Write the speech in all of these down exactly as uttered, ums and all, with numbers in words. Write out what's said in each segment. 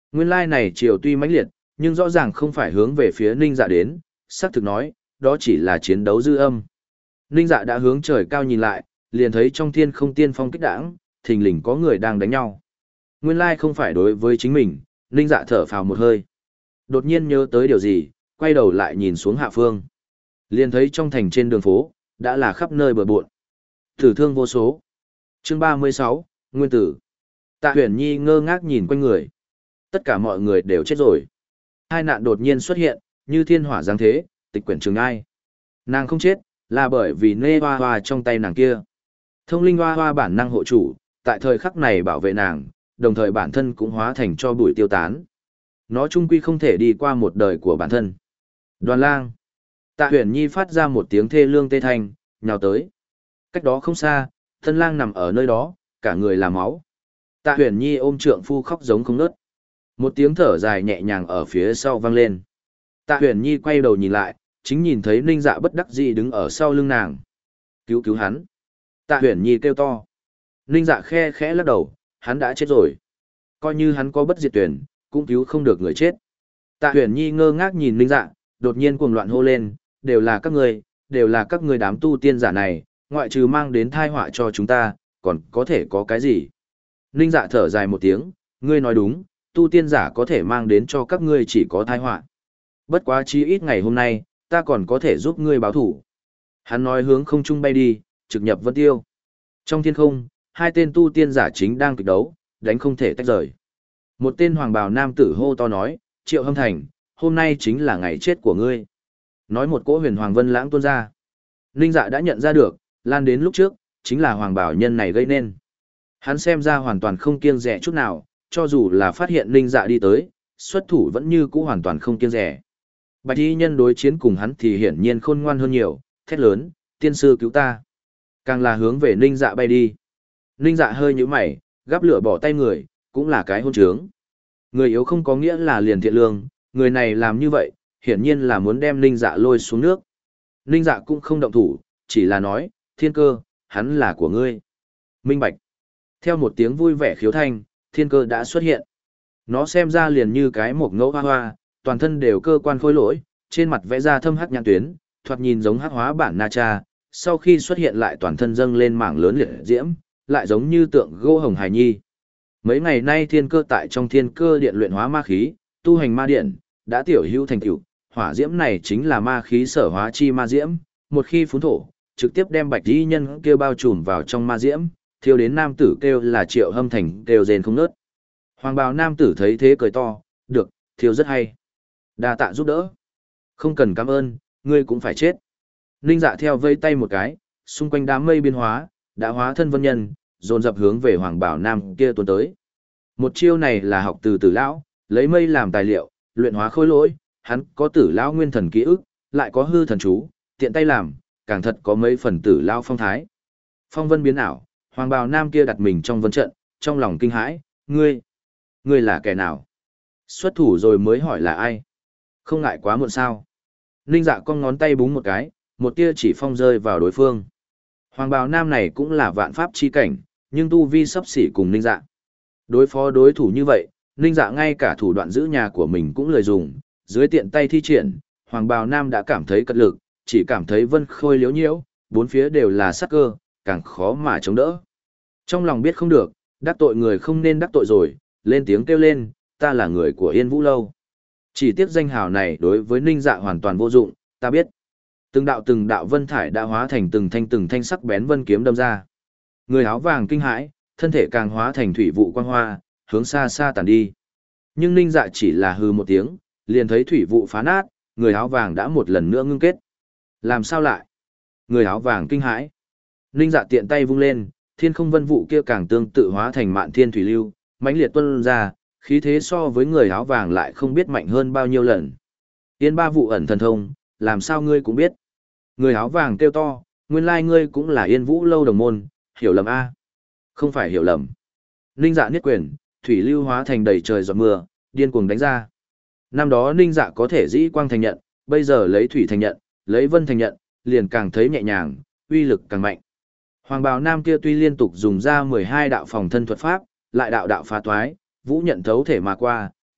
Nguyên lai này chiều tuy mãnh liệt, nhưng rõ ràng không phải hướng về phía Ninh Dạ đến, xác thực nói, đó chỉ là chiến đấu dư âm. Ninh Dạ đã hướng trời cao nhìn lại, liền thấy trong thiên không tiên phong kích đãng, thình lình có người đang đánh nhau. Nguyên lai không phải đối với chính mình, Ninh Dạ thở phào một hơi. Đột nhiên nhớ tới điều gì, quay đầu lại nhìn xuống hạ phương. Liền thấy trong thành trên đường phố, đã là khắp nơi bừa bộn. Tử thương vô số. Chương ba mươi sáu, Nguyên tử. Tạ Huyền Nhi ngơ ngác nhìn quanh người. Tất cả mọi người đều chết rồi. Hai nạn đột nhiên xuất hiện, như thiên hỏa giáng thế, tịch quyển trường ai. Nàng không chết, là bởi vì nê hoa hoa trong tay nàng kia. Thông linh hoa hoa bản năng hộ chủ, tại thời khắc này bảo vệ nàng, đồng thời bản thân cũng hóa thành cho bụi tiêu tán. Nó chung quy không thể đi qua một đời của bản thân. Đoàn lang. Tạ Huyền Nhi phát ra một tiếng thê lương tê thanh, nhào tới. Cách đó không xa, thân lang nằm ở nơi đó, cả người là máu. Tạ Huyền Nhi ôm trượng phu khóc giống không ngớt. Một tiếng thở dài nhẹ nhàng ở phía sau vang lên. Tạ Huyền Nhi quay đầu nhìn lại, chính nhìn thấy Ninh Dạ bất đắc dĩ đứng ở sau lưng nàng. Cứu cứu hắn. Tạ Huyền Nhi kêu to. Ninh Dạ khe khẽ lắc đầu, hắn đã chết rồi. Coi như hắn có bất diệt tuyển, cũng cứu không được người chết. Tạ Huyền Nhi ngơ ngác nhìn Ninh Dạ, đột nhiên cuồng loạn hô lên, đều là các ngươi, đều là các ngươi đám tu tiên giả này, ngoại trừ mang đến tai họa cho chúng ta, còn có thể có cái gì? Ninh Dạ thở dài một tiếng, ngươi nói đúng, tu tiên giả có thể mang đến cho các ngươi chỉ có tai họa. Bất quá chí ít ngày hôm nay, ta còn có thể giúp ngươi báo thủ. Hắn nói hướng không trung bay đi, trực nhập vân tiêu. Trong thiên không, hai tên tu tiên giả chính đang kịch đấu, đánh không thể tách rời. Một tên hoàng bào nam tử hô to nói, Triệu Hâm Thành, hôm nay chính là ngày chết của ngươi. Nói một cỗ huyền hoàng vân lãng tuôn ra. Ninh Dạ đã nhận ra được, lan đến lúc trước, chính là hoàng bào nhân này gây nên. Hắn xem ra hoàn toàn không kiêng dè chút nào, cho dù là phát hiện Ninh Dạ đi tới, xuất thủ vẫn như cũ hoàn toàn không kiêng dè. Bạch y nhân đối chiến cùng hắn thì hiển nhiên khôn ngoan hơn nhiều, thét lớn, tiên sư cứu ta. Càng là hướng về Ninh Dạ bay đi. Ninh Dạ hơi nhíu mày, gắp lửa bỏ tay người, cũng là cái hôn trướng. Người yếu không có nghĩa là liền thiện lương, người này làm như vậy, hiển nhiên là muốn đem Ninh Dạ lôi xuống nước. Ninh Dạ cũng không động thủ, chỉ là nói, thiên cơ, hắn là của ngươi. Minh bạch. Theo một tiếng vui vẻ khiếu thanh, thiên cơ đã xuất hiện. Nó xem ra liền như cái một ngẫu hoa hoa, toàn thân đều cơ quan khôi lỗi, trên mặt vẽ ra thâm hắc nhãn tuyến, thoạt nhìn giống hắc hóa bản Na Cha, sau khi xuất hiện lại toàn thân dâng lên mảng lớn liệt diễm, lại giống như tượng gỗ hồng hài nhi. Mấy ngày nay thiên cơ tại trong thiên cơ điện luyện hóa ma khí, tu hành ma điện, đã tiểu hữu thành tựu, hỏa diễm này chính là ma khí sở hóa chi ma diễm, một khi phún thổ, trực tiếp đem bạch y nhân kêu bao trùm vào trong ma diễm, thiêu đến nam tử kêu là Triệu Hâm Thành kêu rên không ngớt. Hoàng bào nam tử thấy thế cười to, được, thiêu rất hay. Đa tạ giúp đỡ. Không cần cảm ơn, ngươi cũng phải chết. Ninh Dạ theo vây tay một cái, xung quanh đám mây biến hóa, đã hóa thân vân nhân, dồn dập hướng về hoàng bảo nam kia tuôn tới. Một chiêu này là học từ tử lão, lấy mây làm tài liệu, luyện hóa khối lỗi, hắn có tử lão nguyên thần ký ức, lại có hư thần chú, tiện tay làm, càng thật có mấy phần tử lão phong thái. Phong vân biến ảo, hoàng bào nam kia đặt mình trong vân trận, trong lòng kinh hãi, ngươi, ngươi là kẻ nào? Xuất thủ rồi mới hỏi là ai? Không ngại quá muộn sao? Ninh Dạ cong ngón tay búng một cái, một tia chỉ phong rơi vào đối phương. Hoàng bào nam này cũng là vạn pháp chi cảnh, nhưng tu vi sắp xỉ cùng Ninh Dạ. Đối phó đối thủ như vậy, Ninh Dạ ngay cả thủ đoạn giữ nhà của mình cũng lười dùng, dưới tiện tay thi triển, Hoàng bào nam đã cảm thấy cật lực, chỉ cảm thấy vân khôi liếu nhiễu, bốn phía đều là sát cơ, càng khó mà chống đỡ. Trong lòng biết không được, đắc tội người không nên đắc tội rồi, lên tiếng kêu lên, ta là người của Yên Vũ Lâu. Chỉ tiếc danh hào này đối với Ninh Dạ hoàn toàn vô dụng, ta biết. Từng đạo từng đạo vân thải đã hóa thành từng thanh từng thanh sắc bén vân kiếm đâm ra. Người áo vàng kinh hãi, thân thể càng hóa thành thủy vụ quang hoa, hướng xa xa tàn đi. Nhưng Ninh Dạ chỉ là hừ một tiếng, liền thấy thủy vụ phá nát, người áo vàng đã một lần nữa ngưng kết. Làm sao lại? Người áo vàng kinh hãi. Ninh Dạ tiện tay vung lên, thiên không vân vụ kia càng tương tự hóa thành mạn thiên thủy lưu, mãnh liệt tuôn ra, khí thế so với người áo vàng lại không biết mạnh hơn bao nhiêu lần. Yên ba vụ ẩn thần thông, làm sao ngươi cũng biết. Người áo vàng kêu to, nguyên lai ngươi cũng là Yên Vũ Lâu đồng môn, hiểu lầm a? Không phải hiểu lầm. Ninh Dạ niết quyền, thủy lưu hóa thành đầy trời giọt mưa, điên cuồng đánh ra. Năm đó Ninh Dạ có thể dĩ quang thành nhận, bây giờ lấy thủy thành nhận, lấy vân thành nhận, liền càng thấy nhẹ nhàng, uy lực càng mạnh. Hoàng bào nam kia tuy liên tục dùng ra mười hai đạo phòng thân thuật pháp, lại đạo đạo phá toái, vũ nhận thấu thể mà qua,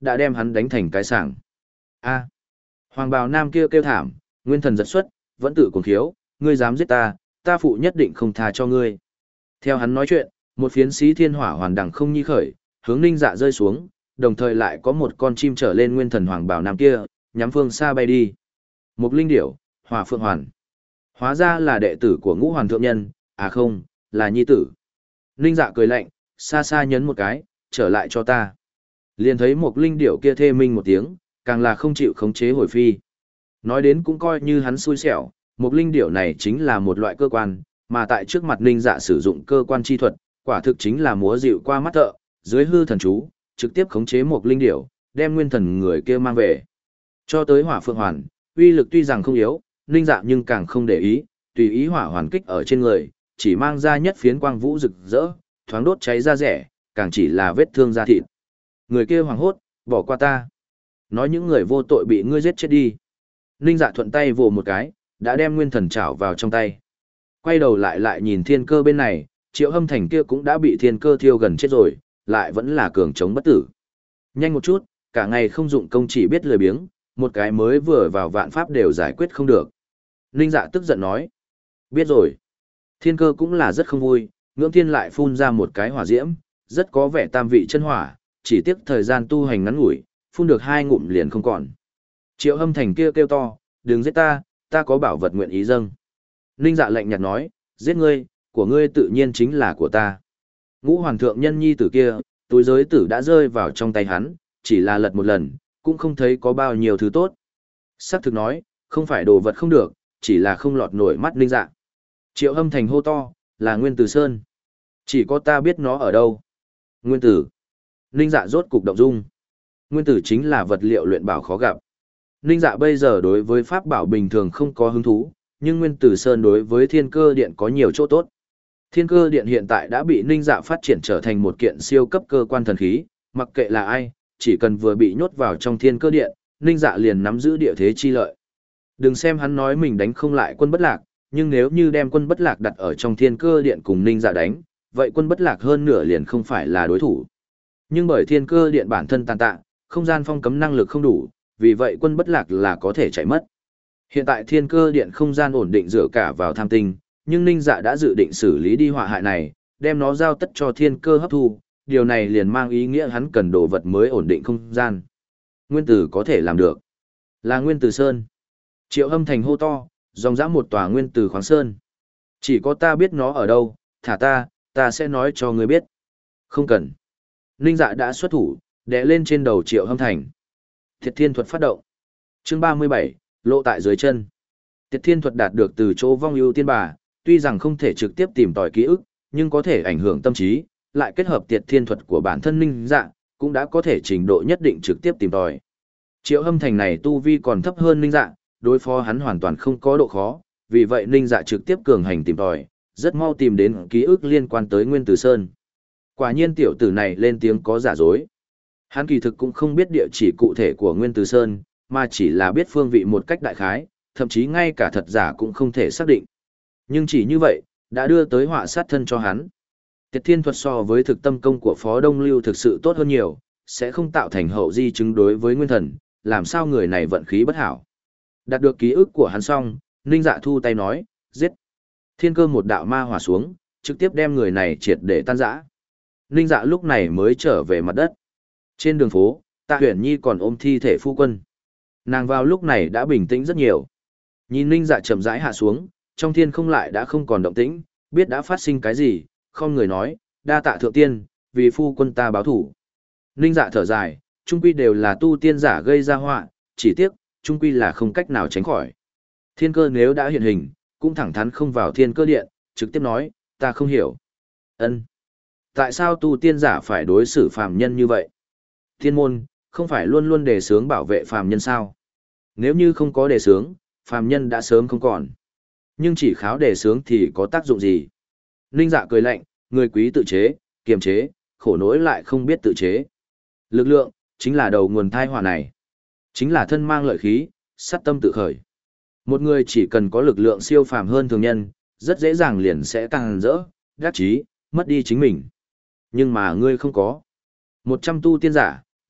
đã đem hắn đánh thành cái sảng. A. Hoàng bào nam kia kêu thảm, nguyên thần giật xuất, vẫn tự cuồng khiếu, ngươi dám giết ta, ta phụ nhất định không tha cho ngươi. Theo hắn nói chuyện, một phiến xí thiên hỏa hoàn đẳng không nhi khởi, hướng Ninh Dạ rơi xuống, đồng thời lại có một con chim trở lên nguyên thần hoàng bào nam kia, nhắm phương xa bay đi. Một linh điểu, hỏa phượng hoàn. Hóa ra là đệ tử của ngũ hoàn thượng nhân, à không, là nhi tử. Ninh Dạ cười lạnh, xa xa nhấn một cái, trở lại cho ta. Liền thấy một linh điểu kia thê minh một tiếng, càng là không chịu khống chế hồi phi. Nói đến cũng coi như hắn xui xẻo, một linh điểu này chính là một loại cơ quan, mà tại trước mặt Ninh Dạ sử dụng cơ quan chi thuật, quả thực chính là múa dịu qua mắt thợ, dưới hư thần chú, trực tiếp khống chế một linh điểu, đem nguyên thần người kia mang về. Cho tới hỏa phượng hoàn, uy lực tuy rằng không yếu, Ninh Dạ nhưng càng không để ý, tùy ý hỏa hoàn kích ở trên người, chỉ mang ra nhất phiến quang vũ rực rỡ, thoáng đốt cháy da rẻ, càng chỉ là vết thương da thịt. Người kia hoảng hốt, bỏ qua ta. Nói những người vô tội bị ngươi giết chết đi. Ninh Dạ thuận tay vồ một cái, đã đem nguyên thần chảo vào trong tay. Quay đầu lại lại nhìn thiên cơ bên này, Triệu Hâm Thành kia cũng đã bị thiên cơ thiêu gần chết rồi, lại vẫn là cường chống bất tử. Nhanh một chút, cả ngày không dụng công chỉ biết lười biếng, một cái mới vừa vào vạn pháp đều giải quyết không được. Ninh Dạ tức giận nói. Biết rồi. Thiên cơ cũng là rất không vui, ngưỡng thiên lại phun ra một cái hỏa diễm, rất có vẻ tam vị chân hỏa, chỉ tiếc thời gian tu hành ngắn ngủi, phun được hai ngụm liền không còn. Triệu Hâm Thành kia kêu to, đừng giết ta, ta có bảo vật nguyện ý dâng. Ninh Dạ lạnh nhạt nói, giết ngươi, của ngươi tự nhiên chính là của ta. Ngũ hoàng thượng nhân nhi tử kia, túi giới tử đã rơi vào trong tay hắn, chỉ là lật một lần, cũng không thấy có bao nhiêu thứ tốt. Sắc thực nói, không phải đồ vật không được, chỉ là không lọt nổi mắt Ninh Dạ. Triệu Hâm Thành hô to, là Nguyên Tử Sơn. Chỉ có ta biết nó ở đâu. Nguyên Tử. Ninh Dạ rốt cục động dung. Nguyên tử chính là vật liệu luyện bảo khó gặp. Ninh Dạ bây giờ đối với pháp bảo bình thường không có hứng thú, nhưng Nguyên Tử Sơn đối với Thiên Cơ Điện có nhiều chỗ tốt. Thiên Cơ Điện hiện tại đã bị Ninh Dạ phát triển trở thành một kiện siêu cấp cơ quan thần khí, mặc kệ là ai, chỉ cần vừa bị nhốt vào trong Thiên Cơ Điện, Ninh Dạ liền nắm giữ địa thế chi lợi. Đừng xem hắn nói mình đánh không lại Quân Bất Lạc, nhưng nếu như đem Quân Bất Lạc đặt ở trong Thiên Cơ Điện cùng Ninh Dạ đánh, vậy Quân Bất Lạc hơn nửa liền không phải là đối thủ. Nhưng bởi Thiên Cơ Điện bản thân tàn tạ, không gian phong cấm năng lực không đủ, vì vậy Quân Bất Lạc là có thể chạy mất. Hiện tại Thiên Cơ Điện không gian ổn định dựa cả vào tham tinh, nhưng Ninh Dạ đã dự định xử lý đi họa hại này, đem nó giao tất cho Thiên Cơ hấp thu, điều này liền mang ý nghĩa hắn cần đồ vật mới ổn định không gian. Nguyên tử có thể làm được. Là Nguyên Tử Sơn. Triệu Hâm Thành hô to, dòng dã một tòa Nguyên Tử khoáng sơn. Chỉ có ta biết nó ở đâu, thả ta, ta sẽ nói cho ngươi biết. Không cần. Ninh Dạ đã xuất thủ, đè lên trên đầu Triệu Hâm Thành. Tiệt Thiên Thuật phát động. Chương ba mươi bảy, lộ tại dưới chân. Tiệt Thiên Thuật đạt được từ chỗ vong ưu tiên bà, tuy rằng không thể trực tiếp tìm tòi ký ức, nhưng có thể ảnh hưởng tâm trí, lại kết hợp Tiệt Thiên Thuật của bản thân Ninh Dạ, cũng đã có thể trình độ nhất định trực tiếp tìm tòi. Triệu Hâm Thành này tu vi còn thấp hơn Ninh Dạ, đối phó hắn hoàn toàn không có độ khó, vì vậy Ninh Dạ trực tiếp cường hành tìm tòi, rất mau tìm đến ký ức liên quan tới Nguyên Tử Sơn. Quả nhiên tiểu tử này lên tiếng có giả dối. Hắn kỳ thực cũng không biết địa chỉ cụ thể của Nguyên Tử Sơn, mà chỉ là biết phương vị một cách đại khái, thậm chí ngay cả thật giả cũng không thể xác định. Nhưng chỉ như vậy, đã đưa tới họa sát thân cho hắn. Tiệt Thiên Thuật so với thực tâm công của Phó Đông Lưu thực sự tốt hơn nhiều, sẽ không tạo thành hậu di chứng đối với nguyên thần, làm sao người này vận khí bất hảo. Đạt được ký ức của hắn xong, Ninh Dạ thu tay nói, giết. Thiên Cơ một đạo ma hỏa xuống, trực tiếp đem người này triệt để tan rã. Ninh Dạ lúc này mới trở về mặt đất. Trên đường phố, Tạ Huyền Nhi còn ôm thi thể phu quân. Nàng vào lúc này đã bình tĩnh rất nhiều. Nhìn Ninh Dạ chậm rãi hạ xuống, trong thiên không lại đã không còn động tĩnh, biết đã phát sinh cái gì, không người nói, đa tạ thượng tiên, vì phu quân ta báo thủ. Ninh Dạ thở dài, trung quy đều là tu tiên giả gây ra họa, chỉ tiếc, trung quy là không cách nào tránh khỏi. Thiên Cơ nếu đã hiện hình, cũng thẳng thắn không vào Thiên Cơ điện, trực tiếp nói, ta không hiểu. Ân, tại sao tu tiên giả phải đối xử phàm nhân như vậy? Thiên môn, không phải luôn luôn đề xướng bảo vệ phàm nhân sao? Nếu như không có đề xướng, phàm nhân đã sớm không còn. Nhưng chỉ kháo đề xướng thì có tác dụng gì? Ninh Dạ cười lạnh, người quý tự chế, kiềm chế, khổ nỗi lại không biết tự chế. Lực lượng, chính là đầu nguồn thai họa này. Chính là thân mang lợi khí, sát tâm tự khởi. Một người chỉ cần có lực lượng siêu phàm hơn thường nhân, rất dễ dàng liền sẽ càng rỡ, đắc chí, mất đi chính mình. Nhưng mà ngươi không có. Một trăm tu tiên giả,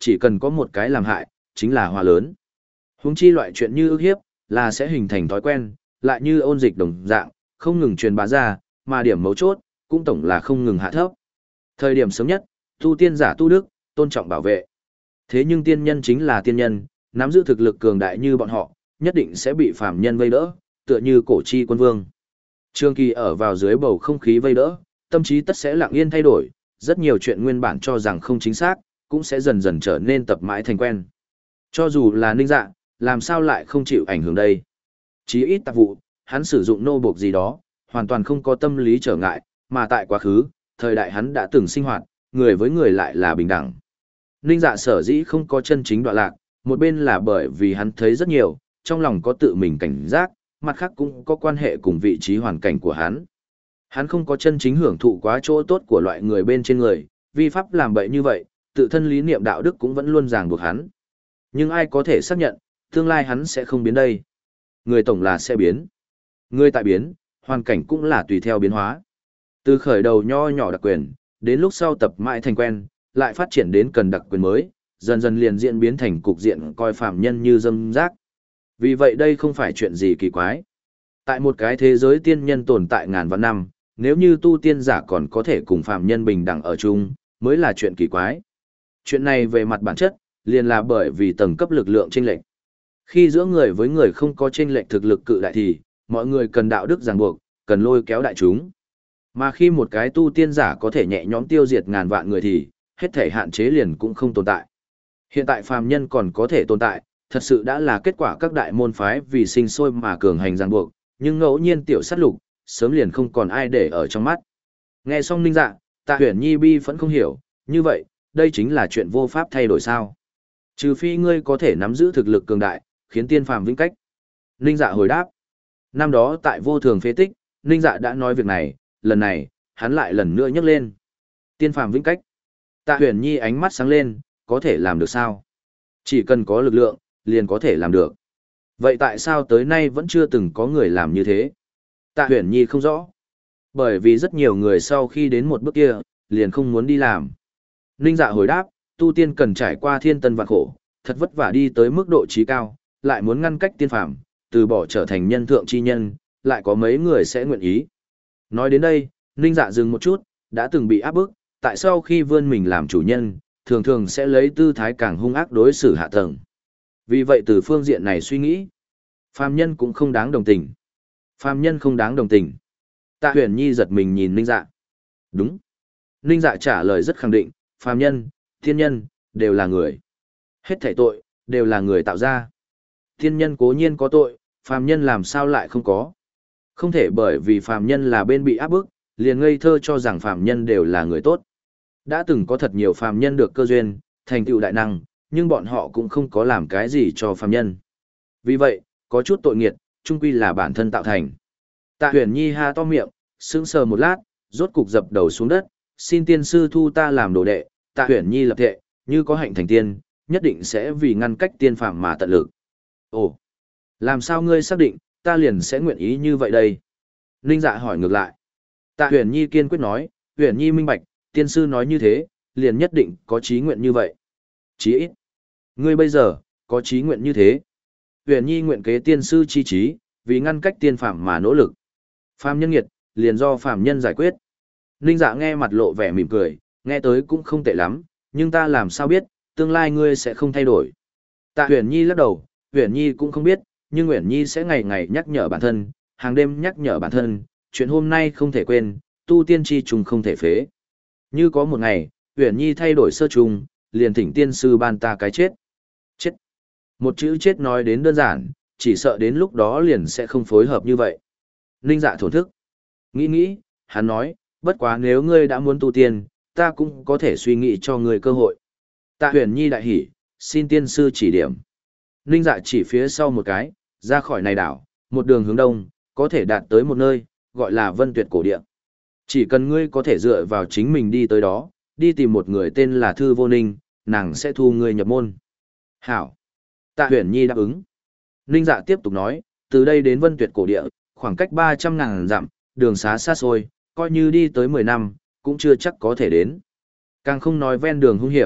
chỉ cần có một cái làm hại, chính là hòa lớn. Huống chi loại chuyện như ức hiếp, là sẽ hình thành thói quen, lại như ôn dịch đồng dạng, không ngừng truyền bá ra, mà điểm mấu chốt, cũng tổng là không ngừng hạ thấp. Thời điểm sớm nhất, tu tiên giả tu đức, tôn trọng bảo vệ. Thế nhưng tiên nhân chính là tiên nhân, nắm giữ thực lực cường đại như bọn họ, nhất định sẽ bị phàm nhân vây đỡ, tựa như cổ chi quân vương. Trương Kỳ ở vào dưới bầu không khí vây đỡ, tâm trí tất sẽ lặng yên thay đổi, rất nhiều chuyện nguyên bản cho rằng không chính xác, cũng sẽ dần dần trở nên tập mãi thành quen. Cho dù là Ninh Dạ, làm sao lại không chịu ảnh hưởng đây? Chí ít tạp vụ, hắn sử dụng nô buộc gì đó, hoàn toàn không có tâm lý trở ngại, mà tại quá khứ, thời đại hắn đã từng sinh hoạt, người với người lại là bình đẳng. Ninh Dạ sở dĩ không có chân chính đoạn lạc, một bên là bởi vì hắn thấy rất nhiều, trong lòng có tự mình cảnh giác, mặt khác cũng có quan hệ cùng vị trí hoàn cảnh của hắn. Hắn không có chân chính hưởng thụ quá chỗ tốt của loại người bên trên người, vi pháp làm bậy như vậy, tự thân lý niệm đạo đức cũng vẫn luôn ràng buộc hắn. Nhưng ai có thể xác nhận, tương lai hắn sẽ không biến đây. Người tổng là sẽ biến. Người tại biến, hoàn cảnh cũng là tùy theo biến hóa. Từ khởi đầu nho nhỏ đặc quyền, đến lúc sau tập mãi thành quen, lại phát triển đến cần đặc quyền mới, dần dần liền diễn biến thành cục diện coi phạm nhân như dâm rác. Vì vậy đây không phải chuyện gì kỳ quái. Tại một cái thế giới tiên nhân tồn tại ngàn vạn năm, nếu như tu tiên giả còn có thể cùng phạm nhân bình đẳng ở chung, mới là chuyện kỳ quái. Chuyện này về mặt bản chất, liền là bởi vì tầng cấp lực lượng chênh lệch. Khi giữa người với người không có chênh lệch thực lực cự đại thì, mọi người cần đạo đức ràng buộc, cần lôi kéo đại chúng. Mà khi một cái tu tiên giả có thể nhẹ nhõm tiêu diệt ngàn vạn người thì, hết thể hạn chế liền cũng không tồn tại. Hiện tại phàm nhân còn có thể tồn tại, thật sự đã là kết quả các đại môn phái vì sinh sôi mà cường hành ràng buộc, nhưng ngẫu nhiên tiểu sát lục, sớm liền không còn ai để ở trong mắt. Nghe xong Ninh Dạ, Tạ Huyền Nhi bi vẫn không hiểu, như vậy, đây chính là chuyện vô pháp thay đổi sao? Trừ phi ngươi có thể nắm giữ thực lực cường đại, khiến tiên phàm vĩnh cách. Ninh Dạ hồi đáp. Năm đó tại vô thường phế tích, Ninh Dạ đã nói việc này, lần này, hắn lại lần nữa nhắc lên. Tiên phàm vĩnh cách. Tạ Huyền Nhi ánh mắt sáng lên, có thể làm được sao? Chỉ cần có lực lượng, liền có thể làm được. Vậy tại sao tới nay vẫn chưa từng có người làm như thế? Tạ Huyền Nhi không rõ. Bởi vì rất nhiều người sau khi đến một bước kia, liền không muốn đi làm. Ninh Dạ hồi đáp, tu tiên cần trải qua thiên tân vạn khổ, thật vất vả đi tới mức độ trí cao, lại muốn ngăn cách tiên phàm, từ bỏ trở thành nhân thượng chi nhân, lại có mấy người sẽ nguyện ý. Nói đến đây, Ninh Dạ dừng một chút, đã từng bị áp bức, tại sao khi vươn mình làm chủ nhân, thường thường sẽ lấy tư thái càng hung ác đối xử hạ tầng. Vì vậy từ phương diện này suy nghĩ, phàm nhân cũng không đáng đồng tình. Phàm nhân không đáng đồng tình. Tạ Huyền Nhi giật mình nhìn Ninh Dạ. Đúng. Ninh Dạ trả lời rất khẳng định, phàm nhân, thiên nhân, đều là người. Hết thảy tội, đều là người tạo ra. Thiên nhân cố nhiên có tội, phàm nhân làm sao lại không có. Không thể bởi vì phàm nhân là bên bị áp bức, liền ngây thơ cho rằng phàm nhân đều là người tốt. Đã từng có thật nhiều phàm nhân được cơ duyên, thành tựu đại năng, nhưng bọn họ cũng không có làm cái gì cho phàm nhân. Vì vậy, có chút tội nghiệt, chung quy là bản thân tạo thành. Tạ Huyền Nhi ha to miệng, sững sờ một lát, rốt cục dập đầu xuống đất, xin tiên sư thu ta làm đồ đệ. Tạ Huyền Nhi lập thệ, như có hạnh thành tiên, nhất định sẽ vì ngăn cách tiên phàm mà tận lực. Ồ, làm sao ngươi xác định, ta liền sẽ nguyện ý như vậy đây? Ninh Dạ hỏi ngược lại. Tạ Huyền Nhi kiên quyết nói, Huyền Nhi minh bạch, tiên sư nói như thế, liền nhất định có chí nguyện như vậy. Chí ít, ngươi bây giờ, có chí nguyện như thế. Huyền Nhi nguyện kế tiên sư chi trí, vì ngăn cách tiên phàm mà nỗ lực. Phàm nhân nghiệt, liền do phàm nhân giải quyết. Ninh Dạ nghe mặt lộ vẻ mỉm cười, nghe tới cũng không tệ lắm, nhưng ta làm sao biết, tương lai ngươi sẽ không thay đổi. Tạ Huyền Nhi lắc đầu, Huyền Nhi cũng không biết, nhưng Huyền Nhi sẽ ngày ngày nhắc nhở bản thân, hàng đêm nhắc nhở bản thân, chuyện hôm nay không thể quên, tu tiên chi trùng không thể phế. Như có một ngày, Huyền Nhi thay đổi sơ trùng, liền thỉnh tiên sư ban ta cái chết. Chết. Một chữ chết nói đến đơn giản, chỉ sợ đến lúc đó liền sẽ không phối hợp như vậy. Ninh Dạ thổn thức. Nghĩ nghĩ, hắn nói, bất quá nếu ngươi đã muốn tu tiên, ta cũng có thể suy nghĩ cho ngươi cơ hội. Tạ Huyền Nhi đại hỉ, xin tiên sư chỉ điểm. Ninh Dạ chỉ phía sau một cái, ra khỏi này đảo, một đường hướng đông, có thể đạt tới một nơi, gọi là Vân Tuyệt cổ địa. Chỉ cần ngươi có thể dựa vào chính mình đi tới đó, đi tìm một người tên là Thư Vô Ninh, nàng sẽ thu ngươi nhập môn. Hảo. Tạ Huyền Nhi đáp ứng. Ninh Dạ tiếp tục nói, từ đây đến Vân Tuyệt cổ địa, khoảng cách ba trăm ngàn dặm, đường xá xa xôi, coi như đi tới mười năm, cũng chưa chắc có thể đến. Càng không nói ven đường hung hiểm,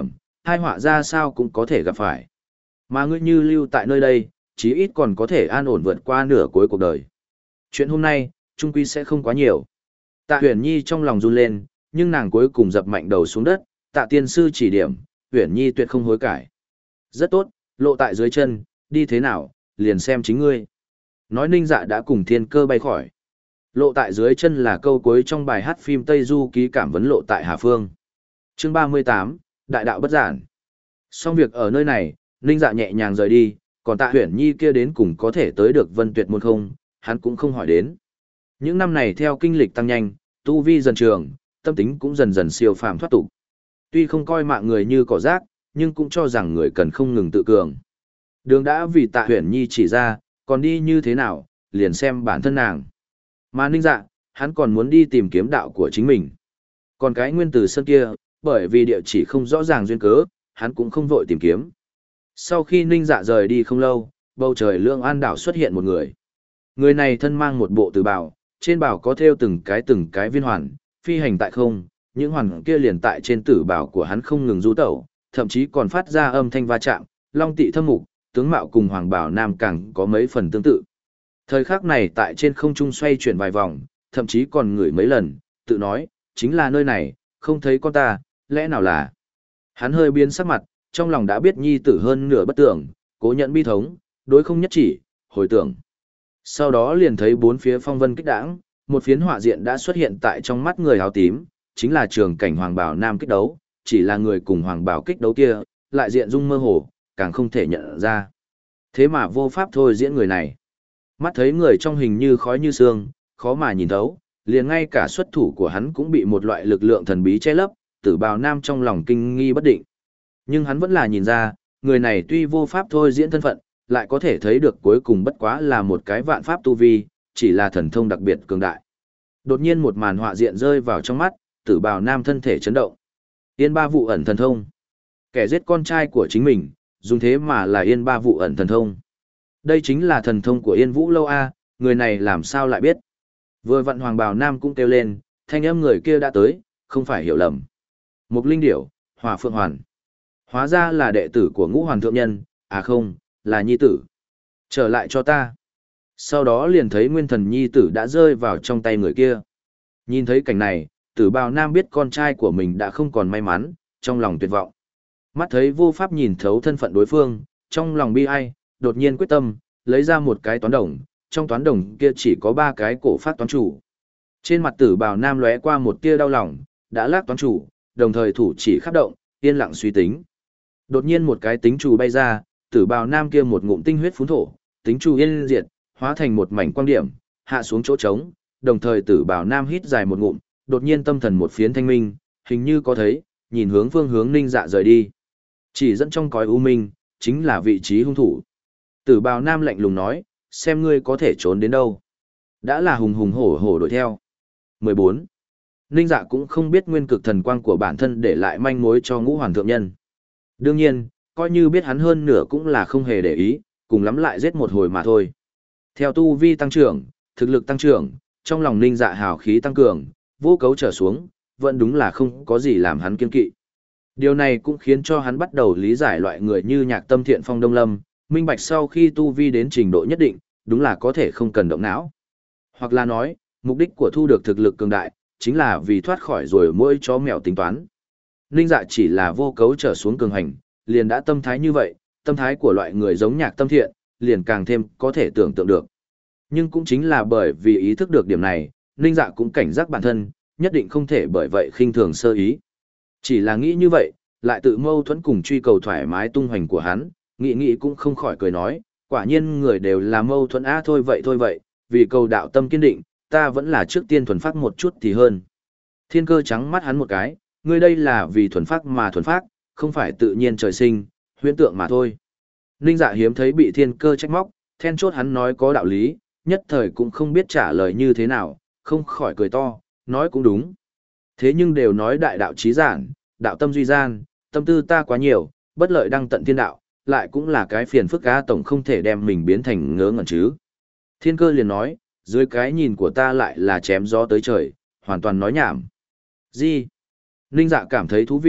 hai họa ra sao cũng có thể gặp phải. Mà ngươi như lưu tại nơi đây, chí ít còn có thể an ổn vượt qua nửa cuối cuộc đời. Chuyện hôm nay, trung quy sẽ không quá nhiều. Tạ Huyền Nhi trong lòng run lên, nhưng nàng cuối cùng dập mạnh đầu xuống đất, tạ tiên sư chỉ điểm, Huyền Nhi tuyệt không hối cải. Rất tốt, lộ tại dưới chân, đi thế nào, liền xem chính ngươi. Nói Ninh Dạ đã cùng Thiên Cơ bay khỏi. Lộ tại dưới chân là câu cuối trong bài hát phim Tây Du ký cảm vấn lộ tại Hà Phương. Chương ba mươi tám, Đại đạo bất giản. Xong việc ở nơi này, Ninh Dạ nhẹ nhàng rời đi, còn Tạ Huyền Nhi kia đến cùng có thể tới được Vân Tuyệt môn không, hắn cũng không hỏi đến. Những năm này theo kinh lịch tăng nhanh, tu vi dần trường, tâm tính cũng dần dần siêu phàm thoát tục. Tuy không coi mạng người như cỏ rác, nhưng cũng cho rằng người cần không ngừng tự cường. Đường đã vì Tạ Huyền Nhi chỉ ra, còn đi như thế nào, liền xem bản thân nàng. Mà Ninh Dạ, hắn còn muốn đi tìm kiếm đạo của chính mình. Còn cái nguyên tử sơn kia, bởi vì địa chỉ không rõ ràng duyên cớ, hắn cũng không vội tìm kiếm. Sau khi Ninh Dạ rời đi không lâu, bầu trời Lương An đảo xuất hiện một người. Người này thân mang một bộ tử bào, trên bào có thêu từng cái từng cái viên hoàn, phi hành tại không, những hoàn kia liền tại trên tử bào của hắn không ngừng du tẩu, thậm chí còn phát ra âm thanh va chạm, long tị thâm mục, tướng mạo cùng hoàng bảo nam càng có mấy phần tương tự. Thời khắc này tại trên không trung xoay chuyển vài vòng, thậm chí còn ngửi mấy lần, tự nói, chính là nơi này, không thấy con ta, lẽ nào là. Hắn hơi biến sắc mặt, trong lòng đã biết nhi tử hơn nửa bất tưởng, cố nhận bi thống, đối không nhất chỉ, hồi tưởng. Sau đó liền thấy bốn phía phong vân kích đãng, một phiến họa diện đã xuất hiện tại trong mắt người áo tím, chính là trường cảnh hoàng bảo nam kích đấu, chỉ là người cùng hoàng bảo kích đấu kia, lại diện dung mơ hồ, càng không thể nhận ra. Thế mà vô pháp thôi diễn người này. Mắt thấy người trong hình như khói như sương, khó mà nhìn thấu, liền ngay cả xuất thủ của hắn cũng bị một loại lực lượng thần bí che lấp, tử bào nam trong lòng kinh nghi bất định. Nhưng hắn vẫn là nhìn ra, người này tuy vô pháp thôi diễn thân phận, lại có thể thấy được cuối cùng bất quá là một cái vạn pháp tu vi, chỉ là thần thông đặc biệt cường đại. Đột nhiên một màn họa diện rơi vào trong mắt, tử bào nam thân thể chấn động. Yên ba vụ ẩn thần thông. Kẻ giết con trai của chính mình, dùng thế mà là yên ba vụ ẩn thần thông. Đây chính là thần thông của Yên Vũ Lâu A, người này làm sao lại biết. Vừa vặn hoàng bào nam cũng kêu lên, thanh âm người kia đã tới, không phải hiểu lầm. Mục Linh Điểu, Hỏa Phượng Hoàn. Hóa ra là đệ tử của Ngũ Hoàn Thượng Nhân, à không, là nhi tử. Trở lại cho ta. Sau đó liền thấy nguyên thần nhi tử đã rơi vào trong tay người kia. Nhìn thấy cảnh này, tử bào nam biết con trai của mình đã không còn may mắn, trong lòng tuyệt vọng. Mắt thấy vô pháp nhìn thấu thân phận đối phương, trong lòng bi ai, đột nhiên quyết tâm, lấy ra một cái toán đồng, trong toán đồng kia chỉ có ba cái cổ phát toán chủ. Trên mặt tử bào nam lóe qua một tia đau lòng, đã lác toán chủ, đồng thời thủ chỉ khắp động, yên lặng suy tính. Đột nhiên một cái tính chủ bay ra, tử bào nam kia một ngụm tinh huyết phún thổ, tính chủ yên diệt, hóa thành một mảnh quang điểm, hạ xuống chỗ trống, đồng thời tử bào nam hít dài một ngụm, đột nhiên tâm thần một phiến thanh minh, hình như có thấy, nhìn hướng phương hướng Ninh Dạ rời đi. Chỉ dẫn trong cõi u minh, chính là vị trí hung thủ. Tử bào nam lạnh lùng nói, xem ngươi có thể trốn đến đâu. Đã là hùng hùng hổ hổ đuổi theo. mười bốn. Ninh Dạ cũng không biết nguyên cực thần quang của bản thân để lại manh mối cho Ngũ Hoàn Thượng Nhân. Đương nhiên, coi như biết hắn hơn nửa cũng là không hề để ý, cùng lắm lại giết một hồi mà thôi. Theo tu vi tăng trưởng, thực lực tăng trưởng, trong lòng Ninh Dạ hào khí tăng cường, vô cấu trở xuống, vẫn đúng là không có gì làm hắn kiên kỵ. Điều này cũng khiến cho hắn bắt đầu lý giải loại người như Nhạc Tâm Thiện Phong Đông Lâm, minh bạch sau khi tu vi đến trình độ nhất định, đúng là có thể không cần động não. Hoặc là nói, mục đích của thu được thực lực cường đại, chính là vì thoát khỏi rồi mỗi chó mèo tính toán. Ninh Dạ chỉ là vô cấu trở xuống cường hành, liền đã tâm thái như vậy, tâm thái của loại người giống Nhạc Tâm Thiện, liền càng thêm có thể tưởng tượng được. Nhưng cũng chính là bởi vì ý thức được điểm này, Ninh Dạ cũng cảnh giác bản thân, nhất định không thể bởi vậy khinh thường sơ ý. Chỉ là nghĩ như vậy, lại tự mâu thuẫn cùng truy cầu thoải mái tung hoành của hắn, nghĩ nghĩ cũng không khỏi cười nói, quả nhiên người đều là mâu thuẫn á thôi vậy thôi vậy, vì cầu đạo tâm kiên định, ta vẫn là trước tiên thuần phát một chút thì hơn. Thiên Cơ trắng mắt hắn một cái, ngươi đây là vì thuần phát mà thuần phát, không phải tự nhiên trời sinh, huyễn tượng mà thôi. Ninh Dạ hiếm thấy bị Thiên Cơ trách móc, then chốt hắn nói có đạo lý, nhất thời cũng không biết trả lời như thế nào, không khỏi cười to, nói cũng đúng. Thế nhưng đều nói đại đạo trí giản, đạo tâm duy gian, tâm tư ta quá nhiều, bất lợi đăng tận thiên đạo, lại cũng là cái phiền phức cá tổng không thể đem mình biến thành ngớ ngẩn chứ. Thiên Cơ liền nói, dưới cái nhìn của ta lại là chém gió tới trời, hoàn toàn nói nhảm. Gì? Ninh Dạ cảm thấy thú vị,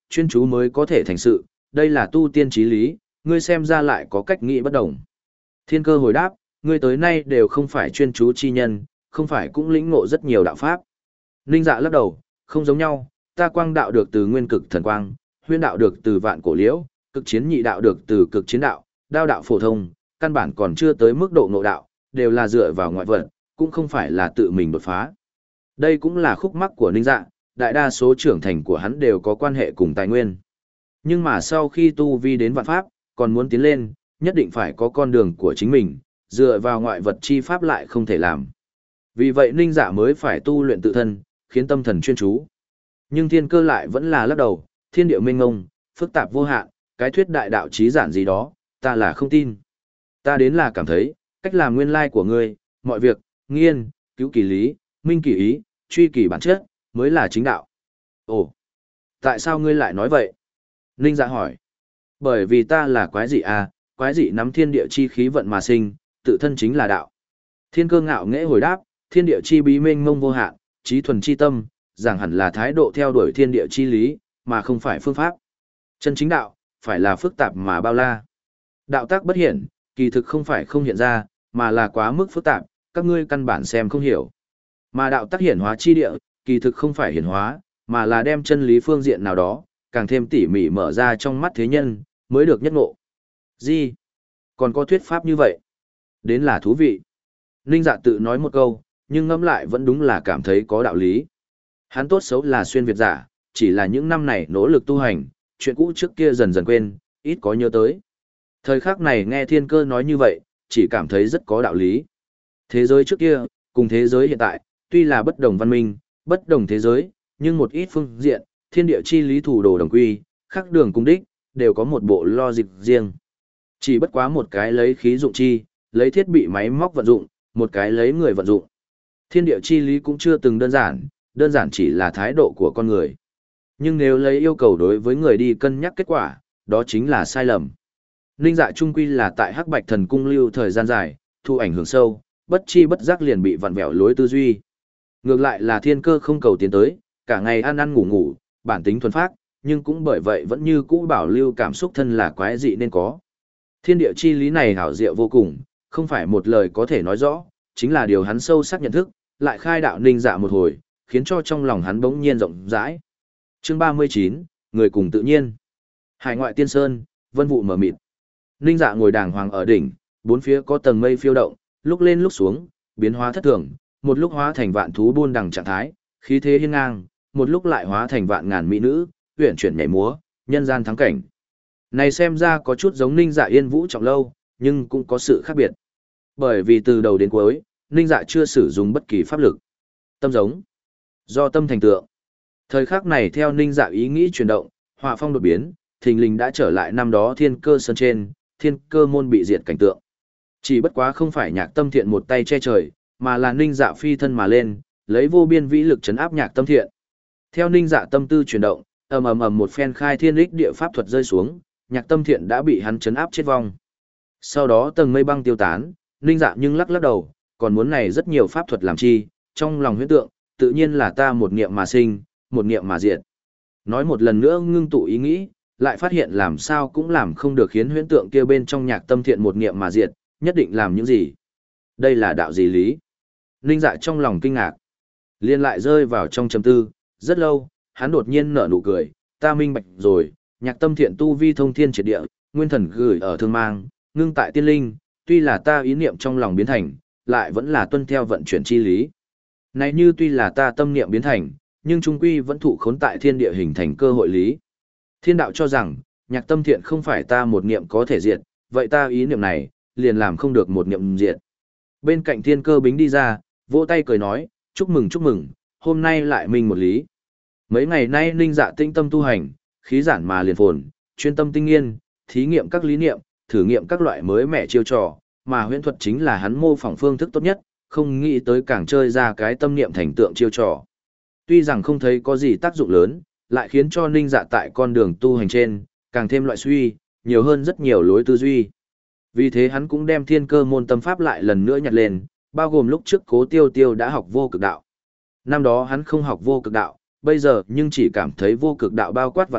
chuyên chú mới có thể thành sự, đây là tu tiên chí lý, ngươi xem ra lại có cách nghĩ bất đồng. Thiên Cơ hồi đáp, ngươi tới nay đều không phải chuyên chú chi nhân, không phải cũng lĩnh ngộ rất nhiều đạo pháp. Ninh Dạ lắc đầu, không giống nhau, ta quang đạo được từ nguyên cực thần quang, huyễn đạo được từ vạn cổ liễu, cực chiến nhị đạo được từ cực chiến đạo, đao đạo phổ thông, căn bản còn chưa tới mức độ ngộ đạo, đều là dựa vào ngoại vật, cũng không phải là tự mình đột phá. Đây cũng là khúc mắc của Ninh Dạ, đại đa số trưởng thành của hắn đều có quan hệ cùng tài nguyên. Nhưng mà sau khi tu vi đến vạn pháp, còn muốn tiến lên, nhất định phải có con đường của chính mình, dựa vào ngoại vật chi pháp lại không thể làm. Vì vậy Ninh Dạ mới phải tu luyện tự thân, khiến tâm thần chuyên chú. Nhưng Thiên Cơ lại vẫn là lắc đầu, thiên địa mênh mông, phức tạp vô hạn, cái thuyết đại đạo trí giản gì đó, ta là không tin. Ta đến là cảm thấy, cách làm nguyên lai của ngươi, mọi việc, nghiên, cứu kỳ lý, minh kỳ ý, truy kỳ bản chất, mới là chính đạo. Ồ, tại sao ngươi lại nói vậy? Ninh Dạ hỏi. Bởi vì ta là quái dị à, quái dị nắm thiên địa chi khí vận mà sinh, tự thân chính là đạo. Thiên Cơ ngạo nghễ hồi đáp, thiên địa chi bí mênh mông vô hạn, trí thuần chi tâm, rằng hẳn là thái độ theo đuổi thiên địa chi lý, mà không phải phương pháp. Chân chính đạo, phải là phức tạp mà bao la. Đạo tác bất hiển, kỳ thực không phải không hiện ra, mà là quá mức phức tạp, các ngươi căn bản xem không hiểu. Mà đạo tác hiển hóa chi địa, kỳ thực không phải hiển hóa, mà là đem chân lý phương diện nào đó, càng thêm tỉ mỉ mở ra trong mắt thế nhân, mới được nhất ngộ. Gì? Còn có thuyết pháp như vậy? Đến là thú vị. Ninh Dạ tự nói một câu, nhưng ngẫm lại vẫn đúng là cảm thấy có đạo lý. Hắn tốt xấu là xuyên Việt giả, chỉ là những năm này nỗ lực tu hành, chuyện cũ trước kia dần dần quên, ít có nhớ tới. Thời khắc này nghe Thiên Cơ nói như vậy, chỉ cảm thấy rất có đạo lý. Thế giới trước kia, cùng thế giới hiện tại, tuy là bất đồng văn minh, bất đồng thế giới, nhưng một ít phương diện, thiên địa chi lý thủ đồ đồng quy, khắc đường cùng đích, đều có một bộ logic riêng. Chỉ bất quá một cái lấy khí dụng chi, lấy thiết bị máy móc vận dụng, một cái lấy người vận dụng. Thiên địa chi lý cũng chưa từng đơn giản, đơn giản chỉ là thái độ của con người. Nhưng nếu lấy yêu cầu đối với người đi cân nhắc kết quả, đó chính là sai lầm. Ninh Dạ trung quy là tại Hắc Bạch Thần Cung lưu thời gian dài, thu ảnh hưởng sâu, bất chi bất giác liền bị vặn vẹo lối tư duy. Ngược lại là Thiên Cơ không cầu tiến tới, cả ngày ăn ăn ngủ ngủ, bản tính thuần phác, nhưng cũng bởi vậy vẫn như cũ bảo lưu cảm xúc thân là quái dị nên có. Thiên địa chi lý này hảo diệu vô cùng, không phải một lời có thể nói rõ, chính là điều hắn sâu sắc nhận thức, lại khai đạo Ninh Dạ một hồi, khiến cho trong lòng hắn bỗng nhiên rộng rãi. Chương ba mươi chín, người cùng tự nhiên. Hải ngoại tiên sơn, vân vụ mờ mịt. Ninh Dạ ngồi đàng hoàng ở đỉnh, bốn phía có tầng mây phiêu động, lúc lên lúc xuống, biến hóa thất thường, một lúc hóa thành vạn thú buôn đằng trạng thái, khí thế hiên ngang, một lúc lại hóa thành vạn ngàn mỹ nữ, uyển chuyển nhảy múa, nhân gian thắng cảnh. Này xem ra có chút giống Ninh Dạ Yên Vũ Trọng Lâu, nhưng cũng có sự khác biệt. Bởi vì từ đầu đến cuối, Ninh Dạ chưa sử dụng bất kỳ pháp lực. Tâm giống, do tâm thành tượng. Thời khắc này theo Ninh Dạ ý nghĩ chuyển động, họa phong đột biến, thình lình đã trở lại năm đó Thiên Cơ sơn trên, Thiên Cơ môn bị diệt cảnh tượng. Chỉ bất quá không phải Nhạc Tâm Thiện một tay che trời, mà là Ninh Dạ phi thân mà lên, lấy vô biên vĩ lực trấn áp Nhạc Tâm Thiện. Theo Ninh Dạ tâm tư chuyển động, ầm ầm ầm một phen khai thiên lịch địa pháp thuật rơi xuống, Nhạc Tâm Thiện đã bị hắn trấn áp chết vong. Sau đó tầng mây băng tiêu tán, Ninh Dạ nhưng lắc lắc đầu, còn muốn này rất nhiều pháp thuật làm chi, trong lòng huyễn tượng, tự nhiên là ta một niệm mà sinh, một niệm mà diệt. Nói một lần nữa ngưng tụ ý nghĩ, lại phát hiện làm sao cũng làm không được khiến huyễn tượng kia bên trong Nhạc Tâm Thiện một niệm mà diệt, nhất định làm những gì? Đây là đạo gì lý? Ninh Dạ trong lòng kinh ngạc, liên lại rơi vào trong trầm tư, rất lâu, hắn đột nhiên nở nụ cười, ta minh bạch rồi, Nhạc Tâm Thiện tu vi thông thiên triệt địa, nguyên thần gửi ở thương mang, ngưng tại tiên linh, tuy là ta ý niệm trong lòng biến thành, lại vẫn là tuân theo vận chuyển chi lý. Này như tuy là ta tâm niệm biến thành, nhưng trung quy vẫn thụ khốn tại thiên địa hình thành cơ hội lý. Thiên đạo cho rằng, Nhạc Tâm Thiện không phải ta một niệm có thể diệt, vậy ta ý niệm này, liền làm không được một niệm diệt. Bên cạnh Thiên Cơ Bính đi ra, vỗ tay cười nói, chúc mừng chúc mừng, hôm nay lại minh một lý. Mấy ngày nay Ninh Dạ tinh tâm tu hành, khí giản mà liền phồn, chuyên tâm tinh nghiên, thí nghiệm các lý niệm, thử nghiệm các loại mới mẻ chiêu trò, mà huyễn thuật chính là hắn mô phỏng phương thức tốt nhất, không nghĩ tới càng chơi ra cái tâm niệm thành tượng chiêu trò. Tuy rằng không thấy có gì tác dụng lớn, lại khiến cho Ninh Dạ tại con đường tu hành trên, càng thêm loại suy, nhiều hơn rất nhiều lối tư duy. Vì thế hắn cũng đem Thiên Cơ môn tâm pháp lại lần nữa nhặt lên, bao gồm lúc trước Cố Tiêu Tiêu đã học vô cực đạo. Năm đó hắn không học vô cực đạo, bây giờ nhưng chỉ cảm thấy vô cực đạo bao quát vạn tượng,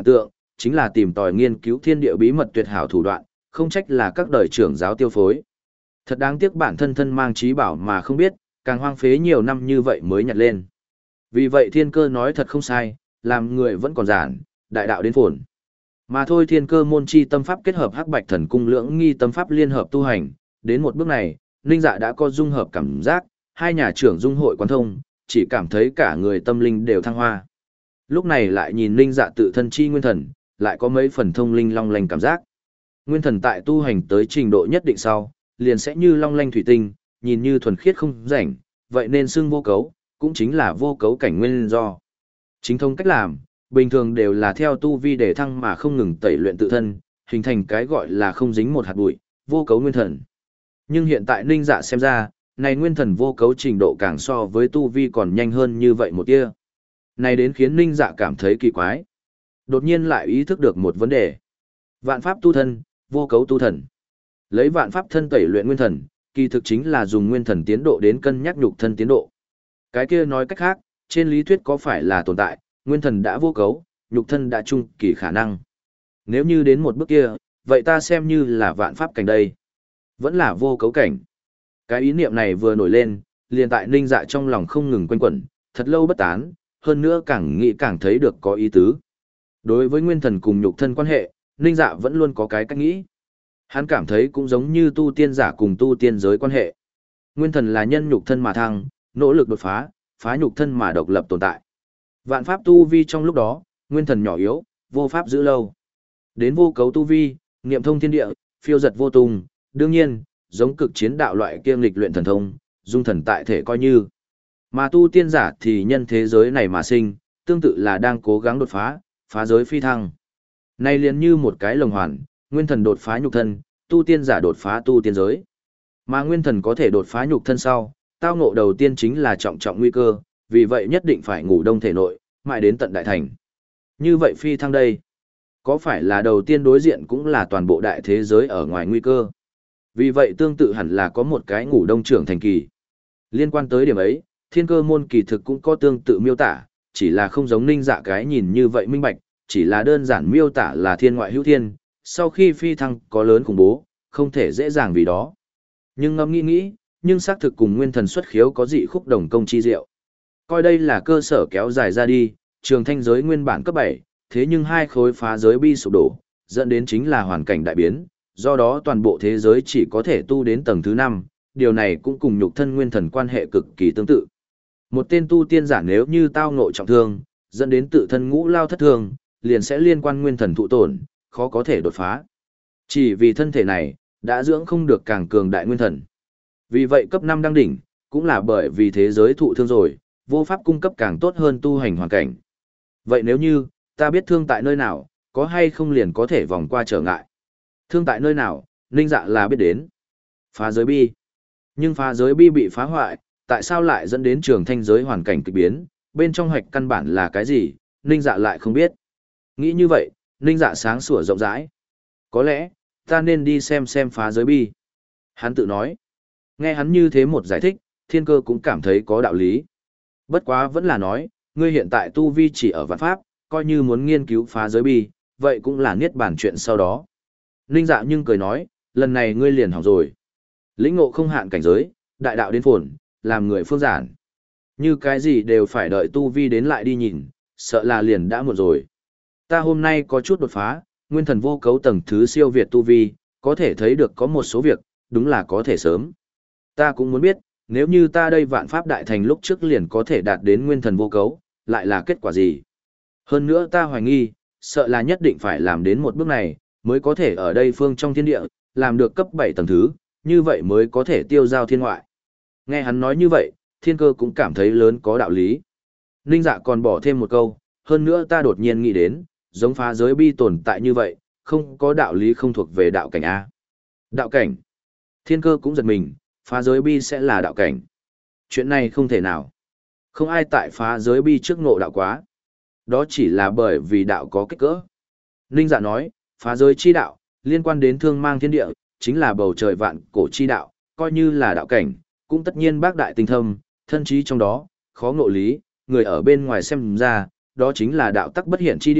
chính là tìm tòi nghiên cứu thiên địa bí mật tuyệt hảo thủ đoạn, không trách là các đời trưởng giáo tiêu phối. Thật đáng tiếc bản thân thân mang trí bảo mà không biết, càng hoang phế nhiều năm như vậy mới nhặt lên. Vì vậy thiên cơ nói thật không sai, làm người vẫn còn giản, đại đạo đến phồn. Mà thôi thiên cơ môn chi tâm pháp kết hợp hắc bạch thần cung lưỡng nghi tâm pháp liên hợp tu hành, đến một bước này, Ninh Dạ đã có dung hợp cảm giác, hai nhà trưởng dung hội quán thông, chỉ cảm thấy cả người tâm linh đều thăng hoa. Lúc này lại nhìn Ninh Dạ tự thân chi nguyên thần, lại có mấy phần thông linh long lanh cảm giác. Nguyên thần tại tu hành tới trình độ nhất định sau, liền sẽ như long lanh thủy tinh, nhìn như thuần khiết không rảnh, vậy nên xưng vô cấu, cũng chính là vô cấu cảnh nguyên do. Chính thống cách làm, bình thường đều là theo tu vi để thăng mà không ngừng tẩy luyện tự thân, hình thành cái gọi là không dính một hạt bụi, vô cấu nguyên thần. Nhưng hiện tại Ninh Dạ xem ra, này nguyên thần vô cấu trình độ càng so với tu vi còn nhanh hơn như vậy một tia. Này đến khiến Ninh Dạ cảm thấy kỳ quái. Đột nhiên lại ý thức được một vấn đề. Vạn pháp tu thân, vô cấu tu thần. Lấy vạn pháp thân tẩy luyện nguyên thần, kỳ thực chính là dùng nguyên thần tiến độ đến cân nhắc nhục thân tiến độ. Cái kia nói cách khác, trên lý thuyết có phải là tồn tại, nguyên thần đã vô cấu, nhục thân đã trung kỳ khả năng. Nếu như đến một bước kia, vậy ta xem như là vạn pháp cảnh đây. Vẫn là vô cấu cảnh. Cái ý niệm này vừa nổi lên, liền tại Ninh Dạ trong lòng không ngừng quanh quẩn, thật lâu bất tán, hơn nữa càng nghĩ càng thấy được có ý tứ. Đối với nguyên thần cùng nhục thân quan hệ, Ninh Dạ vẫn luôn có cái cách nghĩ. Hắn cảm thấy cũng giống như tu tiên giả cùng tu tiên giới quan hệ. Nguyên thần là nhân nhục thân mà thăng, nỗ lực đột phá, phá nhục thân mà độc lập tồn tại. Vạn pháp tu vi trong lúc đó, nguyên thần nhỏ yếu, vô pháp giữ lâu. Đến vô cấu tu vi, niệm thông thiên địa, phiêu giật vô tung, đương nhiên, giống cực chiến đạo loại kiêm lịch luyện thần thông, dung thần tại thể coi như. Mà tu tiên giả thì nhân thế giới này mà sinh, tương tự là đang cố gắng đột phá, phá giới phi thăng. Này liền như một cái lồng hoàn, nguyên thần đột phá nhục thân, tu tiên giả đột phá tu tiên giới. Mà nguyên thần có thể đột phá nhục thân sau, tao ngộ đầu tiên chính là trọng trọng nguy cơ, vì vậy nhất định phải ngủ đông thể nội, mãi đến tận đại thành. Như vậy phi thăng đây, có phải là đầu tiên đối diện cũng là toàn bộ đại thế giới ở ngoài nguy cơ? Vì vậy tương tự hẳn là có một cái ngủ đông trưởng thành kỳ. Liên quan tới điểm ấy, thiên cơ môn kỳ thực cũng có tương tự miêu tả, chỉ là không giống Ninh Dạ cái nhìn như vậy minh bạch, chỉ là đơn giản miêu tả là thiên ngoại hữu thiên, sau khi phi thăng có lớn khủng bố, không thể dễ dàng vì đó. Nhưng ngẫm nghĩ nghĩ, nhưng xác thực cùng nguyên thần xuất khiếu có dị khúc đồng công chi diệu. Coi đây là cơ sở kéo dài ra đi, trường thanh giới nguyên bản cấp bảy, thế nhưng hai khối phá giới bi sụp đổ, dẫn đến chính là hoàn cảnh đại biến, do đó toàn bộ thế giới chỉ có thể tu đến tầng thứ năm, điều này cũng cùng nhục thân nguyên thần quan hệ cực kỳ tương tự. Một tên tu tiên giả nếu như tao ngộ trọng thương, dẫn đến tự thân ngũ lao thất thương, liền sẽ liên quan nguyên thần thụ tổn, khó có thể đột phá. Chỉ vì thân thể này, đã dưỡng không được càng cường đại nguyên thần. Vì vậy cấp năm đăng đỉnh, cũng là bởi vì thế giới thụ thương rồi, vô pháp cung cấp càng tốt hơn tu hành hoàn cảnh. Vậy nếu như, ta biết thương tại nơi nào, có hay không liền có thể vòng qua trở ngại. Thương tại nơi nào, Ninh Dạ là biết đến. Phá giới bi. Nhưng phá giới bi bị phá hoại, tại sao lại dẫn đến trường thanh giới hoàn cảnh kịch biến, bên trong hoạch căn bản là cái gì, Ninh Dạ lại không biết. Nghĩ như vậy, Ninh Dạ sáng sủa rộng rãi. Có lẽ, ta nên đi xem xem phá giới bi. Hắn tự nói. Nghe hắn như thế một giải thích, thiên cơ cũng cảm thấy có đạo lý. Bất quá vẫn là nói, ngươi hiện tại tu vi chỉ ở vạn pháp, coi như muốn nghiên cứu phá giới bi, vậy cũng là niết bàn chuyện sau đó. Ninh Dạ nhưng cười nói, lần này ngươi liền hỏng rồi. Lĩnh ngộ không hạn cảnh giới, đại đạo đến phồn, làm người phương giản. Như cái gì đều phải đợi tu vi đến lại đi nhìn, sợ là liền đã muộn rồi. Ta hôm nay có chút đột phá, nguyên thần vô cấu tầng thứ siêu việt tu vi, có thể thấy được có một số việc, đúng là có thể sớm. Ta cũng muốn biết, nếu như ta đây vạn pháp đại thành lúc trước liền có thể đạt đến nguyên thần vô cấu, lại là kết quả gì? Hơn nữa ta hoài nghi, sợ là nhất định phải làm đến một bước này, mới có thể ở đây phương trong thiên địa, làm được cấp bảy tầng thứ, như vậy mới có thể tiêu giao thiên ngoại. Nghe hắn nói như vậy, thiên cơ cũng cảm thấy lớn có đạo lý. Ninh Dạ còn bỏ thêm một câu, hơn nữa ta đột nhiên nghĩ đến, giống phá giới bi tồn tại như vậy, không có đạo lý không thuộc về đạo cảnh A. Đạo cảnh. Thiên cơ cũng giật mình, phá giới bi sẽ là đạo cảnh. Chuyện này không thể nào. Không ai tại phá giới bi trước ngộ đạo quá. Đó chỉ là bởi vì đạo có kích cỡ. Ninh Dạ nói, phá giới chi đạo, liên quan đến thương mang thiên địa, chính là bầu trời vạn cổ chi đạo, coi như là đạo cảnh, cũng tất nhiên bác đại tinh thâm, thân trí trong đó, khó ngộ lý, người ở bên ngoài xem ra, đó chính là đạo tắc bất hiển chi địa,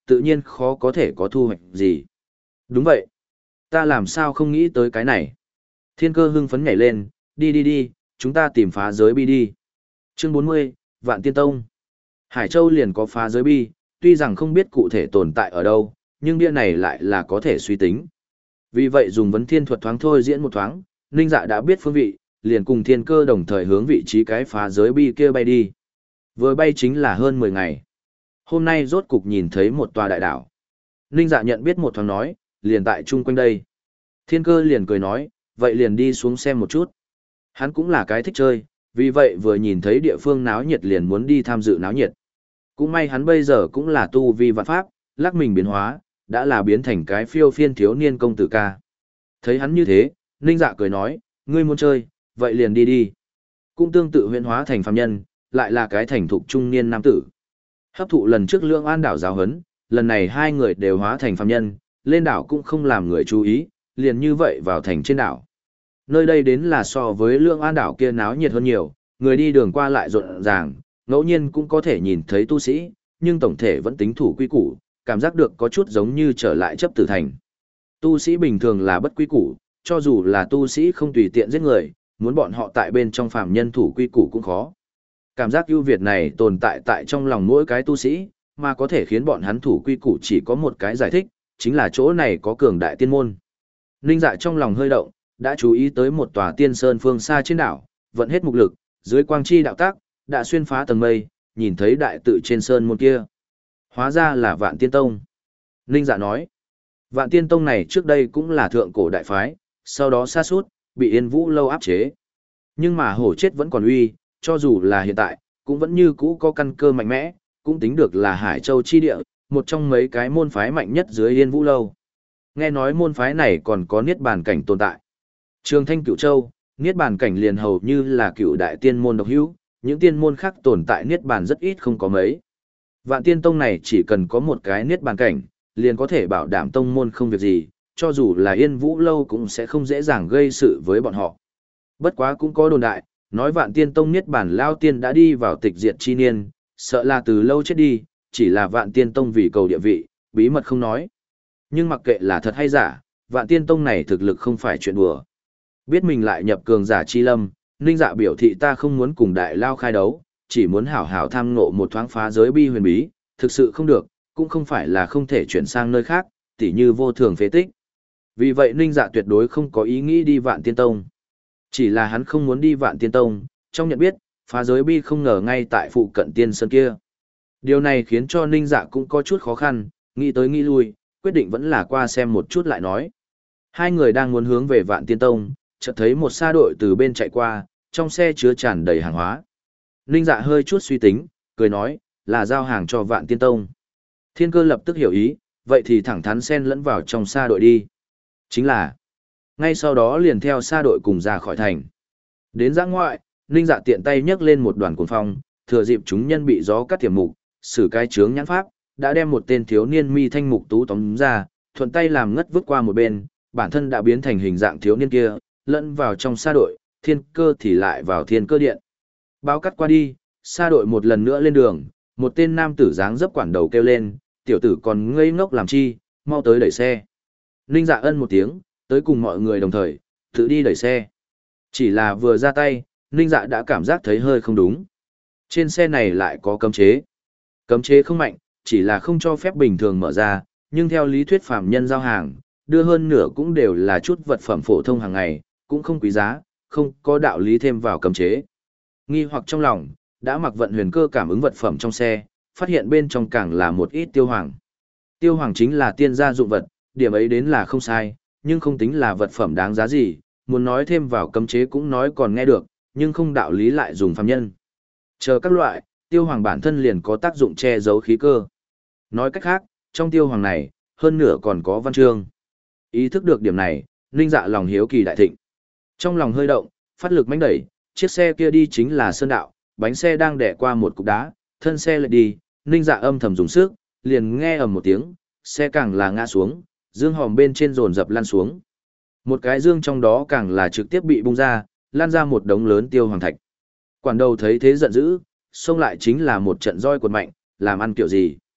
tự nhiên khó có thể có thu hoạch gì. Đúng vậy. Ta làm sao không nghĩ tới cái này. Thiên cơ hưng phấn nhảy lên, đi đi đi, chúng ta tìm phá giới bi đi. Chương bốn mươi, Vạn Tiên Tông. Hải Châu liền có phá giới bi, tuy rằng không biết cụ thể tồn tại ở đâu, nhưng bia này lại là có thể suy tính. Vì vậy dùng vấn thiên thuật thoáng thôi diễn một thoáng, Ninh Dạ đã biết phương vị, liền cùng thiên cơ đồng thời hướng vị trí cái phá giới bi kia bay đi. Vừa bay chính là hơn mười ngày. Hôm nay rốt cục nhìn thấy một tòa đại đảo. Ninh Dạ nhận biết một thoáng nói, liền tại chung quanh đây. Thiên cơ liền cười nói, vậy liền đi xuống xem một chút. Hắn cũng là cái thích chơi, vì vậy vừa nhìn thấy địa phương náo nhiệt liền muốn đi tham dự náo nhiệt. Cũng may hắn bây giờ cũng là tu vi vạn pháp, lắc mình biến hóa, đã là biến thành cái phiêu phiên thiếu niên công tử ca. Thấy hắn như thế, Ninh Dạ cười nói, ngươi muốn chơi, vậy liền đi đi. Cũng tương tự huyễn hóa thành phàm nhân, lại là cái thành thục trung niên nam tử. Hấp thụ lần trước Lương An đảo giáo hấn, lần này hai người đều hóa thành phàm nhân, lên đảo cũng không làm người chú ý, liền như vậy vào thành trên đảo. Nơi đây đến là so với Lương An đảo kia náo nhiệt hơn nhiều, người đi đường qua lại rộn ràng, ngẫu nhiên cũng có thể nhìn thấy tu sĩ, nhưng tổng thể vẫn tính thủ quy củ, cảm giác được có chút giống như trở lại chấp tử thành. Tu sĩ bình thường là bất quy củ, cho dù là tu sĩ không tùy tiện giết người, muốn bọn họ tại bên trong phàm nhân thủ quy củ cũng khó. Cảm giác ưu việt này tồn tại tại trong lòng mỗi cái tu sĩ, mà có thể khiến bọn hắn thủ quy củ chỉ có một cái giải thích, chính là chỗ này có cường đại tiên môn. Ninh Dạ trong lòng hơi động, đã chú ý tới một tòa tiên sơn phương xa trên đảo, vận hết mục lực, dưới quang chi đạo tác, đã xuyên phá tầng mây, nhìn thấy đại tự trên sơn môn kia. Hóa ra là Vạn Tiên Tông. Ninh Dạ nói, Vạn Tiên Tông này trước đây cũng là thượng cổ đại phái, sau đó sa sút bị Yên Vũ lâu áp chế. Nhưng mà hổ chết vẫn còn uy, cho dù là hiện tại, cũng vẫn như cũ có căn cơ mạnh mẽ, cũng tính được là Hải Châu chi địa, một trong mấy cái môn phái mạnh nhất dưới Yên Vũ lâu. Nghe nói môn phái này còn có niết bàn cảnh tồn tại. Trường Thanh Cửu Châu, niết bàn cảnh liền hầu như là cửu đại tiên môn độc hữu, những tiên môn khác tồn tại niết bàn rất ít không có mấy. Vạn Tiên Tông này chỉ cần có một cái niết bàn cảnh, liền có thể bảo đảm tông môn không việc gì, cho dù là Yên Vũ lâu cũng sẽ không dễ dàng gây sự với bọn họ. Bất quá cũng có đồn đại, nói Vạn Tiên Tông niết bàn lao tiên đã đi vào tịch diệt chi niên, sợ là từ lâu chết đi, chỉ là Vạn Tiên Tông vì cầu địa vị, bí mật không nói. Nhưng mặc kệ là thật hay giả, Vạn Tiên Tông này thực lực không phải chuyện đùa. Biết mình lại nhập cường giả chi lâm, Ninh Dạ biểu thị ta không muốn cùng đại lao khai đấu, chỉ muốn hảo hảo tham ngộ một thoáng phá giới bi huyền bí, thực sự không được, cũng không phải là không thể chuyển sang nơi khác, tỉ như vô thường phế tích. Vì vậy Ninh Dạ tuyệt đối không có ý nghĩ đi Vạn Tiên Tông. Chỉ là hắn không muốn đi Vạn Tiên Tông, trong nhận biết, phá giới bi không ngờ ngay tại phụ cận tiên sơn kia. Điều này khiến cho Ninh Dạ cũng có chút khó khăn, nghĩ tới nghĩ lui, quyết định vẫn là qua xem một chút lại nói. Hai người đang muốn hướng về Vạn Tiên Tông, chợt thấy một xa đội từ bên chạy qua, trong xe chứa tràn đầy hàng hóa. Ninh Dạ hơi chút suy tính, cười nói, là giao hàng cho Vạn Tiên Tông. Thiên Cơ lập tức hiểu ý, vậy thì thẳng thắn xen lẫn vào trong xa đội đi. Chính là, ngay sau đó liền theo xa đội cùng ra khỏi thành. Đến giã ngoại, Ninh Dạ tiện tay nhấc lên một đoàn cuồng phong, thừa dịp chúng nhân bị gió cắt tiềm mục, sử cái chướng nhãn pháp, đã đem một tên thiếu niên mi thanh mục tú tóm ra, thuận tay làm ngất vứt qua một bên, bản thân đã biến thành hình dạng thiếu niên kia, lẫn vào trong xa đội, Thiên Cơ thì lại vào Thiên Cơ điện. Báo cắt qua đi, xa đội một lần nữa lên đường, một tên nam tử dáng dấp quản đầu kêu lên, tiểu tử còn ngây ngốc làm chi, mau tới đẩy xe. Ninh Dạ ân một tiếng, tới cùng mọi người đồng thời, tự đi đẩy xe. Chỉ là vừa ra tay, Ninh Dạ đã cảm giác thấy hơi không đúng. Trên xe này lại có cấm chế. Cấm chế không mạnh, chỉ là không cho phép bình thường mở ra, nhưng theo lý thuyết phàm nhân giao hàng, đưa hơn nửa cũng đều là chút vật phẩm phổ thông hàng ngày, cũng không quý giá, không có đạo lý thêm vào cấm chế. Nghi hoặc trong lòng, đã mặc vận huyền cơ cảm ứng vật phẩm trong xe, phát hiện bên trong càng là một ít tiêu hoàng. Tiêu hoàng chính là tiên gia dụng vật, điểm ấy đến là không sai, nhưng không tính là vật phẩm đáng giá gì, muốn nói thêm vào cấm chế cũng nói còn nghe được, nhưng không đạo lý lại dùng phàm nhân. Chờ các loại, tiêu hoàng bản thân liền có tác dụng che giấu khí cơ. Nói cách khác, trong tiêu hoàng này, hơn nửa còn có văn chương. Ý thức được điểm này, Ninh Dạ lòng hiếu kỳ đại thịnh. Trong lòng hơi động, phát lực mãnh đẩy, chiếc xe kia đi chính là sơn đạo, bánh xe đang đè qua một cục đá, thân xe lại đi, Ninh Dạ âm thầm dùng sức, liền nghe ầm một tiếng, xe càng là ngã xuống, dương hòm bên trên dồn dập lăn xuống. Một cái dương trong đó càng là trực tiếp bị bung ra, lan ra một đống lớn tiêu hoàng thạch. Quản đầu thấy thế giận dữ, xông lại chính là một trận roi quật mạnh, làm ăn kiểu gì.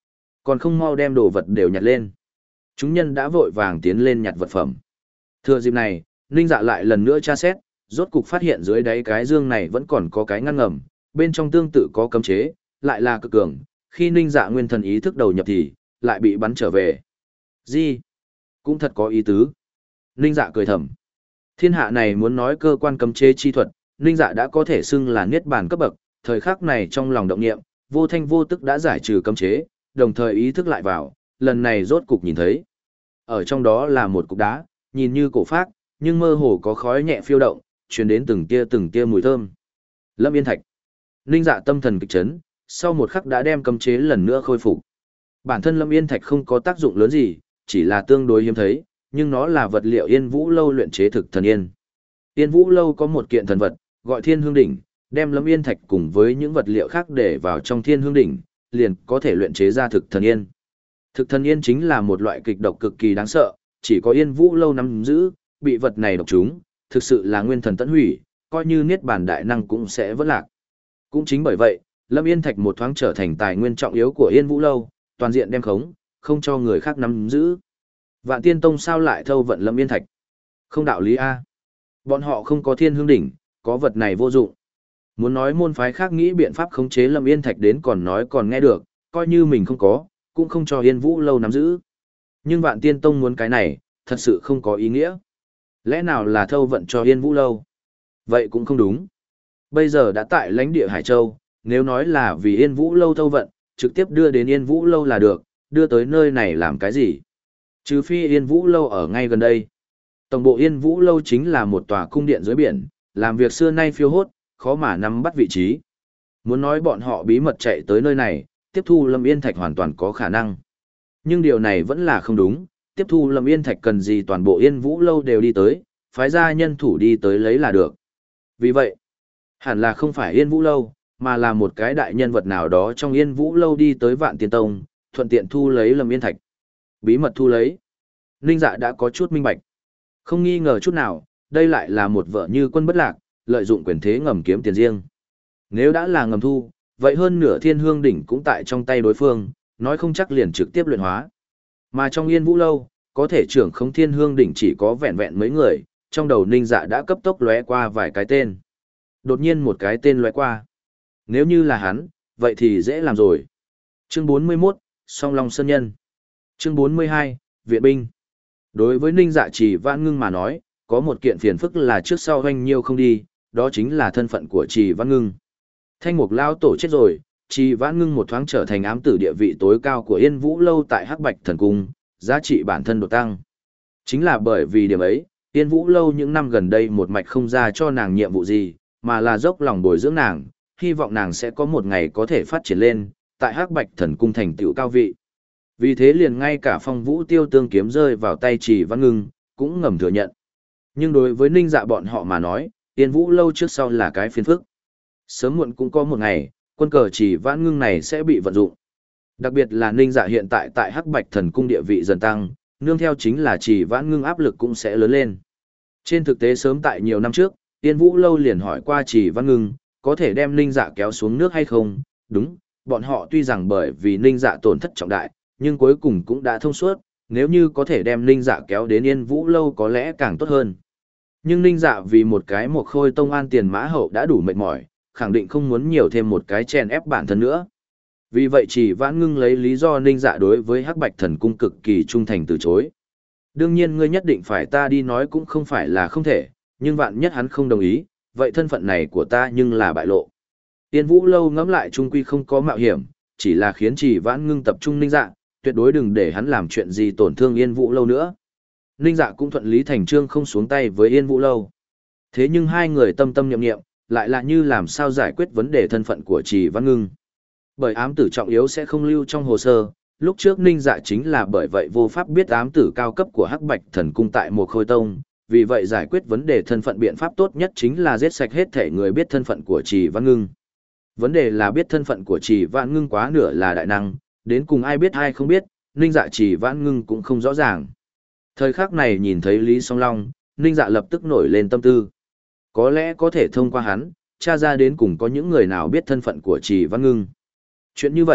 còn không mau đem đồ vật đều nhặt lên. Chúng nhân đã vội vàng tiến lên nhặt vật phẩm. Thừa dịp này, Ninh Dạ lại lần nữa tra xét, rốt cục phát hiện dưới đáy cái dương này vẫn còn có cái ngăn ngầm, bên trong tương tự có cấm chế, lại là cực cường, khi Ninh Dạ nguyên thần ý thức đầu nhập thì, lại bị bắn trở về. Gì? Cũng thật có ý tứ. Ninh Dạ cười thầm. Thiên hạ này muốn nói cơ quan cấm chế chi thuật, Ninh Dạ đã có thể xưng là niết bàn cấp bậc, thời khắc này trong lòng động niệm, vô thanh vô tức đã giải trừ cấm chế, đồng thời ý thức lại vào, lần này rốt cục nhìn thấy. Ở trong đó là một cục đá, nhìn như cổ phác, nhưng mơ hồ có khói nhẹ phiêu động, truyền đến từng tia từng tia mùi thơm. Lâm Yên Thạch. Ninh Dạ tâm thần kịch chấn, sau một khắc đã đem cấm chế lần nữa khôi phục. Bản thân Lâm Yên Thạch không có tác dụng lớn gì, chỉ là tương đối hiếm thấy, nhưng nó là vật liệu Yên Vũ Lâu luyện chế thực thần yên. Yên Vũ Lâu có một kiện thần vật, gọi Thiên Hương Đỉnh, đem Lâm Yên Thạch cùng với những vật liệu khác để vào trong Thiên Hương Đỉnh, liền có thể luyện chế ra thực thần yên. Thực thần yên chính là một loại kịch độc cực kỳ đáng sợ, chỉ có Yên Vũ Lâu nắm giữ, bị vật này độc trúng, thực sự là nguyên thần tận hủy, coi như niết bàn đại năng cũng sẽ vỡ lạc. Cũng chính bởi vậy, Lâm Yên Thạch một thoáng trở thành tài nguyên trọng yếu của Yên Vũ Lâu, toàn diện đem khống, không cho người khác nắm giữ. Vạn Tiên Tông sao lại thâu vận Lâm Yên Thạch? Không đạo lý a. Bọn họ không có Thiên Hương Đỉnh, có vật này vô dụng. Muốn nói môn phái khác nghĩ biện pháp khống chế Lâm Yên Thạch đến còn nói còn nghe được, coi như mình không có, cũng không cho Yên Vũ Lâu nắm giữ. Nhưng Vạn Tiên Tông muốn cái này, thật sự không có ý nghĩa. Lẽ nào là thâu vận cho Yên Vũ Lâu? Vậy cũng không đúng. Bây giờ đã tại lãnh địa Hải Châu, nếu nói là vì Yên Vũ Lâu thâu vận, trực tiếp đưa đến Yên Vũ Lâu là được, đưa tới nơi này làm cái gì? Trừ phi Yên Vũ Lâu ở ngay gần đây. Tổng bộ Yên Vũ Lâu chính là một tòa cung điện dưới biển, làm việc xưa nay phiêu hốt, khó mà nắm bắt vị trí. Muốn nói bọn họ bí mật chạy tới nơi này, tiếp thu Lâm Yên Thạch hoàn toàn có khả năng. Nhưng điều này vẫn là không đúng, tiếp thu Lâm Yên Thạch cần gì toàn bộ Yên Vũ Lâu đều đi tới, phái ra nhân thủ đi tới lấy là được. Vì vậy, hẳn là không phải Yên Vũ Lâu, mà là một cái đại nhân vật nào đó trong Yên Vũ Lâu đi tới Vạn Tiên Tông, thuận tiện thu lấy Lâm Yên Thạch. Bí mật thu lấy. Ninh Dạ đã có chút minh bạch. Không nghi ngờ chút nào, đây lại là một vợ như quân bất lạc, lợi dụng quyền thế ngầm kiếm tiền riêng. Nếu đã là ngầm thu, vậy hơn nửa Thiên Hương Đỉnh cũng tại trong tay đối phương, nói không chắc liền trực tiếp luyện hóa. Mà trong Yên Vũ Lâu, có thể trưởng không Thiên Hương Đỉnh chỉ có vẹn vẹn mấy người, trong đầu Ninh Dạ đã cấp tốc lóe qua vài cái tên. Đột nhiên một cái tên lóe qua. Nếu như là hắn, vậy thì dễ làm rồi. Chương bốn mươi mốt, Song Long Sơn Nhân. Chương bốn mươi hai, Viện Binh. Đối với Ninh Dạ Trì Vãn Ngưng mà nói, có một kiện phiền phức là trước sau hoanh nhiêu không đi, đó chính là thân phận của Trì Vãn Ngưng. Thanh Mục Lao Tổ chết rồi, Trì Vãn Ngưng một thoáng trở thành ám tử địa vị tối cao của Yên Vũ Lâu tại Hắc Bạch Thần Cung, giá trị bản thân đột tăng. Chính là bởi vì điểm ấy, Yên Vũ Lâu những năm gần đây một mạch không ra cho nàng nhiệm vụ gì, mà là dốc lòng bồi dưỡng nàng, hy vọng nàng sẽ có một ngày có thể phát triển lên, tại Hắc Bạch Thần Cung thành tựu cao vị. Vì thế liền ngay cả Phong Vũ Tiêu Tương kiếm rơi vào tay Trì Vãn Ngưng, cũng ngầm thừa nhận. Nhưng đối với Ninh Dạ bọn họ mà nói, Yên Vũ Lâu trước sau là cái phiền phức. Sớm muộn cũng có một ngày, quân cờ Trì Vãn Ngưng này sẽ bị vận dụng. Đặc biệt là Ninh Dạ hiện tại tại Hắc Bạch Thần Cung địa vị dần tăng, nương theo chính là Trì Vãn Ngưng áp lực cũng sẽ lớn lên. Trên thực tế sớm tại nhiều năm trước, Yên Vũ Lâu liền hỏi qua Trì Vãn Ngưng, có thể đem Ninh Dạ kéo xuống nước hay không? Đúng, bọn họ tuy rằng bởi vì Ninh Dạ tổn thất trọng đại, nhưng cuối cùng cũng đã thông suốt, nếu như có thể đem Ninh Dạ kéo đến Yên Vũ Lâu có lẽ càng tốt hơn. Nhưng Ninh Dạ vì một cái một khôi tông an tiền mã hậu đã đủ mệt mỏi, khẳng định không muốn nhiều thêm một cái chèn ép bản thân nữa. Vì vậy Trì Vãn Ngưng lấy lý do Ninh Dạ đối với Hắc Bạch Thần Cung cực kỳ trung thành từ chối. Đương nhiên ngươi nhất định phải ta đi nói cũng không phải là không thể, nhưng vạn nhất hắn không đồng ý, vậy thân phận này của ta nhưng là bại lộ. Yên Vũ Lâu ngẫm lại trung quy không có mạo hiểm, chỉ là khiến Trì Vãn Ngưng tập trung Ninh Dạ, tuyệt đối đừng để hắn làm chuyện gì tổn thương Yên Vũ Lâu nữa. Ninh Dạ cũng thuận lý thành trương không xuống tay với Yên Vũ Lâu. Thế nhưng hai người tâm tâm niệm niệm, lại là như làm sao giải quyết vấn đề thân phận của Trì Vãn Ngưng. Bởi ám tử trọng yếu sẽ không lưu trong hồ sơ, lúc trước Ninh Dạ chính là bởi vậy vô pháp biết ám tử cao cấp của Hắc Bạch Thần Cung tại một khôi tông, vì vậy giải quyết vấn đề thân phận biện pháp tốt nhất chính là giết sạch hết thể người biết thân phận của Trì Vãn Ngưng. Vấn đề là biết thân phận của Trì Vãn Ngưng quá nửa là đại năng, đến cùng ai biết ai không biết, Ninh Dạ Trì Vãn Ngưng cũng không rõ ràng. Thời khắc này nhìn thấy Lý Song Long, Ninh Dạ lập tức nổi lên tâm tư. Có lẽ có thể thông qua hắn, tra ra đến cùng có những người nào biết thân phận của Trì Vãn Ngưng. Chuyện như vậy,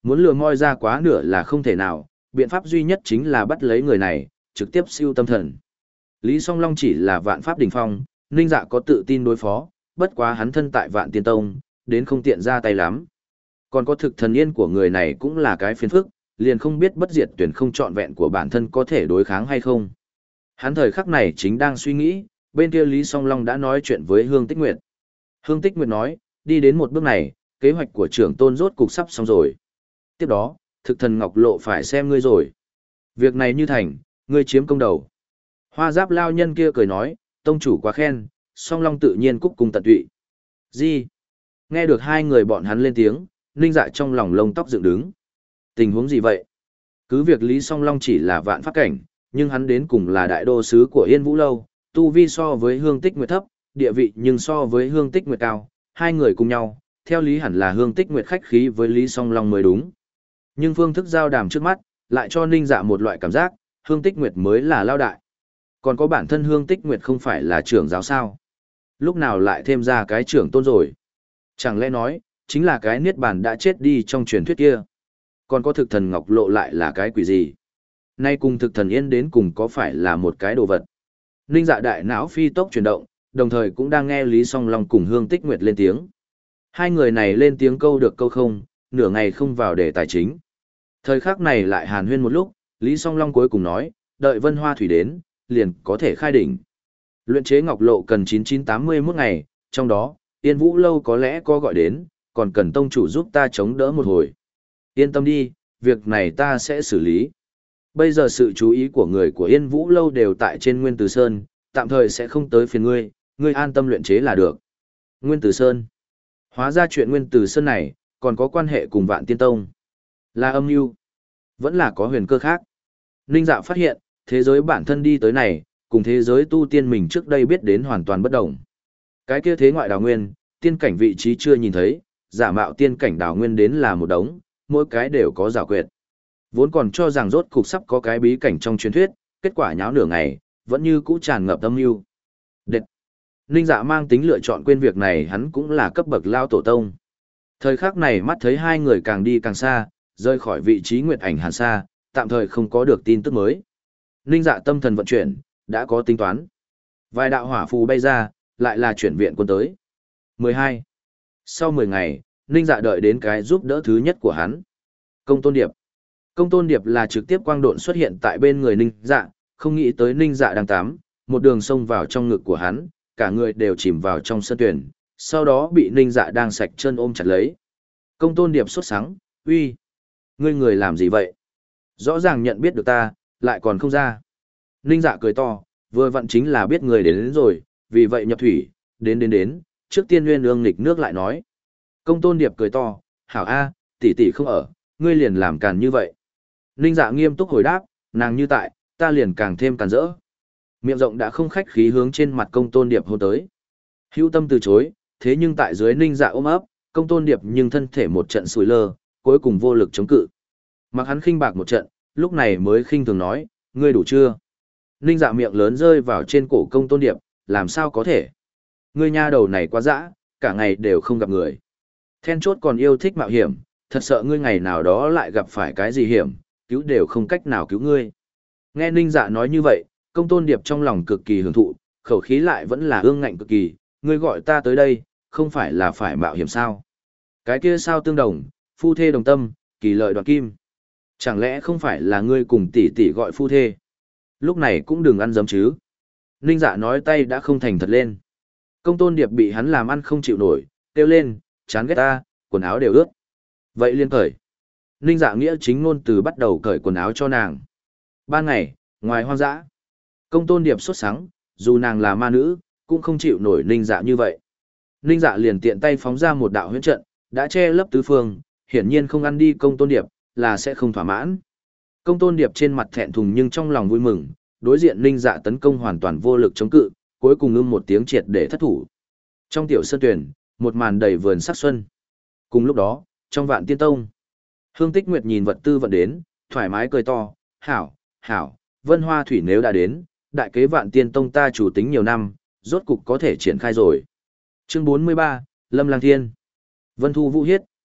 Muốn lừa moi ra quá nửa là không thể nào, biện pháp duy nhất chính là bắt lấy người này, trực tiếp siêu tâm thần. Lý Song Long chỉ là vạn pháp đỉnh phong, Ninh Dạ có tự tin đối phó, bất quá hắn thân tại vạn tiên tông, đến không tiện ra tay lắm. Còn có thực thần yên của người này cũng là cái phiền phức, liền không biết bất diệt tuyển không trọn vẹn của bản thân có thể đối kháng hay không. Hắn thời khắc này chính đang suy nghĩ, bên kia Lý Song Long đã nói chuyện với Hương Tích Nguyệt. Hương Tích Nguyệt nói, đi đến một bước này, kế hoạch của trưởng tôn rốt cục sắp xong rồi. Tiếp đó, thực thần Ngọc Lộ phải xem ngươi rồi. Việc này như thành, ngươi chiếm công đầu. Hoa giáp lao nhân kia cười nói, tông chủ quá khen, Song Long tự nhiên cúc cùng tận tụy. Gì? Nghe được hai người bọn hắn lên tiếng, Ninh Dạ trong lòng lông tóc dựng đứng. Tình huống gì vậy? Cứ việc Lý Song Long chỉ là vạn pháp cảnh, nhưng hắn đến cùng là đại đô sứ của Yên Vũ Lâu, tu vi so với Hương Tích Nguyệt thấp, địa vị nhưng so với Hương Tích Nguyệt cao, hai người cùng nhau, theo lý hẳn là Hương Tích Nguyệt khách khí với Lý Song Long mới đúng. Nhưng phương thức giao đàm trước mắt, lại cho Ninh Dạ một loại cảm giác, Hương Tích Nguyệt mới là lao đại. Còn có bản thân Hương Tích Nguyệt không phải là trưởng giáo sao? Lúc nào lại thêm ra cái trưởng tôn rồi? Chẳng lẽ nói, chính là cái niết bàn đã chết đi trong truyền thuyết kia? Còn có thực thần Ngọc Lộ lại là cái quỷ gì? Nay cùng thực thần Yên đến cùng có phải là một cái đồ vật? Ninh Dạ đại não phi tốc chuyển động, đồng thời cũng đang nghe Lý Song Long cùng Hương Tích Nguyệt lên tiếng. Hai người này lên tiếng câu được câu không, nửa ngày không vào đề tài chính. Thời khắc này lại hàn huyên một lúc, Lý Song Long cuối cùng nói, đợi Vân Hoa Thủy đến, liền có thể khai đỉnh. Luyện chế Ngọc Lộ cần chín chín tám mươi mốt ngày, trong đó, Yên Vũ Lâu có lẽ có gọi đến, còn cần tông chủ giúp ta chống đỡ một hồi. Yên tâm đi, việc này ta sẽ xử lý. Bây giờ sự chú ý của người của Yên Vũ Lâu đều tại trên Nguyên Từ Sơn, tạm thời sẽ không tới phiền ngươi, ngươi an tâm luyện chế là được. Nguyên Từ Sơn. Hóa ra chuyện Nguyên Từ Sơn này, còn có quan hệ cùng Vạn Tiên Tông. Là âm mưu, vẫn là có huyền cơ khác. Ninh Dạ phát hiện, thế giới bản thân đi tới này, cùng thế giới tu tiên mình trước đây biết đến hoàn toàn bất đồng. Cái kia thế ngoại đào nguyên, tiên cảnh vị trí chưa nhìn thấy, giả mạo tiên cảnh đào nguyên đến là một đống, mỗi cái đều có giả quyệt. Vốn còn cho rằng rốt cục sắp có cái bí cảnh trong truyền thuyết, kết quả nháo nửa ngày, vẫn như cũ tràn ngập âm mưu. Đệt. Ninh Dạ mang tính lựa chọn quên việc này, hắn cũng là cấp bậc lao tổ tông. Thời khắc này mắt thấy hai người càng đi càng xa, rời khỏi vị trí Nguyệt Ảnh Hàn Sa, tạm thời không có được tin tức mới. Ninh Dạ tâm thần vận chuyển, đã có tính toán. Vài đạo hỏa phù bay ra, lại là chuyển viện quân tới. mười hai. Sau mười ngày, Ninh Dạ đợi đến cái giúp đỡ thứ nhất của hắn. Công Tôn Điệp. Công Tôn Điệp là trực tiếp quang độn xuất hiện tại bên người Ninh Dạ, không nghĩ tới Ninh Dạ đang tắm, một đường xông vào trong ngực của hắn, cả người đều chìm vào trong sân tuyển, sau đó bị Ninh Dạ đang sạch chân ôm chặt lấy. Công Tôn Điệp sốt sắng, uy, ngươi người làm gì vậy? Rõ ràng nhận biết được ta, lại còn không ra. Ninh Dạ cười to, vừa vặn chính là biết người đến, đến rồi, vì vậy nhập thủy, đến đến đến, trước tiên Nguyên Ương nghịch nước lại nói. Công Tôn Điệp cười to, hảo a, tỷ tỷ không ở, ngươi liền làm càn như vậy. Ninh Dạ nghiêm túc hồi đáp, nàng như tại, ta liền càng thêm càn rỡ. Miệng rộng đã không khách khí hướng trên mặt Công Tôn Điệp hôn tới. Hữu tâm từ chối, thế nhưng tại dưới Ninh Dạ ôm ấp, Công Tôn Điệp nhưng thân thể một trận sùi lơ, cuối cùng vô lực chống cự. Mặc hắn khinh bạc một trận, lúc này mới khinh thường nói, ngươi đủ chưa? Ninh Dạ miệng lớn rơi vào trên cổ Công Tôn Điệp, làm sao có thể? Ngươi nha đầu này quá dã, cả ngày đều không gặp người. Then chốt còn yêu thích mạo hiểm, thật sợ ngươi ngày nào đó lại gặp phải cái gì hiểm, cứu đều không cách nào cứu ngươi. Nghe Ninh Dạ nói như vậy, Công Tôn Điệp trong lòng cực kỳ hưởng thụ, khẩu khí lại vẫn là ương ngạnh cực kỳ, ngươi gọi ta tới đây, không phải là phải mạo hiểm sao? Cái kia sao tương đồng, phu thê đồng tâm, kỳ lợi đoạt kim. Chẳng lẽ không phải là ngươi cùng tỷ tỷ gọi phu thê? Lúc này cũng đừng ăn dấm chứ. Ninh Dạ nói tay đã không thành thật lên. Công Tôn Điệp bị hắn làm ăn không chịu nổi, kêu lên, chán ghét ta, quần áo đều ướt. Vậy liên cởi. Ninh Dạ nghĩa chính ngôn từ bắt đầu cởi quần áo cho nàng. Ban ngày, ngoài hoang dã, Công Tôn Điệp sốt sắng, dù nàng là ma nữ, cũng không chịu nổi Ninh Dạ như vậy. Ninh Dạ liền tiện tay phóng ra một đạo huyễn trận, đã che lấp tứ phương, hiển nhiên không ăn đi Công Tôn Điệp, là sẽ không thỏa mãn. Công Tôn Điệp trên mặt thẹn thùng nhưng trong lòng vui mừng, đối diện Ninh Dạ tấn công hoàn toàn vô lực chống cự, cuối cùng ưm một tiếng triệt để thất thủ. Trong tiểu sơn tuyển, một màn đầy vườn sắc xuân. Cùng lúc đó, trong Vạn Tiên Tông, Hương Tích Nguyệt nhìn vật tư vận đến, thoải mái cười to, hảo, hảo, Vân Hoa Thủy nếu đã đến, đại kế Vạn Tiên Tông ta chủ tính nhiều năm, rốt cục có thể triển khai rồi. Chương bốn mươi ba, Lâm Lang Thiên. Vân Thu Vũ Hiết,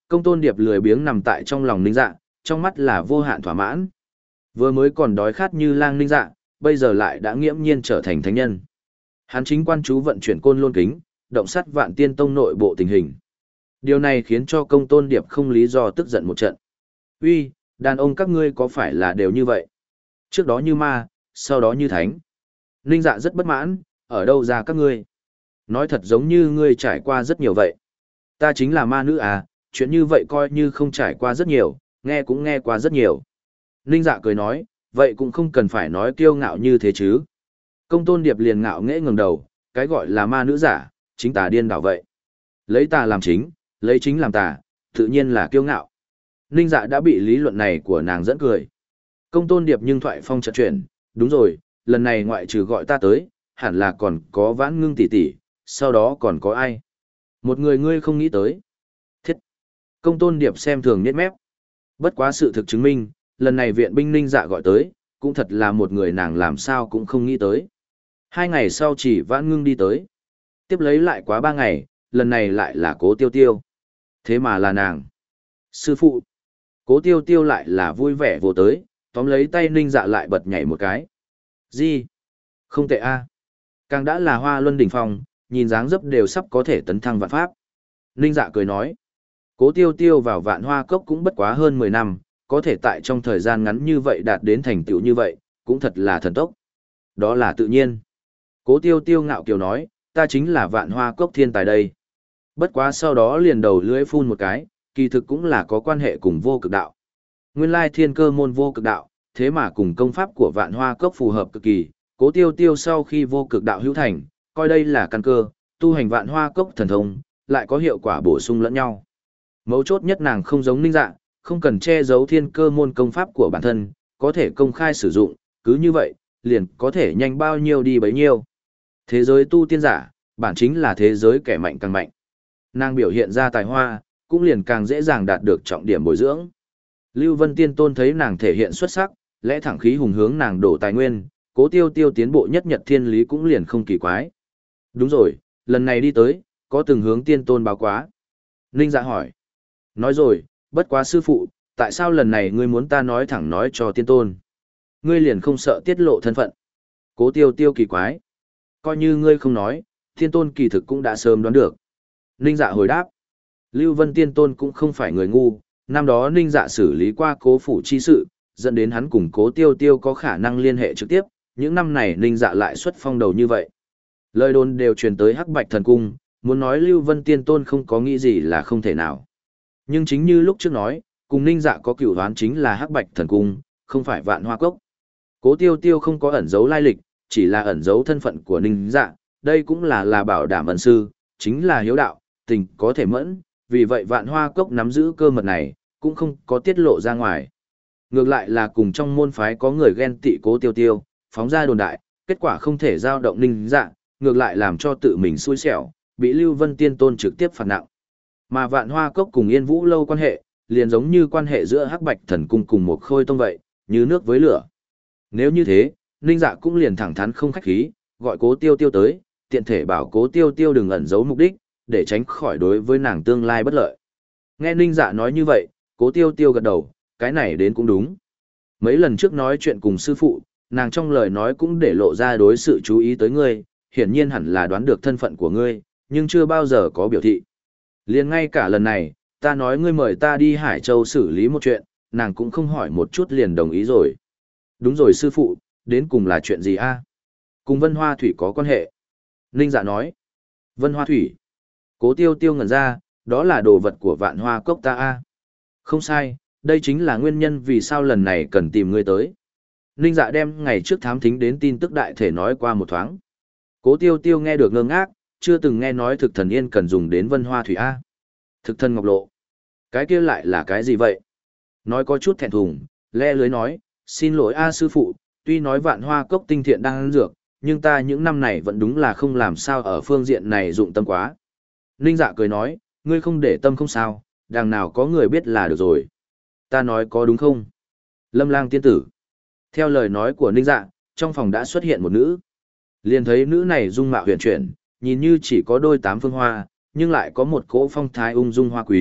Công tôn điệp lười biếng nằm tại trong lòng ninh dạ, trong mắt là vô hạn thỏa mãn. Vừa mới còn đói khát như lang ninh dạ, bây giờ lại đã nghiễm nhiên trở thành thánh nhân. Hắn chính quan chú vận chuyển côn lôn kính, động sát vạn tiên tông nội bộ tình hình. Điều này khiến cho công tôn điệp không lý do tức giận một trận. Uy, đàn ông các ngươi có phải là đều như vậy? Trước đó như ma, sau đó như thánh. Ninh dạ rất bất mãn, ở đâu ra các ngươi? Nói thật giống như ngươi trải qua rất nhiều vậy. Ta chính là ma nữ à, chuyện như vậy coi như không trải qua rất nhiều, nghe cũng nghe qua rất nhiều. Ninh dạ cười nói, vậy cũng không cần phải nói kiêu ngạo như thế chứ. Công tôn điệp liền ngạo nghễ ngẩng đầu, cái gọi là ma nữ giả, chính tà điên đảo vậy. Lấy tà làm chính, lấy chính làm tà, tự nhiên là kiêu ngạo. Ninh dạ đã bị lý luận này của nàng dẫn cười. Công tôn điệp nhưng thoại phong chợt chuyển, đúng rồi, lần này ngoại trừ gọi ta tới, hẳn là còn có vãn ngưng tỷ tỷ, sau đó còn có ai? Một người ngươi không nghĩ tới. Thiết. Công tôn điệp xem thường nhếch mép. Bất quá sự thực chứng minh, lần này viện binh Ninh dạ gọi tới, cũng thật là một người nàng làm sao cũng không nghĩ tới. Hai ngày sau chỉ vãn ngưng đi tới. Tiếp lấy lại quá ba ngày, lần này lại là cố tiêu tiêu. Thế mà là nàng. Sư phụ. Cố tiêu tiêu lại là vui vẻ vô tới, tóm lấy tay Ninh dạ lại bật nhảy một cái. Gì? Không tệ a. Càng đã là hoa luân đỉnh phong, nhìn dáng dấp đều sắp có thể tấn thăng vạn pháp. Ninh dạ cười nói. Cố tiêu tiêu vào vạn hoa cốc cũng bất quá hơn mười năm, có thể tại trong thời gian ngắn như vậy đạt đến thành tựu như vậy, cũng thật là thần tốc. Đó là tự nhiên. Cố tiêu tiêu ngạo kiều nói, ta chính là vạn hoa cốc thiên tài đây. Bất quá sau đó liền đầu lưỡi phun một cái, kỳ thực cũng là có quan hệ cùng vô cực đạo. Nguyên lai thiên cơ môn vô cực đạo, thế mà cùng công pháp của vạn hoa cốc phù hợp cực kỳ, cố tiêu tiêu sau khi vô cực đạo hữu thành, coi đây là căn cơ, tu hành vạn hoa cốc thần thông, lại có hiệu quả bổ sung lẫn nhau. Mấu chốt nhất nàng không giống Ninh dạ, không cần che giấu thiên cơ môn công pháp của bản thân, có thể công khai sử dụng, cứ như vậy, liền có thể nhanh bao nhiêu đi bấy nhiêu. Thế giới tu tiên giả, bản chính là thế giới kẻ mạnh càng mạnh. Nàng biểu hiện ra tài hoa, cũng liền càng dễ dàng đạt được trọng điểm bồi dưỡng. Lưu Vân Tiên Tôn thấy nàng thể hiện xuất sắc, lẽ thẳng khí hùng hướng nàng đổ tài nguyên, cố tiêu tiêu tiến bộ nhất nhật thiên lý cũng liền không kỳ quái. Đúng rồi, lần này đi tới, có từng hướng Tiên Tôn báo quá. Ninh dạ hỏi. Nói rồi, bất quá sư phụ, tại sao lần này ngươi muốn ta nói thẳng nói cho Tiên Tôn? Ngươi liền không sợ tiết lộ thân phận. Cố tiêu tiêu kỳ quái. Coi như ngươi không nói, Tiên Tôn kỳ thực cũng đã sớm đoán được. Ninh dạ hồi đáp. Lưu Vân Tiên Tôn cũng không phải người ngu, năm đó Ninh dạ xử lý qua cố phủ chi sự, dẫn đến hắn cùng cố tiêu tiêu có khả năng liên hệ trực tiếp, những năm này Ninh dạ lại xuất phong đầu như vậy. Lời đồn đều truyền tới Hắc Bạch Thần Cung, muốn nói Lưu Vân Tiên Tôn không có nghĩ gì là không thể nào. Nhưng chính như lúc trước nói, cùng Ninh dạ có cửu đoán chính là Hắc Bạch Thần Cung, không phải Vạn Hoa Cốc. Cố tiêu tiêu không có ẩn giấu lai lịch, chỉ là ẩn giấu thân phận của Ninh dạ, đây cũng là là bảo đảm ẩn sư, chính là hiếu đạo, tình có thể mẫn, vì vậy Vạn Hoa Cốc nắm giữ cơ mật này, cũng không có tiết lộ ra ngoài. Ngược lại là cùng trong môn phái có người ghen tị cố tiêu tiêu, phóng ra đồn đại, kết quả không thể giao động Ninh dạ, ngược lại làm cho tự mình xui xẻo, bị Lưu Vân Tiên Tôn trực tiếp phạt nặng. Mà Vạn Hoa Cốc cùng Yên Vũ Lâu quan hệ, liền giống như quan hệ giữa Hắc Bạch Thần Cung cùng một Khôi Tông vậy, như nước với lửa. Nếu như thế, Ninh dạ cũng liền thẳng thắn không khách khí, gọi cố tiêu tiêu tới, tiện thể bảo cố tiêu tiêu đừng ẩn giấu mục đích, để tránh khỏi đối với nàng tương lai bất lợi. Nghe Ninh dạ nói như vậy, cố tiêu tiêu gật đầu, cái này đến cũng đúng. Mấy lần trước nói chuyện cùng sư phụ, nàng trong lời nói cũng để lộ ra đối sự chú ý tới ngươi, hiển nhiên hẳn là đoán được thân phận của ngươi, nhưng chưa bao giờ có biểu thị. Liền ngay cả lần này, ta nói ngươi mời ta đi Hải Châu xử lý một chuyện, nàng cũng không hỏi một chút liền đồng ý rồi. Đúng rồi sư phụ, đến cùng là chuyện gì a? Cùng Vân Hoa Thủy có quan hệ. Ninh dạ nói. Vân Hoa Thủy. Cố tiêu tiêu ngẩn ra, đó là đồ vật của Vạn Hoa Cốc ta a. Không sai, đây chính là nguyên nhân vì sao lần này cần tìm ngươi tới. Ninh dạ đem ngày trước thám thính đến tin tức đại thể nói qua một thoáng. Cố tiêu tiêu nghe được ngơ ngác, chưa từng nghe nói thực thần yên cần dùng đến Vân Hoa Thủy A. Thực thần ngọc lộ. Cái kia lại là cái gì vậy? Nói có chút thẹn thùng, le lưới nói, xin lỗi A sư phụ, tuy nói Vạn Hoa Cốc tinh thiện đang ăn dược, nhưng ta những năm này vẫn đúng là không làm sao ở phương diện này dụng tâm quá. Ninh dạ cười nói, ngươi không để tâm không sao, đằng nào có người biết là được rồi. Ta nói có đúng không? Lâm Lang tiên tử. Theo lời nói của Ninh dạ, trong phòng đã xuất hiện một nữ. Liền thấy nữ này dung mạo huyền chuyển, nhìn như chỉ có đôi tám phương hoa, nhưng lại có một cỗ phong thái ung dung hoa quý,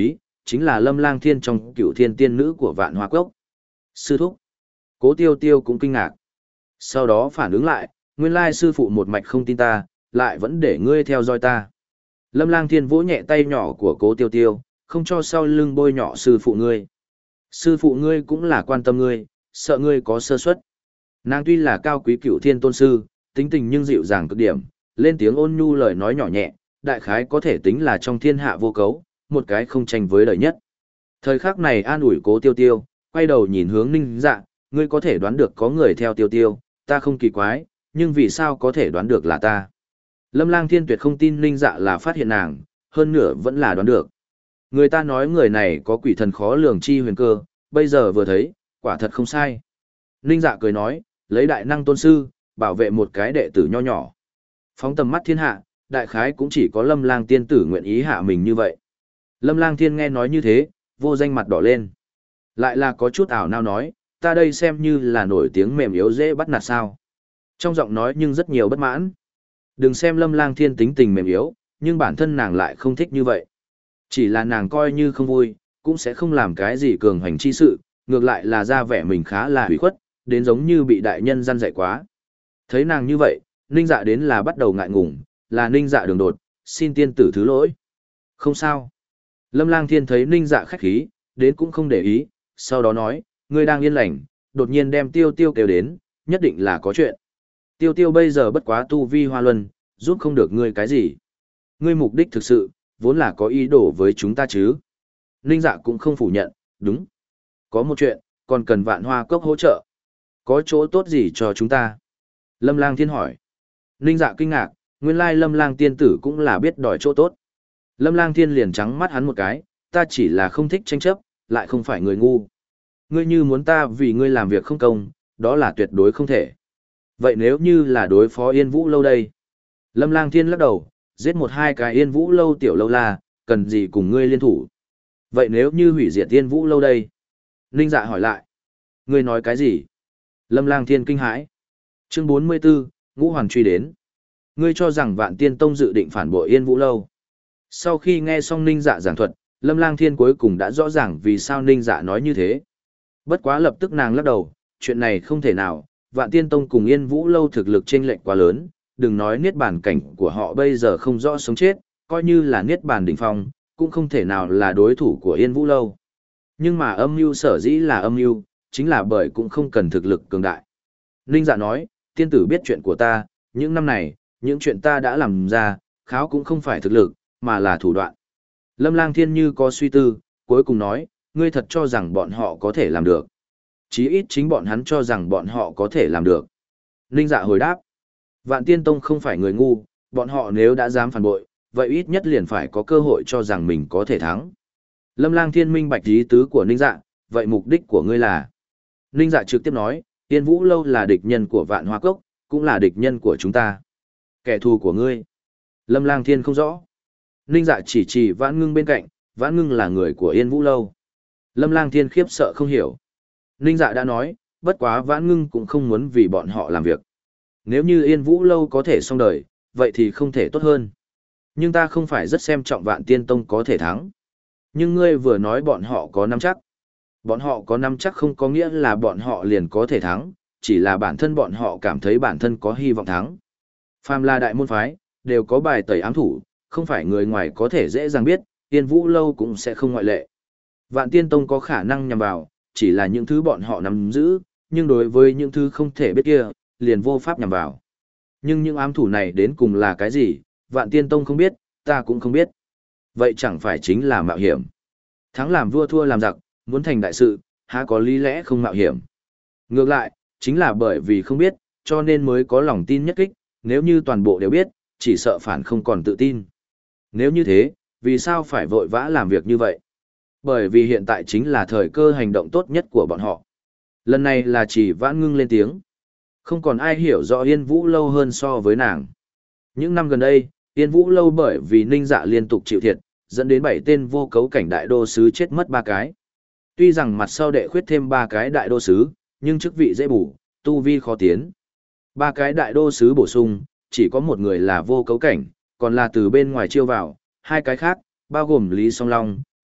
chính là Lâm Lang Thiên trong Cửu Thiên tiên nữ của Vạn Hoa Cốc. Sư thúc. Cố Tiêu Tiêu cũng kinh ngạc. Sau đó phản ứng lại, nguyên lai sư phụ một mạch không tin ta, lại vẫn để ngươi theo dõi ta. Lâm Lang Thiên vỗ nhẹ tay nhỏ của Cố Tiêu Tiêu, không cho sau lưng bôi nhỏ sư phụ ngươi. Sư phụ ngươi cũng là quan tâm ngươi, sợ ngươi có sơ suất. Nàng tuy là cao quý Cửu Thiên tôn sư, tính tình nhưng dịu dàng cực điểm, lên tiếng ôn nhu lời nói nhỏ nhẹ, đại khái có thể tính là trong thiên hạ vô cấu, một cái không tranh với đời nhất. Thời khắc này an ủi Cố Tiêu Tiêu, quay đầu nhìn hướng Ninh Dạ, ngươi có thể đoán được có người theo Tiêu Tiêu, ta không kỳ quái, nhưng vì sao có thể đoán được là ta? Lâm Lang Thiên tuyệt không tin Ninh Dạ là phát hiện nàng, hơn nữa vẫn là đoán được. Người ta nói người này có quỷ thần khó lường chi huyền cơ, bây giờ vừa thấy, quả thật không sai. Ninh Dạ cười nói, lấy đại năng tôn sư, bảo vệ một cái đệ tử nho nhỏ. Phóng tầm mắt thiên hạ, đại khái cũng chỉ có Lâm Lang tiên tử nguyện ý hạ mình như vậy. Lâm Lang Thiên nghe nói như thế, vô danh mặt đỏ lên. Lại là có chút ảo nao nói, ta đây xem như là nổi tiếng mềm yếu dễ bắt nạt sao. Trong giọng nói nhưng rất nhiều bất mãn. Đừng xem Lâm Lang Thiên tính tình mềm yếu, nhưng bản thân nàng lại không thích như vậy. Chỉ là nàng coi như không vui, cũng sẽ không làm cái gì cường hành chi sự, ngược lại là ra vẻ mình khá là hủy khuất, đến giống như bị đại nhân răn dạy quá. Thấy nàng như vậy, Ninh Dạ đến là bắt đầu ngại ngùng, là Ninh Dạ đường đột, xin tiên tử thứ lỗi. Không sao. Lâm Lang Thiên thấy Ninh Dạ khách khí, đến cũng không để ý, sau đó nói, ngươi đang yên lành, đột nhiên đem Tiêu Tiêu kêu đến, nhất định là có chuyện. Tiêu Tiêu bây giờ bất quá tu vi hoa luân, giúp không được ngươi cái gì. Ngươi mục đích thực sự, vốn là có ý đồ với chúng ta chứ. Ninh Dạ cũng không phủ nhận, đúng. Có một chuyện, còn cần Vạn Hoa Cốc hỗ trợ. Có chỗ tốt gì cho chúng ta? Lâm Lang Thiên hỏi. Ninh Dạ kinh ngạc, nguyên lai Lâm Lang tiên tử cũng là biết đòi chỗ tốt. Lâm Lang Thiên liền trắng mắt hắn một cái, ta chỉ là không thích tranh chấp, lại không phải người ngu. Ngươi như muốn ta vì ngươi làm việc không công, đó là tuyệt đối không thể. Vậy nếu như là đối phó Yên Vũ lâu đây? Lâm Lang Thiên lắc đầu, giết một hai cái Yên Vũ lâu tiểu lâu la, cần gì cùng ngươi liên thủ? Vậy nếu như hủy diệt Yên Vũ lâu đây? Ninh Dạ hỏi lại. Ngươi nói cái gì? Lâm Lang Thiên kinh hãi. Chương bốn mươi 44, Ngũ Hoàn truy đến. Ngươi cho rằng Vạn Tiên Tông dự định phản bội Yên Vũ lâu. Sau khi nghe xong Ninh Dạ giảng thuật, Lâm Lang Thiên cuối cùng đã rõ ràng vì sao Ninh Dạ nói như thế. Bất quá lập tức nàng lắc đầu, chuyện này không thể nào, Vạn Tiên Tông cùng Yên Vũ lâu thực lực chênh lệch quá lớn, đừng nói niết bàn cảnh của họ bây giờ không rõ sống chết, coi như là niết bàn đỉnh phong, cũng không thể nào là đối thủ của Yên Vũ lâu. Nhưng mà âm mưu sở dĩ là âm mưu, chính là bởi cũng không cần thực lực cường đại. Ninh Dạ nói, tiên tử biết chuyện của ta, những năm này, những chuyện ta đã làm ra, kháo cũng không phải thực lực, mà là thủ đoạn. Lâm Lang Thiên như có suy tư, cuối cùng nói, ngươi thật cho rằng bọn họ có thể làm được. Chí ít chính bọn hắn cho rằng bọn họ có thể làm được. Ninh Dạ hồi đáp, Vạn Tiên Tông không phải người ngu, bọn họ nếu đã dám phản bội, vậy ít nhất liền phải có cơ hội cho rằng mình có thể thắng. Lâm Lang Thiên minh bạch ý tứ của Ninh Dạ, vậy mục đích của ngươi là? Ninh Dạ trực tiếp nói, Yên Vũ lâu là địch nhân của Vạn Hoa Cốc, cũng là địch nhân của chúng ta. Kẻ thù của ngươi? Lâm Lang Thiên không rõ. Ninh Dạ chỉ chỉ Vãn Ngưng bên cạnh, Vãn Ngưng là người của Yên Vũ lâu. Lâm Lang Thiên khiếp sợ không hiểu. Ninh Dạ đã nói, bất quá Vãn Ngưng cũng không muốn vì bọn họ làm việc. Nếu như Yên Vũ lâu có thể xong đời, vậy thì không thể tốt hơn. Nhưng ta không phải rất xem trọng Vạn Tiên Tông có thể thắng. Nhưng ngươi vừa nói bọn họ có nắm chắc. Bọn họ có nắm chắc không có nghĩa là bọn họ liền có thể thắng, chỉ là bản thân bọn họ cảm thấy bản thân có hy vọng thắng. Phàm là đại môn phái, đều có bài tẩy ám thủ, không phải người ngoài có thể dễ dàng biết, Yên Vũ lâu cũng sẽ không ngoại lệ. Vạn Tiên Tông có khả năng nhằm vào, chỉ là những thứ bọn họ nắm giữ, nhưng đối với những thứ không thể biết kia, liền vô pháp nhằm vào. Nhưng những ám thủ này đến cùng là cái gì, Vạn Tiên Tông không biết, ta cũng không biết. Vậy chẳng phải chính là mạo hiểm. Thắng làm vua thua làm giặc, muốn thành đại sự, há có lý lẽ không mạo hiểm. Ngược lại, chính là bởi vì không biết, cho nên mới có lòng tin nhất kích, nếu như toàn bộ đều biết, chỉ sợ phản không còn tự tin. Nếu như thế, vì sao phải vội vã làm việc như vậy? Bởi vì hiện tại chính là thời cơ hành động tốt nhất của bọn họ. Lần này là chỉ Vãn Ngưng lên tiếng. Không còn ai hiểu rõ Yên Vũ lâu hơn so với nàng. Những năm gần đây, Yên Vũ lâu bởi vì Ninh Dạ liên tục chịu thiệt, dẫn đến bảy tên vô cấu cảnh đại đô sứ chết mất ba cái. Tuy rằng mặt sau đệ khuyết thêm ba cái đại đô sứ, nhưng chức vị dễ bù, tu vi khó tiến. Ba cái đại đô sứ bổ sung, chỉ có một người là vô cấu cảnh, còn là từ bên ngoài chiêu vào, hai cái khác, bao gồm Lý Song Long,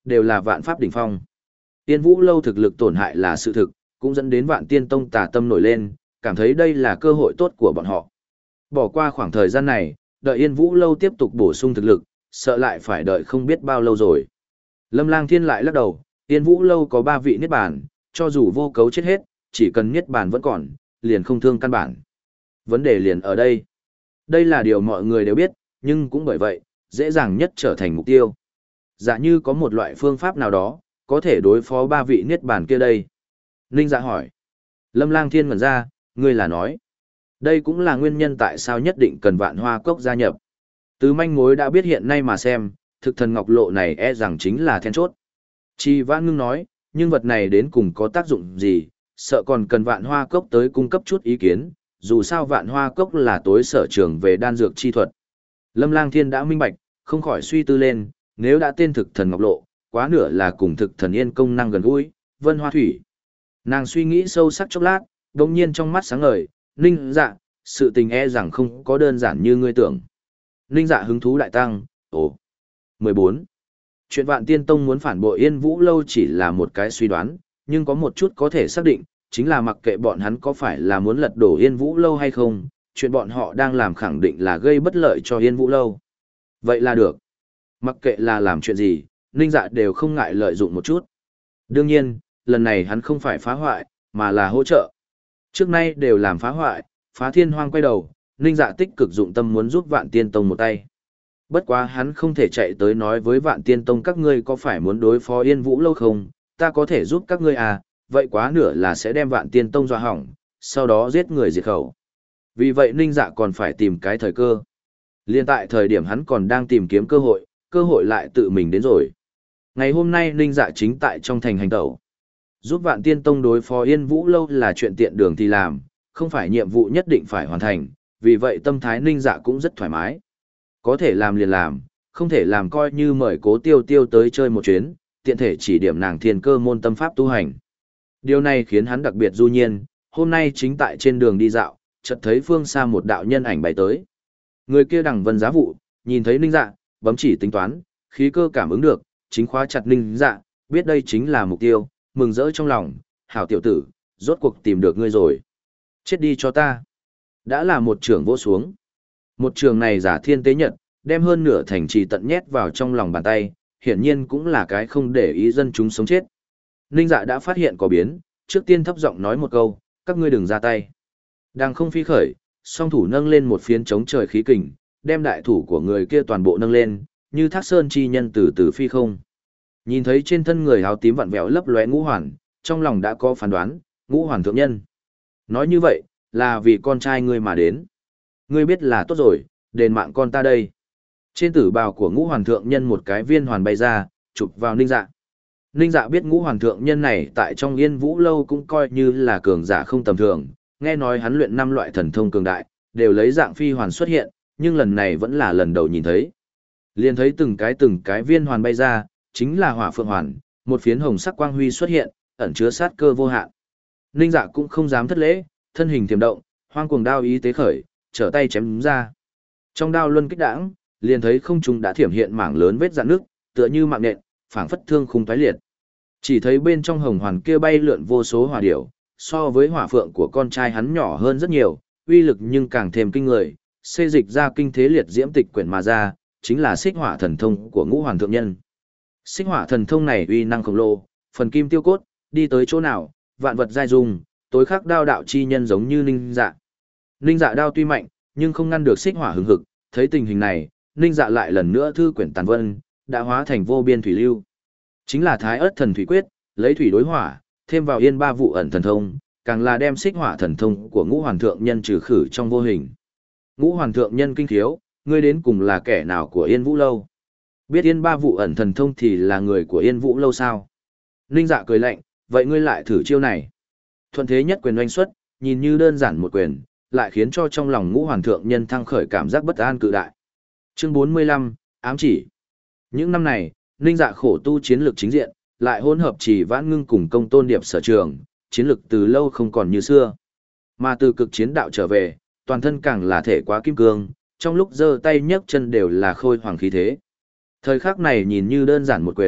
đều là vạn pháp đỉnh phong. Tiên Vũ Lâu thực lực tổn hại là sự thực, cũng dẫn đến Vạn Tiên Tông tà tâm nổi lên, cảm thấy đây là cơ hội tốt của bọn họ. Bỏ qua khoảng thời gian này, đợi Yên Vũ Lâu tiếp tục bổ sung thực lực, sợ lại phải đợi không biết bao lâu rồi. Lâm Lang Thiên lại lắc đầu, Yên Vũ Lâu có ba vị niết bàn, cho dù vô cấu chết hết, chỉ cần niết bàn vẫn còn, liền không thương căn bản. Vấn đề liền ở đây. Đây là điều mọi người đều biết, nhưng cũng bởi vậy, dễ dàng nhất trở thành mục tiêu. Dạ như có một loại phương pháp nào đó, có thể đối phó ba vị niết bàn kia đây. Ninh Dạ hỏi. Lâm Lang Thiên ngẩn ra, ngươi là nói. Đây cũng là nguyên nhân tại sao nhất định cần Vạn Hoa Cốc gia nhập. Từ manh mối đã biết hiện nay mà xem, thực thần ngọc lộ này e rằng chính là then chốt. Chi Vãn Ngưng nói, nhưng vật này đến cùng có tác dụng gì, sợ còn cần Vạn Hoa Cốc tới cung cấp chút ý kiến, dù sao Vạn Hoa Cốc là tối sở trường về đan dược chi thuật. Lâm Lang Thiên đã minh bạch, không khỏi suy tư lên, nếu đã tên thực thần ngọc lộ, quá nửa là cùng thực thần yên công năng gần gũi, Vân Hoa Thủy. Nàng suy nghĩ sâu sắc chốc lát, đột nhiên trong mắt sáng ngời, Ninh Dạ, sự tình e rằng không có đơn giản như ngươi tưởng. Ninh Dạ hứng thú đại tăng, ồ. mười bốn. Chuyện Vạn Tiên Tông muốn phản bội Yên Vũ Lâu chỉ là một cái suy đoán, nhưng có một chút có thể xác định, chính là mặc kệ bọn hắn có phải là muốn lật đổ Yên Vũ Lâu hay không, chuyện bọn họ đang làm khẳng định là gây bất lợi cho Yên Vũ Lâu. Vậy là được. Mặc kệ là làm chuyện gì, Ninh Dạ đều không ngại lợi dụng một chút. Đương nhiên, lần này hắn không phải phá hoại, mà là hỗ trợ. Trước nay đều làm phá hoại, Phá Thiên Hoang quay đầu, Ninh Dạ tích cực dụng tâm muốn giúp Vạn Tiên Tông một tay. Bất quá hắn không thể chạy tới nói với Vạn Tiên Tông các ngươi có phải muốn đối phó Yên Vũ Lâu không, ta có thể giúp các ngươi à, vậy quá nửa là sẽ đem Vạn Tiên Tông dọa hỏng, sau đó giết người diệt khẩu. Vì vậy Ninh Dạ còn phải tìm cái thời cơ. Liên tại thời điểm hắn còn đang tìm kiếm cơ hội, cơ hội lại tự mình đến rồi. Ngày hôm nay Ninh Dạ chính tại trong thành hành tẩu. Giúp Vạn Tiên Tông đối phó Yên Vũ Lâu là chuyện tiện đường thì làm, không phải nhiệm vụ nhất định phải hoàn thành, vì vậy tâm thái Ninh Dạ cũng rất thoải mái. Có thể làm liền làm, không thể làm coi như mời Cố Tiêu Tiêu tới chơi một chuyến, tiện thể chỉ điểm nàng thiên cơ môn tâm pháp tu hành. Điều này khiến hắn đặc biệt du nhiên, hôm nay chính tại trên đường đi dạo, chợt thấy phương xa một đạo nhân ảnh bay tới. Người kia đằng vân giá vụ, nhìn thấy Ninh Dạ, bấm chỉ tính toán, khí cơ cảm ứng được, chính khóa chặt Ninh Dạ, biết đây chính là mục tiêu, mừng rỡ trong lòng, hảo tiểu tử, rốt cuộc tìm được ngươi rồi. Chết đi cho ta. Đã là một trường vỗ xuống. Một trường này giả thiên tế nhật, đem hơn nửa thành trì tận nhét vào trong lòng bàn tay, hiển nhiên cũng là cái không để ý dân chúng sống chết. Ninh Dạ đã phát hiện có biến, trước tiên thấp giọng nói một câu, các ngươi đừng ra tay. Đang không phi khởi, song thủ nâng lên một phiến chống trời khí kình, đem đại thủ của người kia toàn bộ nâng lên, như thác sơn chi nhân từ từ phi không. Nhìn thấy trên thân người áo tím vặn vẹo lấp lóe ngũ hoàn, trong lòng đã có phán đoán, ngũ hoàn thượng nhân. Nói như vậy, là vì con trai ngươi mà đến. Ngươi biết là tốt rồi, đền mạng con ta đây. Trên tử bào của ngũ hoàn thượng nhân một cái viên hoàn bay ra, chụp vào Ninh Dạ. Ninh Dạ biết ngũ hoàn thượng nhân này tại trong Yên Vũ Lâu cũng coi như là cường giả không tầm thường, nghe nói hắn luyện năm loại thần thông cường đại, đều lấy dạng phi hoàn xuất hiện, nhưng lần này vẫn là lần đầu nhìn thấy. Liền thấy từng cái từng cái viên hoàn bay ra, chính là hỏa phượng hoàn, một phiến hồng sắc quang huy xuất hiện, ẩn chứa sát cơ vô hạn. Ninh Dạ cũng không dám thất lễ, thân hình tiềm động, hoang cuồng đao ý tế khởi, trở tay chém ra. Trong đao luân kích đãng, liền thấy không trung đã thiểm hiện mảng lớn vết rạn nước, tựa như mạng nện, phảng phất thương khung toái liệt. Chỉ thấy bên trong hồng hoàn kia bay lượn vô số hỏa điểu, so với hỏa phượng của con trai hắn nhỏ hơn rất nhiều, uy lực nhưng càng thêm kinh người, xê dịch ra kinh thế liệt diễm tịch quyển mà ra, chính là xích hỏa thần thông của ngũ hoàn thượng nhân. Xích hỏa thần thông này uy năng khổng lồ, phần kim tiêu cốt, đi tới chỗ nào, vạn vật giai dung, tối khắc đao đạo chi nhân giống như Ninh Dạ. Ninh Dạ đao tuy mạnh, nhưng không ngăn được xích hỏa hứng hực, thấy tình hình này, Ninh Dạ lại lần nữa thư quyển tàn vân, đã hóa thành vô biên thủy lưu. Chính là Thái Ức Thần Thủy Quyết, lấy thủy đối hỏa, thêm vào Yên Ba Vụ ẩn thần thông, càng là đem xích hỏa thần thông của Ngũ Hoàn thượng nhân trừ khử trong vô hình. Ngũ Hoàn thượng nhân kinh khiếu, ngươi đến cùng là kẻ nào của Yên Vũ Lâu? Biết Yên Ba Vụ ẩn thần thông thì là người của Yên Vũ Lâu sao? Ninh Dạ cười lạnh, vậy ngươi lại thử chiêu này. Thuận thế nhất quyền oanh xuất, nhìn như đơn giản một quyền, lại khiến cho trong lòng Ngũ Hoàn thượng nhân thăng khởi cảm giác bất an cự đại. Chương bốn mươi lăm, ám chỉ. Những năm này, Ninh Dạ khổ tu chiến lược chính diện, lại hỗn hợp Chỉ Vãn Ngưng cùng Công Tôn Điệp sở trường, chiến lược từ lâu không còn như xưa. Mà từ cực chiến đạo trở về, toàn thân càng là thể quá kim cương, trong lúc giơ tay nhấc chân đều là khôi hoàng khí thế. Thời khắc này nhìn như đơn giản một quyền,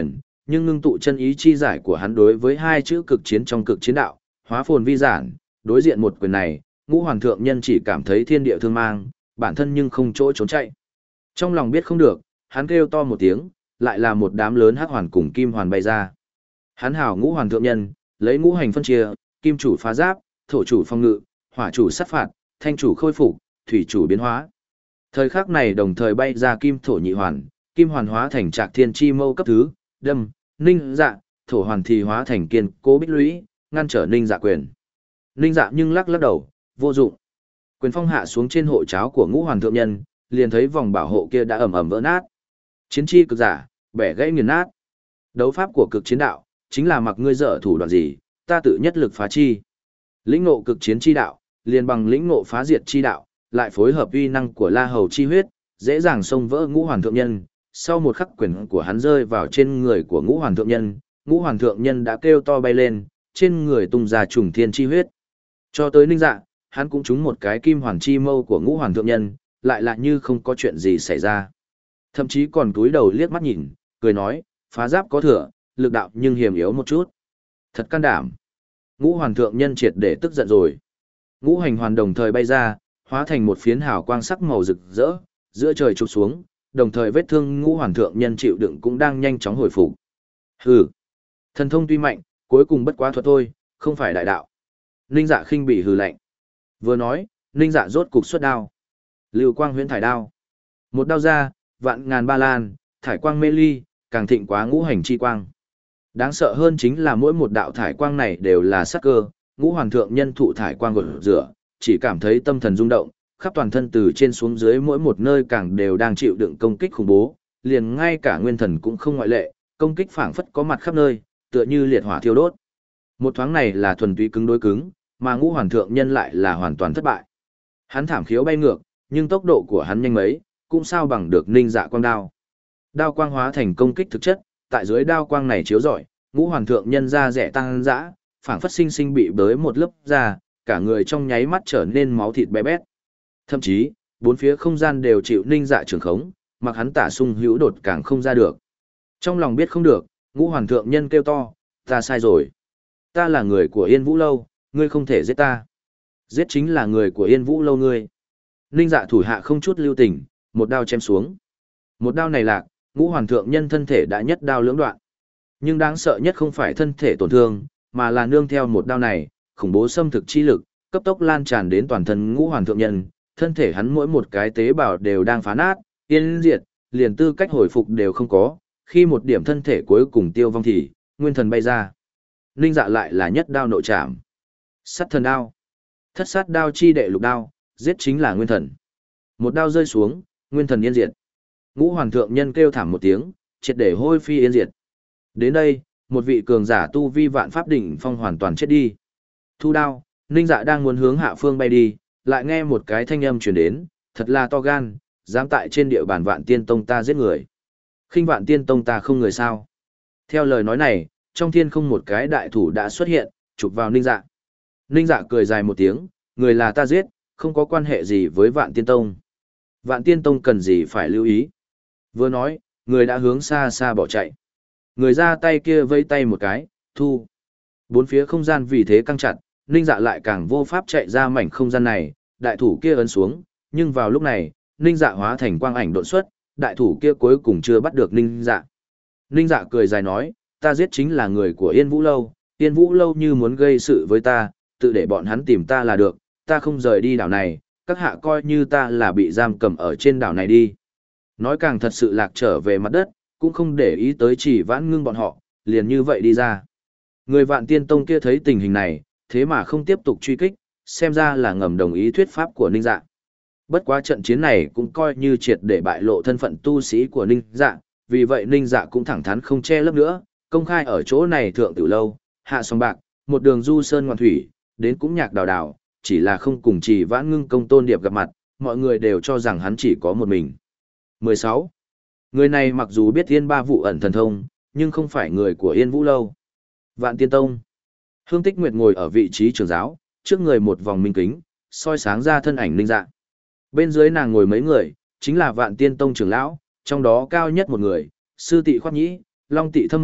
nhưng ngưng tụ chân ý chi giải của hắn đối với hai chữ cực chiến trong cực chiến đạo, hóa phồn vi giản, đối diện một quyền này, ngũ hoàng thượng nhân chỉ cảm thấy thiên địa thương mang, bản thân nhưng không chỗ trốn chạy. Trong lòng biết không được, hắn kêu to một tiếng, lại là một đám lớn hắc hoàn cùng kim hoàn bay ra. Hắn hảo ngũ hoàng thượng nhân, lấy ngũ hành phân chia, kim chủ phá giáp, thổ chủ phong ngự, hỏa chủ sát phạt, thanh chủ khôi phục, thủy chủ biến hóa. Thời khắc này đồng thời bay ra kim thổ nhị hoàn, kim hoàn hóa thành trạc thiên chi mâu cấp thứ, đâm, ninh dạ, thổ hoàn thì hóa thành kiên cố bích lũy, ngăn trở ninh dạ quyền. Ninh dạ nhưng lắc lắc đầu, vô dụng. Quyền phong hạ xuống trên hộ cháo của ngũ hoàn thượng nhân, liền thấy vòng bảo hộ kia đã ầm ầm vỡ nát. Chiến chi cực giả, bẻ gãy nghiền nát. Đấu pháp của cực chiến đạo, chính là mặc ngươi dở thủ đoạn gì, ta tự nhất lực phá chi. Lĩnh ngộ cực chiến chi đạo, liền bằng lĩnh ngộ phá diệt chi đạo, lại phối hợp uy năng của La Hầu chi huyết, dễ dàng xông vỡ ngũ hoàn thượng nhân. Sau một khắc quyền của hắn rơi vào trên người của ngũ hoàn thượng nhân, ngũ hoàn thượng nhân đã kêu to bay lên, trên người tung ra trùng thiên chi huyết. Cho tới ninh dạ, hắn cũng trúng một cái kim hoàn chi mâu của ngũ hoàn thượng nhân, lại lại như không có chuyện gì xảy ra. Thậm chí còn túi đầu liếc mắt nhìn, cười nói, phá giáp có thừa, lực đạo nhưng hiểm yếu một chút. Thật can đảm. Ngũ hoàn thượng nhân triệt để tức giận rồi. Ngũ hành hoàn đồng thời bay ra, hóa thành một phiến hào quang sắc màu rực rỡ, giữa trời chụp xuống, đồng thời vết thương ngũ hoàn thượng nhân chịu đựng cũng đang nhanh chóng hồi phục. Hừ, thần thông tuy mạnh, cuối cùng bất quá thuật thôi, không phải đại đạo. Ninh Dạ khinh bị hừ lạnh. Vừa nói, Ninh Dạ rốt cục xuất đao. Lưu quang huyễn thải đao. Một đao ra, vạn ngàn ba lan, thải quang mê ly, càng thịnh quá ngũ hành chi quang. Đáng sợ hơn chính là mỗi một đạo thải quang này đều là sát cơ, ngũ hoàn thượng nhân thụ thải quang gột rửa, chỉ cảm thấy tâm thần rung động, khắp toàn thân từ trên xuống dưới mỗi một nơi càng đều đang chịu đựng công kích khủng bố, liền ngay cả nguyên thần cũng không ngoại lệ, công kích phảng phất có mặt khắp nơi, tựa như liệt hỏa thiêu đốt. Một thoáng này là thuần túy cứng đối cứng, mà ngũ hoàn thượng nhân lại là hoàn toàn thất bại. Hắn thảm khiếu bay ngược, nhưng tốc độ của hắn nhanh mấy, cũng sao bằng được Ninh Dạ quang đao. Đao quang hóa thành công kích thực chất, tại dưới đao quang này chiếu rọi, ngũ hoàn thượng nhân ra rẻ tăng dã, phảng phất sinh sinh bị bới một lớp da, cả người trong nháy mắt trở nên máu thịt bé bét. Thậm chí, bốn phía không gian đều chịu Ninh Dạ trường khống, mặc hắn tả sung hữu đột càng không ra được. Trong lòng biết không được, ngũ hoàn thượng nhân kêu to, ta sai rồi. Ta là người của Yên Vũ Lâu, ngươi không thể giết ta. Giết chính là người của Yên Vũ Lâu ngươi. Ninh Dạ thủ hạ không chút lưu tình, một đao chém xuống. Một đao này lạc, ngũ hoàn thượng nhân thân thể đã nhất đao lưỡng đoạn. Nhưng đáng sợ nhất không phải thân thể tổn thương, mà là nương theo một đao này, khủng bố xâm thực chi lực, cấp tốc lan tràn đến toàn thân ngũ hoàn thượng nhân, thân thể hắn mỗi một cái tế bào đều đang phá nát, yên diệt, liền tư cách hồi phục đều không có, khi một điểm thân thể cuối cùng tiêu vong thì, nguyên thần bay ra. Ninh Dạ lại là nhất đao nội trảm. Sát thần đao. Thất sát đao chi đệ lục đao, giết chính là nguyên thần. Một đao rơi xuống, nguyên thần yên diệt. Ngũ hoàn thượng nhân kêu thảm một tiếng, triệt để hôi phi yên diệt. Đến đây, một vị cường giả tu vi vạn pháp đỉnh phong hoàn toàn chết đi. Thu đao, Ninh Dạ đang muốn hướng hạ phương bay đi, lại nghe một cái thanh âm truyền đến, thật là to gan, dám tại trên địa bàn Vạn Tiên Tông ta giết người. Khinh Vạn Tiên Tông ta không người sao? Theo lời nói này, trong thiên không một cái đại thủ đã xuất hiện, chụp vào Ninh Dạ. Ninh Dạ cười dài một tiếng, người là ta giết, không có quan hệ gì với Vạn Tiên Tông. Vạn Tiên Tông cần gì phải lưu ý? Vừa nói, người đã hướng xa xa bỏ chạy. Người ra tay kia vây tay một cái, thu. Bốn phía không gian vì thế căng chặt, Ninh Dạ lại càng vô pháp chạy ra mảnh không gian này, đại thủ kia ấn xuống, nhưng vào lúc này, Ninh Dạ hóa thành quang ảnh độn xuất, đại thủ kia cuối cùng chưa bắt được Ninh Dạ. Ninh Dạ cười dài nói, ta giết chính là người của Yên Vũ Lâu, Yên Vũ Lâu như muốn gây sự với ta, tự để bọn hắn tìm ta là được, ta không rời đi đảo này, các hạ coi như ta là bị giam cầm ở trên đảo này đi. Nói càng thật sự lạc trở về mặt đất, cũng không để ý tới Chỉ Vãn Ngưng bọn họ, liền như vậy đi ra. Người Vạn Tiên Tông kia thấy tình hình này, thế mà không tiếp tục truy kích, xem ra là ngầm đồng ý thuyết pháp của Ninh Dạ. Bất quá trận chiến này cũng coi như triệt để bại lộ thân phận tu sĩ của Ninh Dạ, vì vậy Ninh Dạ cũng thẳng thắn không che lấp nữa, công khai ở chỗ này thượng tử lâu, hạ song bạc, một đường du sơn ngoạn thủy, đến cũng nhạc đào đào, chỉ là không cùng Chỉ Vãn Ngưng công tôn điệp gặp mặt, mọi người đều cho rằng hắn chỉ có một mình. mười sáu. Người này mặc dù biết Yên Ba vụ ẩn thần thông, nhưng không phải người của Yên Vũ Lâu. Vạn Tiên Tông. Hương Tích Nguyệt ngồi ở vị trí trưởng giáo, trước người một vòng minh kính, soi sáng ra thân ảnh Ninh Dạ. Bên dưới nàng ngồi mấy người, chính là Vạn Tiên Tông trưởng lão, trong đó cao nhất một người, sư tị khoát nhĩ, long tị thâm mục,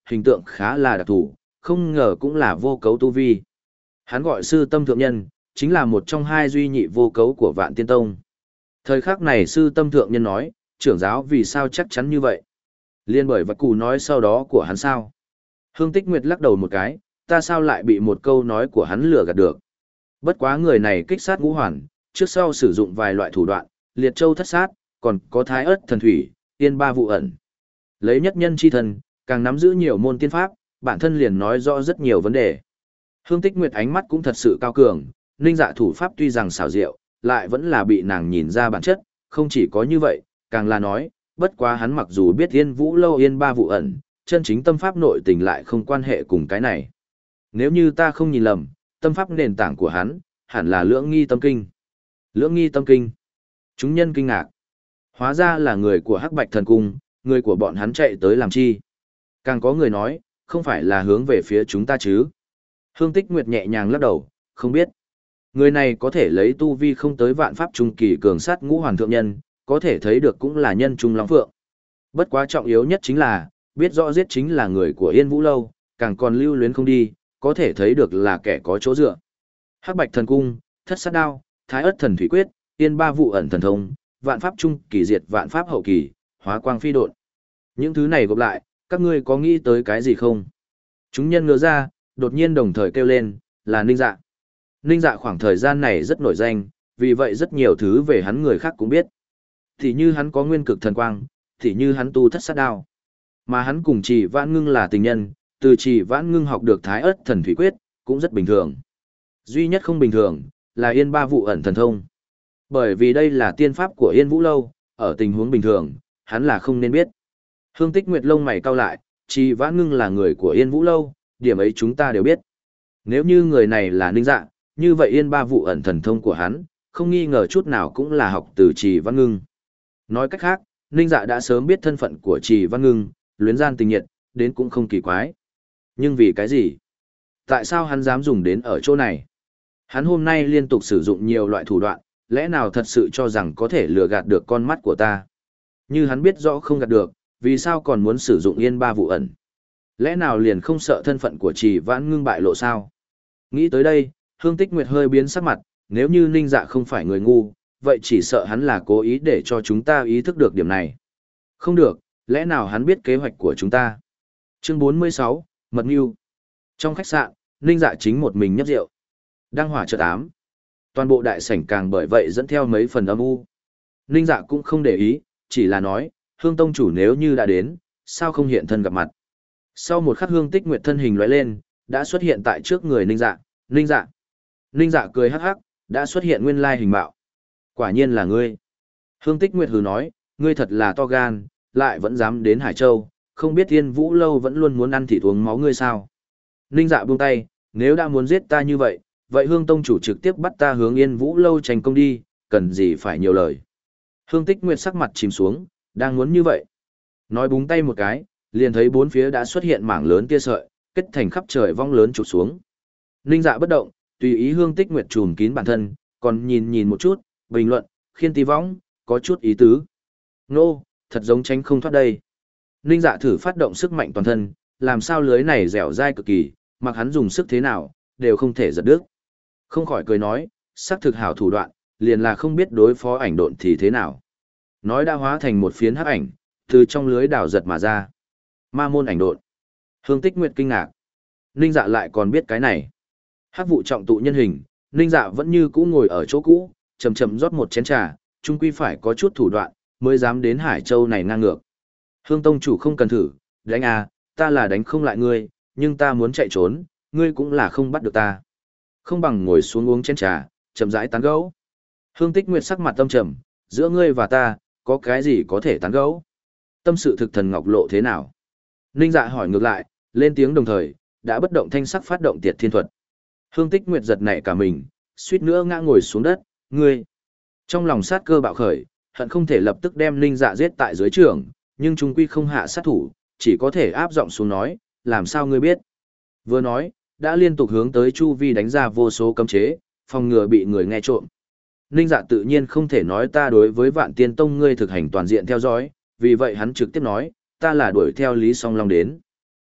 hình tượng khá là đặc thù, không ngờ cũng là vô cấu tu vi. Hắn gọi sư tâm thượng nhân, chính là một trong hai duy nhị vô cấu của Vạn Tiên Tông. Thời khắc này sư tâm thượng nhân nói, trưởng giáo vì sao chắc chắn như vậy? Liên bởi vật cù nói sau đó của hắn sao? Hương Tích Nguyệt lắc đầu một cái, ta sao lại bị một câu nói của hắn lừa gạt được? Bất quá người này kích sát ngũ hoàn, trước sau sử dụng vài loại thủ đoạn, liệt châu thất sát, còn có thái ớt thần thủy, tiên ba vụ ẩn. Lấy nhất nhân chi thần, càng nắm giữ nhiều môn tiên pháp, bản thân liền nói rõ rất nhiều vấn đề. Hương Tích Nguyệt ánh mắt cũng thật sự cao cường, Ninh Dạ thủ pháp tuy rằng xảo diệu, lại vẫn là bị nàng nhìn ra bản chất, không chỉ có như vậy, càng là nói, bất quá hắn mặc dù biết Yên Vũ Lâu yên ba vụ ẩn, chân chính tâm pháp nội tình lại không quan hệ cùng cái này. Nếu như ta không nhìn lầm, tâm pháp nền tảng của hắn, hẳn là lưỡng nghi tâm kinh. Lưỡng nghi tâm kinh. Chúng nhân kinh ngạc. Hóa ra là người của Hắc Bạch Thần Cung, người của bọn hắn chạy tới làm chi. Càng có người nói, không phải là hướng về phía chúng ta chứ. Hương Tích Nguyệt nhẹ nhàng lắc đầu, không biết. Người này có thể lấy tu vi không tới vạn pháp trung kỳ cường sát ngũ hoàn thượng nhân, có thể thấy được cũng là nhân trung long phượng. Bất quá trọng yếu nhất chính là, biết rõ giết chính là người của Yên Vũ Lâu, càng còn lưu luyến không đi, có thể thấy được là kẻ có chỗ dựa. Hắc Bạch Thần Cung, Thất Sát Đao, Thái Ức Thần Thủy Quyết, Yên Ba Vụ Ẩn Thần Thông, Vạn Pháp Trung Kỳ diệt Vạn Pháp Hậu Kỳ, Hóa Quang Phi Độn. Những thứ này gộp lại, các ngươi có nghĩ tới cái gì không? Chúng nhân ngỡ ra, đột nhiên đồng thời kêu lên, là Ninh Dạ. Ninh Dạ khoảng thời gian này rất nổi danh, vì vậy rất nhiều thứ về hắn người khác cũng biết. Thì như hắn có nguyên cực thần quang, thì như hắn tu thất sát đao. Mà hắn cùng Trì Vãn Ngưng là tình nhân, từ Trì Vãn Ngưng học được Thái Ức Thần Thủy Quyết, cũng rất bình thường. Duy nhất không bình thường, là Yên Ba Vụ Ẩn Thần Thông. Bởi vì đây là tiên pháp của Yên Vũ Lâu, ở tình huống bình thường, hắn là không nên biết. Hương Tích Nguyệt lông mày cau lại, Trì Vãn Ngưng là người của Yên Vũ Lâu, điểm ấy chúng ta đều biết. Nếu như người này là Ninh Dạ, như vậy Yên Ba Vụ Ẩn Thần Thông của hắn, không nghi ngờ chút nào cũng là học từ Trì Vãn Ngưng. Nói cách khác, Ninh Dạ đã sớm biết thân phận của Trì Vãn Ngưng, luyến gian tình nhiệt, đến cũng không kỳ quái. Nhưng vì cái gì? Tại sao hắn dám dùng đến ở chỗ này? Hắn hôm nay liên tục sử dụng nhiều loại thủ đoạn, lẽ nào thật sự cho rằng có thể lừa gạt được con mắt của ta? Như hắn biết rõ không gạt được, vì sao còn muốn sử dụng Yên Ba Vụ Ẩn? Lẽ nào liền không sợ thân phận của Trì Vãn Ngưng bại lộ sao? Nghĩ tới đây, Hương Tích Nguyệt hơi biến sắc mặt, nếu như Ninh Dạ không phải người ngu, vậy chỉ sợ hắn là cố ý để cho chúng ta ý thức được điểm này. Không được, lẽ nào hắn biết kế hoạch của chúng ta? Chương bốn mươi sáu, Mật Mưu. Trong khách sạn, Ninh Dạ chính một mình nhấp rượu. Đăng hỏa chợt ám. Toàn bộ đại sảnh càng bởi vậy dẫn theo mấy phần âm u. Ninh Dạ cũng không để ý, chỉ là nói, Hương Tông chủ nếu như đã đến, sao không hiện thân gặp mặt? Sau một khắc Hương Tích Nguyệt thân hình lóe lên, đã xuất hiện tại trước người Ninh Dạ. Ninh Dạ. Ninh Dạ cười hắc hắc, đã xuất hiện nguyên lai hình mạo. Quả nhiên là ngươi. Hương Tích Nguyệt hừ nói, ngươi thật là to gan, lại vẫn dám đến Hải Châu, không biết Thiên Vũ Lâu vẫn luôn muốn ăn thịt uống máu ngươi sao? Ninh Dạ buông tay, nếu đã muốn giết ta như vậy, vậy Hương Tông chủ trực tiếp bắt ta hướng Yên Vũ Lâu tranh công đi, cần gì phải nhiều lời. Hương Tích Nguyệt sắc mặt chìm xuống, đang muốn như vậy. Nói búng tay một cái, liền thấy bốn phía đã xuất hiện mảng lớn tia sợi, kết thành khắp trời vong lớn chụp xuống. Ninh Dạ bất động, tùy ý Hương Tích Nguyệt trùm kín bản thân, còn nhìn nhìn một chút, bình luận, khiên tí võng, có chút ý tứ. Nô, thật giống tránh không thoát đây. Ninh Dạ thử phát động sức mạnh toàn thân, làm sao lưới này dẻo dai cực kỳ, mặc hắn dùng sức thế nào, đều không thể giật đứt. Không khỏi cười nói, sắc thực hảo thủ đoạn, liền là không biết đối phó ảnh độn thì thế nào. Nói đã hóa thành một phiến hắc ảnh, từ trong lưới đảo giật mà ra. Ma môn ảnh độn. Hương Tích Nguyệt kinh ngạc. Ninh Dạ lại còn biết cái này. Hắc vụ trọng tụ nhân hình, Ninh Dạ vẫn như cũ ngồi ở chỗ cũ, chậm chậm rót một chén trà, chung quy phải có chút thủ đoạn, mới dám đến Hải Châu này ngang ngược. Hương Tông chủ không cần thử, đánh à, ta là đánh không lại ngươi, nhưng ta muốn chạy trốn, ngươi cũng là không bắt được ta. Không bằng ngồi xuống uống chén trà, chậm rãi tán gẫu. Hương Tích Nguyệt sắc mặt tâm trầm, giữa ngươi và ta, có cái gì có thể tán gẫu? Tâm sự thực thần ngọc lộ thế nào? Ninh Dạ hỏi ngược lại, lên tiếng đồng thời, đã bất động thanh sắc phát động tiệt thiên thuật. Hương Tích Nguyệt giật nảy cả mình, suýt nữa ngã ngồi xuống đất, ngươi. Trong lòng sát cơ bạo khởi, hận không thể lập tức đem Ninh Dạ giết tại dưới trường, nhưng trung quy không hạ sát thủ, chỉ có thể áp giọng xuống nói, làm sao ngươi biết? Vừa nói, đã liên tục hướng tới chu vi đánh ra vô số cấm chế, phòng ngừa bị người nghe trộm. Ninh Dạ tự nhiên không thể nói ta đối với Vạn Tiên Tông ngươi thực hành toàn diện theo dõi, vì vậy hắn trực tiếp nói, ta là đuổi theo Lý Song Long đến.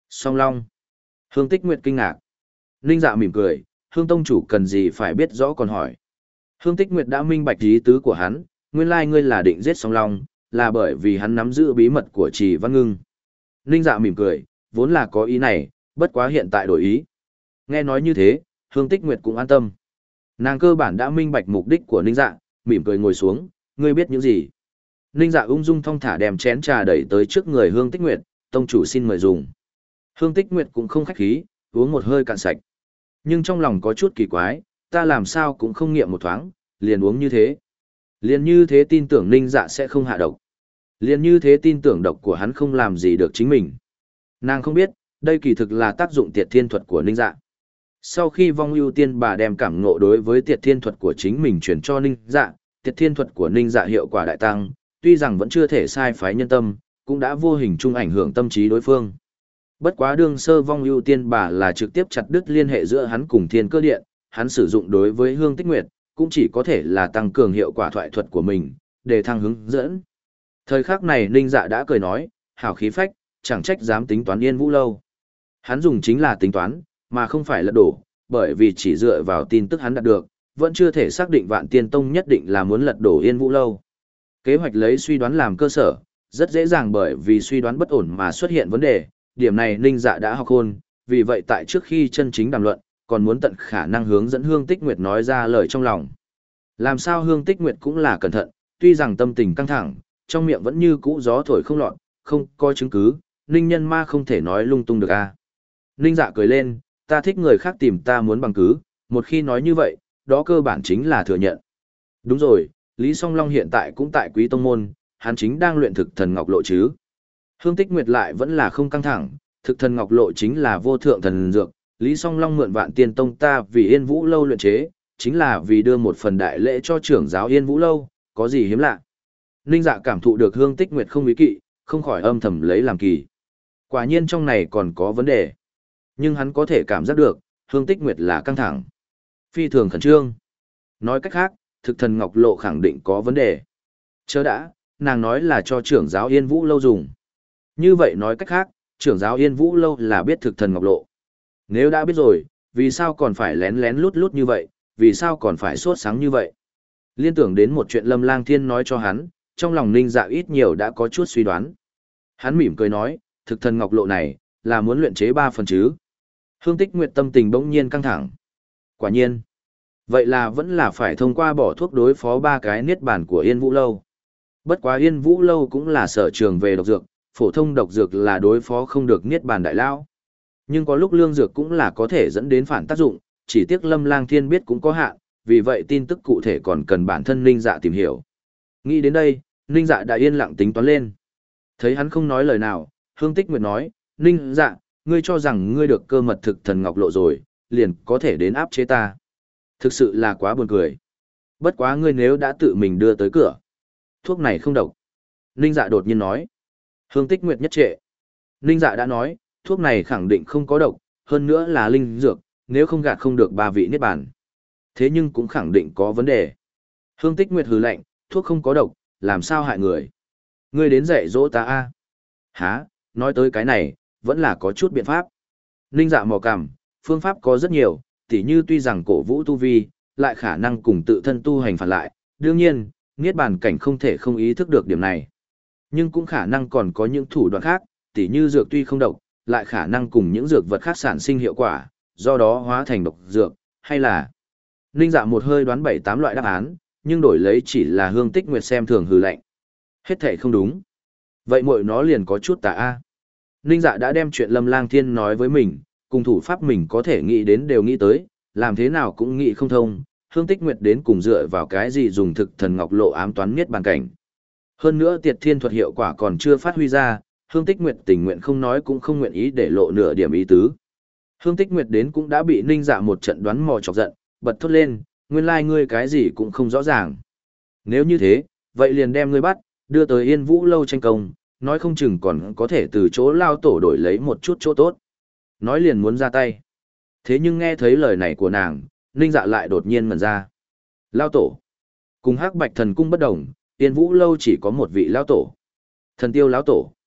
Song Long. Hương Tích Nguyệt kinh ngạc. Ninh Dạ mỉm cười, Hương tông chủ cần gì phải biết rõ còn hỏi. Hương Tích Nguyệt đã minh bạch ý tứ của hắn, nguyên lai ngươi là định giết Song Long, là bởi vì hắn nắm giữ bí mật của Trì Văn Ngưng. Ninh Dạ mỉm cười, vốn là có ý này, bất quá hiện tại đổi ý. Nghe nói như thế, Hương Tích Nguyệt cũng an tâm. Nàng cơ bản đã minh bạch mục đích của Ninh Dạ, mỉm cười ngồi xuống, ngươi biết những gì? Ninh Dạ ung dung thong thả đem chén trà đẩy tới trước người Hương Tích Nguyệt, tông chủ xin mời dùng. Hương Tích Nguyệt cũng không khách khí, uống một hơi cạn sạch. Nhưng trong lòng có chút kỳ quái, ta làm sao cũng không nghiệm một thoáng, liền uống như thế. Liền như thế tin tưởng Ninh Dạ sẽ không hạ độc. Liền như thế tin tưởng độc của hắn không làm gì được chính mình. Nàng không biết, đây kỳ thực là tác dụng tiệt thiên thuật của Ninh Dạ. Sau khi vong ưu tiên bà đem cảm ngộ đối với tiệt thiên thuật của chính mình truyền cho Ninh Dạ, tiệt thiên thuật của Ninh Dạ hiệu quả đại tăng, tuy rằng vẫn chưa thể sai phái nhân tâm, cũng đã vô hình chung ảnh hưởng tâm trí đối phương. Bất quá đương sơ vong ưu tiên bà là trực tiếp chặt đứt liên hệ giữa hắn cùng thiên cơ điện, hắn sử dụng đối với Hương Tích Nguyệt, cũng chỉ có thể là tăng cường hiệu quả thoại thuật của mình, để thăng hướng dẫn. Thời khắc này Ninh Dạ đã cười nói, hảo khí phách, chẳng trách dám tính toán Yên Vũ Lâu. Hắn dùng chính là tính toán, mà không phải lật đổ, bởi vì chỉ dựa vào tin tức hắn đạt được, vẫn chưa thể xác định Vạn Tiên Tông nhất định là muốn lật đổ Yên Vũ Lâu. Kế hoạch lấy suy đoán làm cơ sở, rất dễ dàng bởi vì suy đoán bất ổn mà xuất hiện vấn đề, điểm này Ninh Dạ đã học khôn, vì vậy tại trước khi chân chính đàm luận, còn muốn tận khả năng hướng dẫn Hương Tích Nguyệt nói ra lời trong lòng. Làm sao Hương Tích Nguyệt cũng là cẩn thận, tuy rằng tâm tình căng thẳng, trong miệng vẫn như cũ gió thổi không lọt, không có chứng cứ, Ninh Nhân Ma không thể nói lung tung được a. Ninh Dạ cười lên, ta thích người khác tìm ta muốn bằng cứ, một khi nói như vậy, đó cơ bản chính là thừa nhận. Đúng rồi, Lý Song Long hiện tại cũng tại Quý Tông Môn, hắn chính đang luyện thực thần ngọc lộ chứ. Hương Tích Nguyệt lại vẫn là không căng thẳng, thực thần ngọc lộ chính là vô thượng thần dược, Lý Song Long mượn Vạn Tiên Tông ta vì Yên Vũ Lâu luyện chế, chính là vì đưa một phần đại lễ cho trưởng giáo Yên Vũ Lâu, có gì hiếm lạ. Ninh Dạ cảm thụ được Hương Tích Nguyệt không ý kỵ, không khỏi âm thầm lấy làm kỳ. Quả nhiên trong này còn có vấn đề. Nhưng hắn có thể cảm giác được, Hương Tích Nguyệt là căng thẳng. Phi thường khẩn trương. Nói cách khác, thực thần ngọc lộ khẳng định có vấn đề. Chớ đã, nàng nói là cho trưởng giáo Yên Vũ Lâu dùng. Như vậy nói cách khác, trưởng giáo Yên Vũ Lâu là biết thực thần ngọc lộ. Nếu đã biết rồi, vì sao còn phải lén lén lút lút như vậy, vì sao còn phải sốt sáng như vậy? Liên tưởng đến một chuyện Lâm Lang Thiên nói cho hắn, trong lòng Ninh Dạ ít nhiều đã có chút suy đoán. Hắn mỉm cười nói, thực thần ngọc lộ này, là muốn luyện chế ba phần chứ. Hương Tích Nguyệt tâm tình bỗng nhiên căng thẳng. Quả nhiên. Vậy là vẫn là phải thông qua bỏ thuốc đối phó ba cái niết bàn của Yên Vũ Lâu. Bất quá Yên Vũ Lâu cũng là sở trường về độc dược, phổ thông độc dược là đối phó không được niết bàn đại lao. Nhưng có lúc lương dược cũng là có thể dẫn đến phản tác dụng, chỉ tiếc Lâm Lang Thiên biết cũng có hạn, vì vậy tin tức cụ thể còn cần bản thân Ninh Dạ tìm hiểu. Nghĩ đến đây, Ninh Dạ đã yên lặng tính toán lên. Thấy hắn không nói lời nào, Hương Tích Nguyệt nói, Ninh Dạ, ngươi cho rằng ngươi được cơ mật thực thần ngọc lộ rồi, liền có thể đến áp chế ta. Thực sự là quá buồn cười. Bất quá ngươi nếu đã tự mình đưa tới cửa. Thuốc này không độc. Ninh Dạ đột nhiên nói. Hương Tích Nguyệt nhất trệ. Ninh Dạ đã nói, thuốc này khẳng định không có độc, hơn nữa là linh dược, nếu không gạt không được ba vị niết bàn. Thế nhưng cũng khẳng định có vấn đề. Hương Tích Nguyệt hừ lạnh, thuốc không có độc, làm sao hại người? Ngươi đến dạy dỗ ta a? Hả, nói tới cái này, vẫn là có chút biện pháp. Ninh Dạ mò cằm, phương pháp có rất nhiều, tỉ như tuy rằng cổ vũ tu vi, lại khả năng cùng tự thân tu hành phản lại, đương nhiên, niết bàn cảnh không thể không ý thức được điểm này. Nhưng cũng khả năng còn có những thủ đoạn khác, tỉ như dược tuy không độc, lại khả năng cùng những dược vật khác sản sinh hiệu quả, do đó hóa thành độc dược, hay là... Ninh Dạ một hơi đoán bảy tám loại đáp án, nhưng đổi lấy chỉ là Hương Tích Nguyệt xem thường hừ lạnh. Hết thảy không đúng. Vậy muội nó liền có chút tà a. Ninh Dạ đã đem chuyện Lâm Lang Thiên nói với mình, cùng thủ pháp mình có thể nghĩ đến đều nghĩ tới, làm thế nào cũng nghĩ không thông, Hương Tích Nguyệt đến cùng dựa vào cái gì dùng thực thần ngọc lộ ám toán niết bàn cảnh. Hơn nữa tiệt thiên thuật hiệu quả còn chưa phát huy ra, Hương Tích Nguyệt tình nguyện không nói cũng không nguyện ý để lộ nửa điểm ý tứ. Hương Tích Nguyệt đến cũng đã bị Ninh Dạ một trận đoán mò chọc giận, bật thốt lên, nguyên lai like ngươi cái gì cũng không rõ ràng. Nếu như thế, vậy liền đem ngươi bắt, đưa tới Yên Vũ Lâu tranh công, nói không chừng còn có thể từ chỗ lao tổ đổi lấy một chút chỗ tốt. Nói liền muốn ra tay. Thế nhưng nghe thấy lời này của nàng, Ninh Dạ lại đột nhiên ngẩn ra. Lao tổ. Cùng Hắc Bạch Thần Cung bất đồng, Yên Vũ Lâu chỉ có một vị lao tổ. Thần Tiêu lão tổ.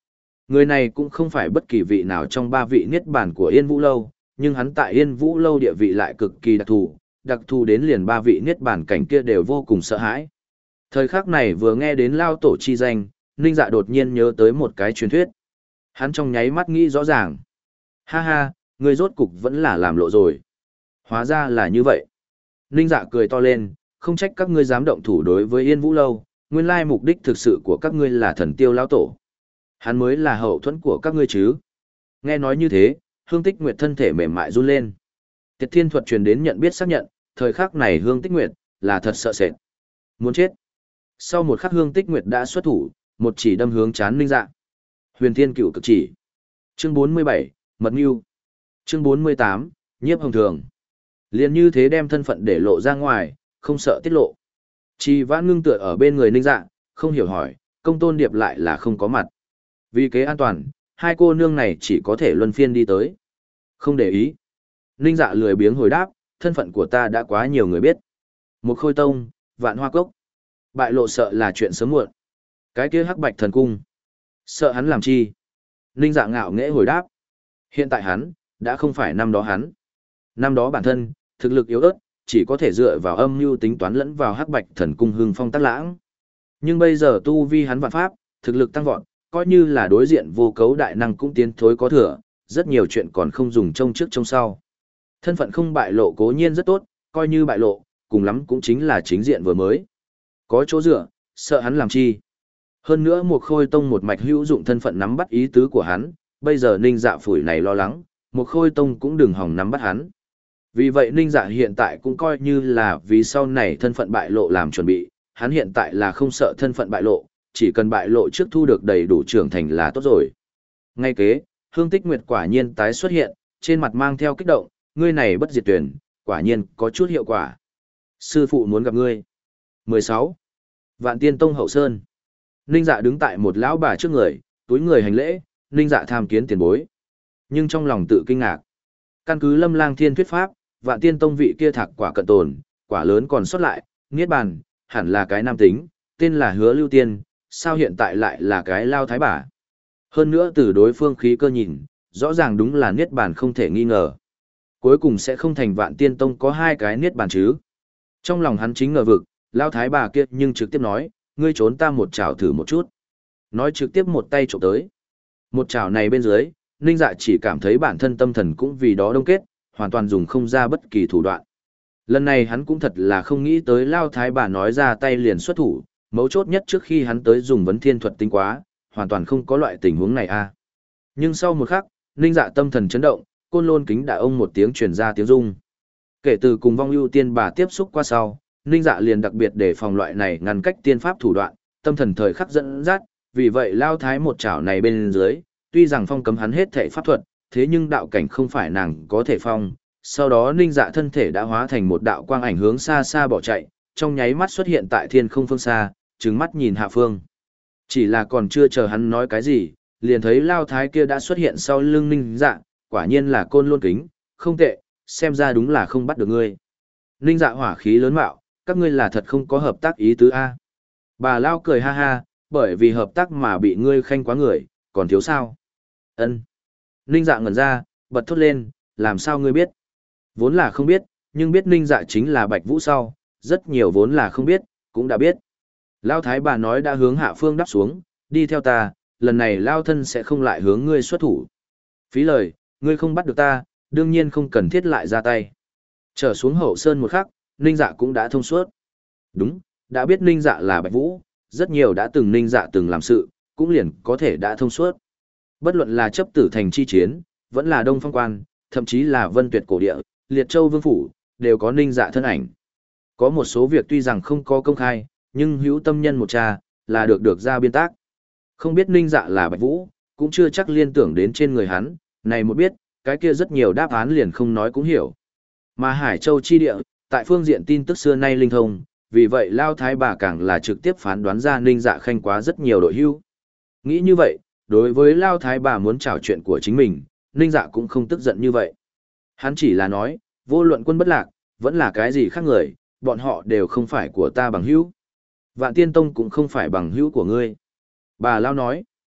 Người này cũng không phải bất kỳ vị nào trong ba vị niết bàn của Yên Vũ Lâu, nhưng hắn tại Yên Vũ Lâu địa vị lại cực kỳ đặc thù, đặc thù đến liền ba vị niết bàn cảnh kia đều vô cùng sợ hãi. Thời khắc này vừa nghe đến lao tổ chi danh, Ninh Dạ đột nhiên nhớ tới một cái truyền thuyết. Hắn trong nháy mắt nghĩ rõ ràng. Ha ha, người rốt cục vẫn là làm lộ rồi. Hóa ra là như vậy. Ninh Dạ cười to lên, không trách các ngươi dám động thủ đối với Yên Vũ Lâu, nguyên lai mục đích thực sự của các ngươi là thần tiêu lao tổ. Hắn mới là hậu thuẫn của các ngươi chứ. Nghe nói như thế, Hương Tích Nguyệt thân thể mềm mại run lên. Tiệt Thiên thuật truyền đến nhận biết xác nhận, thời khắc này Hương Tích Nguyệt là thật sợ sệt. Muốn chết. Sau một khắc Hương Tích Nguyệt đã xuất thủ, một chỉ đâm hướng chán Ninh Dạ. Huyền Thiên Cựu Cực Chỉ. Chương bốn mươi bảy, Mật Nưu. Chương bốn mươi tám, Nhiếp Hồng Thường. Liền như thế đem thân phận để lộ ra ngoài, không sợ tiết lộ. Chỉ Vãn ngưng tựa ở bên người Ninh Dạ, không hiểu hỏi, Công Tôn Điệp lại là không có mặt. Vì kế an toàn, hai cô nương này chỉ có thể luân phiên đi tới. Không để ý. Ninh Dạ lười biếng hồi đáp, thân phận của ta đã quá nhiều người biết. Một Khôi Tông, Vạn Hoa Cốc. Bại lộ sợ là chuyện sớm muộn. Cái kia Hắc Bạch Thần Cung. Sợ hắn làm chi? Ninh Dạ ngạo nghễ hồi đáp. Hiện tại hắn, đã không phải năm đó hắn. Năm đó bản thân, thực lực yếu ớt, chỉ có thể dựa vào âm mưu tính toán lẫn vào Hắc Bạch Thần Cung hưng phong tác lãng. Nhưng bây giờ tu vi hắn vạn pháp, thực lực tăng vọt, coi như là đối diện vô cấu đại năng cũng tiến thối có thừa, rất nhiều chuyện còn không dùng trông trước trông sau. Thân phận không bại lộ cố nhiên rất tốt, coi như bại lộ, cùng lắm cũng chính là chính diện vừa mới. Có chỗ dựa, sợ hắn làm chi. Hơn nữa một Khôi Tông một mạch hữu dụng thân phận nắm bắt ý tứ của hắn, bây giờ Ninh Dạ phủi này lo lắng, một Khôi Tông cũng đừng hòng nắm bắt hắn. Vì vậy Ninh Dạ hiện tại cũng coi như là vì sau này thân phận bại lộ làm chuẩn bị, hắn hiện tại là không sợ thân phận bại lộ, chỉ cần bại lộ trước thu được đầy đủ trưởng thành là tốt rồi. Ngay kế, Hương Tích Nguyệt quả nhiên tái xuất hiện, trên mặt mang theo kích động, ngươi này bất diệt tuyển, quả nhiên có chút hiệu quả. Sư phụ muốn gặp ngươi. mười sáu. Vạn Tiên Tông hậu sơn. Ninh Dạ đứng tại một lão bà trước người, túi người hành lễ, Ninh Dạ tham kiến tiền bối. Nhưng trong lòng tự kinh ngạc. Căn cứ Lâm Lang Thiên thuyết pháp, Vạn Tiên Tông vị kia thạc quả cận tồn, quả lớn còn sót lại, niết bàn, hẳn là cái nam tính, tên là Hứa Lưu Tiên, sao hiện tại lại là cái lao thái bà. Hơn nữa từ đối phương khí cơ nhìn, rõ ràng đúng là niết bàn không thể nghi ngờ. Cuối cùng sẽ không thành Vạn Tiên Tông có hai cái niết bàn chứ. Trong lòng hắn chính ngờ vực, lao thái bà kia nhưng trực tiếp nói, ngươi trốn ta một chảo thử một chút. Nói trực tiếp một tay trộm tới. Một chảo này bên dưới, Ninh Dạ chỉ cảm thấy bản thân tâm thần cũng vì đó đông kết, hoàn toàn dùng không ra bất kỳ thủ đoạn. Lần này hắn cũng thật là không nghĩ tới lao thái bà nói ra tay liền xuất thủ, mấu chốt nhất trước khi hắn tới dùng vấn thiên thuật tính quá, hoàn toàn không có loại tình huống này a. Nhưng sau một khắc, Ninh Dạ tâm thần chấn động, côn lôn kính đã ông một tiếng truyền ra tiếng rung. Kể từ cùng vong ưu tiên bà tiếp xúc qua sau, Ninh Dạ liền đặc biệt để phòng loại này ngăn cách tiên pháp thủ đoạn, tâm thần thời khắc dẫn dắt, vì vậy lao thái một chảo này bên dưới, tuy rằng phong cấm hắn hết thể pháp thuật, thế nhưng đạo cảnh không phải nàng có thể phong. Sau đó Ninh Dạ thân thể đã hóa thành một đạo quang ảnh hướng xa xa bỏ chạy, trong nháy mắt xuất hiện tại thiên không phương xa, trừng mắt nhìn hạ phương. Chỉ là còn chưa chờ hắn nói cái gì, liền thấy lao thái kia đã xuất hiện sau lưng Ninh Dạ, quả nhiên là côn lôn kính, không tệ, xem ra đúng là không bắt được ngươi. Ninh Dạ hỏa khí lớn mạo, các ngươi là thật không có hợp tác ý tứ A. Bà lao cười ha ha, bởi vì hợp tác mà bị ngươi khanh quá người, còn thiếu sao? Ân. Ninh Dạ ngẩn ra, bật thốt lên, làm sao ngươi biết? Vốn là không biết, nhưng biết Ninh Dạ chính là Bạch Vũ sau, rất nhiều vốn là không biết, cũng đã biết. Lao thái bà nói đã hướng hạ phương đáp xuống, đi theo ta, lần này Lao thân sẽ không lại hướng ngươi xuất thủ. Phí lời, ngươi không bắt được ta, đương nhiên không cần thiết lại ra tay. Trở xuống hậu sơn một khắc, Ninh Dạ cũng đã thông suốt. Đúng, đã biết Ninh Dạ là Bạch Vũ, rất nhiều đã từng Ninh Dạ từng làm sự, cũng liền có thể đã thông suốt. Bất luận là chấp tử thành chi chiến, vẫn là Đông Phong Quan, thậm chí là Vân Tuyệt cổ địa, Liệt Châu Vương phủ, đều có Ninh Dạ thân ảnh. Có một số việc tuy rằng không có công khai, nhưng hữu tâm nhân một cha, là được được ra biên tác. Không biết Ninh Dạ là Bạch Vũ, cũng chưa chắc liên tưởng đến trên người hắn, này một biết, cái kia rất nhiều đáp án liền không nói cũng hiểu. Mà Hải Châu chi địa, tại phương diện tin tức xưa nay linh thông, vì vậy Lao Thái bà càng là trực tiếp phán đoán ra Ninh Dạ khanh quá rất nhiều đội hưu. Nghĩ như vậy, đối với Lao Thái bà muốn trảo chuyện của chính mình, Ninh Dạ cũng không tức giận như vậy. Hắn chỉ là nói, vô luận quân bất lạc, vẫn là cái gì khác người, bọn họ đều không phải của ta bằng hữu. Vạn Tiên Tông cũng không phải bằng hữu của ngươi. Bà Lao nói,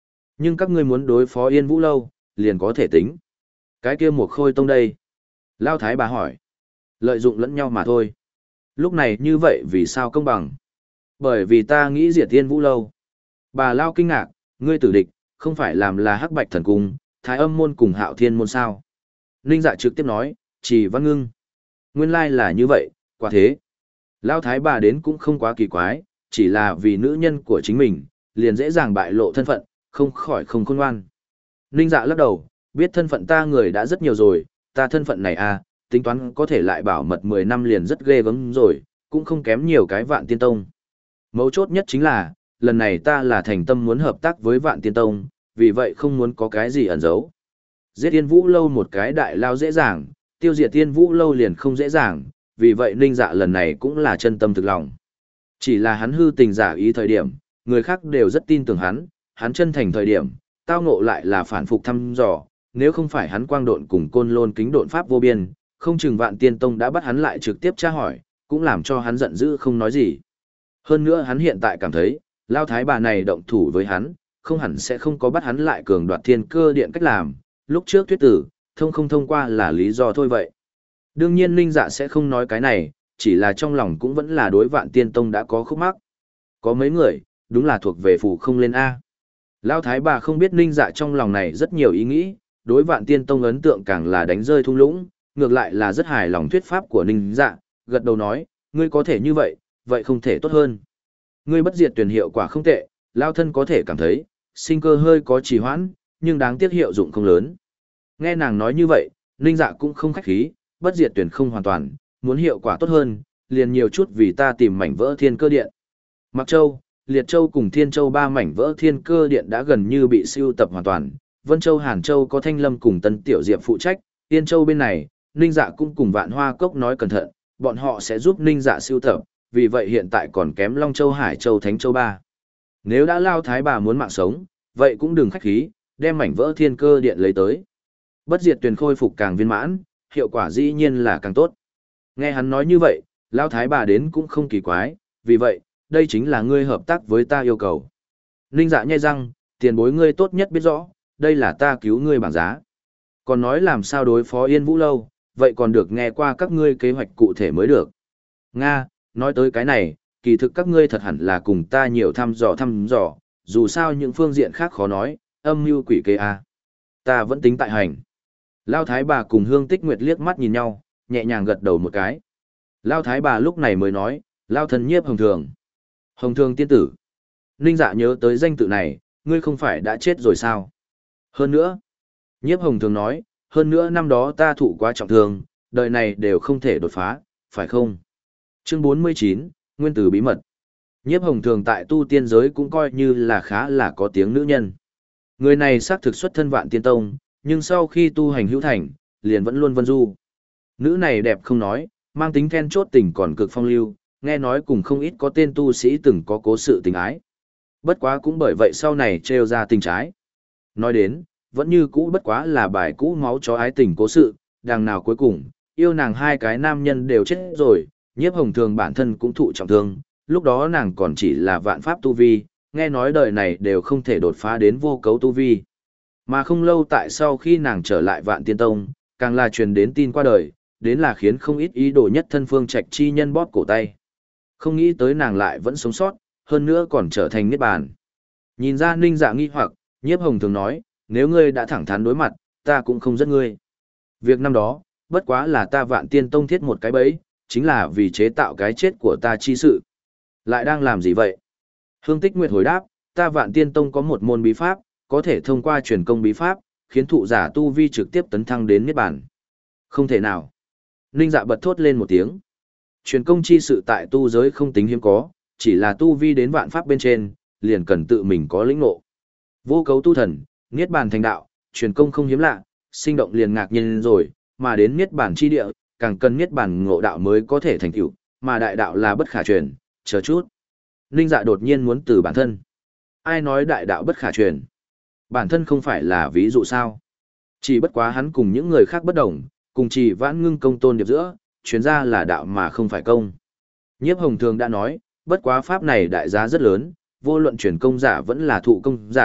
Nhưng các ngươi muốn đối phó Yên Vũ Lâu, liền có thể tính. Cái kia một khôi tông đây. Lao Thái bà hỏi. Lợi dụng lẫn nhau mà thôi. Lúc này như vậy vì sao công bằng? Bởi vì ta nghĩ diệt Yên Vũ Lâu. Bà Lao kinh ngạc, ngươi tử địch, không phải làm là hắc bạch thần cung, thái âm môn cùng hạo thiên môn sao. Ninh Dạ trực tiếp nói, chỉ văn ngưng. Nguyên lai là như vậy, quả thế. Lao Thái bà đến cũng không quá kỳ quái, chỉ là vì nữ nhân của chính mình, liền dễ dàng bại lộ thân phận, không khỏi không khôn ngoan. Ninh Dạ lắc đầu, biết thân phận ta người đã rất nhiều rồi, ta thân phận này à, tính toán có thể lại bảo mật mười năm liền rất ghê gớm rồi, cũng không kém nhiều cái Vạn Tiên Tông. Mấu chốt nhất chính là, lần này ta là thành tâm muốn hợp tác với Vạn Tiên Tông, vì vậy không muốn có cái gì ẩn giấu. Giết Yên Vũ Lâu một cái đại lao dễ dàng, tiêu diệt Yên Vũ Lâu liền không dễ dàng, vì vậy Ninh Dạ lần này cũng là chân tâm thực lòng. Chỉ là hắn hư tình giả ý thời điểm, người khác đều rất tin tưởng hắn, hắn chân thành thời điểm, tao ngộ lại là phản phục thăm dò, nếu không phải hắn quang độn cùng côn lôn kính độn pháp vô biên, không chừng Vạn Tiên Tông đã bắt hắn lại trực tiếp tra hỏi, cũng làm cho hắn giận dữ không nói gì. Hơn nữa hắn hiện tại cảm thấy, Lao Thái bà này động thủ với hắn, không hẳn sẽ không có bắt hắn lại cường đoạt thiên cơ điện cách làm, lúc trước thuyết tử, thông không thông qua là lý do thôi vậy. Đương nhiên Ninh Dạ sẽ không nói cái này, chỉ là trong lòng cũng vẫn là đối Vạn Tiên Tông đã có khúc mắc. Có mấy người, đúng là thuộc về phủ không lên A. Lao Thái bà không biết Ninh Dạ trong lòng này rất nhiều ý nghĩ, đối Vạn Tiên Tông ấn tượng càng là đánh rơi thung lũng, ngược lại là rất hài lòng thuyết pháp của Ninh Dạ, gật đầu nói, ngươi có thể như vậy, vậy không thể tốt hơn. Ngươi bất diệt tuyển hiệu quả không tệ, Lao thân có thể cảm thấy, sinh cơ hơi có trì hoãn, nhưng đáng tiếc hiệu dụng không lớn. Nghe nàng nói như vậy, Ninh Dạ cũng không khách khí, bất diệt tuyển không hoàn toàn, muốn hiệu quả tốt hơn, liền nhiều chút vì ta tìm mảnh vỡ thiên cơ điện. Mặc Châu, Liệt Châu cùng Thiên Châu ba mảnh vỡ thiên cơ điện đã gần như bị siêu tập hoàn toàn, Vân Châu Hàn Châu có Thanh Lâm cùng Tân Tiểu Diệp phụ trách, Yên Châu bên này, Ninh Dạ cũng cùng Vạn Hoa Cốc nói cẩn thận, bọn họ sẽ giúp Ninh Dạ siêu tập, vì vậy hiện tại còn kém Long Châu, Hải Châu, Thánh Châu ba. Nếu đã Lao Thái bà muốn mạng sống, vậy cũng đừng khách khí, đem mảnh vỡ thiên cơ điện lấy tới. Bất diệt tuyển khôi phục càng viên mãn, hiệu quả dĩ nhiên là càng tốt. Nghe hắn nói như vậy, Lao Thái bà đến cũng không kỳ quái, vì vậy, đây chính là ngươi hợp tác với ta yêu cầu. Ninh Dạ nhai răng, tiền bối ngươi tốt nhất biết rõ, đây là ta cứu ngươi bảng giá. Còn nói làm sao đối phó Yên Vũ Lâu, vậy còn được nghe qua các ngươi kế hoạch cụ thể mới được. Nga, nói tới cái này, kỳ thực các ngươi thật hẳn là cùng ta nhiều thăm dò thăm dò, dù sao những phương diện khác khó nói, âm mưu quỷ kế a. Ta vẫn tính tại hành. Lao Thái bà cùng Hương Tích Nguyệt liếc mắt nhìn nhau, nhẹ nhàng gật đầu một cái. Lao Thái bà lúc này mới nói, Lao thần Nhiếp Hồng Thường. Hồng Thường tiên tử. Ninh Dạ nhớ tới danh tự này, ngươi không phải đã chết rồi sao? Hơn nữa, Nhiếp Hồng Thường nói, hơn nữa năm đó ta thụ quá trọng thương, đời này đều không thể đột phá, phải không? Chương bốn mươi chín, Nguyên tử bí mật. Nhiếp Hồng Thường tại tu tiên giới cũng coi như là khá là có tiếng nữ nhân. Người này xác thực xuất thân Vạn Tiên Tông, nhưng sau khi tu hành hữu thành, liền vẫn luôn vân du. Nữ này đẹp không nói, mang tính then chốt tình còn cực phong lưu, nghe nói cùng không ít có tên tu sĩ từng có cố sự tình ái. Bất quá cũng bởi vậy sau này trêu ra tình trái. Nói đến, vẫn như cũ bất quá là bài cũ máu chó ái tình cố sự, đằng nào cuối cùng, yêu nàng hai cái nam nhân đều chết rồi, Nhiếp Hồng Thường bản thân cũng thụ trọng thương, lúc đó nàng còn chỉ là vạn pháp tu vi, nghe nói đời này đều không thể đột phá đến vô cấu tu vi. Mà không lâu tại sau khi nàng trở lại Vạn Tiên Tông, càng là truyền đến tin qua đời, đến là khiến không ít ý đồ nhất thân Phương Trạch chi nhân bóp cổ tay. Không nghĩ tới nàng lại vẫn sống sót, hơn nữa còn trở thành niết bàn. Nhìn ra Ninh Dạ nghi hoặc, Nhiếp Hồng Thường nói, nếu ngươi đã thẳng thắn đối mặt, ta cũng không giết ngươi. Việc năm đó, bất quá là ta Vạn Tiên Tông thiết một cái bẫy, chính là vì chế tạo cái chết của ta chi sự. Lại đang làm gì vậy? Hương Tích Nguyệt hồi đáp, ta Vạn Tiên Tông có một môn bí pháp, có thể thông qua truyền công bí pháp, khiến thụ giả tu vi trực tiếp tấn thăng đến niết bàn. Không thể nào. Ninh Dạ bật thốt lên một tiếng. Truyền công chi sự tại tu giới không tính hiếm có, chỉ là tu vi đến vạn pháp bên trên, liền cần tự mình có lĩnh ngộ. Vô cấu tu thần, niết bàn thành đạo, truyền công không hiếm lạ, sinh động liền ngạc nhiên rồi, mà đến niết bàn chi địa, càng cần niết bàn ngộ đạo mới có thể thành tựu, mà đại đạo là bất khả truyền, chờ chút. Ninh Dạ đột nhiên muốn từ bản thân. Ai nói đại đạo bất khả truyền? Bản thân không phải là ví dụ sao? Chỉ bất quá hắn cùng những người khác bất đồng, cùng chỉ vãn ngưng công tôn điệp giữa, chuyến ra là đạo mà không phải công. Nhiếp Hồng Thường đã nói, bất quá pháp này đại giá rất lớn, vô luận truyền công giả vẫn là thụ công giả,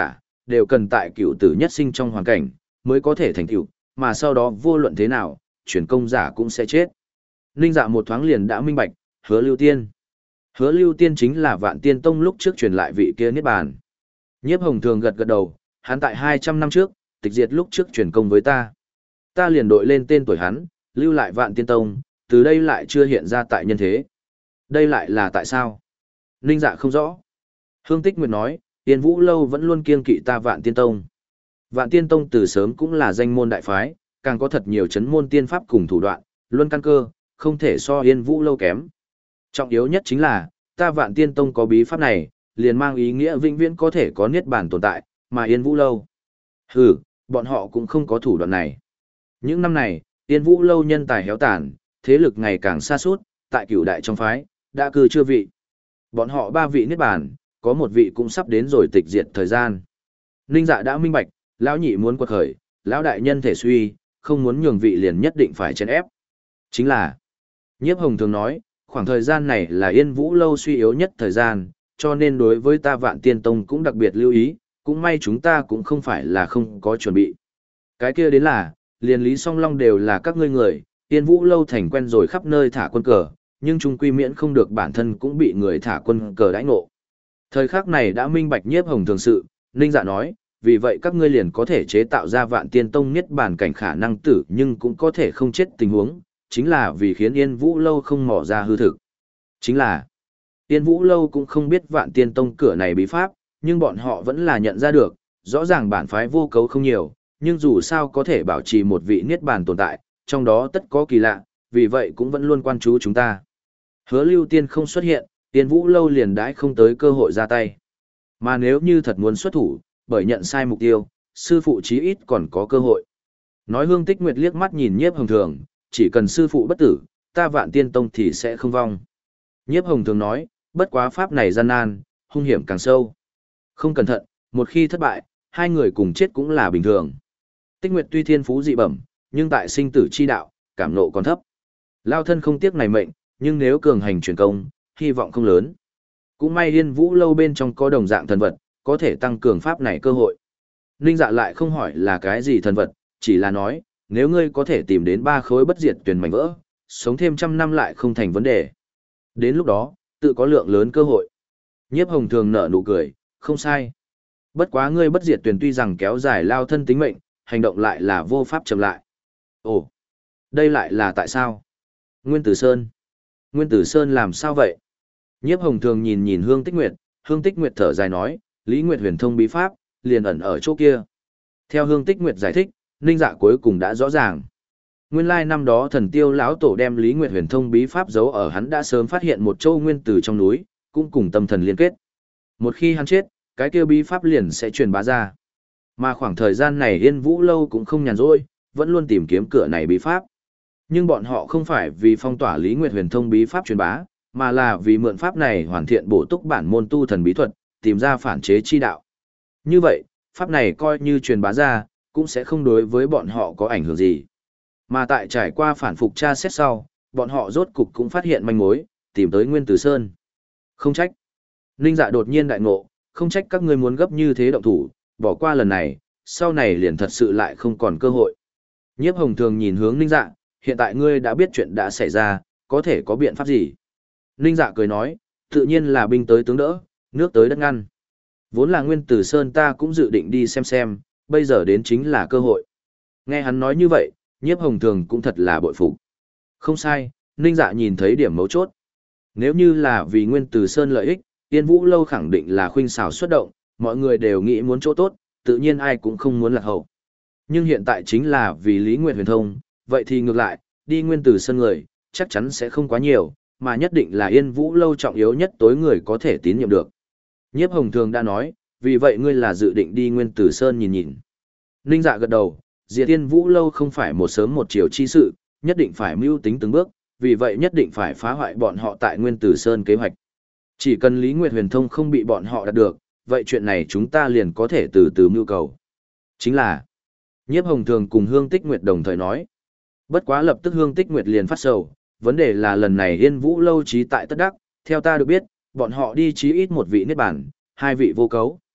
đều cần tại cựu tử nhất sinh trong hoàn cảnh, mới có thể thành tựu, mà sau đó vô luận thế nào, chuyển công giả cũng sẽ chết. Ninh Dạ một thoáng liền đã minh bạch, Hứa Lưu Tiên. Hứa Lưu Tiên chính là Vạn Tiên Tông lúc trước truyền lại vị kia niết bàn. Nhiếp Hồng Thường gật gật đầu, hắn tại hai trăm năm trước, tịch diệt lúc trước truyền công với ta. Ta liền đội lên tên tuổi hắn, lưu lại Vạn Tiên Tông, từ đây lại chưa hiện ra tại nhân thế. Đây lại là tại sao? Ninh Dạ không rõ. Hương Tích Nguyệt nói, Tiên Vũ Lâu vẫn luôn kiêng kỵ ta Vạn Tiên Tông. Vạn Tiên Tông từ sớm cũng là danh môn đại phái, càng có thật nhiều chấn môn tiên pháp cùng thủ đoạn, luân căn cơ, không thể so Yên Vũ Lâu kém. Trọng yếu nhất chính là, ta Vạn Tiên Tông có bí pháp này, liền mang ý nghĩa vĩnh viễn có thể có niết bàn tồn tại, mà Yên Vũ Lâu. Hừ, bọn họ cũng không có thủ đoạn này. Những năm này, Yên Vũ Lâu nhân tài héo tàn, thế lực ngày càng xa suốt, tại cửu đại trong phái, đã cư chưa vị. Bọn họ ba vị niết bàn, có một vị cũng sắp đến rồi tịch diệt thời gian. Ninh Dạ đã minh bạch, lão nhị muốn quật khởi, lão đại nhân thể suy, không muốn nhường vị liền nhất định phải chèn ép. Chính là, Nhiếp Hồng thường nói, khoảng thời gian này là Yên Vũ Lâu suy yếu nhất thời gian, cho nên đối với ta Vạn Tiên Tông cũng đặc biệt lưu ý, cũng may chúng ta cũng không phải là không có chuẩn bị. Cái kia đến là, liền Lý Song Long đều là các ngươi người, Yên Vũ Lâu thành quen rồi khắp nơi thả quân cờ, nhưng trung quy miễn không được bản thân cũng bị người thả quân cờ đãi ngộ. Thời khắc này đã minh bạch Nhiếp Hồng thường sự, Ninh Dạ nói, vì vậy các ngươi liền có thể chế tạo ra Vạn Tiên Tông niết bàn cảnh khả năng tử nhưng cũng có thể không chết tình huống, chính là vì khiến Yên Vũ Lâu không mỏ ra hư thực. Chính là, Yên Vũ Lâu cũng không biết Vạn Tiên Tông cửa này bí pháp, nhưng bọn họ vẫn là nhận ra được, rõ ràng bản phái vô cấu không nhiều, nhưng dù sao có thể bảo trì một vị niết bàn tồn tại, trong đó tất có kỳ lạ, vì vậy cũng vẫn luôn quan chú chúng ta. Hứa Lưu Tiên không xuất hiện, Yên Vũ Lâu liền đãi không tới cơ hội ra tay. Mà nếu như thật muốn xuất thủ, bởi nhận sai mục tiêu, sư phụ chí ít còn có cơ hội. Nói Hương Tích Nguyệt liếc mắt nhìn Nhiếp Hồng Thường, chỉ cần sư phụ bất tử, ta Vạn Tiên Tông thì sẽ không vong. Nhiếp Hồng Thường nói, bất quá pháp này gian nan, hung hiểm càng sâu. Không cẩn thận, một khi thất bại, hai người cùng chết cũng là bình thường. Tích Nguyệt tuy thiên phú dị bẩm, nhưng tại sinh tử chi đạo, cảm nộ còn thấp. Lao thân không tiếc này mệnh, nhưng nếu cường hành truyền công, hy vọng không lớn. Cũng may Yên Vũ Lâu bên trong có đồng dạng thần vật, có thể tăng cường pháp này cơ hội. Ninh Dạ lại không hỏi là cái gì thần vật, chỉ là nói, nếu ngươi có thể tìm đến ba khối bất diệt tuyển mảnh vỡ, sống thêm trăm năm lại không thành vấn đề. Đến lúc đó, tự có lượng lớn cơ hội. Nhiếp Hồng thường nở nụ cười, không sai. Bất quá ngươi bất diệt tuyển tuy rằng kéo dài lao thân tính mệnh, hành động lại là vô pháp chậm lại. Ồ, đây lại là tại sao? Nguyên Tử Sơn. Nguyên Tử Sơn làm sao vậy? Nhiếp Hồng thường nhìn nhìn Hương Tích Nguyệt, Hương Tích Nguyệt thở dài nói, Lý Nguyệt huyền thông bí pháp, liền ẩn ở chỗ kia. Theo Hương Tích Nguyệt giải thích, Ninh Dạ cuối cùng đã rõ ràng. Nguyên lai năm đó thần tiêu lão tổ đem Lý Nguyệt huyền thông bí pháp giấu ở hắn đã sớm phát hiện một châu nguyên tử trong núi, cũng cùng tâm thần liên kết. Một khi hắn chết, cái kia bí pháp liền sẽ truyền bá ra. Mà khoảng thời gian này Yên Vũ Lâu cũng không nhàn rỗi, vẫn luôn tìm kiếm cửa này bí pháp. Nhưng bọn họ không phải vì phong tỏa Lý Nguyệt huyền thông bí pháp truyền bá, mà là vì mượn pháp này hoàn thiện bổ túc bản môn tu thần bí thuật, tìm ra phản chế chi đạo. Như vậy, pháp này coi như truyền bá ra, cũng sẽ không đối với bọn họ có ảnh hưởng gì. Mà tại trải qua phản phục tra xét sau, bọn họ rốt cục cũng phát hiện manh mối, tìm tới Nguyên Tử Sơn. Không trách. Ninh Dạ đột nhiên đại ngộ, không trách các ngươi muốn gấp như thế động thủ, bỏ qua lần này, sau này liền thật sự lại không còn cơ hội. Nhiếp Hồng thường nhìn hướng Ninh Dạ, hiện tại ngươi đã biết chuyện đã xảy ra, có thể có biện pháp gì? Ninh Dạ cười nói, tự nhiên là binh tới tướng đỡ, nước tới đất ngăn. Vốn là Nguyên Tử Sơn ta cũng dự định đi xem xem, bây giờ đến chính là cơ hội. Nghe hắn nói như vậy, Nhiếp Hồng thường cũng thật là bội phục. Không sai, Ninh Dạ nhìn thấy điểm mấu chốt. Nếu như là vì Nguyên Tử Sơn lợi ích, Yên Vũ Lâu khẳng định là khuynh xảo xuất động, mọi người đều nghĩ muốn chỗ tốt, tự nhiên ai cũng không muốn lạc hậu. Nhưng hiện tại chính là vì Lý Nguyệt huyền thông, vậy thì ngược lại, đi Nguyên Tử Sơn người, chắc chắn sẽ không quá nhiều, mà nhất định là Yên Vũ Lâu trọng yếu nhất tối người có thể tín nhiệm được. Nhiếp Hồng thường đã nói, vì vậy ngươi là dự định đi Nguyên Tử Sơn nhìn nhìn. Ninh Dạ gật đầu, diệt Yên Vũ Lâu không phải một sớm một chiều chi sự, nhất định phải mưu tính từng bước, vì vậy nhất định phải phá hoại bọn họ tại Nguyên Tử Sơn kế hoạch. Chỉ cần Lý Nguyệt huyền thông không bị bọn họ đạt được, vậy chuyện này chúng ta liền có thể từ từ mưu cầu. Chính là, Nhiếp Hồng thường cùng Hương Tích Nguyệt đồng thời nói. Bất quá lập tức Hương Tích Nguyệt liền phát sầu, vấn đề là lần này Yên Vũ Lâu trí tại tất đắc, theo ta được biết, bọn họ đi chí ít một vị niết bàn, hai vị vô cấu.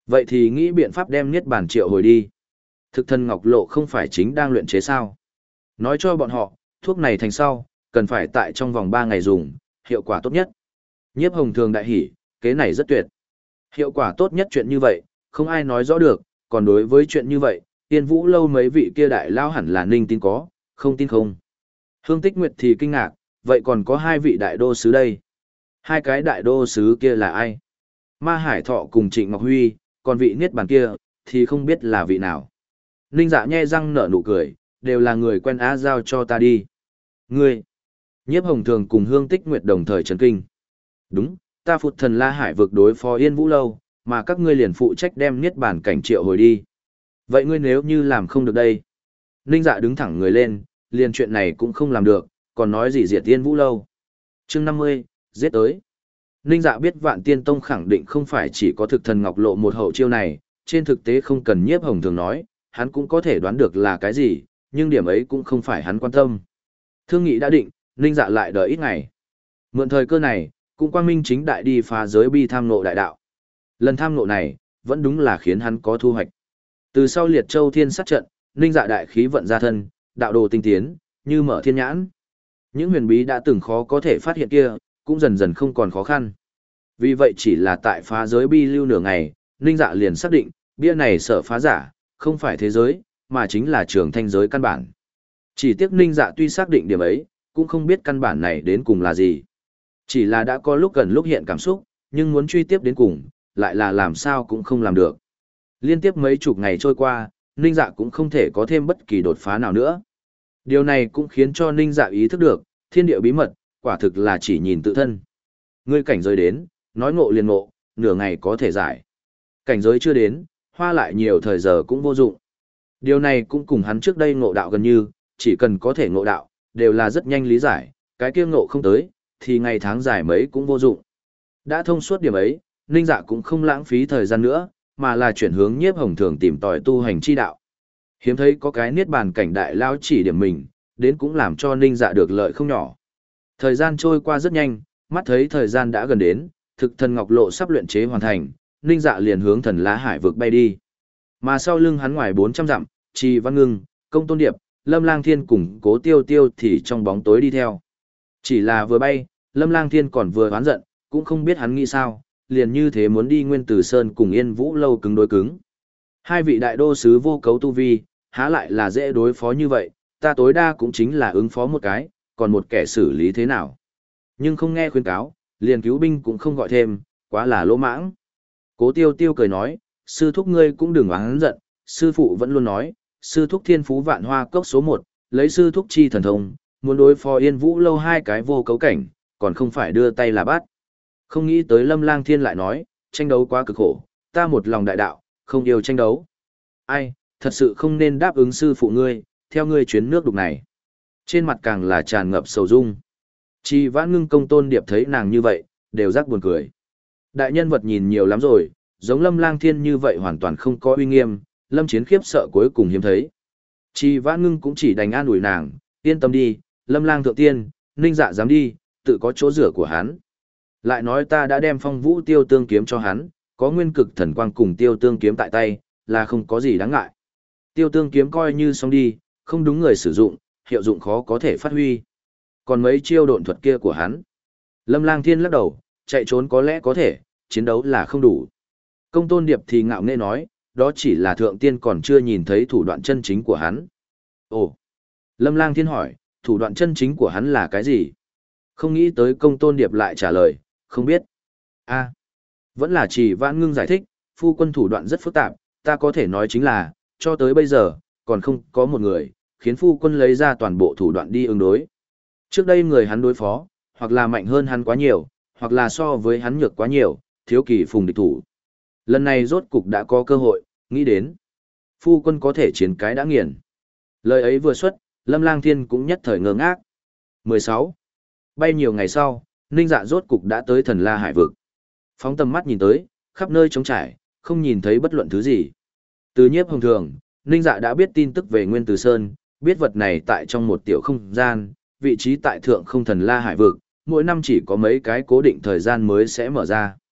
Vậy thì nghĩ biện pháp đem Niết Bàn triệu hồi đi. Thực thần ngọc lộ không phải chính đang luyện chế sao? Nói cho bọn họ, thuốc này thành sau, cần phải tại trong vòng ba ngày dùng, hiệu quả tốt nhất. Nhiếp Hồng Thường đại hỉ, kế này rất tuyệt. Hiệu quả tốt nhất chuyện như vậy, không ai nói rõ được, còn đối với chuyện như vậy, Tiên Vũ lâu mấy vị kia đại lao hẳn là ninh tin có, không tin không. Hương Tích Nguyệt thì kinh ngạc, vậy còn có hai vị đại đô sứ đây. Hai cái đại đô sứ kia là ai? Ma Hải Thọ cùng Trịnh Ngọc Huy, còn vị Niết Bàn kia, thì không biết là vị nào. Ninh Dạ nhe răng nở nụ cười, đều là người quen á, giao cho ta đi. Ngươi! Nhiếp Hồng Thường cùng Hương Tích Nguyệt đồng thời chấn kinh. Đúng, ta phụt thần La Hải vực đối phó Yên Vũ lâu, mà các ngươi liền phụ trách đem Niết Bàn cảnh triệu hồi đi. Vậy ngươi nếu như làm không được đây? Ninh Dạ đứng thẳng người lên, liền chuyện này cũng không làm được, còn nói gì diệt Yên Vũ lâu. Chương năm mươi, giết tới. Ninh Dạ biết Vạn Tiên Tông khẳng định không phải chỉ có thực thần ngọc lộ một hậu chiêu này, trên thực tế không cần Nhiếp Hồng Thường nói, hắn cũng có thể đoán được là cái gì, nhưng điểm ấy cũng không phải hắn quan tâm. Thương nghị đã định, Ninh Dạ lại đợi ít ngày. Mượn thời cơ này, cũng quang minh chính đại đi phá giới bi tham ngộ đại đạo. Lần tham ngộ này, vẫn đúng là khiến hắn có thu hoạch. Từ sau Liệt Châu Thiên sát trận, Ninh Dạ đại khí vận ra thân, đạo đồ tinh tiến, như mở thiên nhãn. Những huyền bí đã từng khó có thể phát hiện kia, cũng dần dần không còn khó khăn. Vì vậy chỉ là tại phá giới bi lưu nửa ngày, Ninh Dạ liền xác định, bia này sợ phá giả, không phải thế giới, mà chính là trường thanh giới căn bản. Chỉ tiếc Ninh Dạ tuy xác định điểm ấy, cũng không biết căn bản này đến cùng là gì. Chỉ là đã có lúc gần lúc hiện cảm xúc, nhưng muốn truy tiếp đến cùng, lại là làm sao cũng không làm được. Liên tiếp mấy chục ngày trôi qua, Ninh Dạ cũng không thể có thêm bất kỳ đột phá nào nữa. Điều này cũng khiến cho Ninh Dạ ý thức được, thiên địa bí mật, quả thực là chỉ nhìn tự thân. Ngươi cảnh giới đến, nói ngộ liền ngộ, nửa ngày có thể giải. Cảnh giới chưa đến, hoa lại nhiều thời giờ cũng vô dụng. Điều này cũng cùng hắn trước đây ngộ đạo gần như, chỉ cần có thể ngộ đạo, đều là rất nhanh lý giải, cái kia ngộ không tới, thì ngày tháng dài mấy cũng vô dụng. Đã thông suốt điểm ấy, Ninh Dạ cũng không lãng phí thời gian nữa, mà là chuyển hướng Nhiếp Hồng Thường tìm tòi tu hành chi đạo. Hiếm thấy có cái niết bàn cảnh đại lao chỉ điểm mình, đến cũng làm cho Ninh Dạ được lợi không nhỏ. Thời gian trôi qua rất nhanh, mắt thấy thời gian đã gần đến, thực thần ngọc lộ sắp luyện chế hoàn thành, Ninh Dạ liền hướng thần lá hải vực bay đi. Mà sau lưng hắn ngoài bốn trăm dặm, Trì Văn Ngưng, Công Tôn Điệp, Lâm Lang Thiên cùng Cố Tiêu Tiêu thì trong bóng tối đi theo. Chỉ là vừa bay, Lâm Lang Thiên còn vừa oán giận, cũng không biết hắn nghĩ sao, liền như thế muốn đi Nguyên Tử Sơn cùng Yên Vũ lâu cứng đối cứng. Hai vị đại đô sứ vô cấu tu vi, há lại là dễ đối phó như vậy, ta tối đa cũng chính là ứng phó một cái, còn một kẻ xử lý thế nào. Nhưng không nghe khuyên cáo, liền cứu binh cũng không gọi thêm, quá là lỗ mãng. Cố Tiêu Tiêu cười nói, sư thúc ngươi cũng đừng oán giận, sư phụ vẫn luôn nói, sư thúc thiên phú vạn hoa cốc số một, lấy sư thúc chi thần thông, muốn đối phó Yên Vũ lâu hai cái vô cấu cảnh, còn không phải đưa tay là bắt. Không nghĩ tới Lâm Lang Thiên lại nói, tranh đấu quá cực khổ, ta một lòng đại đạo, không yêu tranh đấu. Ai, thật sự không nên đáp ứng sư phụ ngươi, theo ngươi chuyến nước đục này. Trên mặt càng là tràn ngập sầu dung. Chi Vãn Ngưng Công Tôn Điệp thấy nàng như vậy, đều rắc buồn cười. Đại nhân vật nhìn nhiều lắm rồi, giống Lâm Lang Thiên như vậy hoàn toàn không có uy nghiêm, Lâm Chiến khiếp sợ cuối cùng hiếm thấy. Chi Vãn Ngưng cũng chỉ đành an ủi nàng, yên tâm đi, Lâm Lang thượng tiên, Ninh Dạ dám đi, tự có chỗ rửa của hắn. Lại nói ta đã đem Phong Vũ Tiêu Tương kiếm cho hắn, có nguyên cực thần quang cùng Tiêu Tương kiếm tại tay, là không có gì đáng ngại. Tiêu Tương kiếm coi như xong đi, không đúng người sử dụng, hiệu dụng khó có thể phát huy. Còn mấy chiêu độn thuật kia của hắn. Lâm Lang Thiên lắc đầu, chạy trốn có lẽ có thể, chiến đấu là không đủ. Công Tôn Điệp thì ngạo nghễ nói, đó chỉ là thượng tiên còn chưa nhìn thấy thủ đoạn chân chính của hắn. Ồ! Lâm Lang Thiên hỏi, thủ đoạn chân chính của hắn là cái gì? Không nghĩ tới Công Tôn Điệp lại trả lời, không biết. A, vẫn là Chỉ Vãn Ngưng giải thích, phu quân thủ đoạn rất phức tạp, ta có thể nói chính là, cho tới bây giờ, còn không có một người, khiến phu quân lấy ra toàn bộ thủ đoạn đi ứng đối. Trước đây người hắn đối phó, hoặc là mạnh hơn hắn quá nhiều, hoặc là so với hắn nhược quá nhiều, thiếu kỳ phùng địch thủ. Lần này rốt cục đã có cơ hội, nghĩ đến. Phu quân có thể chiến cái đã nghiền. Lời ấy vừa xuất, Lâm Lang Thiên cũng nhất thời ngơ ngác. mười sáu. Bay nhiều ngày sau, Ninh Dạ rốt cục đã tới thần La Hải vực. Phóng tầm mắt nhìn tới, khắp nơi trống trải, không nhìn thấy bất luận thứ gì. Từ Nhiếp Hồng Thường, Ninh Dạ đã biết tin tức về Nguyên Tử Sơn, biết vật này tại trong một tiểu không gian, vị trí tại thượng không thần La Hải vực, mỗi năm chỉ có mấy cái cố định thời gian mới sẽ mở ra.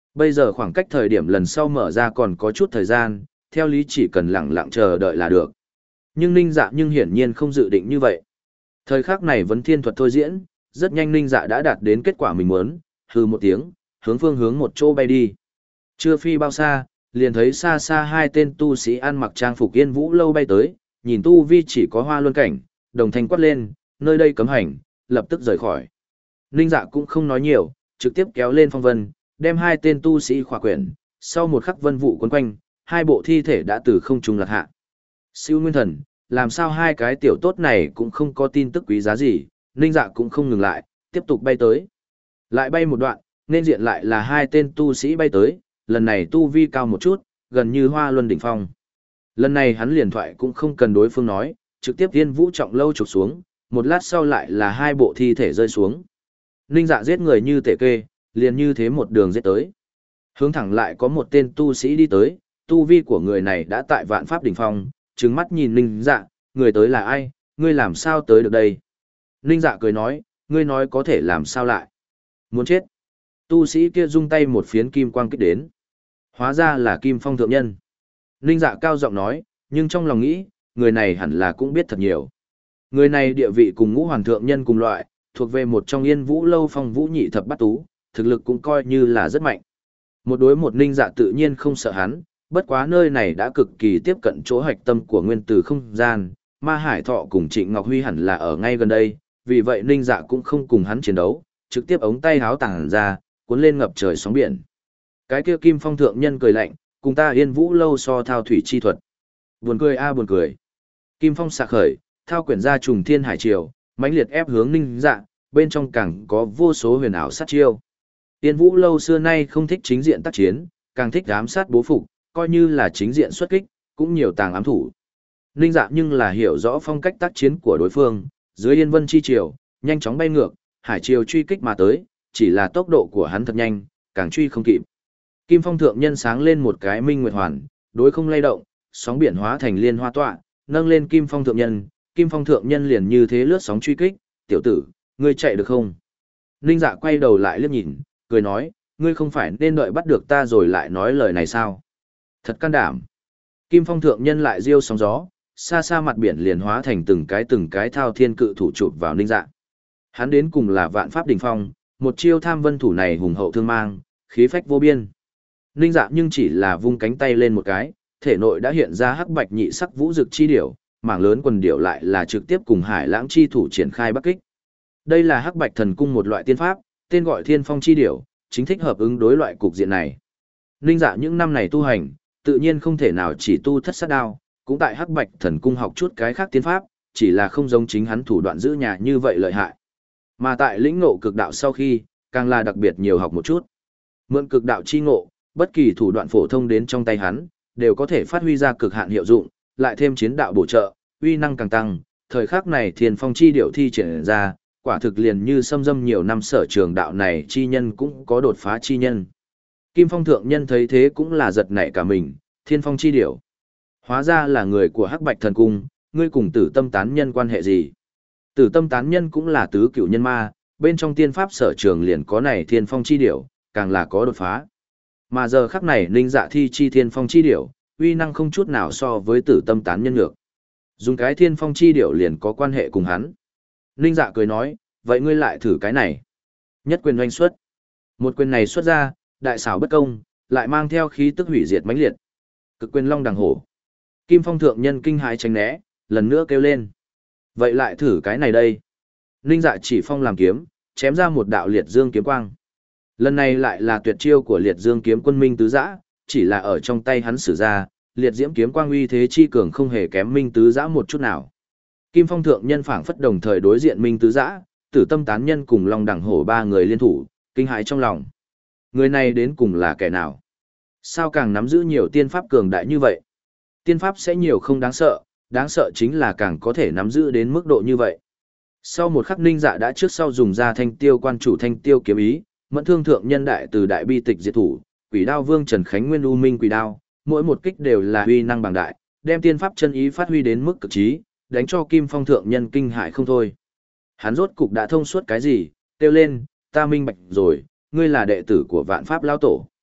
Bây giờ khoảng cách thời điểm lần sau mở ra còn có chút thời gian, theo lý chỉ cần lặng lặng chờ đợi là được. Nhưng Ninh Dạ nhưng hiển nhiên không dự định như vậy. Thời khắc này vấn thiên thuật thôi diễn, rất nhanh Ninh Dạ đã đạt đến kết quả mình muốn, hừ một tiếng, hướng phương hướng một chỗ bay đi. Chưa phi bao xa, liền thấy xa xa hai tên tu sĩ ăn mặc trang phục Yên Vũ lâu bay tới, nhìn tu vi chỉ có hoa luân cảnh, đồng thanh quát lên, nơi đây cấm hành, lập tức rời khỏi. Ninh Dạ cũng không nói nhiều, trực tiếp kéo lên phong vân, đem hai tên tu sĩ khỏa quyển, sau một khắc vân vụ quấn quanh, hai bộ thi thể đã từ không trung lạc hạ. Siêu Nguyên Thần, làm sao hai cái tiểu tốt này cũng không có tin tức quý giá gì, Ninh Dạ cũng không ngừng lại, tiếp tục bay tới. Lại bay một đoạn, nên diện lại là hai tên tu sĩ bay tới, lần này tu vi cao một chút, gần như hoa luân đỉnh phong. Lần này hắn liền thoại cũng không cần đối phương nói, trực tiếp Yên Vũ trọng lâu chụp xuống, một lát sau lại là hai bộ thi thể rơi xuống. Ninh Dạ giết người như tể kê, liền như thế một đường giết tới. Hướng thẳng lại có một tên tu sĩ đi tới, tu vi của người này đã tại vạn pháp đỉnh phong, trừng mắt nhìn Ninh Dạ, người tới là ai, ngươi làm sao tới được đây? Ninh Dạ cười nói, ngươi nói có thể làm sao lại? Muốn chết. Tu sĩ kia rung tay một phiến kim quang kích đến. Hóa ra là Kim Phong thượng nhân. Ninh Dạ cao giọng nói, nhưng trong lòng nghĩ, người này hẳn là cũng biết thật nhiều. Người này địa vị cùng Ngũ Hoàn thượng nhân cùng loại, thuộc về một trong Yên Vũ lâu Phong Vũ nhị thập bát tú, thực lực cũng coi như là rất mạnh. Một đối một Ninh Dạ tự nhiên không sợ hắn, bất quá nơi này đã cực kỳ tiếp cận chỗ hạch tâm của nguyên tử không gian, Ma Hải Thọ cùng Trịnh Ngọc Huy hẳn là ở ngay gần đây, vì vậy Ninh Dạ cũng không cùng hắn chiến đấu, trực tiếp ống tay háo tàng ra, cuốn lên ngập trời sóng biển. Cái kia Kim Phong thượng nhân cười lạnh, cùng ta Yên Vũ lâu so thao thủy chi thuật. Buồn cười a buồn cười. Kim Phong xạ khởi, thao quyển ra trùng thiên hải triều, mãnh liệt ép hướng Ninh Dạ, bên trong càng có vô số huyền ảo sát chiêu. Yên Vũ lâu xưa nay không thích chính diện tác chiến, càng thích ám sát bố phục, coi như là chính diện xuất kích, cũng nhiều tàng ám thủ. Ninh Dạ nhưng là hiểu rõ phong cách tác chiến của đối phương, dưới Yên Vân chi triều, nhanh chóng bay ngược, hải triều truy kích mà tới, chỉ là tốc độ của hắn thật nhanh, càng truy không kịp. Kim Phong thượng nhân sáng lên một cái minh nguyệt hoàn, đối không lay động, sóng biển hóa thành liên hoa tọa, nâng lên Kim Phong thượng nhân, Kim Phong thượng nhân liền như thế lướt sóng truy kích, "Tiểu tử, ngươi chạy được không?" Ninh Dạ quay đầu lại liếc nhìn, cười nói, "Ngươi không phải nên đợi bắt được ta rồi lại nói lời này sao?" Thật can đảm. Kim Phong thượng nhân lại riêu sóng gió, xa xa mặt biển liền hóa thành từng cái từng cái thao thiên cự thủ chụp vào Ninh Dạ. Hắn đến cùng là vạn pháp đỉnh phong, một chiêu tham vân thủ này hùng hậu thương mang, khí phách vô biên. Ninh Dạ nhưng chỉ là vung cánh tay lên một cái, thể nội đã hiện ra hắc bạch nhị sắc vũ dực chi điểu, mảng lớn quần điểu lại là trực tiếp cùng Hải Lãng chi thủ triển khai bắc kích. Đây là hắc bạch thần cung một loại tiên pháp, tên gọi Thiên Phong chi điểu, chính thích hợp ứng đối loại cục diện này. Ninh Dạ những năm này tu hành, tự nhiên không thể nào chỉ tu thất sát đao, cũng tại hắc bạch thần cung học chút cái khác tiên pháp, chỉ là không giống chính hắn thủ đoạn giữ nhà như vậy lợi hại. Mà tại lĩnh ngộ cực đạo sau khi, càng là đặc biệt nhiều học một chút. Mượn cực đạo chi ngộ, bất kỳ thủ đoạn phổ thông đến trong tay hắn, đều có thể phát huy ra cực hạn hiệu dụng, lại thêm chiến đạo bổ trợ, uy năng càng tăng, thời khắc này Thiên Phong chi điệu thi triển ra, quả thực liền như xâm dâm nhiều năm sở trường đạo này chi nhân cũng có đột phá chi nhân. Kim Phong thượng nhân thấy thế cũng là giật nảy cả mình, Thiên Phong chi điệu. Hóa ra là người của Hắc Bạch thần cung, ngươi cùng Tử Tâm tán nhân quan hệ gì? Tử Tâm tán nhân cũng là tứ cửu nhân ma, bên trong tiên pháp sở trường liền có này Thiên Phong chi điệu, càng là có đột phá. Mà giờ khắc này Ninh Dạ thi chi Thiên Phong chi điệu, uy năng không chút nào so với Tử Tâm tán nhân ngược. Dùng cái Thiên Phong chi điệu liền có quan hệ cùng hắn. Ninh Dạ cười nói, vậy ngươi lại thử cái này. Nhất quyền oanh xuất. Một quyền này xuất ra, đại xảo bất công, lại mang theo khí tức hủy diệt mãnh liệt. Cực quyền long đằng hổ. Kim Phong thượng nhân kinh hãi tránh né, lần nữa kêu lên. Vậy lại thử cái này đây. Ninh Dạ chỉ phong làm kiếm, chém ra một đạo liệt dương kiếm quang. Lần này lại là tuyệt chiêu của liệt dương kiếm quân Minh Tứ Giã, chỉ là ở trong tay hắn sử ra, liệt diễm kiếm quang uy thế chi cường không hề kém Minh Tứ Giã một chút nào. Kim Phong thượng nhân phảng phất đồng thời đối diện Minh Tứ Giã, Tử Tâm tán nhân cùng Long Đằng Hổ ba người liên thủ, kinh hãi trong lòng. Người này đến cùng là kẻ nào? Sao càng nắm giữ nhiều tiên pháp cường đại như vậy? Tiên pháp sẽ nhiều không đáng sợ, đáng sợ chính là càng có thể nắm giữ đến mức độ như vậy. Sau một khắc Ninh Dạ đã trước sau dùng ra thanh tiêu quan chủ thanh tiêu kiếm ý, mẫn thương thượng nhân đại từ đại bi tịch diệt thủ, quỷ đao vương Trần Khánh Nguyên u minh quỷ đao, mỗi một kích đều là uy năng bằng đại, đem tiên pháp chân ý phát huy đến mức cực trí, đánh cho Kim Phong thượng nhân kinh hại không thôi. Hắn rốt cục đã thông suốt cái gì, kêu lên, ta minh bạch rồi, ngươi là đệ tử của Vạn Pháp lão tổ.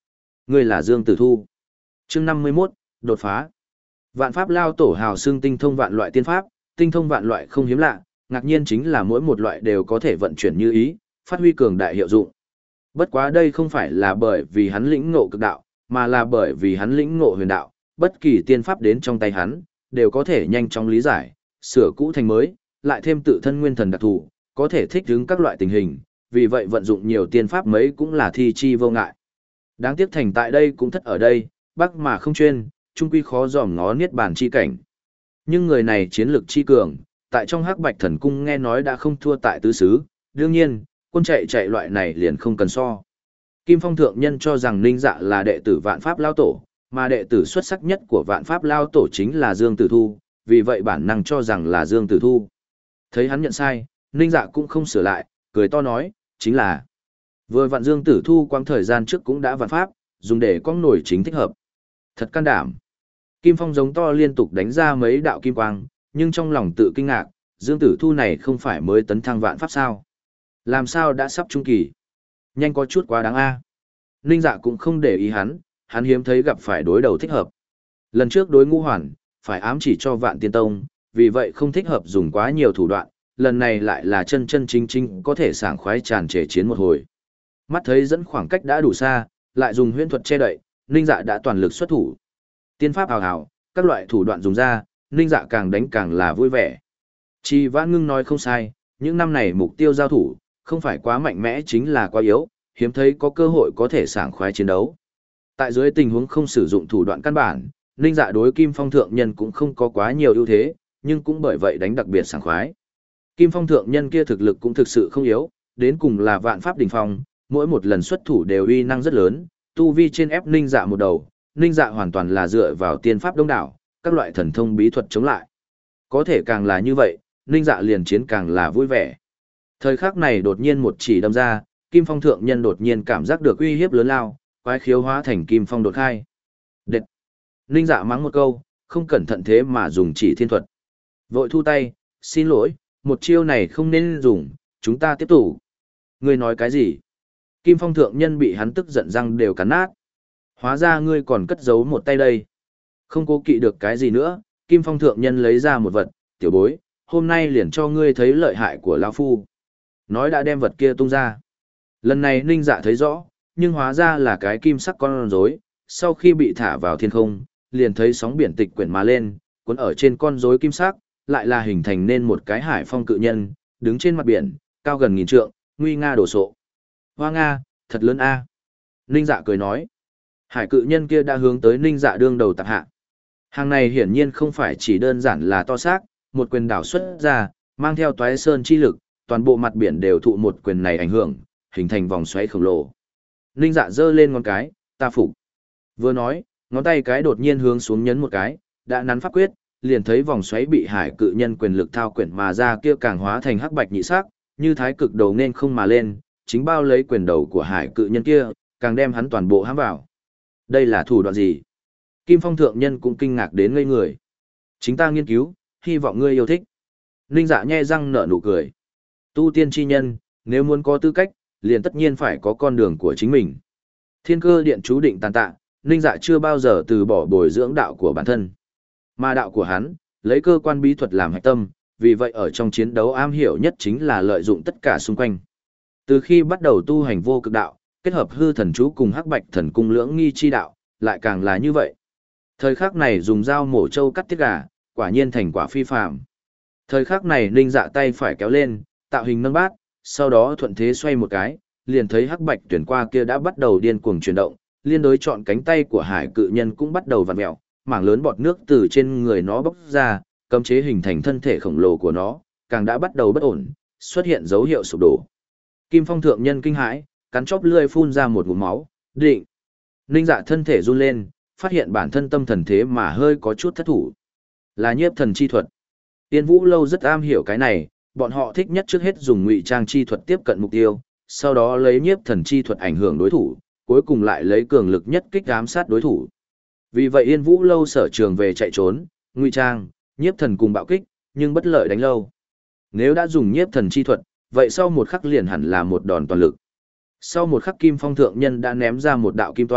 Ngươi là Dương Tử Thu. Chương năm mươi mốt, đột phá. Vạn pháp lao tổ hào xương tinh thông vạn loại tiên pháp, tinh thông vạn loại không hiếm lạ, ngạc nhiên chính là mỗi một loại đều có thể vận chuyển như ý, phát huy cường đại hiệu dụng. Bất quá đây không phải là bởi vì hắn lĩnh ngộ cực đạo, mà là bởi vì hắn lĩnh ngộ huyền đạo, bất kỳ tiên pháp đến trong tay hắn, đều có thể nhanh chóng lý giải, sửa cũ thành mới, lại thêm tự thân nguyên thần đặc thù, có thể thích ứng các loại tình hình, vì vậy vận dụng nhiều tiên pháp mấy cũng là thi chi vô ngại. Đáng tiếc thành tại đây cũng thất ở đây, bắc mà không chuyên, trung quy khó dòm ngó niết bàn chi cảnh. Nhưng người này chiến lược chi cường, tại trong Hắc Bạch Thần Cung nghe nói đã không thua tại tứ xứ, đương nhiên, quân chạy chạy loại này liền không cần so. Kim Phong thượng nhân cho rằng Ninh Dạ là đệ tử Vạn Pháp Lao Tổ, mà đệ tử xuất sắc nhất của Vạn Pháp Lao Tổ chính là Dương Tử Thu, vì vậy bản năng cho rằng là Dương Tử Thu. Thấy hắn nhận sai, Ninh Dạ cũng không sửa lại, cười to nói, chính là vừa vạn Dương Tử Thu quang thời gian trước cũng đã vạn pháp, dùng để con nổi chính thích hợp. Thật can đảm. Kim Phong giống to liên tục đánh ra mấy đạo kim quang, nhưng trong lòng tự kinh ngạc, Dương Tử Thu này không phải mới tấn thăng vạn pháp sao? Làm sao đã sắp trung kỳ? Nhanh có chút quá đáng a. Ninh Dạ cũng không để ý hắn, hắn hiếm thấy gặp phải đối đầu thích hợp. Lần trước đối Ngũ Hoàn, phải ám chỉ cho Vạn Tiên Tông, vì vậy không thích hợp dùng quá nhiều thủ đoạn, lần này lại là chân chân chính chính có thể sảng khoái tràn trề chiến một hồi. Mắt thấy dẫn khoảng cách đã đủ xa, lại dùng huyễn thuật che đậy, Ninh Dạ đã toàn lực xuất thủ. Tiên pháp hào hào, các loại thủ đoạn dùng ra, Ninh Dạ càng đánh càng là vui vẻ. Chi Vãn Ngưng nói không sai, những năm này mục tiêu giao thủ, không phải quá mạnh mẽ chính là quá yếu, hiếm thấy có cơ hội có thể sảng khoái chiến đấu. Tại dưới tình huống không sử dụng thủ đoạn căn bản, Ninh Dạ đối Kim Phong thượng nhân cũng không có quá nhiều ưu thế, nhưng cũng bởi vậy đánh đặc biệt sảng khoái. Kim Phong thượng nhân kia thực lực cũng thực sự không yếu, đến cùng là vạn pháp đỉnh phong, mỗi một lần xuất thủ đều uy năng rất lớn, tu vi trên ép Ninh Dạ một đầu, Ninh Dạ hoàn toàn là dựa vào tiên pháp đông đảo, các loại thần thông bí thuật chống lại. Có thể càng là như vậy, Ninh Dạ liền chiến càng là vui vẻ. Thời khắc này đột nhiên một chỉ đâm ra, Kim Phong thượng nhân đột nhiên cảm giác được uy hiếp lớn lao, quái khiếu hóa thành Kim Phong đột khai. Đệt! Ninh Dạ mắng một câu, không cẩn thận thế mà dùng chỉ thiên thuật. Vội thu tay, xin lỗi, một chiêu này không nên dùng, chúng ta tiếp tục. Ngươi nói cái gì? Kim Phong thượng nhân bị hắn tức giận răng đều cắn nát. Hóa ra ngươi còn cất giấu một tay đây. Không cố kỵ được cái gì nữa, Kim Phong thượng nhân lấy ra một vật, tiểu bối, hôm nay liền cho ngươi thấy lợi hại của lão phu. Nói đã đem vật kia tung ra. Lần này Ninh Dạ thấy rõ, nhưng hóa ra là cái kim sắc con rối, sau khi bị thả vào thiên không, liền thấy sóng biển tịch quyển mà lên, cuốn ở trên con rối kim sắc, lại là hình thành nên một cái hải phong cự nhân, đứng trên mặt biển, cao gần nghìn trượng, nguy nga đổ sộ. Hoa Nga, thật lớn a. Ninh Dạ cười nói. Hải cự nhân kia đã hướng tới Ninh Dạ đương đầu tạp hạ. Hàng này hiển nhiên không phải chỉ đơn giản là to xác, một quyền đảo xuất ra, mang theo toái sơn chi lực, toàn bộ mặt biển đều thụ một quyền này ảnh hưởng, hình thành vòng xoáy khổng lồ. Ninh Dạ giơ lên ngón cái, ta phục. Vừa nói, ngón tay cái đột nhiên hướng xuống nhấn một cái, đã nắn pháp quyết, liền thấy vòng xoáy bị hải cự nhân quyền lực thao quyển mà ra kia càng hóa thành hắc bạch nhị sắc, như thái cực đầu nên không mà lên, chính bao lấy quyền đầu của hải cự nhân kia, càng đem hắn toàn bộ hãm vào. Đây là thủ đoạn gì? Kim Phong thượng nhân cũng kinh ngạc đến ngây người. Chính ta nghiên cứu, hy vọng ngươi yêu thích. Ninh Dạ nhe răng nở nụ cười. Tu tiên chi nhân, nếu muốn có tư cách, liền tất nhiên phải có con đường của chính mình. Thiên Cơ Điện chú định tàn tạ, Ninh Dạ chưa bao giờ từ bỏ bồi dưỡng đạo của bản thân. Mà đạo của hắn, lấy cơ quan bí thuật làm hạch tâm, vì vậy ở trong chiến đấu am hiểu nhất chính là lợi dụng tất cả xung quanh. Từ khi bắt đầu tu hành vô cực đạo, kết hợp hư thần chú cùng hắc bạch thần cung lưỡng nghi chi đạo, lại càng là như vậy. Thời khắc này dùng dao mổ trâu cắt tiết gà, quả nhiên thành quả phi phàm. Thời khắc này Ninh Dạ tay phải kéo lên, tạo hình nâng bát, sau đó thuận thế xoay một cái, liền thấy hắc bạch tuyển qua kia đã bắt đầu điên cuồng chuyển động, liên đối chọn cánh tay của hải cự nhân cũng bắt đầu vặn mèo, mảng lớn bọt nước từ trên người nó bốc ra, cấm chế hình thành thân thể khổng lồ của nó, càng đã bắt đầu bất ổn, xuất hiện dấu hiệu sụp đổ. Kim Phong thượng nhân kinh hãi, cắn chóp lưỡi phun ra một ngụm máu, định. Ninh Dạ thân thể run lên, phát hiện bản thân tâm thần thế mà hơi có chút thất thủ. Là nhiếp thần chi thuật. Tiên Vũ Lâu rất am hiểu cái này, bọn họ thích nhất trước hết dùng ngụy trang chi thuật tiếp cận mục tiêu, sau đó lấy nhiếp thần chi thuật ảnh hưởng đối thủ, cuối cùng lại lấy cường lực nhất kích ám sát đối thủ. Vì vậy Yên Vũ Lâu sở trường về chạy trốn, ngụy trang, nhiếp thần cùng bạo kích, nhưng bất lợi đánh lâu. Nếu đã dùng nhiếp thần chi thuật, vậy sau một khắc liền hẳn là một đòn toàn lực. Sau một khắc Kim Phong thượng nhân đã ném ra một đạo kim toa,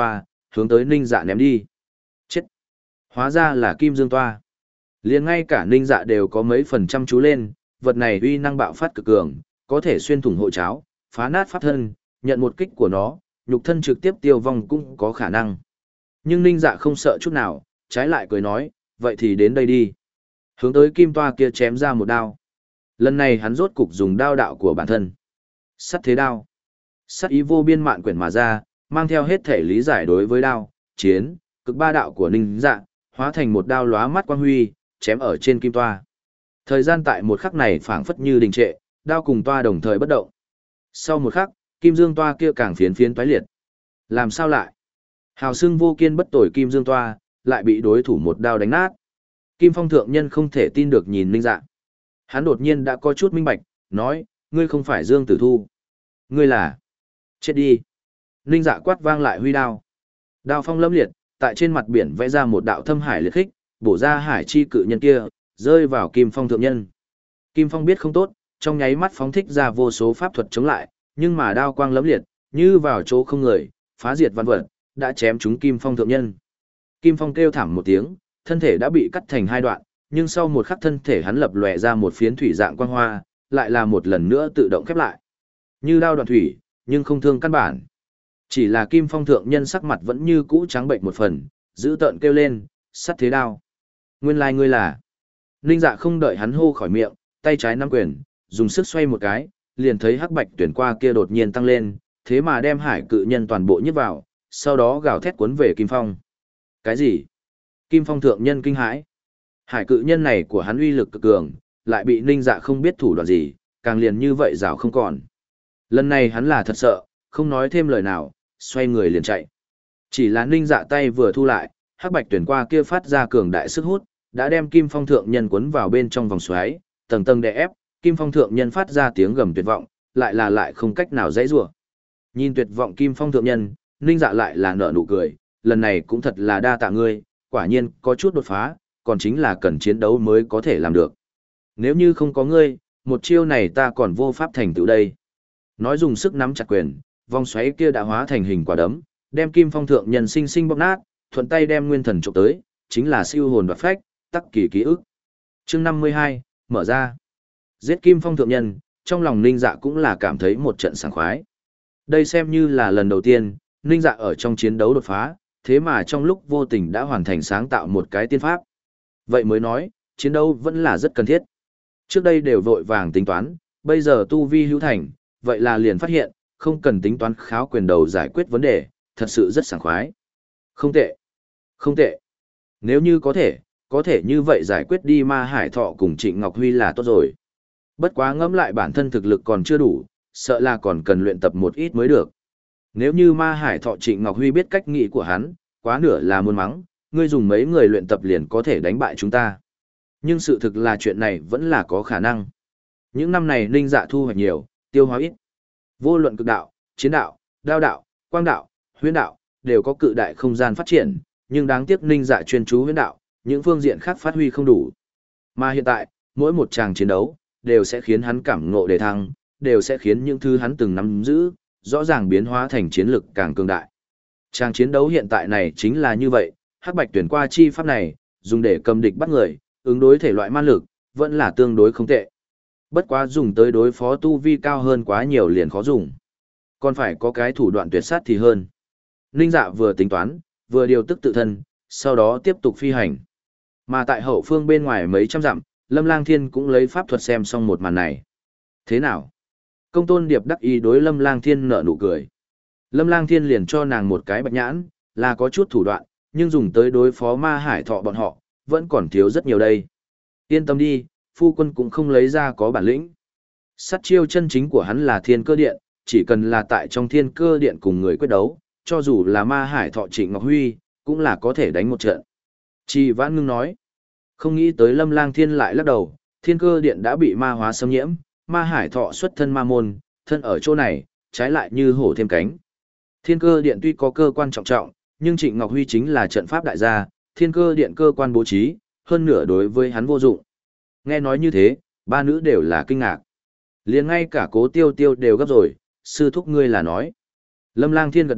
hướng tới Ninh Dạ ném đi. Chết! Hóa ra là kim dương toa. Liền ngay cả Ninh Dạ đều có mấy phần trăm chú lên, vật này uy năng bạo phát cực cường, có thể xuyên thủng hộ cháo, phá nát pháp thân, nhận một kích của nó, nhục thân trực tiếp tiêu vong cũng có khả năng. Nhưng Ninh Dạ không sợ chút nào, trái lại cười nói, vậy thì đến đây đi. Hướng tới kim toa kia chém ra một đao. Lần này hắn rốt cục dùng đao đạo của bản thân. Sắt thế đao. Sắt ý vô biên mạn quyển mà ra, mang theo hết thể lý giải đối với đao, chiến, cực ba đạo của Ninh Dạ, hóa thành một đao lóa mắt quang huy, chém ở trên kim toa. Thời gian tại một khắc này phảng phất như đình trệ, đao cùng toa đồng thời bất động. Sau một khắc, kim dương toa kia càng phiến phiến toái liệt. Làm sao lại? Hào xưng vô kiên bất tồi kim dương toa, lại bị đối thủ một đao đánh nát. Kim Phong thượng nhân không thể tin được nhìn Ninh Dạ. Hắn đột nhiên đã có chút minh bạch, nói, ngươi không phải Dương Tử Thu. Ngươi là... Chết đi. Ninh Dạ quát vang lại huy đao. Đao phong lâm liệt, tại trên mặt biển vẽ ra một đạo thâm hải liệt khích, bổ ra hải chi cự nhân kia, rơi vào Kim Phong thượng nhân. Kim Phong biết không tốt, trong nháy mắt phóng thích ra vô số pháp thuật chống lại, nhưng mà đao quang lấm liệt, như vào chỗ không người, phá diệt văn vật, đã chém trúng Kim Phong thượng nhân. Kim Phong kêu thảm một tiếng, thân thể đã bị cắt thành hai đoạn, nhưng sau một khắc thân thể hắn lập lòe ra một phiến thủy dạng quang hoa, lại là một lần nữa tự động khép lại. Như đao đoạn thủy, nhưng không thương căn bản. Chỉ là Kim Phong thượng nhân sắc mặt vẫn như cũ trắng bệnh một phần, giữ tợn kêu lên, sắt thế đao. Nguyên lai ngươi là. Ninh Dạ không đợi hắn hô khỏi miệng, tay trái nắm quyền, dùng sức xoay một cái, liền thấy hắc bạch tuyển qua kia đột nhiên tăng lên, thế mà đem hải cự nhân toàn bộ nhét vào, sau đó gào thét cuốn về Kim Phong. Cái gì? Kim Phong thượng nhân kinh hãi. Hải cự nhân này của hắn uy lực cực cường, lại bị Ninh Dạ không biết thủ đoạn gì, càng liền như vậy rào không còn. Lần này hắn là thật sợ, không nói thêm lời nào, xoay người liền chạy. Chỉ là Ninh Dạ tay vừa thu lại, hắc bạch tuyển qua kia phát ra cường đại sức hút, đã đem Kim Phong thượng nhân cuốn vào bên trong vòng xoáy, tầng tầng đè ép, Kim Phong thượng nhân phát ra tiếng gầm tuyệt vọng, lại là lại không cách nào dãy rủa. Nhìn tuyệt vọng Kim Phong thượng nhân, Ninh Dạ lại là nở nụ cười, lần này cũng thật là đa tạ ngươi, quả nhiên có chút đột phá, còn chính là cần chiến đấu mới có thể làm được. Nếu như không có ngươi, một chiêu này ta còn vô pháp thành tựu đây. Nói dùng sức nắm chặt quyền, vòng xoáy kia đã hóa thành hình quả đấm, đem Kim Phong thượng nhân sinh sinh bóp nát, thuận tay đem nguyên thần chụp tới, chính là siêu hồn đoạt phách, tắc kỳ ký ức. Chương năm mươi hai, mở ra. Giết Kim Phong thượng nhân, trong lòng Ninh Dạ cũng là cảm thấy một trận sảng khoái. Đây xem như là lần đầu tiên, Ninh Dạ ở trong chiến đấu đột phá, thế mà trong lúc vô tình đã hoàn thành sáng tạo một cái tiên pháp. Vậy mới nói, chiến đấu vẫn là rất cần thiết. Trước đây đều vội vàng tính toán, bây giờ tu vi hữu thành, vậy là liền phát hiện, không cần tính toán kháo quyền đầu giải quyết vấn đề, thật sự rất sảng khoái. Không tệ. Không tệ. Nếu như có thể, có thể như vậy giải quyết đi Ma Hải Thọ cùng Trịnh Ngọc Huy là tốt rồi. Bất quá ngẫm lại bản thân thực lực còn chưa đủ, sợ là còn cần luyện tập một ít mới được. Nếu như Ma Hải Thọ Trịnh Ngọc Huy biết cách nghĩ của hắn, quá nửa là muốn mắng, ngươi dùng mấy người luyện tập liền có thể đánh bại chúng ta. Nhưng sự thực là chuyện này vẫn là có khả năng. Những năm này Ninh Dạ thu hoạch nhiều, tiêu hóa ít. Vô luận cực đạo, chiến đạo, đao đạo, quang đạo, huyễn đạo, đều có cự đại không gian phát triển, nhưng đáng tiếc Ninh Dạ chuyên chú huyễn đạo, những phương diện khác phát huy không đủ. Mà hiện tại, mỗi một tràng chiến đấu, đều sẽ khiến hắn cảm ngộ đề thăng, đều sẽ khiến những thứ hắn từng nắm giữ, rõ ràng biến hóa thành chiến lực càng cường đại. Tràng chiến đấu hiện tại này chính là như vậy, hắc bạch tuyển qua chi pháp này, dùng để cầm địch bắt người, ứng đối thể loại man lực, vẫn là tương đối không tệ. Bất quá dùng tới đối phó tu vi cao hơn quá nhiều liền khó dùng. Còn phải có cái thủ đoạn tuyệt sát thì hơn. Ninh Dạ vừa tính toán, vừa điều tức tự thân, sau đó tiếp tục phi hành. Mà tại hậu phương bên ngoài mấy trăm dặm, Lâm Lang Thiên cũng lấy pháp thuật xem xong một màn này. Thế nào? Công tôn Điệp đắc ý đối Lâm Lang Thiên nở nụ cười. Lâm Lang Thiên liền cho nàng một cái bạch nhãn, là có chút thủ đoạn, nhưng dùng tới đối phó Ma Hải Thọ bọn họ, vẫn còn thiếu rất nhiều đây. Yên tâm đi, phu quân cũng không lấy ra có bản lĩnh. Sát chiêu chân chính của hắn là Thiên Cơ Điện, chỉ cần là tại trong Thiên Cơ Điện cùng người quyết đấu, cho dù là Ma Hải Thọ Trịnh Ngọc Huy, cũng là có thể đánh một trận. Trì Vãn Ngưng nói, không nghĩ tới Lâm Lang Thiên lại lắc đầu, Thiên Cơ Điện đã bị ma hóa xâm nhiễm, Ma Hải Thọ xuất thân ma môn, thân ở chỗ này, trái lại như hổ thêm cánh. Thiên Cơ Điện tuy có cơ quan trọng trọng, nhưng Trịnh Ngọc Huy chính là trận pháp đại gia, Thiên Cơ Điện cơ quan bố trí, hơn nửa đối với hắn vô dụng. Nghe nói như thế, ba nữ đều là kinh ngạc. Liền ngay cả Cố Tiêu Tiêu đều gấp rồi, sư thúc ngươi là nói. Lâm Lang Thiên gật đầu,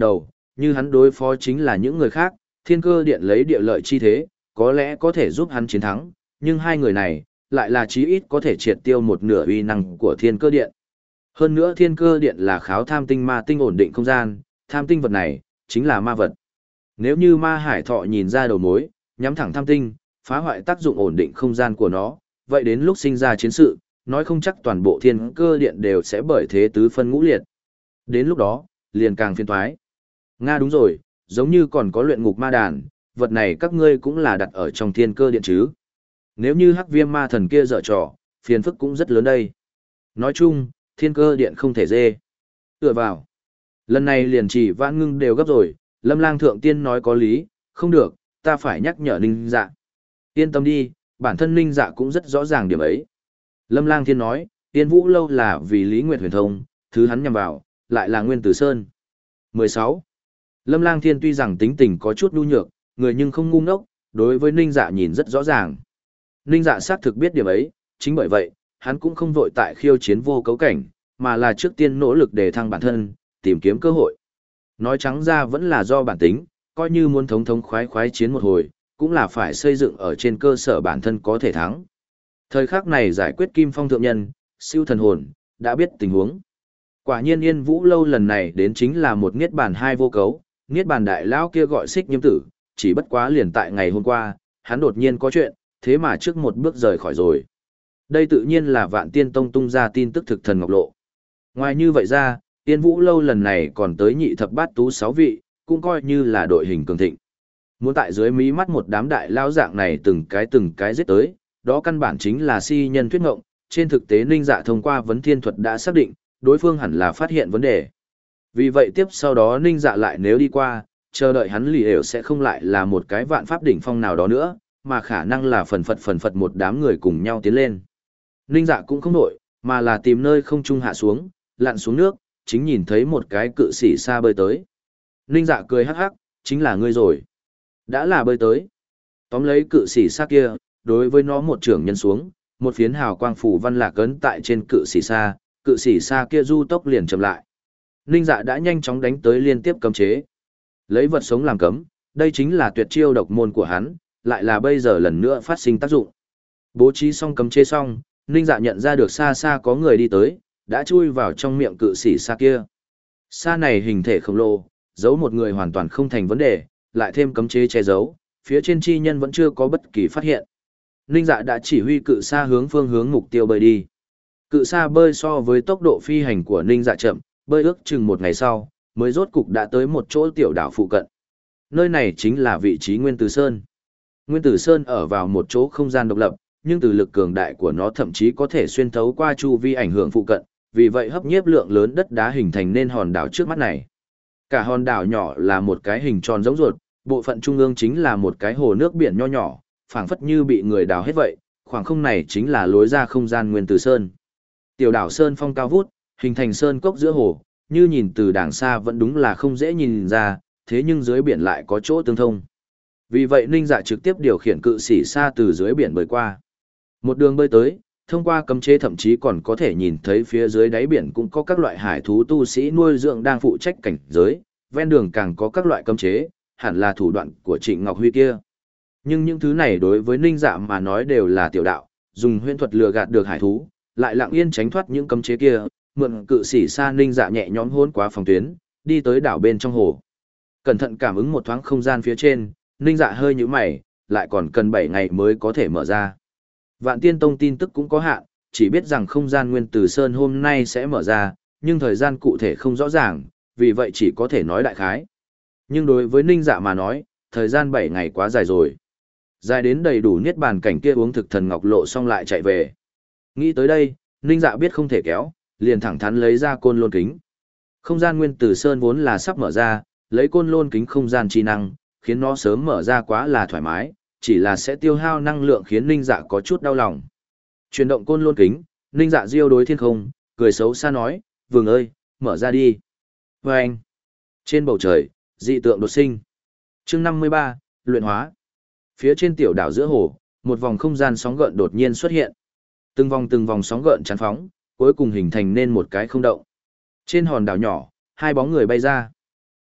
như hắn đối phó chính là những người khác, thiên cơ điện lấy địa lợi chi thế, có lẽ có thể giúp hắn chiến thắng, nhưng hai người này, lại là chí ít có thể triệt tiêu một nửa uy năng của thiên cơ điện. Hơn nữa thiên cơ điện là kháo tham tinh ma tinh ổn định không gian, tham tinh vật này, chính là ma vật. Nếu như ma hải thọ nhìn ra đầu mối, nhắm thẳng tham tinh, phá hoại tác dụng ổn định không gian của nó, vậy đến lúc sinh ra chiến sự, nói không chắc toàn bộ thiên cơ điện đều sẽ bởi thế tứ phân ngũ liệt. Đến lúc đó, liền càng phiền toái. Nga đúng rồi, giống như còn có luyện ngục ma đàn, vật này các ngươi cũng là đặt ở trong thiên cơ điện chứ. Nếu như hắc viêm ma thần kia dở trò, phiền phức cũng rất lớn đây. Nói chung, thiên cơ điện không thể dê. Tựa vào. Lần này liền chỉ vãn ngưng đều gấp rồi, Lâm Lang thượng tiên nói có lý, không được, ta phải nhắc nhở Ninh Dạ. Yên tâm đi, bản thân Ninh Dạ cũng rất rõ ràng điểm ấy. Lâm Lang thiên nói, Tiên Vũ lâu là vì Lý Nguyệt huyền thông, thứ hắn nhằm vào, lại là Nguyên Tử Sơn. mười sáu. Lâm Lang thiên tuy rằng tính tình có chút nhu nhược, người nhưng không ngu ngốc, đối với Ninh Dạ nhìn rất rõ ràng. Ninh Dạ xác thực biết điểm ấy, chính bởi vậy, hắn cũng không vội tại khiêu chiến vô cấu cảnh, mà là trước tiên nỗ lực để thăng bản thân, tìm kiếm cơ hội. Nói trắng ra vẫn là do bản tính, coi như muốn thống thống khoái khoái chiến một hồi, cũng là phải xây dựng ở trên cơ sở bản thân có thể thắng. Thời khắc này giải quyết Kim Phong thượng nhân, siêu thần hồn, đã biết tình huống. Quả nhiên Yên Vũ lâu lần này đến chính là một niết bàn hai vô cấu, niết bàn đại lão kia gọi Xích Nhiễm tử, chỉ bất quá liền tại ngày hôm qua, hắn đột nhiên có chuyện, thế mà trước một bước rời khỏi rồi. Đây tự nhiên là Vạn Tiên Tông tung ra tin tức thực thần ngọc lộ. Ngoài như vậy ra, Yên Vũ lâu lần này còn tới nhị thập bát tú sáu vị, cũng coi như là đội hình cường thịnh. Muốn tại dưới mí mắt một đám đại lao dạng này từng cái từng cái giết tới, đó căn bản chính là si nhân thuyết ngộng, trên thực tế Ninh Dạ thông qua vấn thiên thuật đã xác định, đối phương hẳn là phát hiện vấn đề. Vì vậy tiếp sau đó Ninh Dạ lại nếu đi qua, chờ đợi hắn lì đều sẽ không lại là một cái vạn pháp đỉnh phong nào đó nữa, mà khả năng là phần phật phần phật một đám người cùng nhau tiến lên. Ninh Dạ cũng không nổi, mà là tìm nơi không trung hạ xuống, lặn xuống nước, chính nhìn thấy một cái cự sĩ xa bơi tới. Ninh Dạ cười hắc hắc, chính là ngươi rồi. Đã là bơi tới. Tóm lấy cự sĩ xa kia, đối với nó một trưởng nhân xuống, một phiến hào quang phủ văn lạc ấn tại trên cự sĩ xa, cự sĩ xa kia du tốc liền chậm lại. Ninh Dạ đã nhanh chóng đánh tới liên tiếp cấm chế. Lấy vật sống làm cấm, đây chính là tuyệt chiêu độc môn của hắn, lại là bây giờ lần nữa phát sinh tác dụng. Bố trí xong cấm chế xong, Ninh Dạ nhận ra được xa xa có người đi tới, đã chui vào trong miệng cự sĩ xa kia. Xa này hình thể khổng lồ, giấu một người hoàn toàn không thành vấn đề, lại thêm cấm chế che giấu, phía trên chi nhân vẫn chưa có bất kỳ phát hiện. Ninh Dạ đã chỉ huy cự xa hướng phương hướng mục tiêu bơi đi. Cự xa bơi so với tốc độ phi hành của Ninh Dạ chậm, bơi ước chừng một ngày sau, mới rốt cục đã tới một chỗ tiểu đảo phụ cận. Nơi này chính là vị trí Nguyên Tử Sơn. Nguyên Tử Sơn ở vào một chỗ không gian độc lập, nhưng từ lực cường đại của nó thậm chí có thể xuyên thấu qua chu vi ảnh hưởng phụ cận, vì vậy hấp nhiếp lượng lớn đất đá hình thành nên hòn đảo trước mắt này. Cả hòn đảo nhỏ là một cái hình tròn giống ruột, bộ phận trung ương chính là một cái hồ nước biển nho nhỏ, phảng phất như bị người đào hết vậy, khoảng không này chính là lối ra không gian Nguyên Tử Sơn. Tiểu đảo Sơn phong cao vút, hình thành sơn cốc giữa hồ, như nhìn từ đàng xa vẫn đúng là không dễ nhìn ra, thế nhưng dưới biển lại có chỗ tương thông. Vì vậy Ninh Dạ trực tiếp điều khiển cự sĩ xa từ dưới biển bơi qua. Một đường bơi tới, thông qua cấm chế thậm chí còn có thể nhìn thấy phía dưới đáy biển cũng có các loại hải thú tu sĩ nuôi dưỡng đang phụ trách cảnh giới, ven đường càng có các loại cấm chế, hẳn là thủ đoạn của Trịnh Ngọc Huy kia. Nhưng những thứ này đối với Ninh Dạ mà nói đều là tiểu đạo, dùng huyễn thuật lừa gạt được hải thú, lại lặng yên tránh thoát những cấm chế kia, mượn cự sĩ xa Ninh Dạ nhẹ nhõm hôn qua phòng tuyến, đi tới đảo bên trong hồ. Cẩn thận cảm ứng một thoáng không gian phía trên, Ninh Dạ hơi nhíu mày, lại còn cần bảy ngày mới có thể mở ra. Vạn Tiên Tông tin tức cũng có hạn, chỉ biết rằng không gian Nguyên Tử Sơn hôm nay sẽ mở ra, nhưng thời gian cụ thể không rõ ràng, vì vậy chỉ có thể nói đại khái. Nhưng đối với Ninh Dạ mà nói, thời gian bảy ngày quá dài rồi. Dài đến đầy đủ niết bàn cảnh kia uống thực thần ngọc lộ xong lại chạy về. Nghĩ tới đây, Ninh Dạ biết không thể kéo, liền thẳng thắn lấy ra côn lôn kính. Không gian Nguyên Tử Sơn vốn là sắp mở ra, lấy côn lôn kính không gian chi năng, khiến nó sớm mở ra quá là thoải mái, chỉ là sẽ tiêu hao năng lượng khiến Ninh Dạ có chút đau lòng. Chuyển động côn lôn kính, Ninh Dạ diêu đối thiên không, cười xấu xa nói, "Vừng ơi, mở ra đi." Và anh, trên bầu trời, dị tượng đột sinh. Chương năm mươi ba, luyện hóa. Phía trên tiểu đảo giữa hồ, một vòng không gian sóng gợn đột nhiên xuất hiện. Từng vòng từng vòng sóng gợn chắn phóng, cuối cùng hình thành nên một cái không động. Trên hòn đảo nhỏ, hai bóng người bay ra.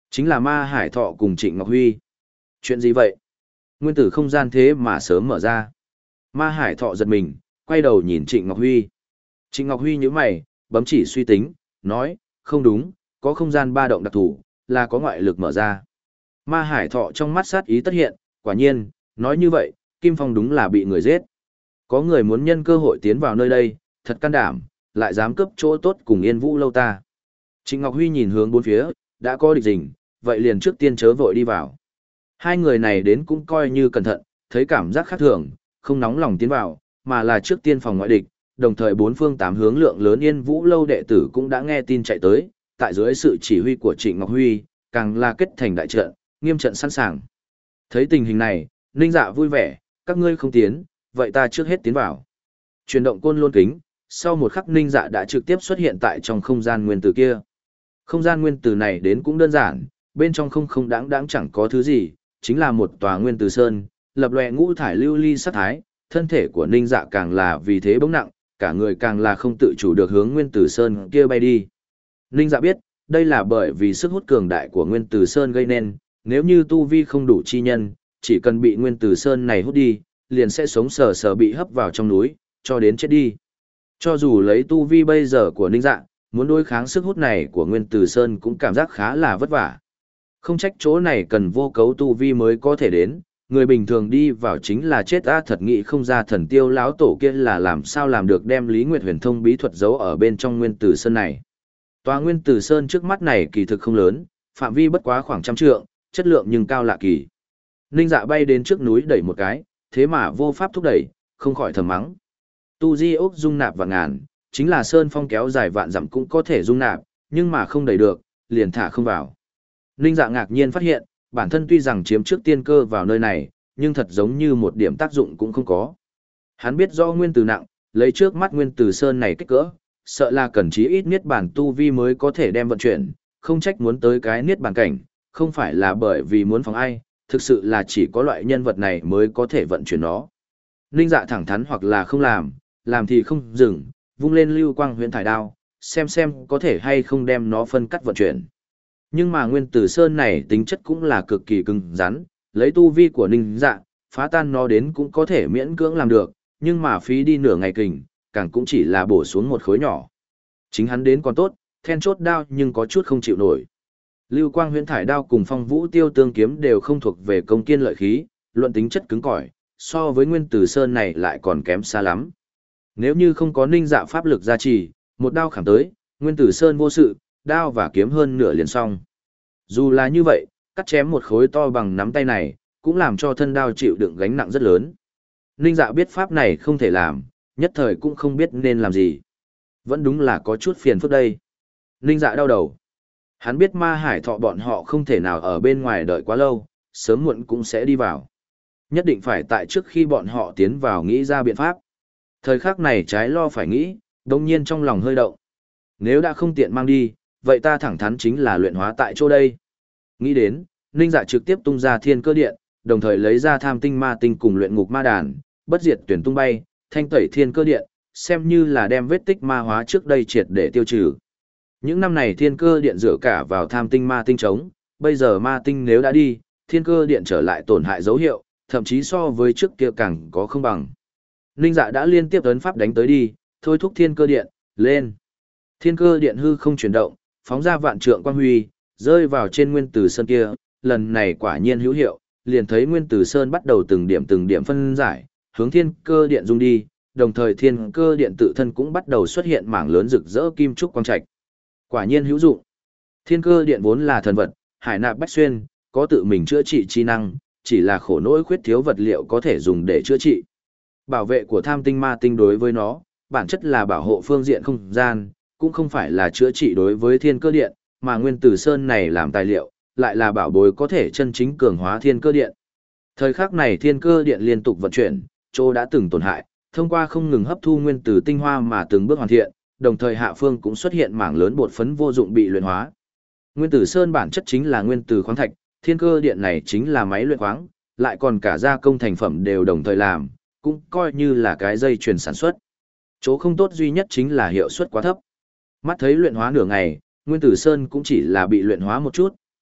Chính là Ma Hải Thọ cùng Trịnh Ngọc Huy. Chuyện gì vậy? Nguyên tử không gian thế mà sớm mở ra. Ma Hải Thọ giật mình, quay đầu nhìn Trịnh Ngọc Huy. Trịnh Ngọc Huy nhíu mày, bấm chỉ suy tính, nói, không đúng, có không gian ba động đặc thù, là có ngoại lực mở ra. Ma Hải Thọ trong mắt sát ý tất hiện, quả nhiên, nói như vậy, Kim Phong đúng là bị người giết. Có người muốn nhân cơ hội tiến vào nơi đây, thật can đảm, lại dám cướp chỗ tốt cùng Yên Vũ lâu ta. Trịnh Ngọc Huy nhìn hướng bốn phía, đã có địch rình, vậy liền trước tiên chớ vội đi vào. Hai người này đến cũng coi như cẩn thận, thấy cảm giác khác thường, không nóng lòng tiến vào, mà là trước tiên phòng ngoại địch, đồng thời bốn phương tám hướng lượng lớn Yên Vũ lâu đệ tử cũng đã nghe tin chạy tới, tại dưới sự chỉ huy của Trịnh Ngọc Huy, càng là kết thành đại trận, nghiêm trận sẵn sàng. Thấy tình hình này, Ninh Dạ vui vẻ, các ngươi không tiến, vậy ta trước hết tiến vào. Chuyển động côn lôn kính, sau một khắc Ninh Dạ đã trực tiếp xuất hiện tại trong không gian nguyên tử kia. Không gian nguyên tử này đến cũng đơn giản, bên trong không không đáng đáng chẳng có thứ gì, chính là một tòa nguyên tử sơn, lập lòe ngũ thải lưu ly sát thái, thân thể của Ninh Dạ càng là vì thế bỗng nặng, cả người càng là không tự chủ được hướng nguyên tử sơn kia bay đi. Ninh Dạ biết, đây là bởi vì sức hút cường đại của nguyên tử sơn gây nên, nếu như tu vi không đủ chi nhân, chỉ cần bị nguyên tử sơn này hút đi, liền sẽ sống sờ sờ bị hấp vào trong núi, cho đến chết đi. Cho dù lấy tu vi bây giờ của Ninh Dạ, muốn đối kháng sức hút này của nguyên tử sơn cũng cảm giác khá là vất vả. Không trách chỗ này cần vô cấu tu vi mới có thể đến, người bình thường đi vào chính là chết. A thật nghĩ không ra thần tiêu lão tổ kia là làm sao làm được đem Lý Nguyệt huyền thông bí thuật giấu ở bên trong nguyên tử sơn này. Tòa nguyên tử sơn trước mắt này kỳ thực không lớn, phạm vi bất quá khoảng trăm trượng, chất lượng nhưng cao lạ kỳ. Ninh Dạ bay đến trước núi đẩy một cái, thế mà vô pháp thúc đẩy, không khỏi thầm mắng. Tu di ốc dung nạp vạn ngàn, chính là sơn phong kéo dài vạn dặm cũng có thể dung nạp, nhưng mà không đẩy được, liền thả không vào. Ninh Dạ ngạc nhiên phát hiện, bản thân tuy rằng chiếm trước tiên cơ vào nơi này, nhưng thật giống như một điểm tác dụng cũng không có. Hắn biết do nguyên tử nặng, lấy trước mắt nguyên tử sơn này kích cỡ, sợ là cần chí ít niết bàn tu vi mới có thể đem vận chuyển, không trách muốn tới cái niết bàn cảnh, không phải là bởi vì muốn phòng ai, thực sự là chỉ có loại nhân vật này mới có thể vận chuyển nó. Ninh Dạ thẳng thắn hoặc là không làm, làm thì không dừng, vung lên lưu quang huyễn thải đao, xem xem có thể hay không đem nó phân cắt vận chuyển. Nhưng mà nguyên tử sơn này tính chất cũng là cực kỳ cứng rắn, lấy tu vi của Ninh Dạ, phá tan nó đến cũng có thể miễn cưỡng làm được, nhưng mà phí đi nửa ngày kình, càng cũng chỉ là bổ xuống một khối nhỏ. Chính hắn đến còn tốt, then chốt đao nhưng có chút không chịu nổi. Lưu quang huyễn thải đao cùng phong vũ tiêu tương kiếm đều không thuộc về công kiên lợi khí, luận tính chất cứng cỏi, so với nguyên tử sơn này lại còn kém xa lắm. Nếu như không có Ninh Dạ pháp lực gia trì, một đao khảm tới, nguyên tử sơn vô sự, đao và kiếm hơn nửa liền xong. Dù là như vậy, cắt chém một khối to bằng nắm tay này, cũng làm cho thân đao chịu đựng gánh nặng rất lớn. Ninh Dạ biết pháp này không thể làm, nhất thời cũng không biết nên làm gì. Vẫn đúng là có chút phiền phức đây. Ninh Dạ đau đầu. Hắn biết Ma Hải Thọ bọn họ không thể nào ở bên ngoài đợi quá lâu, sớm muộn cũng sẽ đi vào. Nhất định phải tại trước khi bọn họ tiến vào nghĩ ra biện pháp. Thời khắc này trái lo phải nghĩ, đồng nhiên trong lòng hơi động. Nếu đã không tiện mang đi, vậy ta thẳng thắn chính là luyện hóa tại chỗ đây. Nghĩ đến, Ninh Dạ trực tiếp tung ra thiên cơ điện, đồng thời lấy ra tham tinh ma tinh cùng luyện ngục ma đàn, bất diệt tuyển tung bay, thanh tẩy thiên cơ điện, xem như là đem vết tích ma hóa trước đây triệt để tiêu trừ. Những năm này thiên cơ điện dựa cả vào tham tinh ma tinh chống, bây giờ ma tinh nếu đã đi, thiên cơ điện trở lại tổn hại dấu hiệu, thậm chí so với trước kia càng có không bằng. Ninh Dạ đã liên tiếp ấn pháp đánh tới đi, thôi thúc thiên cơ điện, lên. Thiên cơ điện hư không chuyển động, phóng ra vạn trượng quang huy, rơi vào trên nguyên tử sơn kia, lần này quả nhiên hữu hiệu, liền thấy nguyên tử sơn bắt đầu từng điểm từng điểm phân giải, hướng thiên cơ điện dung đi, đồng thời thiên cơ điện tự thân cũng bắt đầu xuất hiện mảng lớn rực rỡ kim trúc quang trạch. Quả nhiên hữu dụng. Thiên cơ điện vốn là thần vật, hải nạp bách xuyên, có tự mình chữa trị chi năng, chỉ là khổ nỗi khuyết thiếu vật liệu có thể dùng để chữa trị. Bảo vệ của tham tinh ma tinh đối với nó, bản chất là bảo hộ phương diện không gian, cũng không phải là chữa trị đối với thiên cơ điện, mà nguyên tử sơn này làm tài liệu, lại là bảo bối có thể chân chính cường hóa thiên cơ điện. Thời khắc này thiên cơ điện liên tục vận chuyển, chỗ đã từng tổn hại, thông qua không ngừng hấp thu nguyên tử tinh hoa mà từng bước hoàn thiện, đồng thời hạ phương cũng xuất hiện mảng lớn bột phấn vô dụng bị luyện hóa. Nguyên tử sơn bản chất chính là nguyên tử khoáng thạch, thiên cơ điện này chính là máy luyện khoáng, lại còn cả gia công thành phẩm đều đồng thời làm, cũng coi như là cái dây chuyền sản xuất. Chỗ không tốt duy nhất chính là hiệu suất quá thấp. Mắt thấy luyện hóa nửa ngày, nguyên tử sơn cũng chỉ là bị luyện hóa một chút,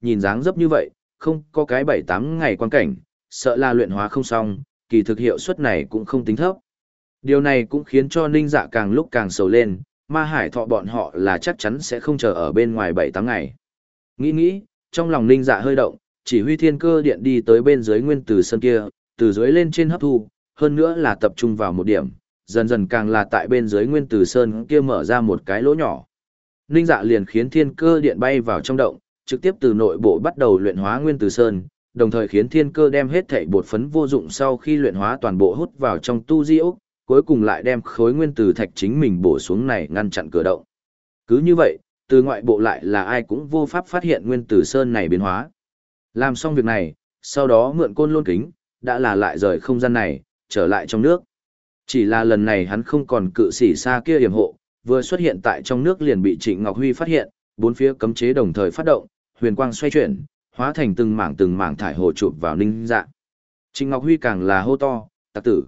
nhìn dáng dấp như vậy, không có cái bảy tám ngày quan cảnh, sợ là luyện hóa không xong, kỳ thực hiệu suất này cũng không tính thấp. Điều này cũng khiến cho Ninh Dạ càng lúc càng sầu lên, ma hải thọ bọn họ là chắc chắn sẽ không chờ ở bên ngoài bảy tám ngày. Nghĩ nghĩ, trong lòng Ninh Dạ hơi động, chỉ huy thiên cơ điện đi tới bên dưới nguyên tử sơn kia, từ dưới lên trên hấp thu, hơn nữa là tập trung vào một điểm, dần dần càng là tại bên dưới nguyên tử sơn kia mở ra một cái lỗ nhỏ. Ninh Dạ liền khiến thiên cơ điện bay vào trong động, trực tiếp từ nội bộ bắt đầu luyện hóa nguyên tử sơn, đồng thời khiến thiên cơ đem hết thảy bột phấn vô dụng sau khi luyện hóa toàn bộ hút vào trong tu di ốc, cuối cùng lại đem khối nguyên tử thạch chính mình bổ xuống này ngăn chặn cửa động. Cứ như vậy, từ ngoại bộ lại là ai cũng vô pháp phát hiện nguyên tử sơn này biến hóa. Làm xong việc này, sau đó mượn côn lôn kính, đã là lại rời không gian này, trở lại trong nước. Chỉ là lần này hắn không còn cự sĩ xa kia yểm hộ, vừa xuất hiện tại trong nước liền bị Trịnh Ngọc Huy phát hiện, bốn phía cấm chế đồng thời phát động, huyền quang xoay chuyển, hóa thành từng mảng từng mảng thải hồ chụp vào Ninh Dạ. Trịnh Ngọc Huy càng là hô to, tặc tử.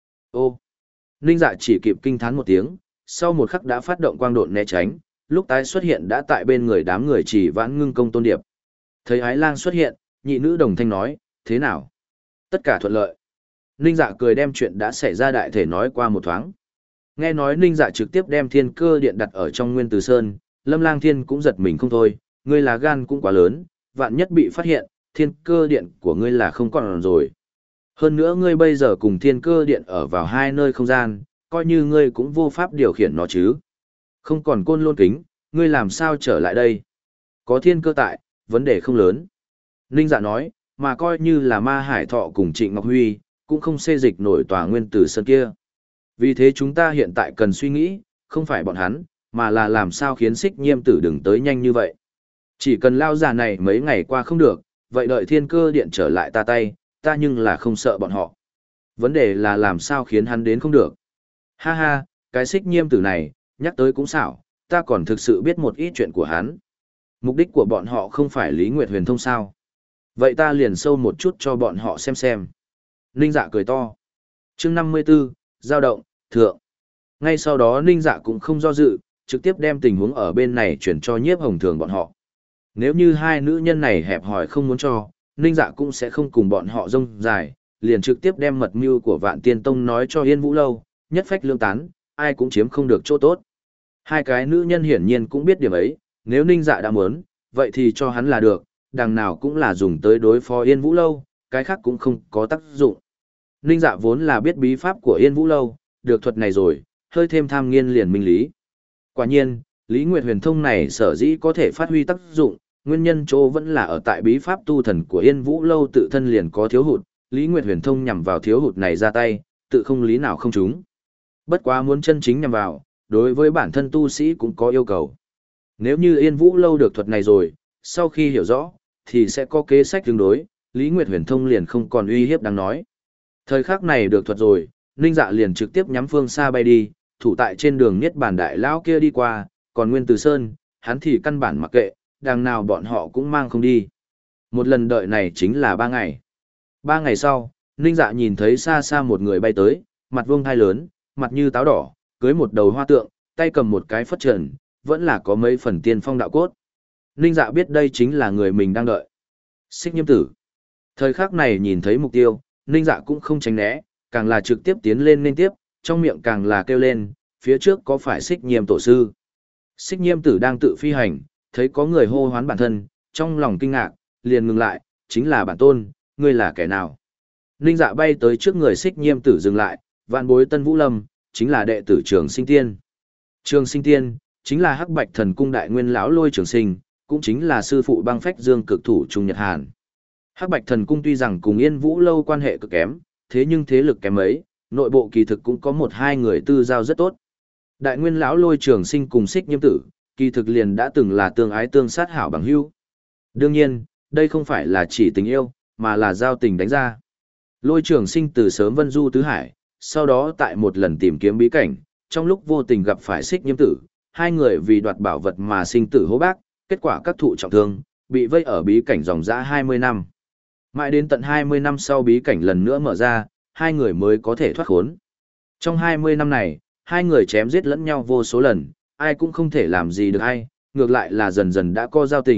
Ô! Ninh Dạ chỉ kịp kinh thán một tiếng, sau một khắc đã phát động quang độn né tránh, lúc tái xuất hiện đã tại bên người đám người chỉ vãn ngưng công tôn điệp. Thấy Ái Lang xuất hiện, nhị nữ đồng thanh nói, thế nào? Tất cả thuận lợi. Ninh Dạ cười đem chuyện đã xảy ra đại thể nói qua một thoáng. Nghe nói Ninh Dạ trực tiếp đem thiên cơ điện đặt ở trong nguyên tử sơn, Lâm Lang Thiên cũng giật mình không thôi, ngươi là gan cũng quá lớn, vạn nhất bị phát hiện, thiên cơ điện của ngươi là không còn rồi. Hơn nữa ngươi bây giờ cùng thiên cơ điện ở vào hai nơi không gian, coi như ngươi cũng vô pháp điều khiển nó chứ. Không còn côn lôn kính, ngươi làm sao trở lại đây? Có thiên cơ tại, vấn đề không lớn. Ninh Dạ nói, mà coi như là ma hải thọ cùng Trịnh Ngọc Huy, cũng không xê dịch nổi tòa nguyên tử sơn kia. Vì thế chúng ta hiện tại cần suy nghĩ, không phải bọn hắn, mà là làm sao khiến Xích Nhiêm tử đừng tới nhanh như vậy. Chỉ cần lao già này mấy ngày qua không được, vậy đợi thiên cơ điện trở lại ta tay, ta nhưng là không sợ bọn họ. Vấn đề là làm sao khiến hắn đến không được. Ha ha, cái Xích Nhiêm tử này, nhắc tới cũng xảo, ta còn thực sự biết một ít chuyện của hắn. Mục đích của bọn họ không phải Lý Nguyệt Huyền Thông sao. Vậy ta liền sâu một chút cho bọn họ xem xem. Ninh Dạ cười to. Chương năm mươi 54, giao động, thượng. Ngay sau đó Ninh Dạ cũng không do dự, trực tiếp đem tình huống ở bên này chuyển cho Nhiếp Hồng Thường bọn họ. Nếu như hai nữ nhân này hẹp hòi không muốn cho, Ninh Dạ cũng sẽ không cùng bọn họ rông dài, liền trực tiếp đem mật mưu của Vạn Tiên Tông nói cho Yên Vũ Lâu, nhất phách lương tán, ai cũng chiếm không được chỗ tốt. Hai cái nữ nhân hiển nhiên cũng biết điểm ấy, nếu Ninh Dạ đã muốn, vậy thì cho hắn là được, đằng nào cũng là dùng tới đối phó Yên Vũ Lâu, cái khác cũng không có tác dụng. Ninh Dạ vốn là biết bí pháp của Yên Vũ Lâu, được thuật này rồi, hơi thêm tham nghiên liền minh lý. Quả nhiên, Lý Nguyệt Huyền Thông này sở dĩ có thể phát huy tác dụng, nguyên nhân chỗ vẫn là ở tại bí pháp tu thần của Yên Vũ Lâu tự thân liền có thiếu hụt, Lý Nguyệt Huyền Thông nhằm vào thiếu hụt này ra tay, tự không lý nào không trúng. Bất quá muốn chân chính nhằm vào, đối với bản thân tu sĩ cũng có yêu cầu. Nếu như Yên Vũ Lâu được thuật này rồi, sau khi hiểu rõ, thì sẽ có kế sách tương đối, Lý Nguyệt Huyền Thông liền không còn uy hiếp đáng nói. Thời khắc này được thuật rồi, Ninh Dạ liền trực tiếp nhắm phương xa bay đi, thủ tại trên đường Niết Bàn Đại Lão kia đi qua, còn Nguyên Từ Sơn, hắn thì căn bản mặc kệ, đằng nào bọn họ cũng mang không đi. Một lần đợi này chính là ba ngày. Ba ngày sau, Ninh Dạ nhìn thấy xa xa một người bay tới, mặt vuông thai lớn, mặt như táo đỏ, cưới một đầu hoa tượng, tay cầm một cái phất trần, vẫn là có mấy phần tiên phong đạo cốt. Ninh Dạ biết đây chính là người mình đang đợi. Xích Nhiêm tử. Thời khắc này nhìn thấy mục tiêu, Ninh Dạ cũng không tránh né, càng là trực tiếp tiến lên nên tiếp, trong miệng càng là kêu lên, phía trước có phải Xích Nhiêm tổ sư. Xích Nhiêm tử đang tự phi hành, thấy có người hô hoán bản thân, trong lòng kinh ngạc, liền ngừng lại, chính là bản tôn, ngươi là kẻ nào. Ninh Dạ bay tới trước người Xích Nhiêm tử dừng lại, vạn bối Tân Vũ Lâm, chính là đệ tử Trường Sinh Tiên. Trường Sinh Tiên, chính là Hắc Bạch Thần Cung đại nguyên lão Lôi Trường Sinh, cũng chính là sư phụ băng phách dương cực thủ Trung Nhật Hàn. Hắc Bạch Thần Cung tuy rằng cùng Yên Vũ Lâu quan hệ cực kém, thế nhưng thế lực kém ấy, nội bộ kỳ thực cũng có một hai người tư giao rất tốt. Đại nguyên lão Lôi Trường Sinh cùng Xích Nhiêm tử, kỳ thực liền đã từng là tương ái tương sát hảo bằng hữu. Đương nhiên, đây không phải là chỉ tình yêu, mà là giao tình đánh ra. Lôi Trường Sinh từ sớm vân du tứ hải, sau đó tại một lần tìm kiếm bí cảnh, trong lúc vô tình gặp phải Xích Nhiêm tử, hai người vì đoạt bảo vật mà sinh tử hô bác, kết quả các thụ trọng thương, bị vây ở bí cảnh dòng dã hai mươi năm. Mãi đến tận hai mươi năm sau bí cảnh lần nữa mở ra, hai người mới có thể thoát khốn. Trong hai mươi năm này, hai người chém giết lẫn nhau vô số lần, ai cũng không thể làm gì được ai, ngược lại là dần dần đã có giao tình,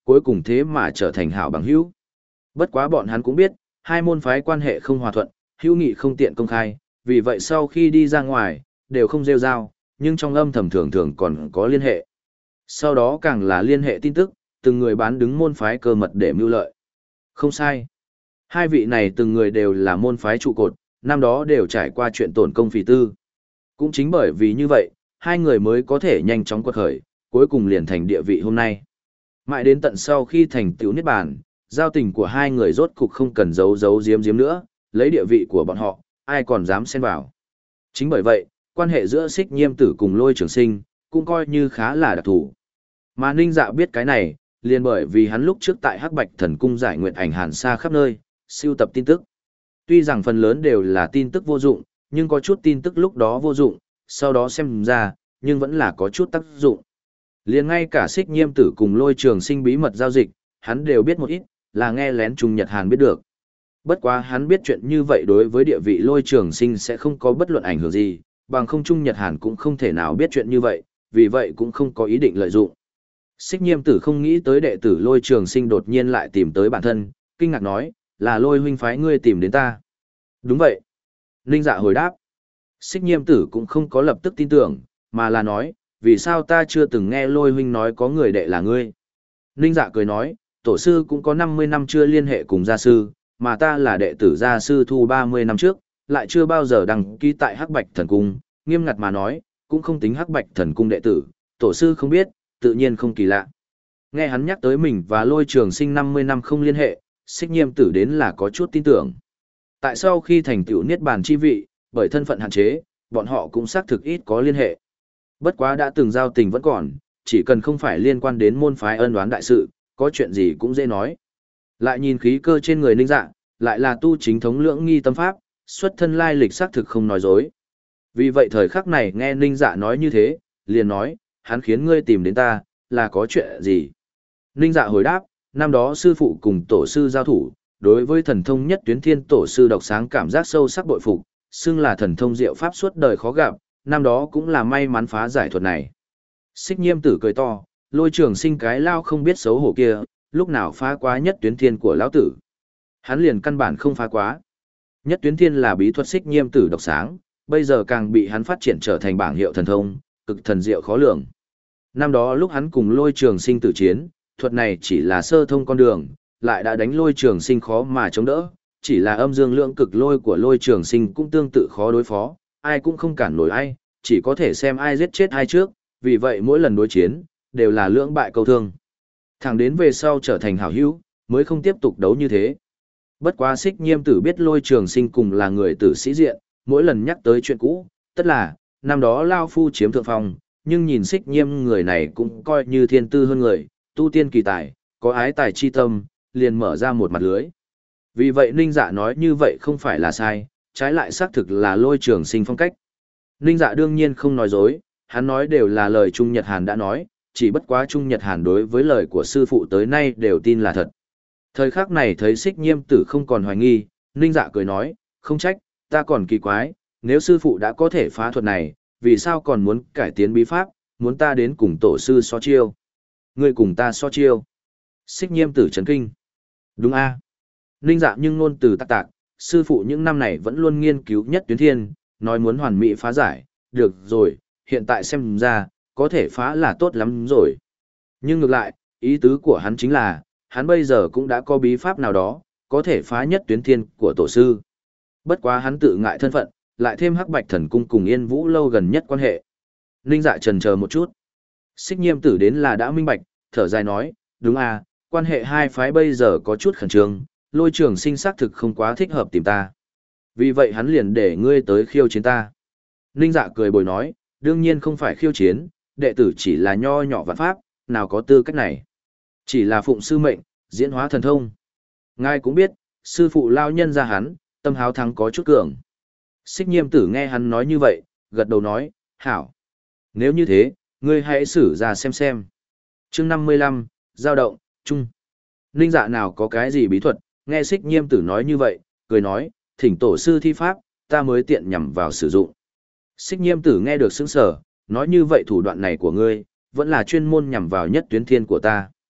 cuối cùng thế mà trở thành hảo bằng hữu. Bất quá bọn hắn cũng biết, hai môn phái quan hệ không hòa thuận, hữu nghị không tiện công khai, vì vậy sau khi đi ra ngoài, đều không rêu rao, nhưng trong âm thầm thường thường còn có liên hệ. Sau đó càng là liên hệ tin tức, từng người bán đứng môn phái cơ mật để mưu lợi. Không sai. Hai vị này từng người đều là môn phái trụ cột, năm đó đều trải qua chuyện tổn công phỉ tư. Cũng chính bởi vì như vậy, hai người mới có thể nhanh chóng quật khởi, cuối cùng liền thành địa vị hôm nay. Mãi đến tận sau khi thành tựu niết bàn, giao tình của hai người rốt cục không cần giấu giấu giếm giếm nữa, lấy địa vị của bọn họ, ai còn dám xen vào. Chính bởi vậy, quan hệ giữa Xích Nhiêm Tử cùng Lôi Trường Sinh, cũng coi như khá là đặc thù. Mà Ninh Dạ biết cái này, liền bởi vì hắn lúc trước tại Hắc Bạch Thần Cung giải nguyện ảnh hàn xa khắp nơi, siêu tập tin tức. Tuy rằng phần lớn đều là tin tức vô dụng, nhưng có chút tin tức lúc đó vô dụng, sau đó xem ra, nhưng vẫn là có chút tác dụng. Liền ngay cả Xích Nhiêm Tử cùng Lôi Trường Sinh bí mật giao dịch, hắn đều biết một ít, là nghe lén Trung Nhật Hàn biết được. Bất quá hắn biết chuyện như vậy đối với địa vị Lôi Trường Sinh sẽ không có bất luận ảnh hưởng gì, bằng không Trung Nhật Hàn cũng không thể nào biết chuyện như vậy, vì vậy cũng không có ý định lợi dụng. Xích Nhiêm Tử không nghĩ tới đệ tử Lôi Trường Sinh đột nhiên lại tìm tới bản thân, kinh ngạc nói, là Lôi huynh phái ngươi tìm đến ta. Đúng vậy. Ninh Dạ hồi đáp. Xích Nhiêm Tử cũng không có lập tức tin tưởng, mà là nói, vì sao ta chưa từng nghe Lôi huynh nói có người đệ là ngươi. Ninh Dạ cười nói, tổ sư cũng có năm mươi năm chưa liên hệ cùng gia sư, mà ta là đệ tử gia sư thu ba mươi năm trước, lại chưa bao giờ đăng ký tại Hắc Bạch Thần Cung, nghiêm ngặt mà nói, cũng không tính Hắc Bạch Thần Cung đệ tử, tổ sư không biết, tự nhiên không kỳ lạ. Nghe hắn nhắc tới mình và Lôi Trường Sinh năm mươi năm không liên hệ, Xích Nhiêm Tử đến là có chút tin tưởng. Tại sau khi thành tựu niết bàn chi vị, bởi thân phận hạn chế, bọn họ cũng xác thực ít có liên hệ. Bất quá đã từng giao tình vẫn còn, chỉ cần không phải liên quan đến môn phái ân oán đại sự, có chuyện gì cũng dễ nói. Lại nhìn khí cơ trên người Ninh Dạ, lại là tu chính thống lưỡng nghi tâm pháp, xuất thân lai lịch xác thực không nói dối. Vì vậy thời khắc này nghe Ninh Dạ nói như thế, liền nói, hắn khiến ngươi tìm đến ta, là có chuyện gì? Ninh Dạ hồi đáp, năm đó sư phụ cùng tổ sư giao thủ, đối với thần thông nhất tuyến thiên tổ sư độc sáng cảm giác sâu sắc bội phục, xưng là thần thông diệu pháp suốt đời khó gặp, năm đó cũng là may mắn phá giải thuật này. Xích Nhiêm Tử cười to, Lôi Trường Sinh cái lao không biết xấu hổ kia, lúc nào phá quá nhất tuyến thiên của lão tử. Hắn liền căn bản không phá quá. Nhất tuyến thiên là bí thuật Xích Nhiêm Tử độc sáng, bây giờ càng bị hắn phát triển trở thành bảng hiệu thần thông, cực thần diệu khó lường. Năm đó lúc hắn cùng Lôi Trường Sinh tử chiến, thuật này chỉ là sơ thông con đường, lại đã đánh Lôi Trường Sinh khó mà chống đỡ, chỉ là âm dương lượng cực lôi của Lôi Trường Sinh cũng tương tự khó đối phó, ai cũng không cản nổi ai, chỉ có thể xem ai giết chết ai trước, vì vậy mỗi lần đối chiến, đều là lưỡng bại câu thương. Thẳng đến về sau trở thành hảo hữu, mới không tiếp tục đấu như thế. Bất quá Xích Nhiêm Tử biết Lôi Trường Sinh cùng là người tử sĩ diện, mỗi lần nhắc tới chuyện cũ, tất là, năm đó Lao Phu chiếm thượng phong, nhưng nhìn Xích Nhiêm người này cũng coi như thiên tư hơn người, tu tiên kỳ tài, có ái tài chi tâm, liền mở ra một mặt lưới. Vì vậy Ninh Dạ nói như vậy không phải là sai, trái lại xác thực là Lôi Trường Sinh phong cách. Ninh Dạ đương nhiên không nói dối, hắn nói đều là lời Trung Nhật Hàn đã nói, chỉ bất quá Trung Nhật Hàn đối với lời của sư phụ tới nay đều tin là thật. Thời khắc này thấy Xích Nhiêm Tử không còn hoài nghi, Ninh Dạ cười nói, không trách, ta còn kỳ quái, nếu sư phụ đã có thể phá thuật này, vì sao còn muốn cải tiến bí pháp, muốn ta đến cùng tổ sư so chiêu. Ngươi cùng ta so chiêu. Xích Nhiêm Tử chấn kinh. Đúng a. Ninh Dạ nhưng ngôn từ tạc tạc, sư phụ những năm này vẫn luôn nghiên cứu nhất tuyến thiên, nói muốn hoàn mỹ phá giải, được rồi, hiện tại xem ra, có thể phá là tốt lắm rồi. Nhưng ngược lại, ý tứ của hắn chính là, hắn bây giờ cũng đã có bí pháp nào đó, có thể phá nhất tuyến thiên của tổ sư. Bất quá hắn tự ngại thân phận, lại thêm Hắc Bạch Thần Cung cùng Yên Vũ lâu gần nhất quan hệ. Ninh Dạ chần chờ một chút. Xích Nhiêm Tử đến là đã minh bạch, thở dài nói, đúng à, quan hệ hai phái bây giờ có chút khẩn trương, Lôi Trường Sinh xác thực không quá thích hợp tìm ta. Vì vậy hắn liền để ngươi tới khiêu chiến ta. Ninh Dạ cười bồi nói, đương nhiên không phải khiêu chiến, đệ tử chỉ là nho nhỏ vạn pháp, nào có tư cách này. Chỉ là phụng sư mệnh, diễn hóa thần thông. Ngài cũng biết, sư phụ lao nhân ra hắn, tâm háo thắng có chút cường. Xích Nhiêm Tử nghe hắn nói như vậy, gật đầu nói, hảo. Nếu như thế, ngươi hãy xử ra xem xem. Chương năm mươi lăm, giao động, chung. Ninh Dạ nào có cái gì bí thuật, nghe Xích Nhiêm Tử nói như vậy, cười nói, thỉnh tổ sư thi pháp, ta mới tiện nhằm vào sử dụng. Xích Nhiêm Tử nghe được sững sờ, nói như vậy thủ đoạn này của ngươi, vẫn là chuyên môn nhằm vào nhất tuyến thiên của ta.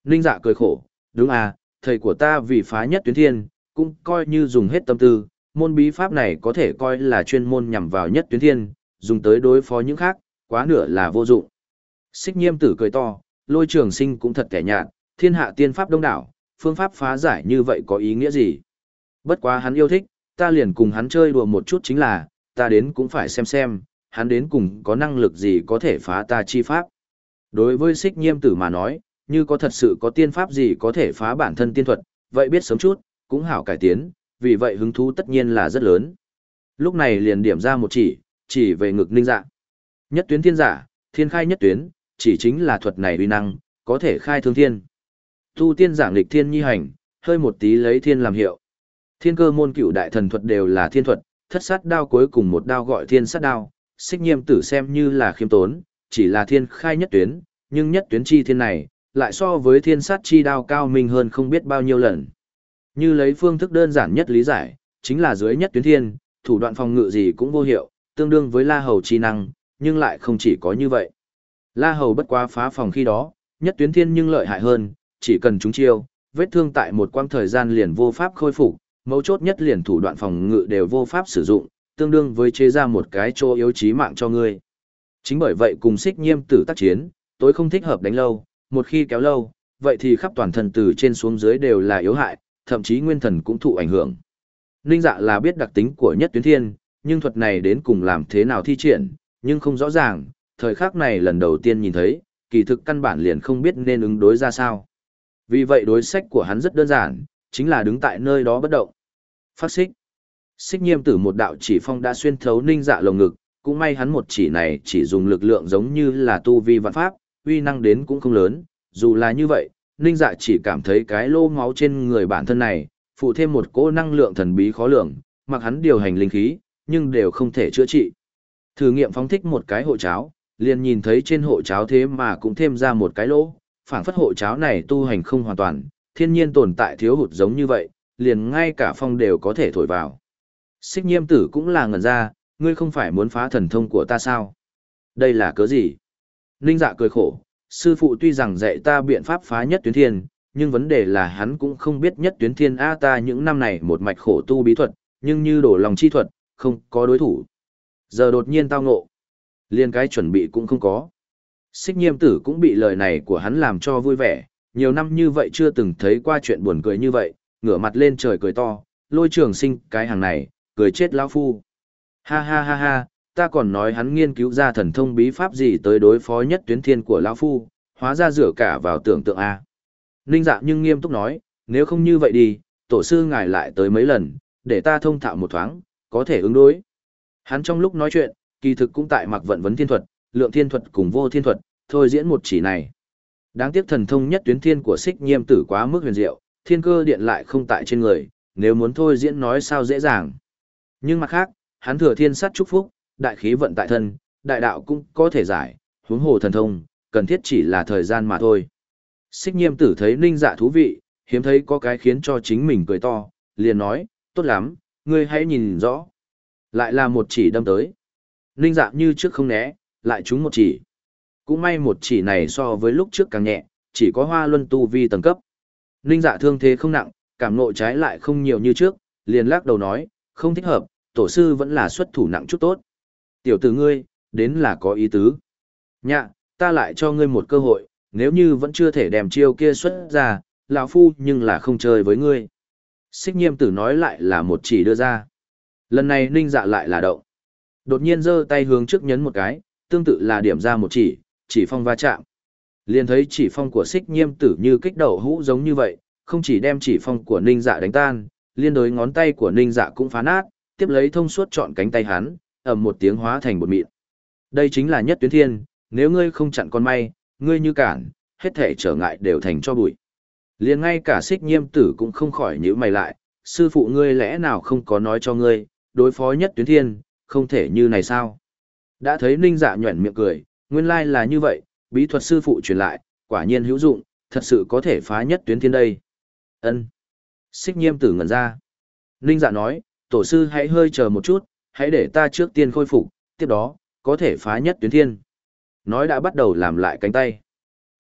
Ninh Dạ cười khổ, đúng à, thầy của ta vì phá nhất tuyến thiên, cũng coi như dùng hết tâm tư, môn bí pháp này có thể coi là chuyên môn nhằm vào nhất tuyến thiên, dùng tới đối phó những khác, quá nửa là vô dụng. Xích Nhiêm Tử cười to, Lôi Trường Sinh cũng thật kẻ nhạt, thiên hạ tiên pháp đông đảo, phương pháp phá giải như vậy có ý nghĩa gì? Bất quá hắn yêu thích, ta liền cùng hắn chơi đùa một chút chính là, ta đến cũng phải xem xem, hắn đến cùng có năng lực gì có thể phá ta chi pháp. Đối với Xích Nhiêm Tử mà nói, như có thật sự có tiên pháp gì có thể phá bản thân tiên thuật, vậy biết sớm chút, cũng hảo cải tiến, vì vậy hứng thú tất nhiên là rất lớn. Lúc này liền điểm ra một chỉ, chỉ về ngực Ninh Dạ. Nhất tuyến thiên giả, thiên khai nhất tuyến, chỉ chính là thuật này uy năng, có thể khai thương thiên. Tu tiên giảng lịch thiên nhi hành, hơi một tí lấy thiên làm hiệu. Thiên cơ môn cửu đại thần thuật đều là thiên thuật, thất sát đao cuối cùng một đao gọi thiên sát đao, Xích Nhiêm Tử xem như là khiêm tốn, chỉ là thiên khai nhất tuyến, nhưng nhất tuyến chi thiên này, lại so với thiên sát chi đao cao minh hơn không biết bao nhiêu lần. Như lấy phương thức đơn giản nhất lý giải, chính là dưới nhất tuyến thiên, thủ đoạn phòng ngự gì cũng vô hiệu, tương đương với La Hầu chi năng, nhưng lại không chỉ có như vậy. La Hầu bất quá phá phòng khi đó, nhất tuyến thiên nhưng lợi hại hơn, chỉ cần chúng chiêu, vết thương tại một quãng thời gian liền vô pháp khôi phục, mấu chốt nhất liền thủ đoạn phòng ngự đều vô pháp sử dụng, tương đương với chế ra một cái chỗ yếu chí mạng cho ngươi. Chính bởi vậy cùng Xích Nhiêm Tử tác chiến, tối không thích hợp đánh lâu, một khi kéo lâu, vậy thì khắp toàn thân từ trên xuống dưới đều là yếu hại, thậm chí nguyên thần cũng thụ ảnh hưởng. Ninh Dạ là biết đặc tính của nhất tuyến thiên, nhưng thuật này đến cùng làm thế nào thi triển, nhưng không rõ ràng, thời khắc này lần đầu tiên nhìn thấy, kỳ thực căn bản liền không biết nên ứng đối ra sao. Vì vậy đối sách của hắn rất đơn giản, chính là đứng tại nơi đó bất động. Phát xích. Xích Nhiêm Tử một đạo chỉ phong đã xuyên thấu Ninh Dạ lồng ngực, cũng may hắn một chỉ này chỉ dùng lực lượng giống như là tu vi vạn pháp, uy năng đến cũng không lớn, dù là như vậy, Ninh Dạ chỉ cảm thấy cái lô máu trên người bản thân này, phụ thêm một cỗ năng lượng thần bí khó lường, mặc hắn điều hành linh khí, nhưng đều không thể chữa trị. Thử nghiệm phóng thích một cái hộ cháo, liền nhìn thấy trên hộ cháo thế mà cũng thêm ra một cái lỗ, phảng phất hộ cháo này tu hành không hoàn toàn, thiên nhiên tồn tại thiếu hụt giống như vậy, liền ngay cả phong đều có thể thổi vào. Xích Nhiêm Tử cũng là ngẩn ra, ngươi không phải muốn phá thần thông của ta sao? Đây là cớ gì? Ninh Dạ cười khổ, sư phụ tuy rằng dạy ta biện pháp phá nhất tuyến thiên, nhưng vấn đề là hắn cũng không biết nhất tuyến thiên a ta những năm này một mạch khổ tu bí thuật, nhưng như đổ lòng chi thuật, không có đối thủ. Giờ đột nhiên tao ngộ, liền cái chuẩn bị cũng không có. Xích Nhiêm Tử cũng bị lời này của hắn làm cho vui vẻ, nhiều năm như vậy chưa từng thấy qua chuyện buồn cười như vậy, ngửa mặt lên trời cười to, Lôi Trường Sinh cái hàng này, cười chết lão phu. Ha ha ha ha, ta còn nói hắn nghiên cứu ra thần thông bí pháp gì tới đối phó nhất tuyến thiên của lão phu, hóa ra rửa cả vào tưởng tượng a. Ninh Dạ nhưng nghiêm túc nói, nếu không như vậy đi, tổ sư ngài lại tới mấy lần, để ta thông thạo một thoáng, có thể ứng đối. Hắn trong lúc nói chuyện, kỳ thực cũng tại mặc vận vấn thiên thuật, lượng thiên thuật cùng vô thiên thuật, thôi diễn một chỉ này. Đáng tiếc thần thông nhất tuyến thiên của Xích Nhiêm Tử quá mức huyền diệu, thiên cơ điện lại không tại trên người, nếu muốn thôi diễn nói sao dễ dàng. Nhưng mặt khác, hắn thừa thiên sát chúc phúc, đại khí vận tại thân, đại đạo cũng có thể giải, huống hồ thần thông, cần thiết chỉ là thời gian mà thôi. Xích Nhiêm Tử thấy Ninh Dạ thú vị, hiếm thấy có cái khiến cho chính mình cười to, liền nói, tốt lắm, ngươi hãy nhìn rõ. Lại là một chỉ đâm tới. Ninh Dạ như trước không né, lại trúng một chỉ. Cũng may một chỉ này so với lúc trước càng nhẹ, chỉ có Hoa Luân tu vi tầng cấp. Ninh Dạ thương thế không nặng, cảm ngộ trái lại không nhiều như trước, liền lắc đầu nói, không thích hợp, tổ sư vẫn là xuất thủ nặng chút tốt. Tiểu tử ngươi, đến là có ý tứ. Nhạ, ta lại cho ngươi một cơ hội, nếu như vẫn chưa thể đem chiêu kia xuất ra, lão phu nhưng là không chơi với ngươi. Xích Nhiêm Tử nói lại là một chỉ đưa ra. Lần này Ninh Dạ lại là động. Đột nhiên giơ tay hướng trước nhấn một cái, tương tự là điểm ra một chỉ, chỉ phong va chạm. Liền thấy chỉ phong của Xích Nhiêm Tử như kích đậu hũ giống như vậy, không chỉ đem chỉ phong của Ninh Dạ đánh tan, liên đối ngón tay của Ninh Dạ cũng phá nát, tiếp lấy thông suốt chọn cánh tay hắn, ầm một tiếng hóa thành bột mịn. Đây chính là nhất tuyến thiên, nếu ngươi không chặn con may, ngươi như cản, hết thể trở ngại đều thành cho bụi. Liền ngay cả Xích Nhiêm Tử cũng không khỏi nhíu mày lại, sư phụ ngươi lẽ nào không có nói cho ngươi, đối phó nhất tuyến thiên, không thể như này sao? Đã thấy Ninh Dạ nhuẩn miệng cười, nguyên lai là như vậy, bí thuật sư phụ truyền lại, quả nhiên hữu dụng, thật sự có thể phá nhất tuyến thiên đây. Ân. Xích Nhiêm Tử ngẩn ra. Ninh Dạ nói, tổ sư hãy hơi chờ một chút, hãy để ta trước tiên khôi phục, tiếp đó, có thể phá nhất tuyến thiên. Nói đã bắt đầu làm lại cánh tay.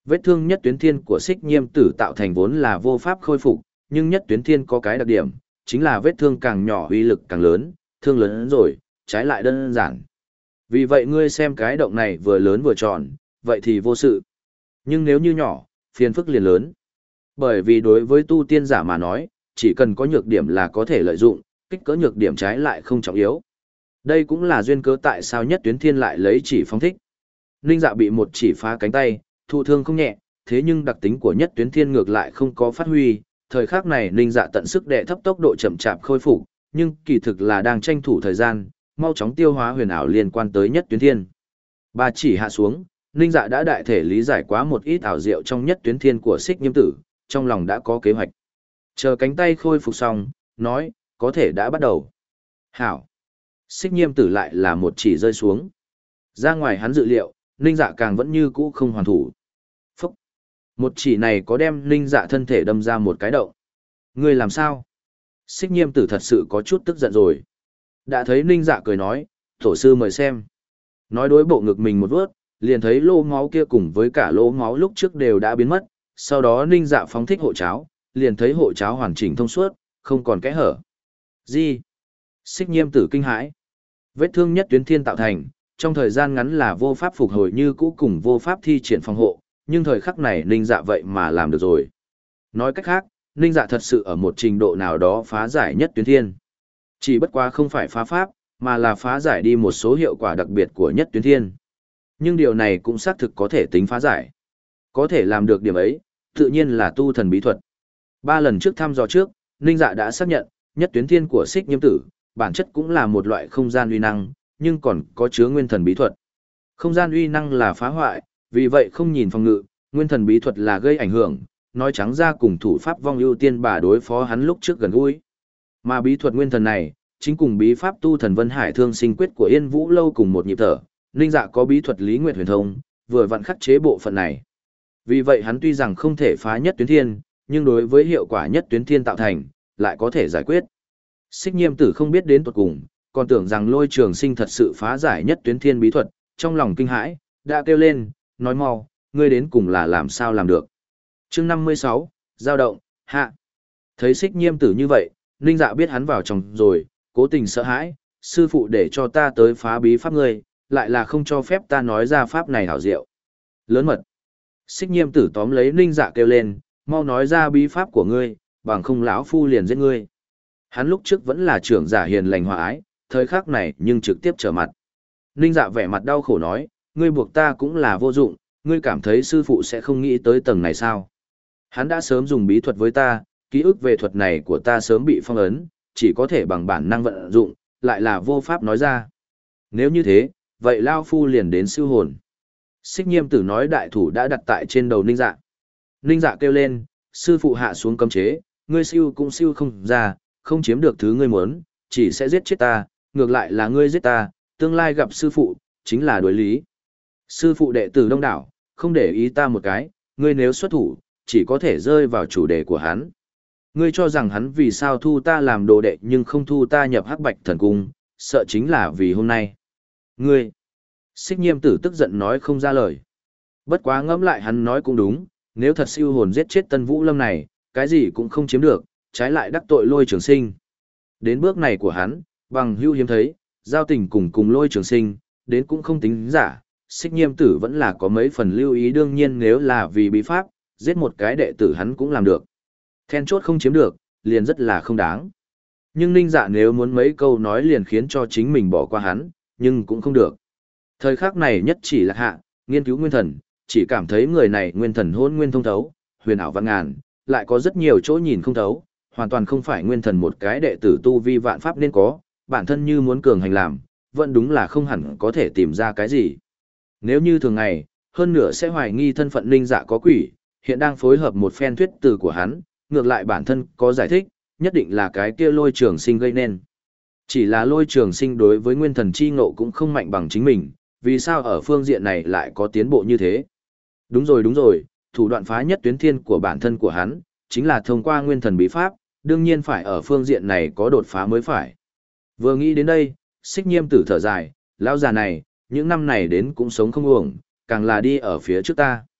Vết thương nhất tuyến thiên của Xích Nhiêm Tử tạo thành vốn là vô pháp khôi phục, nhưng nhất tuyến thiên có cái đặc điểm, chính là vết thương càng nhỏ uy lực càng lớn, thương lớn hơn rồi, trái lại đơn giản. Vì vậy ngươi xem cái động này vừa lớn vừa tròn, vậy thì vô sự. Nhưng nếu như nhỏ, phiền phức liền lớn. Bởi vì đối với tu tiên giả mà nói, chỉ cần có nhược điểm là có thể lợi dụng, kích cỡ nhược điểm trái lại không trọng yếu. Đây cũng là duyên cớ tại sao nhất tuyến thiên lại lấy chỉ phóng thích. Ninh Dạ bị một chỉ phá cánh tay, thụ thương không nhẹ, thế nhưng đặc tính của nhất tuyến thiên ngược lại không có phát huy. Thời khắc này Ninh Dạ tận sức đè thấp tốc độ chậm chạp khôi phục, nhưng kỳ thực là đang tranh thủ thời gian, mau chóng tiêu hóa huyền ảo liên quan tới nhất tuyến thiên. Ba chỉ hạ xuống, Ninh Dạ đã đại thể lý giải quá một ít ảo diệu trong nhất tuyến thiên của Xích Nhiêm Tử, trong lòng đã có kế hoạch. Chờ cánh tay khôi phục xong, nói, có thể đã bắt đầu. Hảo. Xích Nhiêm Tử lại là một chỉ rơi xuống. Ra ngoài hắn dự liệu, Ninh Dạ càng vẫn như cũ không hoàn thủ. Phúc. Một chỉ này có đem Ninh Dạ thân thể đâm ra một cái động. Ngươi làm sao? Xích Nhiêm Tử thật sự có chút tức giận rồi. Đã thấy Ninh Dạ cười nói, tổ sư mời xem. Nói đối bộ ngực mình một vớt, liền thấy lỗ máu kia cùng với cả lỗ máu lúc trước đều đã biến mất. Sau đó Ninh Dạ phóng thích hộ cháo, liền thấy hộ cháo hoàn chỉnh thông suốt, không còn kẽ hở. Gì? Xích Nhiêm Tử kinh hãi. Vết thương nhất tuyến thiên tạo thành, trong thời gian ngắn là vô pháp phục hồi như cũ cùng vô pháp thi triển phòng hộ, nhưng thời khắc này Ninh Dạ vậy mà làm được rồi. Nói cách khác, Ninh Dạ thật sự ở một trình độ nào đó phá giải nhất tuyến thiên. Chỉ bất quá không phải phá pháp, mà là phá giải đi một số hiệu quả đặc biệt của nhất tuyến thiên. Nhưng điều này cũng xác thực có thể tính phá giải. Có thể làm được điểm ấy, tự nhiên là tu thần bí thuật. Ba lần trước thăm dò trước, Ninh Dạ đã xác nhận, nhất tuyến thiên của Xích Nhiêm Tử, bản chất cũng là một loại không gian uy năng, nhưng còn có chứa nguyên thần bí thuật. Không gian uy năng là phá hoại, vì vậy không nhìn phòng ngự, nguyên thần bí thuật là gây ảnh hưởng, nói trắng ra cùng thủ pháp vong ưu tiên bà đối phó hắn lúc trước gần gũi. Mà bí thuật nguyên thần này, chính cùng bí pháp tu thần Vân Hải Thương Sinh Quyết của Yên Vũ Lâu cùng một nhịp thở, Ninh Dạ có bí thuật Lý Nguyệt Huyền Thông, vừa vặn khắc chế bộ phận này. Vì vậy hắn tuy rằng không thể phá nhất tuyến thiên, nhưng đối với hiệu quả nhất tuyến thiên tạo thành, lại có thể giải quyết. Xích Nhiêm Tử không biết đến tuột cùng, còn tưởng rằng Lôi Trường Sinh thật sự phá giải nhất tuyến thiên bí thuật, trong lòng kinh hãi, đã kêu lên, nói mau, ngươi đến cùng là làm sao làm được. Chương năm mươi sáu, giao động, hạ. Thấy Xích Nhiêm Tử như vậy, Ninh Dạ biết hắn vào trong rồi, cố tình sợ hãi, sư phụ để cho ta tới phá bí pháp ngươi, lại là không cho phép ta nói ra pháp này hảo diệu. Lớn mật. Xích Nhiêm Tử tóm lấy Ninh Dạ kêu lên, mau nói ra bí pháp của ngươi, bằng không lão phu liền giết ngươi. Hắn lúc trước vẫn là trưởng giả hiền lành hòa ái, thời khắc này nhưng trực tiếp trở mặt. Ninh Dạ vẻ mặt đau khổ nói, ngươi buộc ta cũng là vô dụng, ngươi cảm thấy sư phụ sẽ không nghĩ tới tầng này sao? Hắn đã sớm dùng bí thuật với ta, ký ức về thuật này của ta sớm bị phong ấn, chỉ có thể bằng bản năng vận dụng, lại là vô pháp nói ra. Nếu như thế, vậy Lao Phu liền đến siêu hồn. Xích Nhiêm Tử nói đại thủ đã đặt tại trên đầu Ninh Dạ. Ninh Dạ kêu lên, sư phụ hạ xuống cấm chế, ngươi siêu cũng siêu không ra, không chiếm được thứ ngươi muốn, chỉ sẽ giết chết ta, ngược lại là ngươi giết ta, tương lai gặp sư phụ, chính là đối lý. Sư phụ đệ tử đông đảo, không để ý ta một cái, ngươi nếu xuất thủ, chỉ có thể rơi vào chủ đề của hắn. Ngươi cho rằng hắn vì sao thu ta làm đồ đệ nhưng không thu ta nhập Hắc Bạch Thần Cung, sợ chính là vì hôm nay. Ngươi! Xích Nhiêm Tử tức giận nói không ra lời. Bất quá ngẫm lại hắn nói cũng đúng, nếu thật siêu hồn giết chết Tân Vũ Lâm này, cái gì cũng không chiếm được, trái lại đắc tội Lôi Trường Sinh. Đến bước này của hắn, bằng hữu hiếm thấy, giao tình cùng cùng Lôi Trường Sinh, đến cũng không tính giả, Xích Nhiêm Tử vẫn là có mấy phần lưu ý, đương nhiên nếu là vì bí pháp, giết một cái đệ tử hắn cũng làm được. Then chốt không chiếm được, liền rất là không đáng. Nhưng Ninh Dạ nếu muốn mấy câu nói liền khiến cho chính mình bỏ qua hắn, nhưng cũng không được. Thời khắc này nhất chỉ là hạ, nghiên cứu nguyên thần, chỉ cảm thấy người này nguyên thần hôn nguyên thông thấu, huyền ảo vạn ngàn, lại có rất nhiều chỗ nhìn không thấu, hoàn toàn không phải nguyên thần một cái đệ tử tu vi vạn pháp nên có, bản thân như muốn cường hành làm, vẫn đúng là không hẳn có thể tìm ra cái gì. Nếu như thường ngày, hơn nửa sẽ hoài nghi thân phận Ninh Dạ có quỷ, hiện đang phối hợp một phen thuyết từ của hắn, ngược lại bản thân có giải thích, nhất định là cái kia Lôi Trường Sinh gây nên. Chỉ là Lôi Trường Sinh đối với nguyên thần chi ngộ cũng không mạnh bằng chính mình, vì sao ở phương diện này lại có tiến bộ như thế? Đúng rồi đúng rồi, thủ đoạn phá nhất tuyến thiên của bản thân của hắn, chính là thông qua nguyên thần bí pháp, đương nhiên phải ở phương diện này có đột phá mới phải. Vừa nghĩ đến đây, Xích Nhiêm Tử thở dài, lão già này, những năm này đến cũng sống không uổng, càng là đi ở phía trước ta.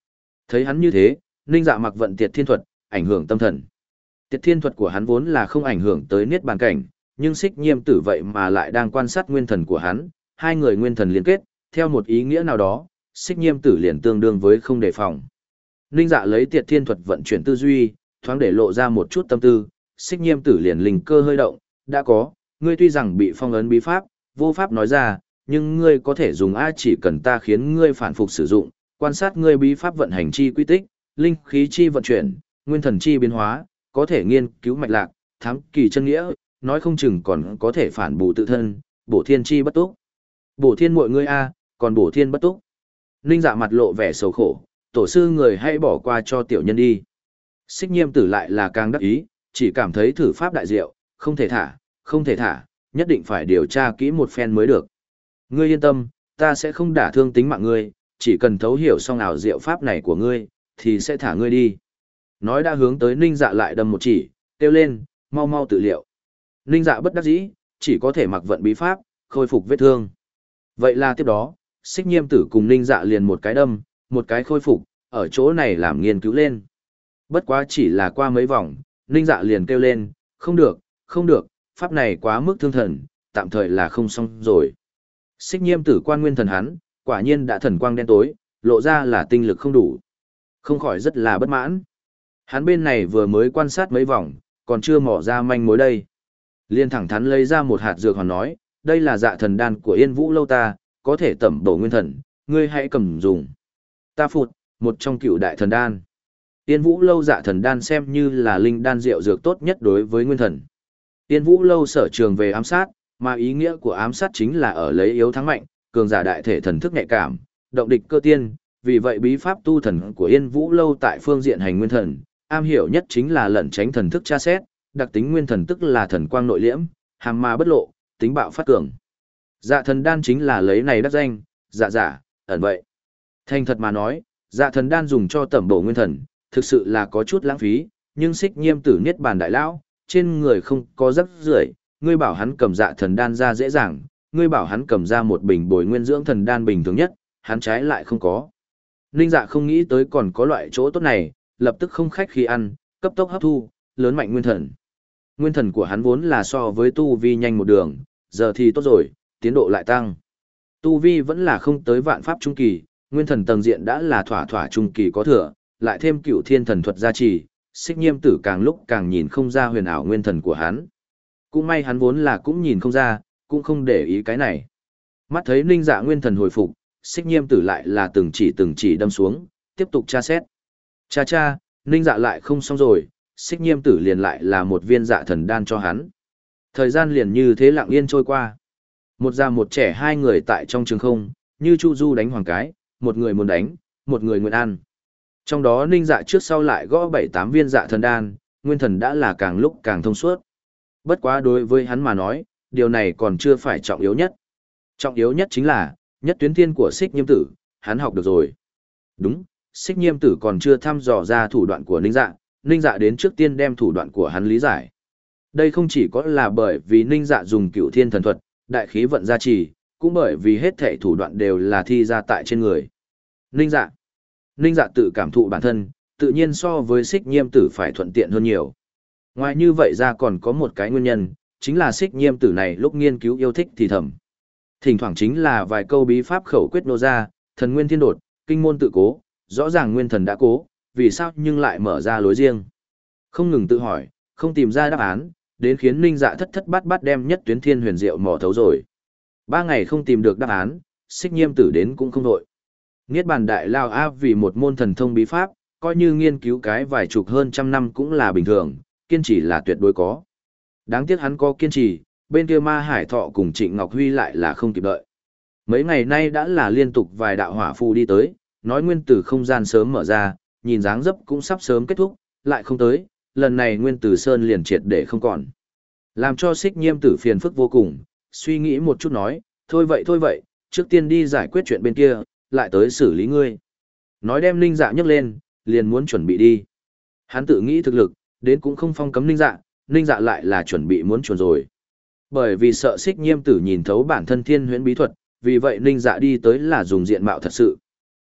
Thấy hắn như thế, Ninh Dạ mặc vận Tiệt Thiên thuật, ảnh hưởng tâm thần. Tiệt Thiên thuật của hắn vốn là không ảnh hưởng tới niết bàn cảnh, nhưng Xích Nhiêm Tử vậy mà lại đang quan sát nguyên thần của hắn, hai người nguyên thần liên kết, theo một ý nghĩa nào đó, Xích Nhiêm Tử liền tương đương với không đề phòng. Ninh Dạ lấy Tiệt Thiên thuật vận chuyển tư duy, thoáng để lộ ra một chút tâm tư, Xích Nhiêm Tử liền linh cơ hơi động, đã có, ngươi tuy rằng bị phong ấn bí pháp, vô pháp nói ra, nhưng ngươi có thể dùng A chỉ cần ta khiến ngươi phản phục sử dụng, quan sát ngươi bí pháp vận hành chi quy tích, linh khí chi vận chuyển, nguyên thần chi biến hóa, có thể nghiên cứu mạch lạc, thám kỳ chân nghĩa, nói không chừng còn có thể phản bổ tự thân, bổ thiên chi bất túc. Bổ thiên mọi ngươi A, còn bổ thiên bất túc. Ninh Dạ mặt lộ vẻ sầu khổ, tổ sư người hãy bỏ qua cho tiểu nhân đi. Xích Nhiêm Tử lại là càng đắc ý, chỉ cảm thấy thử pháp đại diệu, không thể thả, không thể thả, nhất định phải điều tra kỹ một phen mới được. Ngươi yên tâm, ta sẽ không đả thương tính mạng ngươi, chỉ cần thấu hiểu xong ảo diệu pháp này của ngươi, thì sẽ thả ngươi đi. Nói đã hướng tới Ninh Dạ lại đâm một chỉ, kêu lên, mau mau tự liệu. Ninh Dạ bất đắc dĩ, chỉ có thể mặc vận bí pháp, khôi phục vết thương. Vậy là tiếp đó, Xích Nhiêm Tử cùng Ninh Dạ liền một cái đâm, một cái khôi phục, ở chỗ này làm nghiên cứu lên. Bất quá chỉ là qua mấy vòng, Ninh Dạ liền kêu lên, không được, không được, pháp này quá mức thương thần, tạm thời là không xong rồi. Xích Nhiêm Tử quan nguyên thần hắn, quả nhiên đã thần quang đen tối, lộ ra là tinh lực không đủ. Không khỏi rất là bất mãn. Hắn bên này vừa mới quan sát mấy vòng, còn chưa mò ra manh mối đây. Liên thẳng thắn lấy ra một hạt dược hoàn nói, đây là dạ thần đan của Yên Vũ Lâu ta, có thể tẩm bổ nguyên thần, ngươi hãy cầm dùng. Ta phụt, một trong cựu đại thần đan. Yên Vũ Lâu dạ thần đan xem như là linh đan rượu dược tốt nhất đối với nguyên thần. Yên Vũ Lâu sở trường về ám sát, mà ý nghĩa của ám sát chính là ở lấy yếu thắng mạnh, cường giả đại thể thần thức nhạy cảm, động địch cơ tiên, vì vậy bí pháp tu thần của Yên Vũ Lâu tại phương diện hành nguyên thần, am hiểu nhất chính là lẩn tránh thần thức tra xét, đặc tính nguyên thần tức là thần quang nội liễm, hàm ma bất lộ, tính bạo phát cường. Dạ thần đan chính là lấy này đắc danh, dạ giả, ẩn vậy. Thành thật mà nói, dạ thần đan dùng cho tẩm bổ nguyên thần, thực sự là có chút lãng phí, nhưng Xích Nhiêm Tử niết bàn đại lão, trên người không có rắc rưởi, ngươi bảo hắn cầm dạ thần đan ra dễ dàng, ngươi bảo hắn cầm ra một bình bồi nguyên dưỡng thần đan bình thường nhất, hắn trái lại không có. Ninh Dạ không nghĩ tới còn có loại chỗ tốt này, lập tức không khách khí ăn, cấp tốc hấp thu, lớn mạnh nguyên thần. Nguyên thần của hắn vốn là so với tu vi nhanh một đường, giờ thì tốt rồi, tiến độ lại tăng. Tu vi vẫn là không tới vạn pháp trung kỳ, nguyên thần tầng diện đã là thỏa thỏa trung kỳ có thừa, lại thêm cửu thiên thần thuật gia trì, Xích Nhiêm Tử càng lúc càng nhìn không ra huyền ảo nguyên thần của hắn. Cũng may hắn vốn là cũng nhìn không ra, cũng không để ý cái này. Mắt thấy Ninh Dạ nguyên thần hồi phục, Xích Nhiêm Tử lại là từng chỉ từng chỉ đâm xuống, tiếp tục tra xét. Cha cha, Ninh Dạ lại không xong rồi, Xích Nhiêm Tử liền lại là một viên dạ thần đan cho hắn. Thời gian liền như thế lặng yên trôi qua. Một già một trẻ hai người tại trong trường không, như Chu Du đánh hoàng cái, một người muốn đánh, một người nguyện ăn. Trong đó Ninh Dạ trước sau lại gõ bảy tám viên dạ thần đan, nguyên thần đã là càng lúc càng thông suốt. Bất quá đối với hắn mà nói, điều này còn chưa phải trọng yếu nhất. Trọng yếu nhất chính là, nhất tuyến thiên của Xích Nhiêm Tử, hắn học được rồi. Đúng, Xích Nhiêm Tử còn chưa thăm dò ra thủ đoạn của Ninh Dạ, Ninh Dạ đến trước tiên đem thủ đoạn của hắn lý giải. Đây không chỉ có là bởi vì Ninh Dạ dùng cửu thiên thần thuật, đại khí vận gia trì, cũng bởi vì hết thảy thủ đoạn đều là thi ra tại trên người. Ninh Dạ. Ninh Dạ tự cảm thụ bản thân, tự nhiên so với Xích Nhiêm Tử phải thuận tiện hơn nhiều. Ngoài như vậy ra còn có một cái nguyên nhân, chính là Xích Nhiêm Tử này lúc nghiên cứu yêu thích thì thầm. Thỉnh thoảng chính là vài câu bí pháp khẩu quyết nô ra, thần nguyên thiên đột, kinh môn tự cố, rõ ràng nguyên thần đã cố, vì sao nhưng lại mở ra lối riêng. Không ngừng tự hỏi, không tìm ra đáp án, đến khiến Ninh Dạ thất thất bát bát đem nhất tuyến thiên huyền diệu mò thấu rồi. Ba ngày không tìm được đáp án, Xích Nhiêm Tử đến cũng không đội. Niết bàn đại lao áp vì một môn thần thông bí pháp, coi như nghiên cứu cái vài chục hơn trăm năm cũng là bình thường, kiên trì là tuyệt đối có. Đáng tiếc hắn có kiên trì, bên kia Ma Hải Thọ cùng Trịnh Ngọc Huy lại là không kịp đợi. Mấy ngày nay đã là liên tục vài đạo hỏa phù đi tới, nói nguyên tử không gian sớm mở ra, nhìn dáng dấp cũng sắp sớm kết thúc, lại không tới, lần này nguyên tử sơn liền triệt để không còn. Làm cho Xích Nhiêm Tử phiền phức vô cùng, suy nghĩ một chút nói, thôi vậy thôi vậy, trước tiên đi giải quyết chuyện bên kia, lại tới xử lý ngươi. Nói đem Ninh Dạ nhấc lên, liền muốn chuẩn bị đi. Hắn tự nghĩ thực lực, đến cũng không phong cấm Ninh Dạ, Ninh Dạ lại là chuẩn bị muốn chuồn rồi. Bởi vì sợ Xích Nhiêm Tử nhìn thấu bản thân thiên huyễn bí thuật, vì vậy Ninh Dạ đi tới là dùng diện mạo thật sự.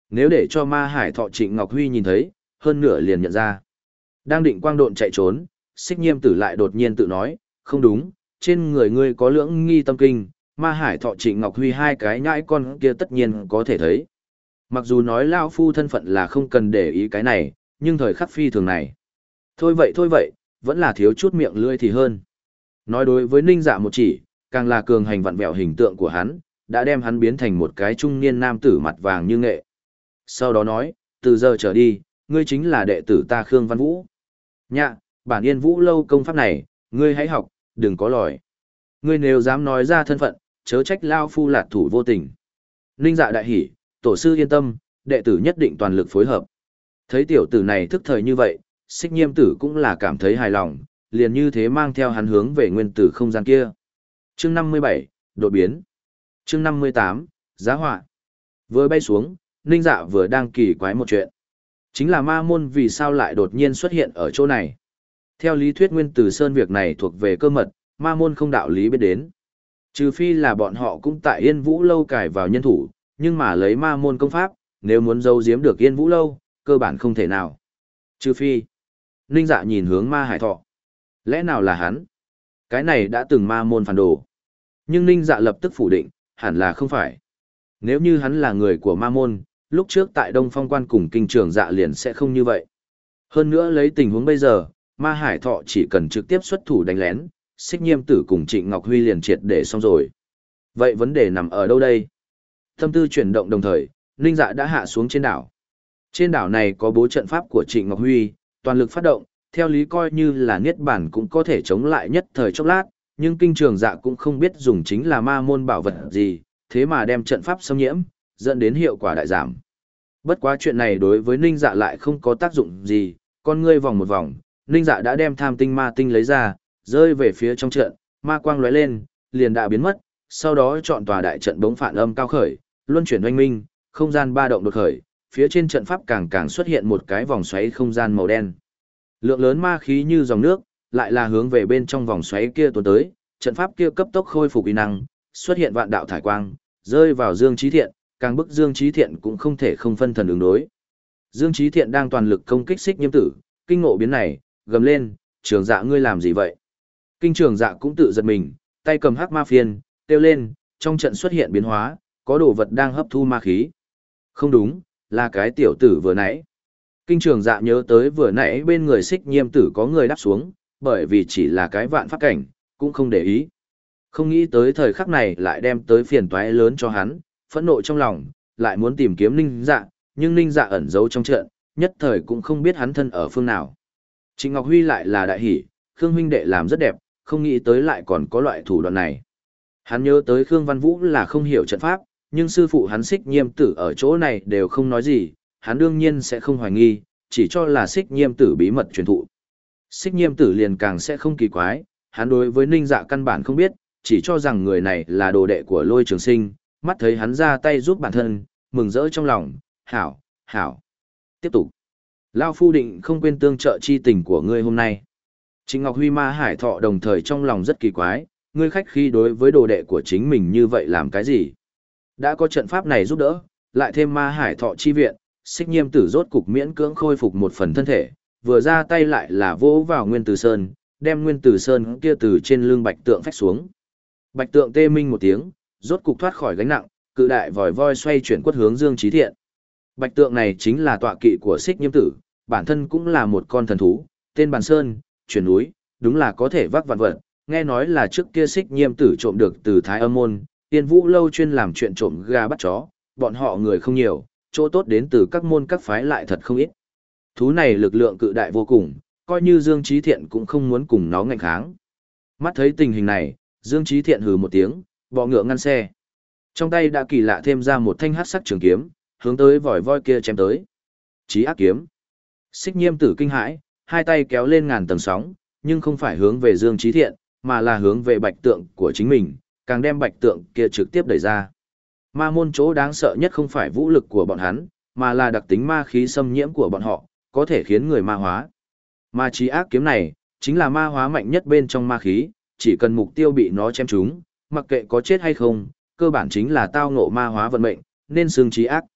Nếu để cho ma hải thọ Trịnh Ngọc Huy nhìn thấy, hơn nửa liền nhận ra. Đang định quang độn chạy trốn, Xích Nhiêm Tử lại đột nhiên tự nói, không đúng, trên người ngươi có lưỡng nghi tâm kinh, ma hải thọ Trịnh Ngọc Huy hai cái nhãi con kia tất nhiên có thể thấy. Mặc dù nói Lao Phu thân phận là không cần để ý cái này, nhưng thời khắc phi thường này. Thôi vậy thôi vậy, vẫn là thiếu chút miệng lưỡi thì hơn. Nói đối với Ninh Dạ một chỉ, càng là cường hành vặn vẹo hình tượng của hắn, đã đem hắn biến thành một cái trung niên nam tử mặt vàng như nghệ. Sau đó nói, từ giờ trở đi, ngươi chính là đệ tử ta Khương Văn Vũ. Nhạ, bản Yên Vũ lâu công pháp này, ngươi hãy học, đừng có lòi. Ngươi nếu dám nói ra thân phận, chớ trách Lao Phu lạt thủ vô tình. Ninh Dạ đại hỉ, tổ sư yên tâm, đệ tử nhất định toàn lực phối hợp. Thấy tiểu tử này thức thời như vậy, Xích Nhiêm Tử cũng là cảm thấy hài lòng, liền như thế mang theo hắn hướng về nguyên tử không gian kia. Chương năm mươi bảy, đột biến. Chương năm mươi tám, giá họa. Vừa bay xuống, Ninh Dạ vừa đang kỳ quái một chuyện. Chính là ma môn vì sao lại đột nhiên xuất hiện ở chỗ này. Theo lý thuyết nguyên tử sơn việc này thuộc về cơ mật, ma môn không đạo lý biết đến. Trừ phi là bọn họ cũng tại Yên Vũ lâu cài vào nhân thủ, nhưng mà lấy ma môn công pháp, nếu muốn giấu giếm được Yên Vũ lâu, cơ bản không thể nào. Trừ phi. Ninh Dạ nhìn hướng ma hải thọ. Lẽ nào là hắn? Cái này đã từng ma môn phản đồ. Nhưng Ninh Dạ lập tức phủ định, hẳn là không phải. Nếu như hắn là người của ma môn, lúc trước tại Đông Phong Quan cùng kinh trường dạ liền sẽ không như vậy. Hơn nữa lấy tình huống bây giờ, ma hải thọ chỉ cần trực tiếp xuất thủ đánh lén, Xích Nhiêm Tử cùng Trịnh Ngọc Huy liền triệt để xong rồi. Vậy vấn đề nằm ở đâu đây? Tâm tư chuyển động đồng thời, Ninh Dạ đã hạ xuống trên đảo. Trên đảo này có bố trận pháp của Trịnh Ngọc Huy, toàn lực phát động, theo lý coi như là niết bản cũng có thể chống lại nhất thời chốc lát, nhưng kinh trường dạ cũng không biết dùng chính là ma môn bảo vật gì, thế mà đem trận pháp xâm nhiễm, dẫn đến hiệu quả đại giảm. Bất quá chuyện này đối với Ninh Dạ lại không có tác dụng gì, con ngươi vòng một vòng, Ninh Dạ đã đem tham tinh ma tinh lấy ra, rơi về phía trong trận, ma quang lóe lên, liền đã biến mất, sau đó chọn tòa đại trận bóng phản âm cao khởi, luân chuyển oanh minh, không gian ba động đột khởi, phía trên trận pháp càng càng xuất hiện một cái vòng xoáy không gian màu đen. Lượng lớn ma khí như dòng nước, lại là hướng về bên trong vòng xoáy kia tuôn tới, trận pháp kia cấp tốc khôi phục uy năng, xuất hiện vạn đạo thải quang, rơi vào Dương Chí Thiện, càng bức Dương Chí Thiện cũng không thể không phân thần ứng đối. Dương Chí Thiện đang toàn lực công kích Xích Nhiêm Tử, kinh ngộ biến này, gầm lên, "Trường Dạ ngươi làm gì vậy?" Kinh Trường Dạ cũng tự giật mình, tay cầm hắc ma phiên, kêu lên, trong trận xuất hiện biến hóa, có đồ vật đang hấp thu ma khí. Không đúng, là cái tiểu tử vừa nãy. Kinh Trường Dạ nhớ tới vừa nãy bên người Xích Nhiêm Tử có người đáp xuống, bởi vì chỉ là cái vạn pháp cảnh, cũng không để ý. Không nghĩ tới thời khắc này lại đem tới phiền toái lớn cho hắn, phẫn nộ trong lòng, lại muốn tìm kiếm Ninh Dạ, nhưng Ninh Dạ ẩn giấu trong trận, nhất thời cũng không biết hắn thân ở phương nào. Trịnh Ngọc Huy lại là đại hỉ, Khương huynh đệ làm rất đẹp, không nghĩ tới lại còn có loại thủ đoạn này. Hắn nhớ tới Khương Văn Vũ là không hiểu trận pháp, nhưng sư phụ hắn Xích Nhiêm Tử ở chỗ này đều không nói gì, hắn đương nhiên sẽ không hoài nghi, chỉ cho là Xích Nhiêm Tử bí mật truyền thụ. Xích Nhiêm Tử liền càng sẽ không kỳ quái, hắn đối với Ninh Dạ căn bản không biết, chỉ cho rằng người này là đồ đệ của Lôi Trường Sinh, mắt thấy hắn ra tay giúp bản thân, mừng rỡ trong lòng, hảo, hảo. Tiếp tục. Lao Phu định không quên tương trợ chi tình của ngươi hôm nay. Trịnh Ngọc Huy ma hải thọ đồng thời trong lòng rất kỳ quái, ngươi khách khi đối với đồ đệ của chính mình như vậy làm cái gì? Đã có trận pháp này giúp đỡ, lại thêm ma hải thọ chi viện, Xích Nhiêm Tử rốt cục miễn cưỡng khôi phục một phần thân thể, vừa ra tay lại là vỗ vào Nguyên Tử Sơn, đem Nguyên Tử Sơn kia từ trên lưng bạch tượng phách xuống. Bạch tượng tê minh một tiếng, rốt cục thoát khỏi gánh nặng, cự đại vòi voi xoay chuyển quất hướng Dương Chí Thiện. Bạch tượng này chính là tọa kỵ của Xích Nhiêm Tử, bản thân cũng là một con thần thú, tên Bàn Sơn, chuyển núi, đúng là có thể vác vạn vật. Nghe nói là trước kia Xích Nhiêm Tử trộm được từ Thái Âm môn, Tiên Vũ lâu chuyên làm chuyện trộm gà bắt chó, bọn họ người không nhiều, chỗ tốt đến từ các môn các phái lại thật không ít. Thú này lực lượng cự đại vô cùng, coi như Dương Chí Thiện cũng không muốn cùng nó ngạnh kháng. Mắt thấy tình hình này, Dương Chí Thiện hừ một tiếng, bọ ngựa ngăn xe. Trong tay đã kỳ lạ thêm ra một thanh hắc sắc trường kiếm, hướng tới vòi voi kia chém tới. Chí ác kiếm. Xích Nhiêm Tử kinh hãi, hai tay kéo lên ngàn tầng sóng, nhưng không phải hướng về Dương Chí Thiện, mà là hướng về bạch tượng của chính mình, càng đem bạch tượng kia trực tiếp đẩy ra. Ma môn chỗ đáng sợ nhất không phải vũ lực của bọn hắn, mà là đặc tính ma khí xâm nhiễm của bọn họ, có thể khiến người ma hóa. Ma chí ác kiếm này, chính là ma hóa mạnh nhất bên trong ma khí, chỉ cần mục tiêu bị nó chém trúng, mặc kệ có chết hay không, cơ bản chính là tao ngộ ma hóa vận mệnh, nên xương chí ác.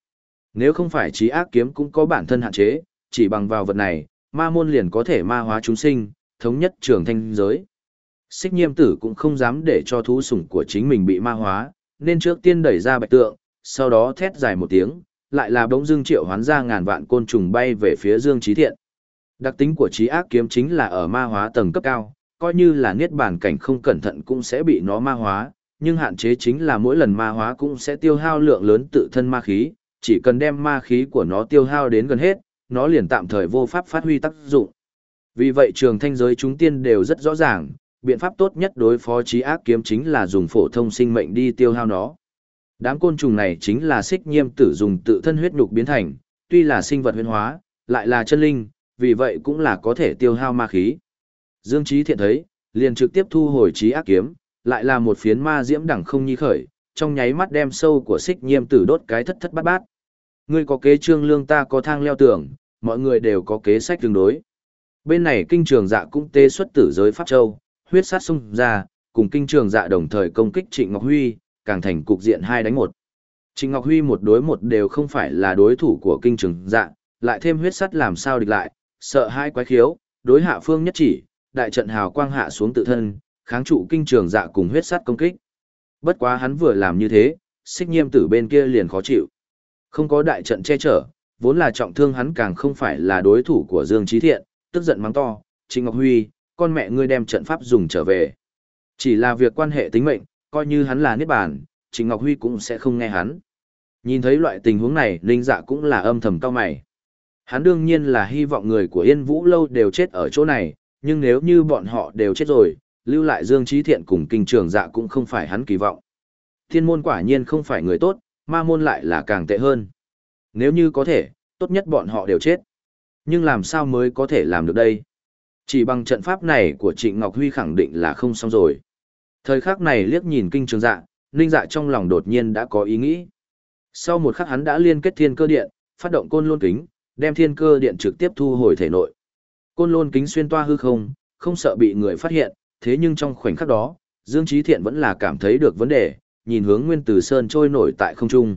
Nếu không phải trí ác kiếm cũng có bản thân hạn chế, chỉ bằng vào vật này, ma môn liền có thể ma hóa chúng sinh, thống nhất trường thanh giới. Xích Nhiêm Tử cũng không dám để cho thú sủng của chính mình bị ma hóa, nên trước tiên đẩy ra bạch tượng, sau đó thét dài một tiếng, lại là bỗng dưng triệu hoán ra ngàn vạn côn trùng bay về phía Dương Chí Thiện. Đặc tính của trí ác kiếm chính là ở ma hóa tầng cấp cao, coi như là niết bàn cảnh không cẩn thận cũng sẽ bị nó ma hóa, nhưng hạn chế chính là mỗi lần ma hóa cũng sẽ tiêu hao lượng lớn tự thân ma khí, chỉ cần đem ma khí của nó tiêu hao đến gần hết, nó liền tạm thời vô pháp phát huy tác dụng. Vì vậy trường thanh giới chúng tiên đều rất rõ ràng, biện pháp tốt nhất đối phó trí ác kiếm chính là dùng phổ thông sinh mệnh đi tiêu hao nó. Đám côn trùng này chính là Xích Nhiêm Tử dùng tự thân huyết nhục biến thành, tuy là sinh vật huyễn hóa, lại là chân linh, vì vậy cũng là có thể tiêu hao ma khí. Dương Chí Thiện thấy, liền trực tiếp thu hồi trí ác kiếm, lại là một phiến ma diễm đẳng không nhi khởi, trong nháy mắt đem sâu của Xích Nhiêm Tử đốt cái thất thất bát bát. Ngươi có kế trương lương, ta có thang leo tường, mọi người đều có kế sách tương đối. Bên này kinh trường dạ cũng tê xuất tử giới Pháp Châu, huyết sát xung ra, cùng kinh trường dạ đồng thời công kích Trịnh Ngọc Huy, càng thành cục diện hai đánh một. Trịnh Ngọc Huy một đối một đều không phải là đối thủ của kinh trường dạ, lại thêm huyết sắt làm sao địch lại, sợ hai quái khiếu, đối hạ phương nhất chỉ, đại trận hào quang hạ xuống tự thân, kháng trụ kinh trường dạ cùng huyết sắt công kích. Bất quá hắn vừa làm như thế, Xích Nhiêm Tử bên kia liền khó chịu. Không có đại trận che chở, vốn là trọng thương hắn càng không phải là đối thủ của Dương Chí Thiện, tức giận mắng to, Trịnh Ngọc Huy, con mẹ ngươi đem trận pháp dùng trở về. Chỉ là việc quan hệ tính mệnh, coi như hắn là niết bàn, Trịnh Ngọc Huy cũng sẽ không nghe hắn. Nhìn thấy loại tình huống này, Linh Dạ cũng là âm thầm cau mày. Hắn đương nhiên là hy vọng người của Yên Vũ Lâu đều chết ở chỗ này, nhưng nếu như bọn họ đều chết rồi, lưu lại Dương Chí Thiện cùng kinh trường dạ cũng không phải hắn kỳ vọng. Thiên môn quả nhiên không phải người tốt, ma môn lại là càng tệ hơn. Nếu như có thể, tốt nhất bọn họ đều chết. Nhưng làm sao mới có thể làm được đây? Chỉ bằng trận pháp này của Trịnh Ngọc Huy khẳng định là không xong rồi. Thời khắc này liếc nhìn kinh trường dạ, Ninh Dạ trong lòng đột nhiên đã có ý nghĩ. Sau một khắc hắn đã liên kết thiên cơ điện, phát động côn lôn kính, đem thiên cơ điện trực tiếp thu hồi thể nội. Côn lôn kính xuyên toa hư không, không sợ bị người phát hiện, thế nhưng trong khoảnh khắc đó, Dương Chí Thiện vẫn là cảm thấy được vấn đề, nhìn hướng Nguyên Tử Sơn trôi nổi tại không trung.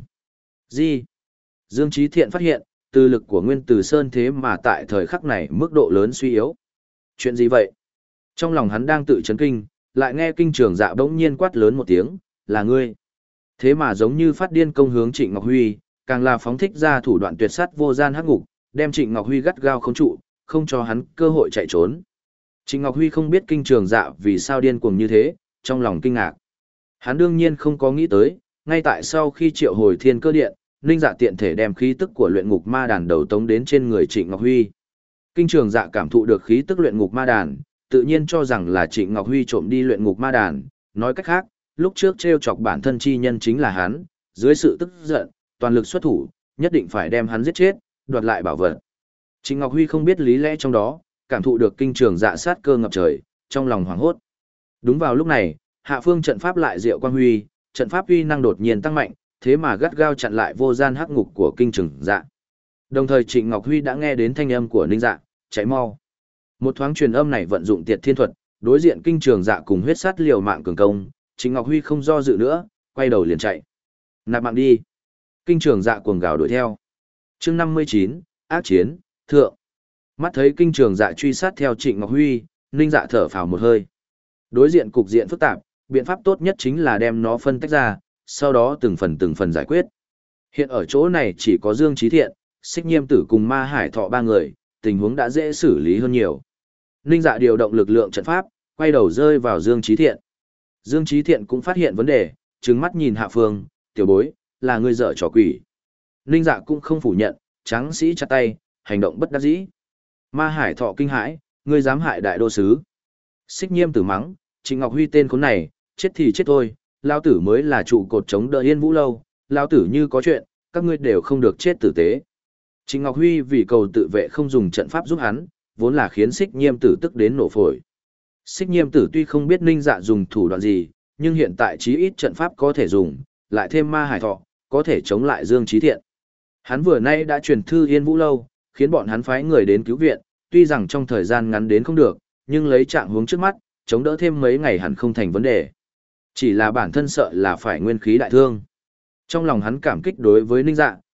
Gì? Dương Chí Thiện phát hiện, từ lực của Nguyên Tử Sơn thế mà tại thời khắc này mức độ lớn suy yếu. Chuyện gì vậy? Trong lòng hắn đang tự chấn kinh, lại nghe kinh trường dạ bỗng nhiên quát lớn một tiếng, là ngươi. Thế mà giống như phát điên công hướng Trịnh Ngọc Huy, càng là phóng thích ra thủ đoạn tuyệt sát vô gian hắc ngục, đem Trịnh Ngọc Huy gắt gao khống trụ, không cho hắn cơ hội chạy trốn. Trịnh Ngọc Huy không biết kinh trường dạ vì sao điên cuồng như thế, trong lòng kinh ngạc. Hắn đương nhiên không có nghĩ tới, ngay tại sau khi triệu hồi thiên cơ điện, Ninh Dạ tiện thể đem khí tức của luyện ngục ma đàn đầu tống đến trên người Trịnh Ngọc Huy. Kinh trường dạ cảm thụ được khí tức luyện ngục ma đàn, tự nhiên cho rằng là Trịnh Ngọc Huy trộm đi luyện ngục ma đàn, nói cách khác, lúc trước trêu chọc bản thân chi nhân chính là hắn, dưới sự tức giận, toàn lực xuất thủ, nhất định phải đem hắn giết chết, đoạt lại bảo vật. Trịnh Ngọc Huy không biết lý lẽ trong đó, cảm thụ được kinh trường dạ sát cơ ngập trời, trong lòng hoảng hốt. Đúng vào lúc này, hạ phương trận pháp lại diệu quang huy, trận pháp uy năng đột nhiên tăng mạnh, thế mà gắt gao chặn lại vô gian hắc ngục của kinh trường dạ. Đồng thời Trịnh Ngọc Huy đã nghe đến thanh âm của Ninh Dạ, cháy mau. Một thoáng truyền âm này vận dụng Tiệt Thiên thuật, đối diện kinh trường dạ cùng huyết sát liều mạng cường công, Trịnh Ngọc Huy không do dự nữa, quay đầu liền chạy. Nạp mạng đi. Kinh trường dạ cuồng gào đuổi theo. Chương năm mươi chín, ác chiến, thượng. Mắt thấy kinh trường dạ truy sát theo Trịnh Ngọc Huy, Ninh Dạ thở phào một hơi. Đối diện cục diện phức tạp, biện pháp tốt nhất chính là đem nó phân tách ra, sau đó từng phần từng phần giải quyết. Hiện ở chỗ này chỉ có Dương Chí Thiện, Xích Nhiêm Tử cùng Ma Hải Thọ ba người, tình huống đã dễ xử lý hơn nhiều. Ninh Dạ điều động lực lượng trận pháp, quay đầu rơi vào Dương Chí Thiện. Dương Chí Thiện cũng phát hiện vấn đề, trừng mắt nhìn hạ phương, tiểu bối, là ngươi dở trò quỷ. Ninh Dạ cũng không phủ nhận, tráng sĩ chặt tay, hành động bất đắc dĩ. Ma Hải Thọ kinh hãi, ngươi dám hại đại đô sứ. Xích Nhiêm Tử mắng, Trịnh Ngọc Huy tên khốn này, chết thì chết thôi, lao tử mới là trụ cột chống đỡ Yên Vũ Lâu, lao tử như có chuyện, các ngươi đều không được chết tử tế. Trịnh Ngọc Huy vì cầu tự vệ không dùng trận pháp giúp hắn, vốn là khiến Xích Nhiêm Tử tức đến nổ phổi. Xích Nhiêm Tử tuy không biết Ninh Dạ dùng thủ đoạn gì, nhưng hiện tại chí ít trận pháp có thể dùng, lại thêm Ma Hải Thọ, có thể chống lại Dương Chí Thiện. Hắn vừa nay đã truyền thư Yên Vũ Lâu, khiến bọn hắn phái người đến cứu viện, tuy rằng trong thời gian ngắn đến không được, nhưng lấy trạng huống trước mắt, chống đỡ thêm mấy ngày hẳn không thành vấn đề. Chỉ là bản thân sợ là phải nguyên khí đại thương. Trong lòng hắn cảm kích đối với Ninh Dạ,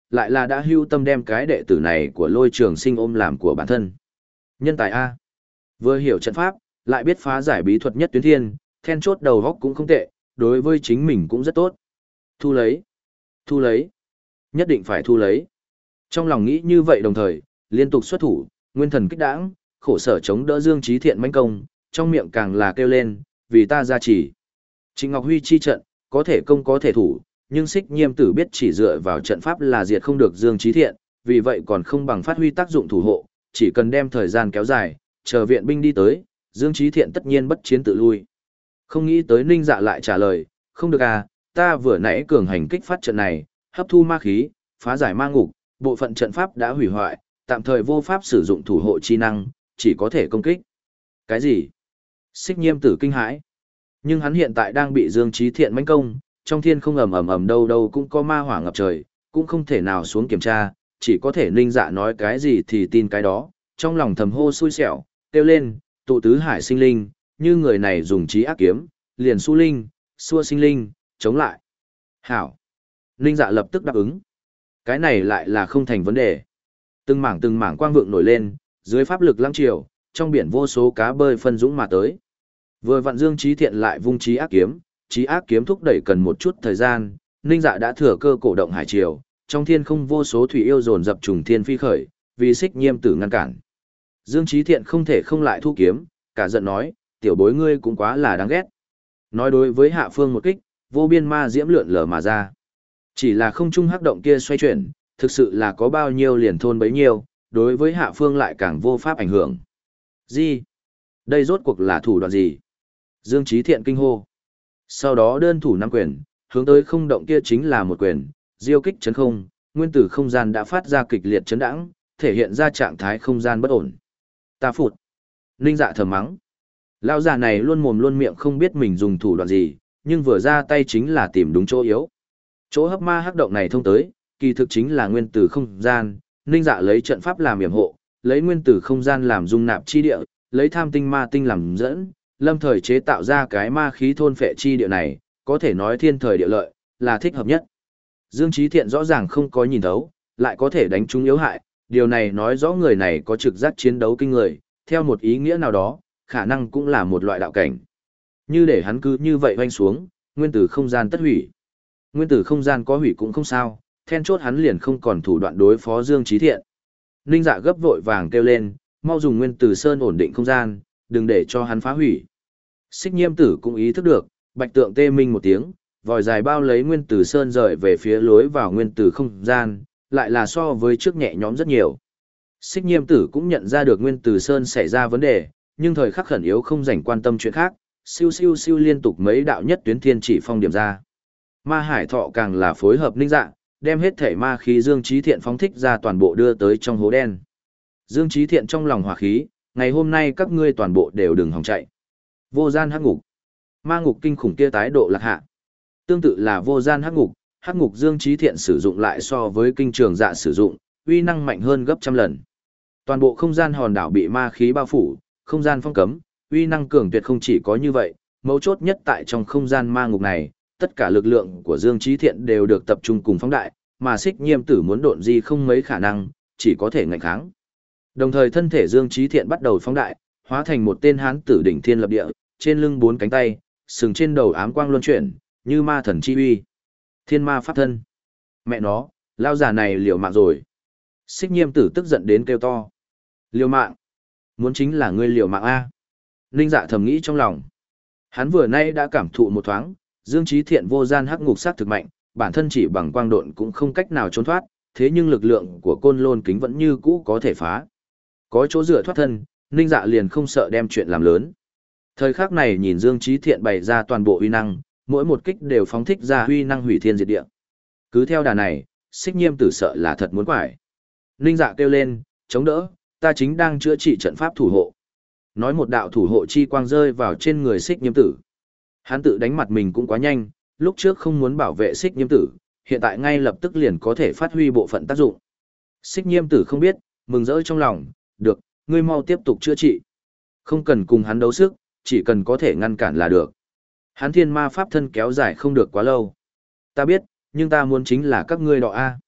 lại là đã hưu tâm đem cái đệ tử này của Lôi Trường Sinh ôm làm của bản thân. Nhân tài A. Vừa hiểu trận pháp, lại biết phá giải bí thuật nhất tuyến thiên, then chốt đầu góc cũng không tệ, đối với chính mình cũng rất tốt. Thu lấy. Thu lấy. Nhất định phải thu lấy. Trong lòng nghĩ như vậy đồng thời, liên tục xuất thủ, nguyên thần kích đãng, khổ sở chống đỡ Dương Chí Thiện mãnh công, trong miệng càng là kêu lên, vì ta gia trì. Trịnh Ngọc Huy chi trận, có thể công có thể thủ, nhưng Xích Nhiêm Tử biết chỉ dựa vào trận pháp là diệt không được Dương Chí Thiện, vì vậy còn không bằng phát huy tác dụng thủ hộ, chỉ cần đem thời gian kéo dài, chờ viện binh đi tới, Dương Chí Thiện tất nhiên bất chiến tự lui. Không nghĩ tới Ninh Dạ lại trả lời, không được à, ta vừa nãy cường hành kích phát trận này, hấp thu ma khí, phá giải ma ngục, bộ phận trận pháp đã hủy hoại, tạm thời vô pháp sử dụng thủ hộ chi năng, chỉ có thể công kích. Cái gì? Xích Nhiêm Tử kinh hãi. Nhưng hắn hiện tại đang bị Dương Chí Thiện mãnh công, trong thiên không ầm ầm ầm đâu đâu cũng có ma hỏa ngập trời, cũng không thể nào xuống kiểm tra, chỉ có thể Ninh Dạ nói cái gì thì tin cái đó, trong lòng thầm hô xui xẻo, kêu lên, tụ tứ hải sinh linh, như người này dùng trí ác kiếm, liền su linh, xua sinh linh, chống lại. Hảo. Ninh Dạ lập tức đáp ứng. Cái này lại là không thành vấn đề. Từng mảng từng mảng quang vượng nổi lên, dưới pháp lực lăng triều, trong biển vô số cá bơi phân dũng mà tới. Vừa vặn Dương Chí Thiện lại vung trí ác kiếm, trí ác kiếm thúc đẩy cần một chút thời gian, Ninh Dạ đã thừa cơ cổ động hải triều, trong thiên không vô số thủy yêu dồn dập trùng thiên phi khởi, vì Xích Nhiêm Tử ngăn cản. Dương Chí Thiện không thể không lại thu kiếm, cả giận nói, tiểu bối ngươi cũng quá là đáng ghét. Nói đối với hạ phương một kích, vô biên ma diễm lượn lờ mà ra. Chỉ là không trung hắc động kia xoay chuyển, thực sự là có bao nhiêu liền thôn bấy nhiêu, đối với hạ phương lại càng vô pháp ảnh hưởng. Gì? Đây rốt cuộc là thủ đoạn gì? Dương Chí Thiện kinh hô. Sau đó đơn thủ năm quyền, hướng tới không động kia chính là một quyền, diêu kích chấn không, nguyên tử không gian đã phát ra kịch liệt chấn đãng, thể hiện ra trạng thái không gian bất ổn. Ta phụt. Ninh Dạ thầm mắng. Lão già này luôn mồm luôn miệng không biết mình dùng thủ đoạn gì, nhưng vừa ra tay chính là tìm đúng chỗ yếu. Chỗ hấp ma hắc động này thông tới, kỳ thực chính là nguyên tử không gian, Ninh Dạ lấy trận pháp làm yểm hộ, lấy nguyên tử không gian làm dung nạp chi địa, lấy tham tinh ma tinh làm dẫn, lâm thời chế tạo ra cái ma khí thôn phệ chi địa này, có thể nói thiên thời địa lợi, là thích hợp nhất. Dương Chí Thiện rõ ràng không có nhìn thấu, lại có thể đánh trúng yếu hại, điều này nói rõ người này có trực giác chiến đấu kinh người, theo một ý nghĩa nào đó, khả năng cũng là một loại đạo cảnh. Như để hắn cứ như vậy hoanh xuống, nguyên tử không gian tất hủy. Nguyên tử không gian có hủy cũng không sao, then chốt hắn liền không còn thủ đoạn đối phó Dương Chí Thiện. Ninh Dạ gấp vội vàng kêu lên, mau dùng nguyên tử sơn ổn định không gian, đừng để cho hắn phá hủy. Xích Nhiêm Tử cũng ý thức được, bạch tượng tê minh một tiếng, vòi dài bao lấy nguyên tử sơn rời về phía lối vào nguyên tử không gian, lại là so với trước nhẹ nhõm rất nhiều. Xích Nhiêm Tử cũng nhận ra được nguyên tử sơn xảy ra vấn đề, nhưng thời khắc khẩn yếu không rảnh quan tâm chuyện khác, siêu siêu siêu liên tục mấy đạo nhất tuyến thiên chỉ phong điểm ra. Ma Hải Thọ càng là phối hợp Ninh Dạ, đem hết thể ma khí Dương Chí Thiện phóng thích ra toàn bộ đưa tới trong hố đen. Dương Chí Thiện trong lòng hỏa khí, ngày hôm nay các ngươi toàn bộ đều đừng hòng chạy. Vô gian hắc ngục. Ma ngục kinh khủng kia tái độ lạc hạ. Tương tự là vô gian hắc ngục, hắc ngục Dương Chí Thiện sử dụng lại so với kinh trường dạ sử dụng, uy năng mạnh hơn gấp trăm lần. Toàn bộ không gian hòn đảo bị ma khí bao phủ, không gian phong cấm, uy năng cường tuyệt không chỉ có như vậy, mấu chốt nhất tại trong không gian ma ngục này, tất cả lực lượng của Dương Chí Thiện đều được tập trung cùng phóng đại, mà Xích Nhiêm Tử muốn độn di không mấy khả năng, chỉ có thể ngạnh kháng. Đồng thời thân thể Dương Chí Thiện bắt đầu phóng đại, hóa thành một tên hán tử đỉnh thiên lập địa, trên lưng bốn cánh tay, sừng trên đầu ám quang luân chuyển, như ma thần chi uy. Thiên ma pháp thân. Mẹ nó, lao già này liều mạng rồi. Xích Nhiêm Tử tức giận đến kêu to. Liều mạng? Muốn chính là ngươi liều mạng a? Ninh Dạ thầm nghĩ trong lòng. Hắn vừa nay đã cảm thụ một thoáng, Dương Chí Thiện vô gian hắc ngục sát thực mạnh, bản thân chỉ bằng quang độn cũng không cách nào trốn thoát, thế nhưng lực lượng của côn lôn kính vẫn như cũ có thể phá. Có chỗ dựa thoát thân, Ninh Dạ liền không sợ đem chuyện làm lớn. Thời khắc này nhìn Dương Chí Thiện bày ra toàn bộ uy năng, mỗi một kích đều phóng thích ra uy năng hủy thiên diệt địa. Cứ theo đà này, Xích Nhiêm Tử sợ là thật muốn quải. Ninh Dạ kêu lên, chống đỡ, ta chính đang chữa trị trận pháp thủ hộ. Nói một đạo thủ hộ chi quang rơi vào trên người Xích Nhiêm Tử. Hắn tự đánh mặt mình cũng quá nhanh, lúc trước không muốn bảo vệ Xích Nhiêm Tử, hiện tại ngay lập tức liền có thể phát huy bộ phận tác dụng. Xích Nhiêm Tử không biết, mừng rỡ trong lòng, được, ngươi mau tiếp tục chữa trị. Không cần cùng hắn đấu sức, chỉ cần có thể ngăn cản là được. Hắn thiên ma pháp thân kéo dài không được quá lâu. Ta biết, nhưng ta muốn chính là các ngươi đọ A.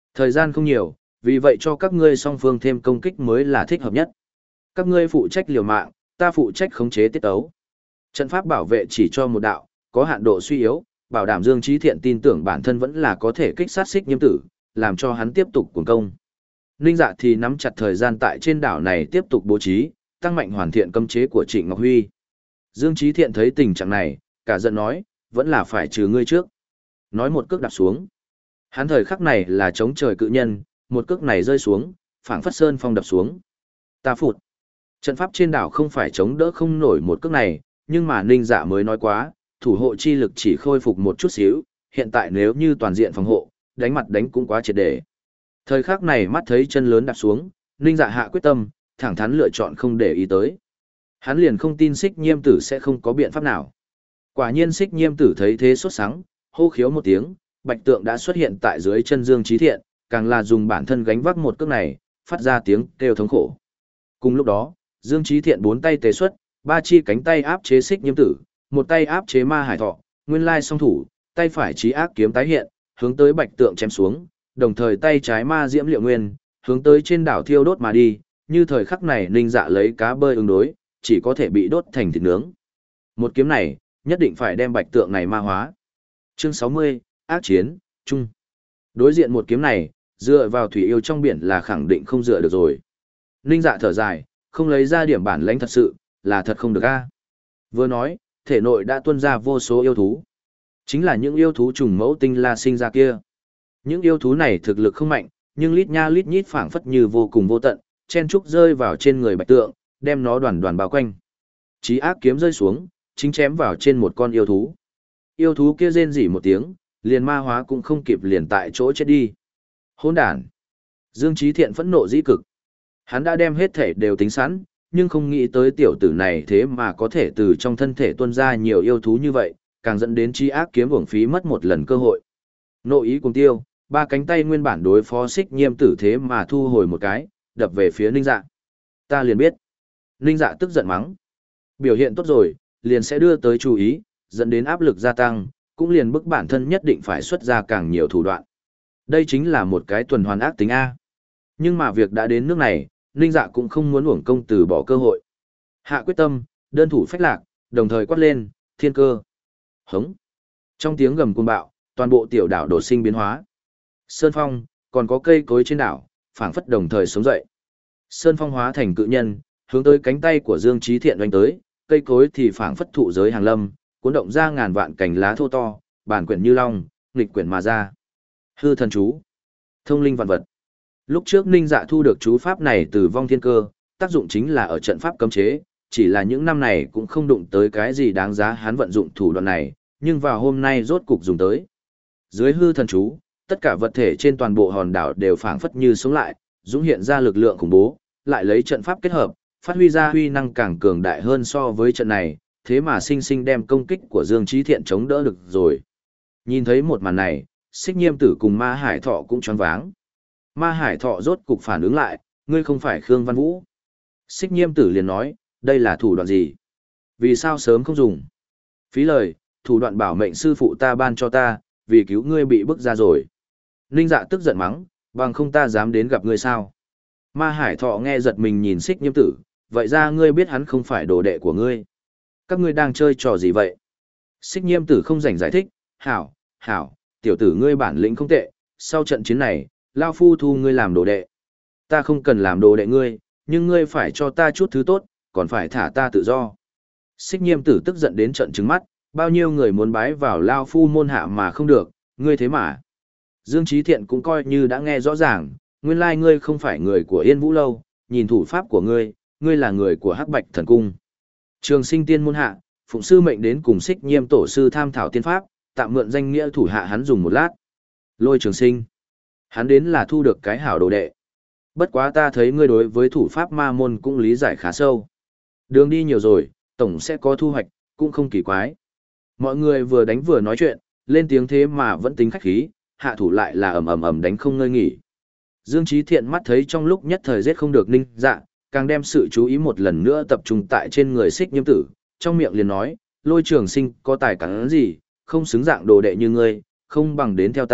Thời gian không nhiều, vì vậy cho các ngươi song phương thêm công kích mới là thích hợp nhất. Các ngươi phụ trách liều mạng, ta phụ trách khống chế tiết ấu. Trận pháp bảo vệ chỉ cho một đạo, có hạn độ suy yếu, bảo đảm Dương Chí Thiện tin tưởng bản thân vẫn là có thể kích sát Xích Nhiêm Tử, làm cho hắn tiếp tục cuồng công. Ninh Dạ thì nắm chặt thời gian tại trên đảo này tiếp tục bố trí, tăng mạnh hoàn thiện cấm chế của Trịnh Ngọc Huy. Dương Chí Thiện thấy tình trạng này, cả giận nói, vẫn là phải trừ ngươi trước. Nói một cước đạp xuống. Hắn thời khắc này là chống trời cự nhân, một cước này rơi xuống, phảng phất sơn phong đập xuống. Ta phụt. Trận pháp trên đảo không phải chống đỡ không nổi một cước này, nhưng mà Ninh Dạ mới nói quá, thủ hộ chi lực chỉ khôi phục một chút xíu, hiện tại nếu như toàn diện phòng hộ, đánh mặt đánh cũng quá triệt để. Thời khắc này mắt thấy chân lớn đạp xuống, Ninh Dạ hạ quyết tâm, thẳng thắn lựa chọn không để ý tới. Hắn liền không tin Xích Nhiêm Tử sẽ không có biện pháp nào. Quả nhiên Xích Nhiêm Tử thấy thế sốt sắng, hô khiếu một tiếng, bạch tượng đã xuất hiện tại dưới chân Dương Chí Thiện, càng là dùng bản thân gánh vác một cước này, phát ra tiếng kêu thống khổ. Cùng lúc đó, Dương Chí Thiện bốn tay tề xuất, ba chi cánh tay áp chế Xích Nhiêm Tử, một tay áp chế Ma Hải Thọ, nguyên lai song thủ, tay phải chí ác kiếm tái hiện, hướng tới bạch tượng chém xuống, đồng thời tay trái Ma Diễm Liệu Nguyên, hướng tới trên đảo thiêu đốt mà đi, như thời khắc này Ninh Dạ lấy cá bơi ứng đối, chỉ có thể bị đốt thành thịt nướng. Một kiếm này, nhất định phải đem bạch tượng này ma hóa. Chương sáu mươi, ác chiến, chung. Đối diện một kiếm này, dựa vào thủy yêu trong biển là khẳng định không dựa được rồi. Ninh Dạ thở dài, không lấy ra điểm bản lãnh thật sự, là thật không được a. Vừa nói, thể nội đã tuôn ra vô số yêu thú. Chính là những yêu thú trùng mẫu tinh la sinh ra kia. Những yêu thú này thực lực không mạnh, nhưng lít nha lít nhít phảng phất như vô cùng vô tận, chen trúc rơi vào trên người bạch tượng, đem nó đoàn đoàn bao quanh. Chí ác kiếm rơi xuống, chính chém vào trên một con yêu thú. Yêu thú kia rên rỉ một tiếng, liền ma hóa cũng không kịp liền tại chỗ chết đi. Hỗn đản! Dương Chí Thiện phẫn nộ dĩ cực. Hắn đã đem hết thể đều tính sẵn, nhưng không nghĩ tới tiểu tử này thế mà có thể từ trong thân thể tuôn ra nhiều yêu thú như vậy, càng dẫn đến chí ác kiếm uổng phí mất một lần cơ hội. Nội ý cùng tiêu, ba cánh tay nguyên bản đối phó Xích Nhiêm Tử thế mà thu hồi một cái, đập về phía Ninh Dạ. Ta liền biết. Ninh Dạ tức giận mắng. Biểu hiện tốt rồi, liền sẽ đưa tới chú ý, dẫn đến áp lực gia tăng, cũng liền bức bản thân nhất định phải xuất ra càng nhiều thủ đoạn. Đây chính là một cái tuần hoàn ác tính A. Nhưng mà việc đã đến nước này, Ninh Dạ cũng không muốn uổng công từ bỏ cơ hội. Hạ quyết tâm, đơn thủ phách lạc, đồng thời quát lên, thiên cơ. Hống. Trong tiếng gầm cuồng bạo, toàn bộ tiểu đảo đột sinh biến hóa. Sơn phong, còn có cây cối trên đảo, phảng phất đồng thời sống dậy. Sơn phong hóa thành cự nhân, hướng tới cánh tay của Dương Chí Thiện đánh tới, cây cối thì phảng phất thụ giới hàng lâm, cuốn động ra ngàn vạn cành lá thô to, bản quyển như long, nghịch quyển mà ra. Hư thần chú, thông linh vạn vật. Lúc trước Ninh Dạ thu được chú pháp này từ Vong Thiên Cơ, tác dụng chính là ở trận pháp cấm chế, chỉ là những năm này cũng không đụng tới cái gì đáng giá hắn vận dụng thủ đoạn này, nhưng vào hôm nay rốt cục dùng tới. Dưới hư thần chú, tất cả vật thể trên toàn bộ hòn đảo đều phảng phất như sống lại, dũng hiện ra lực lượng khủng bố, lại lấy trận pháp kết hợp, phát huy ra huy năng càng cường đại hơn so với trận này, thế mà sinh sinh đem công kích của Dương Chí Thiện chống đỡ được rồi. Nhìn thấy một màn này, Xích Nhiêm Tử cùng Ma Hải Thọ cũng choáng váng. Ma Hải Thọ rốt cục phản ứng lại, ngươi không phải Khương Văn Vũ. Xích Nhiêm Tử liền nói, đây là thủ đoạn gì? Vì sao sớm không dùng? Phí lời, thủ đoạn bảo mệnh sư phụ ta ban cho ta, vì cứu ngươi bị bức ra rồi. Ninh Dạ tức giận mắng, bằng không ta dám đến gặp ngươi sao? Ma Hải Thọ nghe giật mình nhìn Xích Nhiêm Tử, vậy ra ngươi biết hắn không phải đồ đệ của ngươi. Các ngươi đang chơi trò gì vậy? Xích Nhiêm Tử không rảnh giải thích, hảo, hảo, tiểu tử ngươi bản lĩnh không tệ, sau trận chiến này, Lao Phu thu ngươi làm đồ đệ. Ta không cần làm đồ đệ ngươi, nhưng ngươi phải cho ta chút thứ tốt, còn phải thả ta tự do. Xích Nhiêm Tử tức giận đến trận trừng mắt, bao nhiêu người muốn bái vào Lao Phu môn hạ mà không được, ngươi thế mà. Dương Chí Thiện cũng coi như đã nghe rõ ràng, nguyên lai ngươi không phải người của Yên Vũ Lâu, nhìn thủ pháp của ngươi, ngươi là người của Hắc Bạch Thần Cung. Trường Sinh Tiên môn hạ, phụng sư mệnh đến cùng Xích Nhiêm tổ sư tham thảo tiên pháp, tạm mượn danh nghĩa thủ hạ hắn dùng một lát. Lôi Trường Sinh, hắn đến là thu được cái hảo đồ đệ. Bất quá ta thấy ngươi đối với thủ pháp ma môn cũng lý giải khá sâu. Đường đi nhiều rồi, tổng sẽ có thu hoạch, cũng không kỳ quái. Mọi người vừa đánh vừa nói chuyện, lên tiếng thế mà vẫn tính khách khí, hạ thủ lại là ầm ầm ầm đánh không ngơi nghỉ. Dương Chí Thiện mắt thấy trong lúc nhất thời giết không được Ninh Dạ, càng đem sự chú ý một lần nữa tập trung tại trên người Xích Nhiêm Tử, trong miệng liền nói, Lôi Trường Sinh có tài cán gì, không xứng dạng đồ đệ như ngươi, không bằng đến theo ta,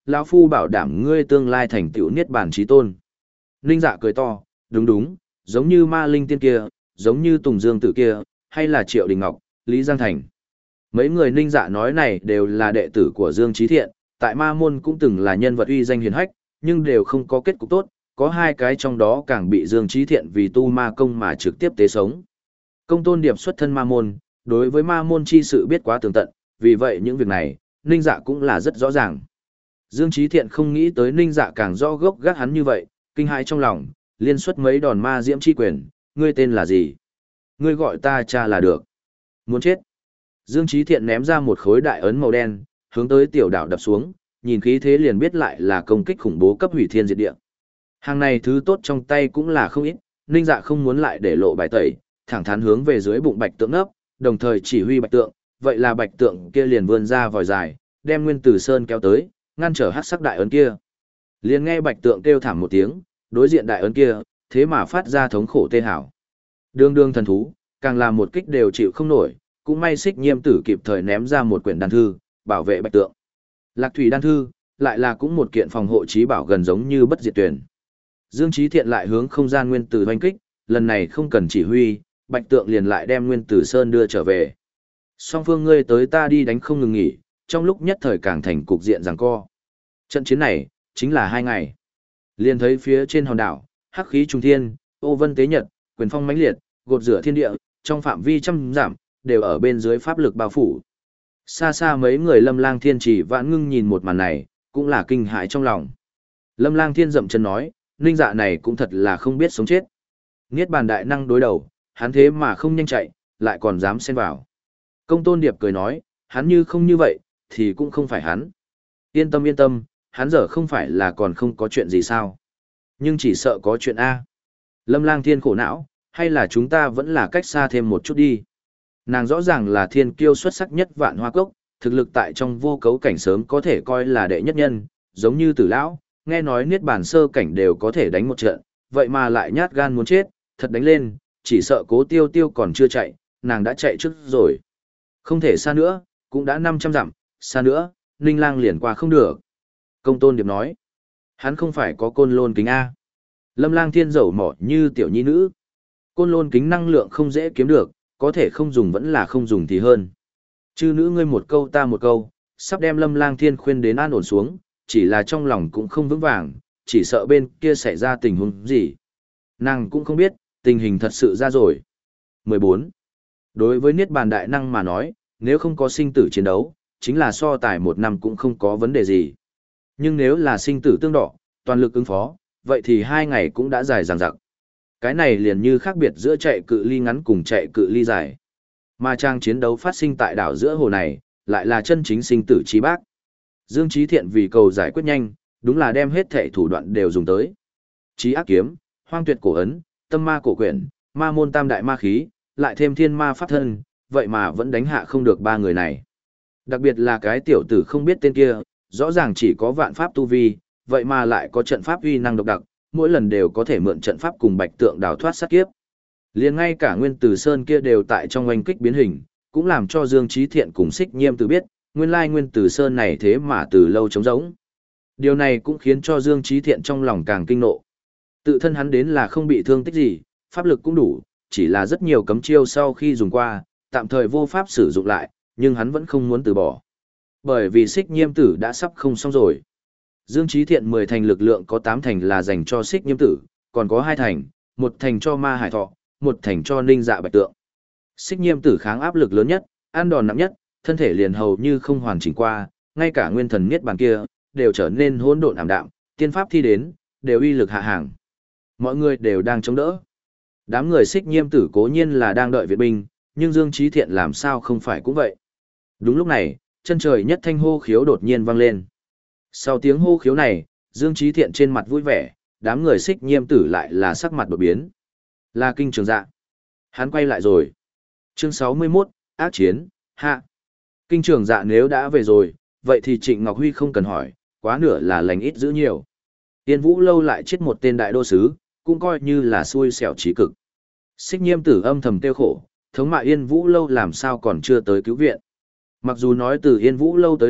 lão phu bảo đảm ngươi tương lai thành tựu niết bàn chí tôn. Ninh Dạ cười to, đúng đúng, giống như ma linh tiên kia, giống như Tùng Dương tử kia, hay là Triệu Đình Ngọc, Lý Giang Thành. Mấy người Ninh Dạ nói này đều là đệ tử của Dương Chí Thiện, tại ma môn cũng từng là nhân vật uy danh hiển hách, nhưng đều không có kết cục tốt, có hai cái trong đó càng bị Dương Chí Thiện vì tu ma công mà trực tiếp tế sống. Công Tôn Điệp xuất thân ma môn, đối với ma môn chi sự biết quá tường tận, vì vậy những việc này, Ninh Dạ cũng là rất rõ ràng. Dương Chí Thiện không nghĩ tới Ninh Dạ càng rõ gốc gác hắn như vậy, kinh hãi trong lòng, liên xuất mấy đòn ma diễm chi quyền, ngươi tên là gì? Ngươi gọi ta cha là được. Muốn chết. Dương Chí Thiện ném ra một khối đại ấn màu đen, hướng tới tiểu đảo đập xuống, nhìn khí thế liền biết lại là công kích khủng bố cấp hủy thiên diệt địa. Hàng này thứ tốt trong tay cũng là không ít, Ninh Dạ không muốn lại để lộ bài tẩy, thẳng thắn hướng về dưới bụng bạch tượng nấp, đồng thời chỉ huy bạch tượng, vậy là bạch tượng kia liền vươn ra vòi dài, đem Nguyên Tử Sơn kéo tới, ngăn trở hắc sắc đại ấn kia. Liền nghe bạch tượng kêu thảm một tiếng, đối diện đại ấn kia, thế mà phát ra thống khổ tê hảo. Đương đương thần thú, càng làm một kích đều chịu không nổi, cũng may Xích Nhiêm Tử kịp thời ném ra một quyển đan thư, bảo vệ bạch tượng. Lạc thủy đan thư, lại là cũng một kiện phòng hộ trí bảo gần giống như bất diệt tuyển. Dương Chí Thiện lại hướng không gian nguyên tử hoành kích, lần này không cần chỉ huy, bạch tượng liền lại đem Nguyên Tử Sơn đưa trở về. Song phương ngươi tới ta đi đánh không ngừng nghỉ, trong lúc nhất thời càng thành cục diện giằng co. Trận chiến này, chính là hai ngày. Liền thấy phía trên hòn đảo, hắc khí trung thiên, ô vân tế nhật, quyền phong mãnh liệt, gột rửa thiên địa, trong phạm vi trăm giảm, đều ở bên dưới pháp lực bao phủ. Xa xa mấy người Lâm Lang Thiên chỉ vãn ngưng nhìn một màn này, cũng là kinh hãi trong lòng. Lâm Lang Thiên dậm chân nói, Ninh Dạ này cũng thật là không biết sống chết. Niết bàn đại năng đối đầu, hắn thế mà không nhanh chạy, lại còn dám xen vào. Công Tôn Điệp cười nói, hắn như không như vậy, thì cũng không phải hắn. Yên tâm yên tâm, hắn giờ không phải là còn không có chuyện gì sao. Nhưng chỉ sợ có chuyện A. Lâm Lang Thiên khổ não, hay là chúng ta vẫn là cách xa thêm một chút đi. Nàng rõ ràng là thiên kiêu xuất sắc nhất Vạn Hoa Cốc, thực lực tại trong vô cấu cảnh sớm có thể coi là đệ nhất nhân, giống như Tử lão, nghe nói niết bàn sơ cảnh đều có thể đánh một trận, vậy mà lại nhát gan muốn chết, thật đánh lên, chỉ sợ Cố Tiêu Tiêu còn chưa chạy, nàng đã chạy trước rồi. Không thể xa nữa, cũng đã năm trăm dặm, xa nữa, Ninh Lang liền qua không được. Công Tôn Điệp nói, hắn không phải có côn lôn kính A. Lâm Lang Thiên dầu mỏ như tiểu nhi nữ. Côn lôn kính năng lượng không dễ kiếm được, có thể không dùng vẫn là không dùng thì hơn. Chư nữ ngươi một câu ta một câu, sắp đem Lâm Lang Thiên khuyên đến an ổn xuống, chỉ là trong lòng cũng không vững vàng, chỉ sợ bên kia xảy ra tình huống gì. Nàng cũng không biết, tình hình thật sự ra rồi. mười bốn. Đối với Niết Bàn Đại Năng mà nói, nếu không có sinh tử chiến đấu, chính là so tài một năm cũng không có vấn đề gì. Nhưng nếu là sinh tử tương đọ, toàn lực ứng phó, vậy thì hai ngày cũng đã dài dằng dặc. Cái này liền như khác biệt giữa chạy cự ly ngắn cùng chạy cự ly dài. Mà trang chiến đấu phát sinh tại đảo giữa hồ này, lại là chân chính sinh tử chí bác. Dương Chí Thiện vì cầu giải quyết nhanh, đúng là đem hết thảy thủ đoạn đều dùng tới. Chí ác kiếm, hoang tuyệt cổ ấn, tâm ma cổ quyển, ma môn tam đại ma khí, lại thêm thiên ma pháp thân, vậy mà vẫn đánh hạ không được ba người này. Đặc biệt là cái tiểu tử không biết tên kia, rõ ràng chỉ có vạn pháp tu vi, vậy mà lại có trận pháp uy năng độc đặc, mỗi lần đều có thể mượn trận pháp cùng bạch tượng đào thoát sát kiếp. Liền ngay cả Nguyên Tử Sơn kia đều tại trong oanh kích biến hình, cũng làm cho Dương Chí Thiện cùng Xích Nhiêm Tử biết, nguyên lai Nguyên Tử Sơn này thế mà từ lâu trống rỗng. Điều này cũng khiến cho Dương Chí Thiện trong lòng càng kinh nộ. Tự thân hắn đến là không bị thương tích gì, pháp lực cũng đủ, chỉ là rất nhiều cấm chiêu sau khi dùng qua, tạm thời vô pháp sử dụng lại, nhưng hắn vẫn không muốn từ bỏ. Bởi vì Xích Nhiêm Tử đã sắp không xong rồi. Dương Chí Thiện mười thành lực lượng có tám thành là dành cho Xích Nhiêm Tử, còn có hai thành, một thành cho Ma Hải Thọ, một thành cho Ninh Dạ Bạch Tượng. Xích Nhiêm Tử kháng áp lực lớn nhất, ăn đòn nặng nhất, thân thể liền hầu như không hoàn chỉnh qua, ngay cả nguyên thần niết bàn kia đều trở nên hỗn độn ảm đạm, tiên pháp thi đến, đều uy lực hạ hàng. Mọi người đều đang chống đỡ. Đám người Xích Nhiêm Tử cố nhiên là đang đợi viện binh, nhưng Dương Chí Thiện làm sao không phải cũng vậy. Đúng lúc này, chân trời nhất thanh hô khiếu đột nhiên vang lên. Sau tiếng hô khiếu này, Dương Chí Thiện trên mặt vui vẻ, đám người Xích Nhiêm Tử lại là sắc mặt đột biến. Là Kinh Trường Dạ. Hắn quay lại rồi. Chương sáu mươi mốt, ác chiến, hạ. Kinh Trường Dạ nếu đã về rồi, vậy thì Trịnh Ngọc Huy không cần hỏi, quá nửa là lành ít giữ nhiều. Tiên Vũ Lâu lại chết một tên đại đô sứ, cũng coi như là xui xẻo chí cực. Xích Nhiêm Tử âm thầm tiêu khổ, thống mạ Yên Vũ Lâu làm sao còn chưa tới cứu viện. Mặc dù nói từ Yên Vũ Lâu tới đây,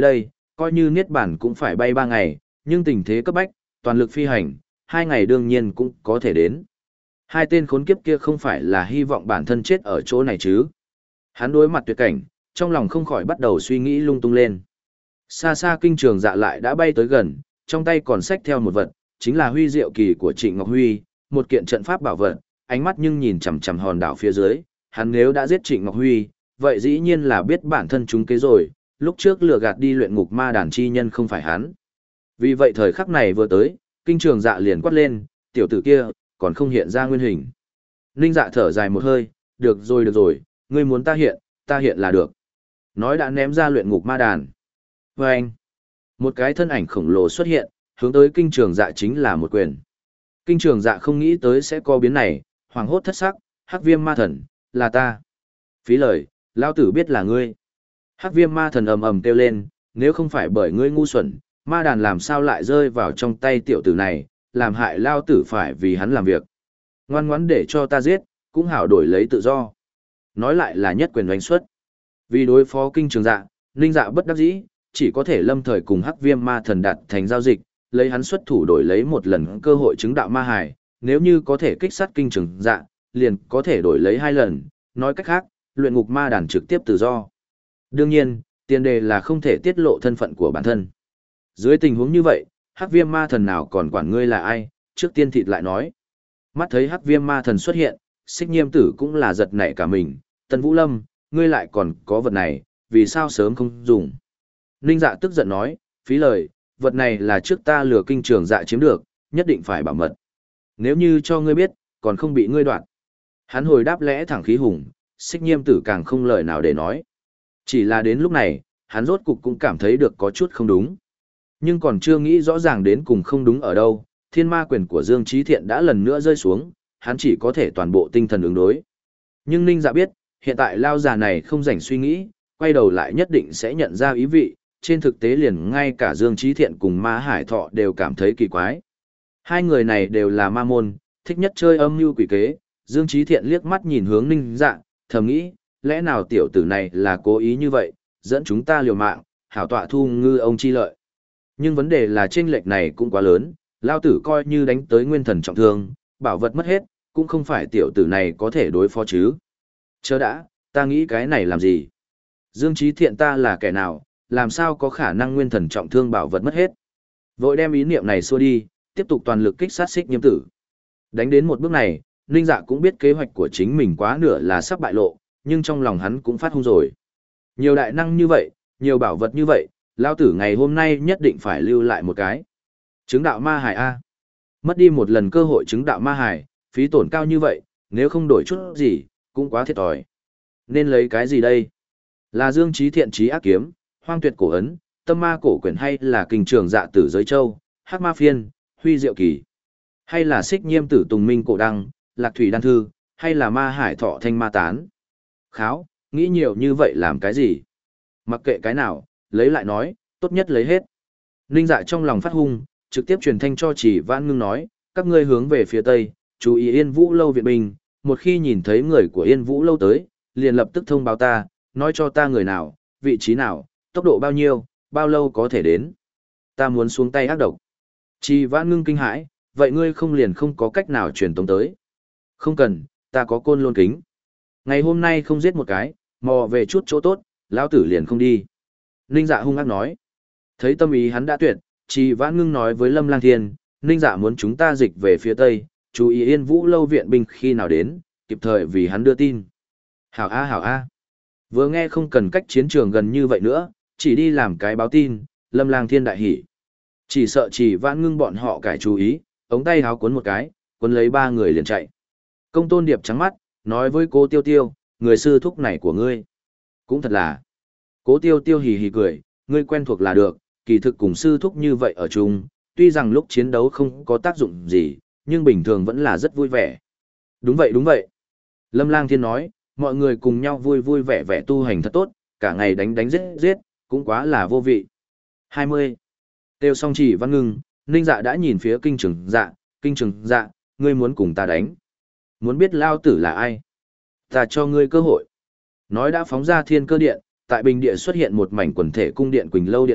coi như niết bản cũng phải bay ba ngày, nhưng tình thế cấp bách, toàn lực phi hành, hai ngày đương nhiên cũng có thể đến. Hai tên khốn kiếp kia không phải là hy vọng bản thân chết ở chỗ này chứ. Hắn đối mặt tuyệt cảnh, trong lòng không khỏi bắt đầu suy nghĩ lung tung lên. Xa xa kinh trường dạ lại đã bay tới gần, trong tay còn xách theo một vật, chính là huy diệu kỳ của Trịnh Ngọc Huy, một kiện trận pháp bảo vật, ánh mắt nhưng nhìn chằm chằm hòn đảo phía dưới, hắn nếu đã giết Trịnh Ngọc Huy, vậy dĩ nhiên là biết bản thân chúng kế rồi, lúc trước lừa gạt đi luyện ngục ma đàn chi nhân không phải hắn. Vì vậy thời khắc này vừa tới, kinh trường dạ liền quát lên, tiểu tử kia, còn không hiện ra nguyên hình. Ninh dạ thở dài một hơi, được rồi được rồi, ngươi muốn ta hiện, ta hiện là được. Nói đã ném ra luyện ngục ma đàn. Và anh, một cái thân ảnh khổng lồ xuất hiện, hướng tới kinh trường dạ chính là một quyền. Kinh trường dạ không nghĩ tới sẽ có biến này, hoàng hốt thất sắc, hắc viêm ma thần, là ta. Phí lời, lao tử biết là ngươi. Hắc viêm ma thần ầm ầm kêu lên, nếu không phải bởi ngươi ngu xuẩn, ma đàn làm sao lại rơi vào trong tay tiểu tử này, làm hại lao tử phải vì hắn làm việc. Ngoan ngoãn để cho ta giết, cũng hảo đổi lấy tự do. Nói lại là nhất quyền đánh xuất. Vì đối phó kinh trường dạ, ninh dạ bất đắc dĩ, chỉ có thể lâm thời cùng hắc viêm ma thần đặt thành giao dịch, lấy hắn xuất thủ đổi lấy một lần cơ hội chứng đạo ma hải, nếu như có thể kích sát kinh trường dạ, liền có thể đổi lấy hai lần, nói cách khác, luyện ngục ma đàn trực tiếp tự do. Đương nhiên, tiền đề là không thể tiết lộ thân phận của bản thân. Dưới tình huống như vậy, hắc viêm ma thần nào còn quản ngươi là ai, trước tiên thịt lại nói. Mắt thấy hắc viêm ma thần xuất hiện, xích nhiêm tử cũng là giật nảy cả mình, Tân Vũ Lâm, ngươi lại còn có vật này, vì sao sớm không dùng. Ninh dạ tức giận nói, phí lời, vật này là trước ta lừa kinh trường dạ chiếm được, nhất định phải bảo mật. Nếu như cho ngươi biết, còn không bị ngươi đoạt. Hắn hồi đáp lẽ thẳng khí hùng, xích nhiêm tử càng không lời nào để nói. Chỉ là đến lúc này, hắn rốt cục cũng cảm thấy được có chút không đúng. Nhưng còn chưa nghĩ rõ ràng đến cùng không đúng ở đâu, thiên ma quyền của Dương Chí Thiện đã lần nữa rơi xuống, hắn chỉ có thể toàn bộ tinh thần ứng đối. Nhưng Ninh Dạ biết, hiện tại lao già này không rảnh suy nghĩ, quay đầu lại nhất định sẽ nhận ra ý vị, trên thực tế liền ngay cả Dương Chí Thiện cùng Ma Hải Thọ đều cảm thấy kỳ quái. Hai người này đều là ma môn, thích nhất chơi âm mưu quỷ kế, Dương Chí Thiện liếc mắt nhìn hướng Ninh Dạ, thầm nghĩ, lẽ nào tiểu tử này là cố ý như vậy, dẫn chúng ta liều mạng, hảo tọa thu ngư ông chi lợi. Nhưng vấn đề là chênh lệch này cũng quá lớn, lao tử coi như đánh tới nguyên thần trọng thương, bảo vật mất hết, cũng không phải tiểu tử này có thể đối phó chứ. Chớ đã, ta nghĩ cái này làm gì? Dương Chí Thiện ta là kẻ nào, làm sao có khả năng nguyên thần trọng thương bảo vật mất hết? Vội đem ý niệm này xua đi, tiếp tục toàn lực kích sát xích nhiễm tử. Đánh đến một bước này, Ninh Dạ cũng biết kế hoạch của chính mình quá nửa là sắp bại lộ, nhưng trong lòng hắn cũng phát hung rồi. Nhiều đại năng như vậy, nhiều bảo vật như vậy, lao tử ngày hôm nay nhất định phải lưu lại một cái. Chứng đạo ma hải A. Mất đi một lần cơ hội chứng đạo ma hải, phí tổn cao như vậy, nếu không đổi chút gì, cũng quá thiệt thòi. Nên lấy cái gì đây? Là Dương Chí Thiện Chí ác kiếm, hoang tuyệt cổ ấn, tâm ma cổ quyển hay là kinh trường dạ tử giới châu, hắc ma phiên, huy diệu kỳ? Hay là xích nhiêm tử tùng minh cổ đăng, lạc thủy đan thư, hay là ma hải thọ thanh ma tán? Kháo, nghĩ nhiều như vậy làm cái gì? Mặc kệ cái nào, lấy lại nói, tốt nhất lấy hết. Ninh Dạ trong lòng phát hung, trực tiếp truyền thanh cho Chỉ Vãn Ngưng nói, các ngươi hướng về phía tây, chú ý Yên Vũ lâu viện binh, một khi nhìn thấy người của Yên Vũ lâu tới, liền lập tức thông báo ta, nói cho ta người nào, vị trí nào, tốc độ bao nhiêu, bao lâu có thể đến. Ta muốn xuống tay ác độc. Chỉ Vãn Ngưng kinh hãi, vậy ngươi không liền không có cách nào truyền tống tới. Không cần, ta có côn lôn kính. Ngày hôm nay không giết một cái, mò về chút chỗ tốt, lão tử liền không đi. Ninh Dạ hung ác nói. Thấy tâm ý hắn đã tuyệt, Chỉ Vãn Ngưng nói với Lâm Lang Thiên, Ninh Dạ muốn chúng ta dịch về phía tây, chú ý Yên Vũ lâu viện binh khi nào đến, kịp thời vì hắn đưa tin. Hảo a hảo a. Vừa nghe không cần cách chiến trường gần như vậy nữa, chỉ đi làm cái báo tin, Lâm Lang Thiên đại hỉ. Chỉ sợ Chỉ Vãn Ngưng bọn họ cải chú ý, ống tay háo cuốn một cái, cuốn lấy ba người liền chạy. Công Tôn Điệp trắng mắt, nói với cô Tiêu Tiêu, người sư thúc này của ngươi. Cũng thật là. Cố Tiêu Tiêu hì hì cười, ngươi quen thuộc là được, kỳ thực cùng sư thúc như vậy ở chung, tuy rằng lúc chiến đấu không có tác dụng gì, nhưng bình thường vẫn là rất vui vẻ. Đúng vậy đúng vậy. Lâm Lang Thiên nói, mọi người cùng nhau vui vui vẻ vẻ tu hành thật tốt, cả ngày đánh đánh giết giết, cũng quá là vô vị. hai mươi. Tiêu song Chỉ Văn Ngưng, Ninh Dạ đã nhìn phía kinh trường dạ, kinh trường dạ, ngươi muốn cùng ta đánh. Muốn biết lao tử là ai? Ta cho ngươi cơ hội. Nói đã phóng ra thiên cơ điện, tại bình địa xuất hiện một mảnh quần thể cung điện Quỳnh Lâu Điện Ngọc,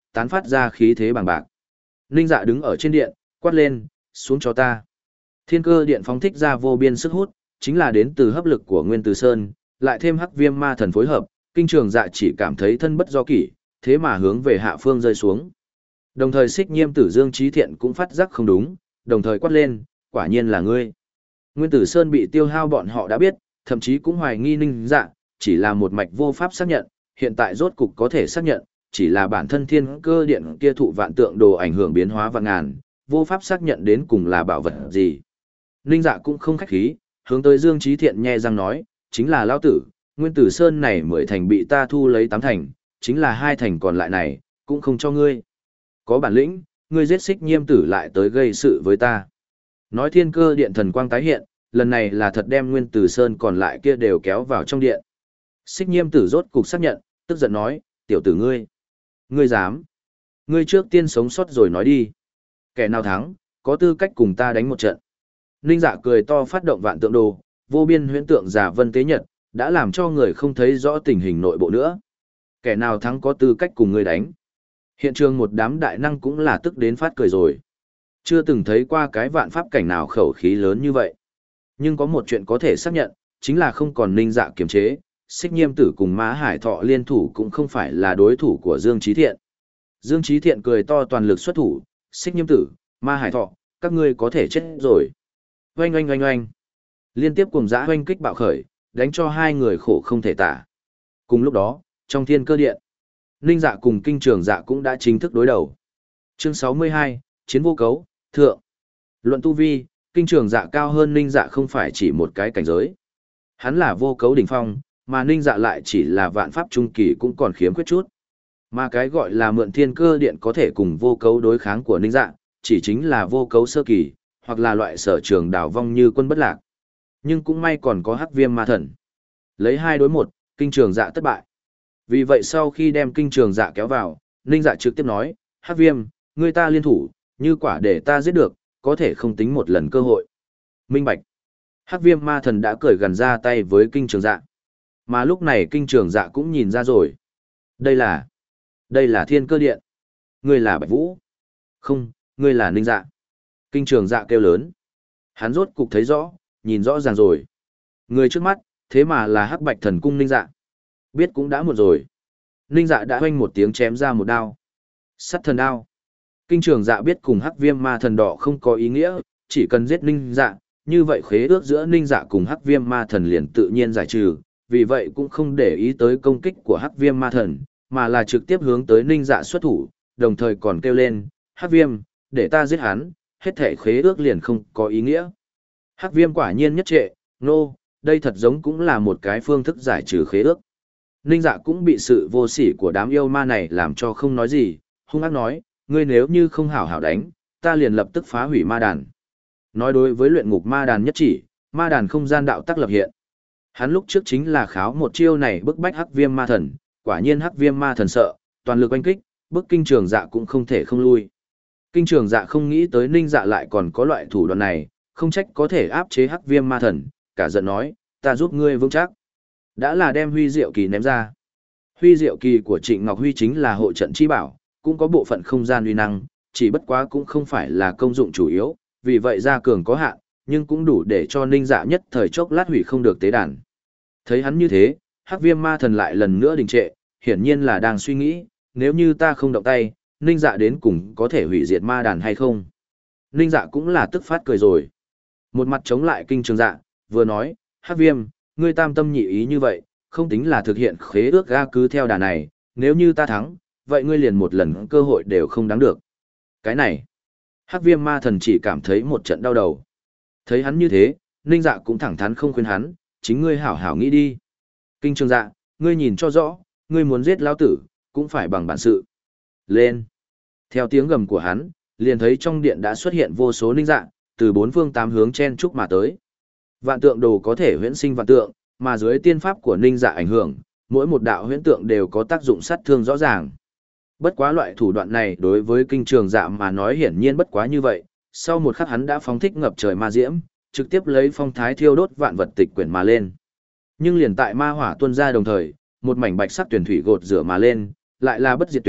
tán phát ra khí thế bằng bạc. Ninh Dạ đứng ở trên điện, quát lên, xuống cho ta. Thiên cơ điện phóng thích ra vô biên sức hút, chính là đến từ hấp lực của Nguyên Từ Sơn, lại thêm hắc viêm ma thần phối hợp, Kinh Trường Dạ chỉ cảm thấy thân bất do kỷ, thế mà hướng về hạ phương rơi xuống. Đồng thời Xích Nhiêm Tử Dương Chí Thiện cũng phát giác không đúng, đồng thời quát lên, quả nhiên là ngươi. Nguyên Tử Sơn bị tiêu hao bọn họ đã biết, thậm chí cũng hoài nghi Ninh Dạ, chỉ là một mạch vô pháp xác nhận, hiện tại rốt cục có thể xác nhận, chỉ là bản thân thiên cơ điện kia thụ vạn tượng đồ ảnh hưởng biến hóa vạn ngàn, vô pháp xác nhận đến cùng là bảo vật gì. Ninh Dạ cũng không khách khí, hướng tới Dương Chí Thiện nhe răng nói, chính là lão tử, Nguyên Tử Sơn này mười thành bị ta thu lấy tám thành, chính là hai thành còn lại này, cũng không cho ngươi. Có bản lĩnh, ngươi giết Xích Nhiêm Tử lại tới gây sự với ta. Nói thiên cơ điện thần quang tái hiện, lần này là thật đem Nguyên Tử Sơn còn lại kia đều kéo vào trong điện. Xích Nhiêm Tử rốt cục xác nhận, tức giận nói, tiểu tử ngươi. Ngươi dám. Ngươi trước tiên sống sót rồi nói đi. Kẻ nào thắng, có tư cách cùng ta đánh một trận. Ninh Dạ cười to phát động vạn tượng đồ, vô biên huyễn tượng giả vân tế nhật, đã làm cho người không thấy rõ tình hình nội bộ nữa. Kẻ nào thắng có tư cách cùng ngươi đánh. Hiện trường một đám đại năng cũng là tức đến phát cười rồi. Chưa từng thấy qua cái vạn pháp cảnh nào khẩu khí lớn như vậy. Nhưng có một chuyện có thể xác nhận, chính là không còn Ninh Dạ kiềm chế, Xích Nhiêm Tử cùng Mã Hải Thọ liên thủ cũng không phải là đối thủ của Dương Chí Thiện. Dương Chí Thiện cười to toàn lực xuất thủ, Xích Nhiêm Tử, Ma Hải Thọ, các ngươi có thể chết rồi. Oanh oanh oanh oanh. Liên tiếp cùng dã oanh kích bạo khởi, đánh cho hai người khổ không thể tả. Cùng lúc đó, trong thiên cơ điện, Ninh Dạ cùng Kinh Trường Dạ cũng đã chính thức đối đầu. Chương sáu mươi hai, Chiến vô cấu, thượng. Luận tu vi, Kinh Trường Dạ cao hơn Ninh Dạ không phải chỉ một cái cảnh giới. Hắn là vô cấu đỉnh phong, mà Ninh Dạ lại chỉ là vạn pháp trung kỳ cũng còn khiếm khuyết chút. Mà cái gọi là mượn thiên cơ điện có thể cùng vô cấu đối kháng của Ninh Dạ, chỉ chính là vô cấu sơ kỳ, hoặc là loại sở trường đảo vong như quân bất lạc. Nhưng cũng may còn có hắc viêm ma thần. Lấy hai đối một, Kinh Trường Dạ thất bại. Vì vậy sau khi đem Kinh Trường Dạ kéo vào, Ninh Dạ trực tiếp nói, hắc viêm, người ta liên thủ, như quả để ta giết được, có thể không tính một lần cơ hội. Minh bạch. Hắc viêm ma thần đã cởi gần ra tay với Kinh Trường Dạ. Mà lúc này Kinh Trường Dạ cũng nhìn ra rồi. Đây là... Đây là thiên cơ điện. Ngươi là Bạch Vũ. Không, ngươi là Ninh Dạ. Kinh Trường Dạ kêu lớn. Hắn rốt cục thấy rõ, nhìn rõ ràng rồi. Người trước mắt, thế mà là Hắc Bạch Thần Cung Ninh Dạ. Biết cũng đã một rồi. Ninh Dạ đã hoanh một tiếng chém ra một đao. Sắt thần đao. Kinh Trường Dạ biết cùng Hắc Viêm Ma Thần Đỏ không có ý nghĩa, chỉ cần giết Ninh Dạ, như vậy khế ước giữa Ninh Dạ cùng Hắc Viêm Ma Thần liền tự nhiên giải trừ, vì vậy cũng không để ý tới công kích của Hắc Viêm Ma Thần, mà là trực tiếp hướng tới Ninh Dạ xuất thủ, đồng thời còn kêu lên, Hắc Viêm, để ta giết hắn, hết thể khế ước liền không có ý nghĩa. Hắc Viêm quả nhiên nhất trệ, nô, no, đây thật giống cũng là một cái phương thức giải trừ khế ước. Ninh Dạ cũng bị sự vô sỉ của đám yêu ma này làm cho không nói gì, hung ác nói, ngươi nếu như không hảo hảo đánh, ta liền lập tức phá hủy ma đàn. Nói đối với luyện ngục ma đàn nhất chỉ, ma đàn không gian đạo tắc lập hiện. Hắn lúc trước chính là kháo một chiêu này bức bách Hắc Viêm ma thần, quả nhiên Hắc Viêm ma thần sợ, toàn lực oanh kích, bức Kinh Trường Dạ cũng không thể không lui. Kinh Trường Dạ không nghĩ tới Ninh Dạ lại còn có loại thủ đoạn này, không trách có thể áp chế Hắc Viêm ma thần, cả giận nói, ta giúp ngươi vững chắc. Đã là đem Huy Diệu Kỳ ném ra. Huy Diệu Kỳ của Trịnh Ngọc Huy chính là hộ trận chi bảo, cũng có bộ phận không gian uy năng, chỉ bất quá cũng không phải là công dụng chủ yếu, vì vậy ra cường có hạn, nhưng cũng đủ để cho Ninh Dạ nhất thời chốc lát hủy không được tế đàn. Thấy hắn như thế, Hắc Viêm ma thần lại lần nữa đình trệ, hiển nhiên là đang suy nghĩ, nếu như ta không động tay, Ninh Dạ đến cùng có thể hủy diệt ma đàn hay không. Ninh Dạ cũng là tức phát cười rồi. Một mặt chống lại Kinh Trường Dạ, vừa nói, Hắc Viêm, ngươi tam tâm nhị ý như vậy, không tính là thực hiện khế ước ga cứ theo đà này, nếu như ta thắng, vậy ngươi liền một lần cơ hội đều không đáng được. Cái này, Hắc Viêm ma thần chỉ cảm thấy một trận đau đầu. Thấy hắn như thế, Ninh Dạ cũng thẳng thắn không khuyên hắn, chính ngươi hảo hảo nghĩ đi. Kinh Trường Dạ, ngươi nhìn cho rõ, ngươi muốn giết lão tử, cũng phải bằng bản sự. Lên. Theo tiếng gầm của hắn, liền thấy trong điện đã xuất hiện vô số Ninh Dạ, từ bốn phương tám hướng chen chúc mà tới. Vạn tượng đồ có thể huyễn sinh vạn tượng, mà dưới tiên pháp của Ninh Dạ ảnh hưởng, mỗi một đạo huyễn tượng đều có tác dụng sát thương rõ ràng. Bất quá loại thủ đoạn này đối với Kinh Trường Dạ mà nói hiển nhiên bất quá như vậy, sau một khắc hắn đã phóng thích ngập trời ma diễm, trực tiếp lấy phong thái thiêu đốt vạn vật tịch quyển mà lên. Nhưng liền tại ma hỏa tuôn ra đồng thời, một mảnh bạch sắc tuyển thủy gột rửa mà lên, lại là bất diệt tuyển,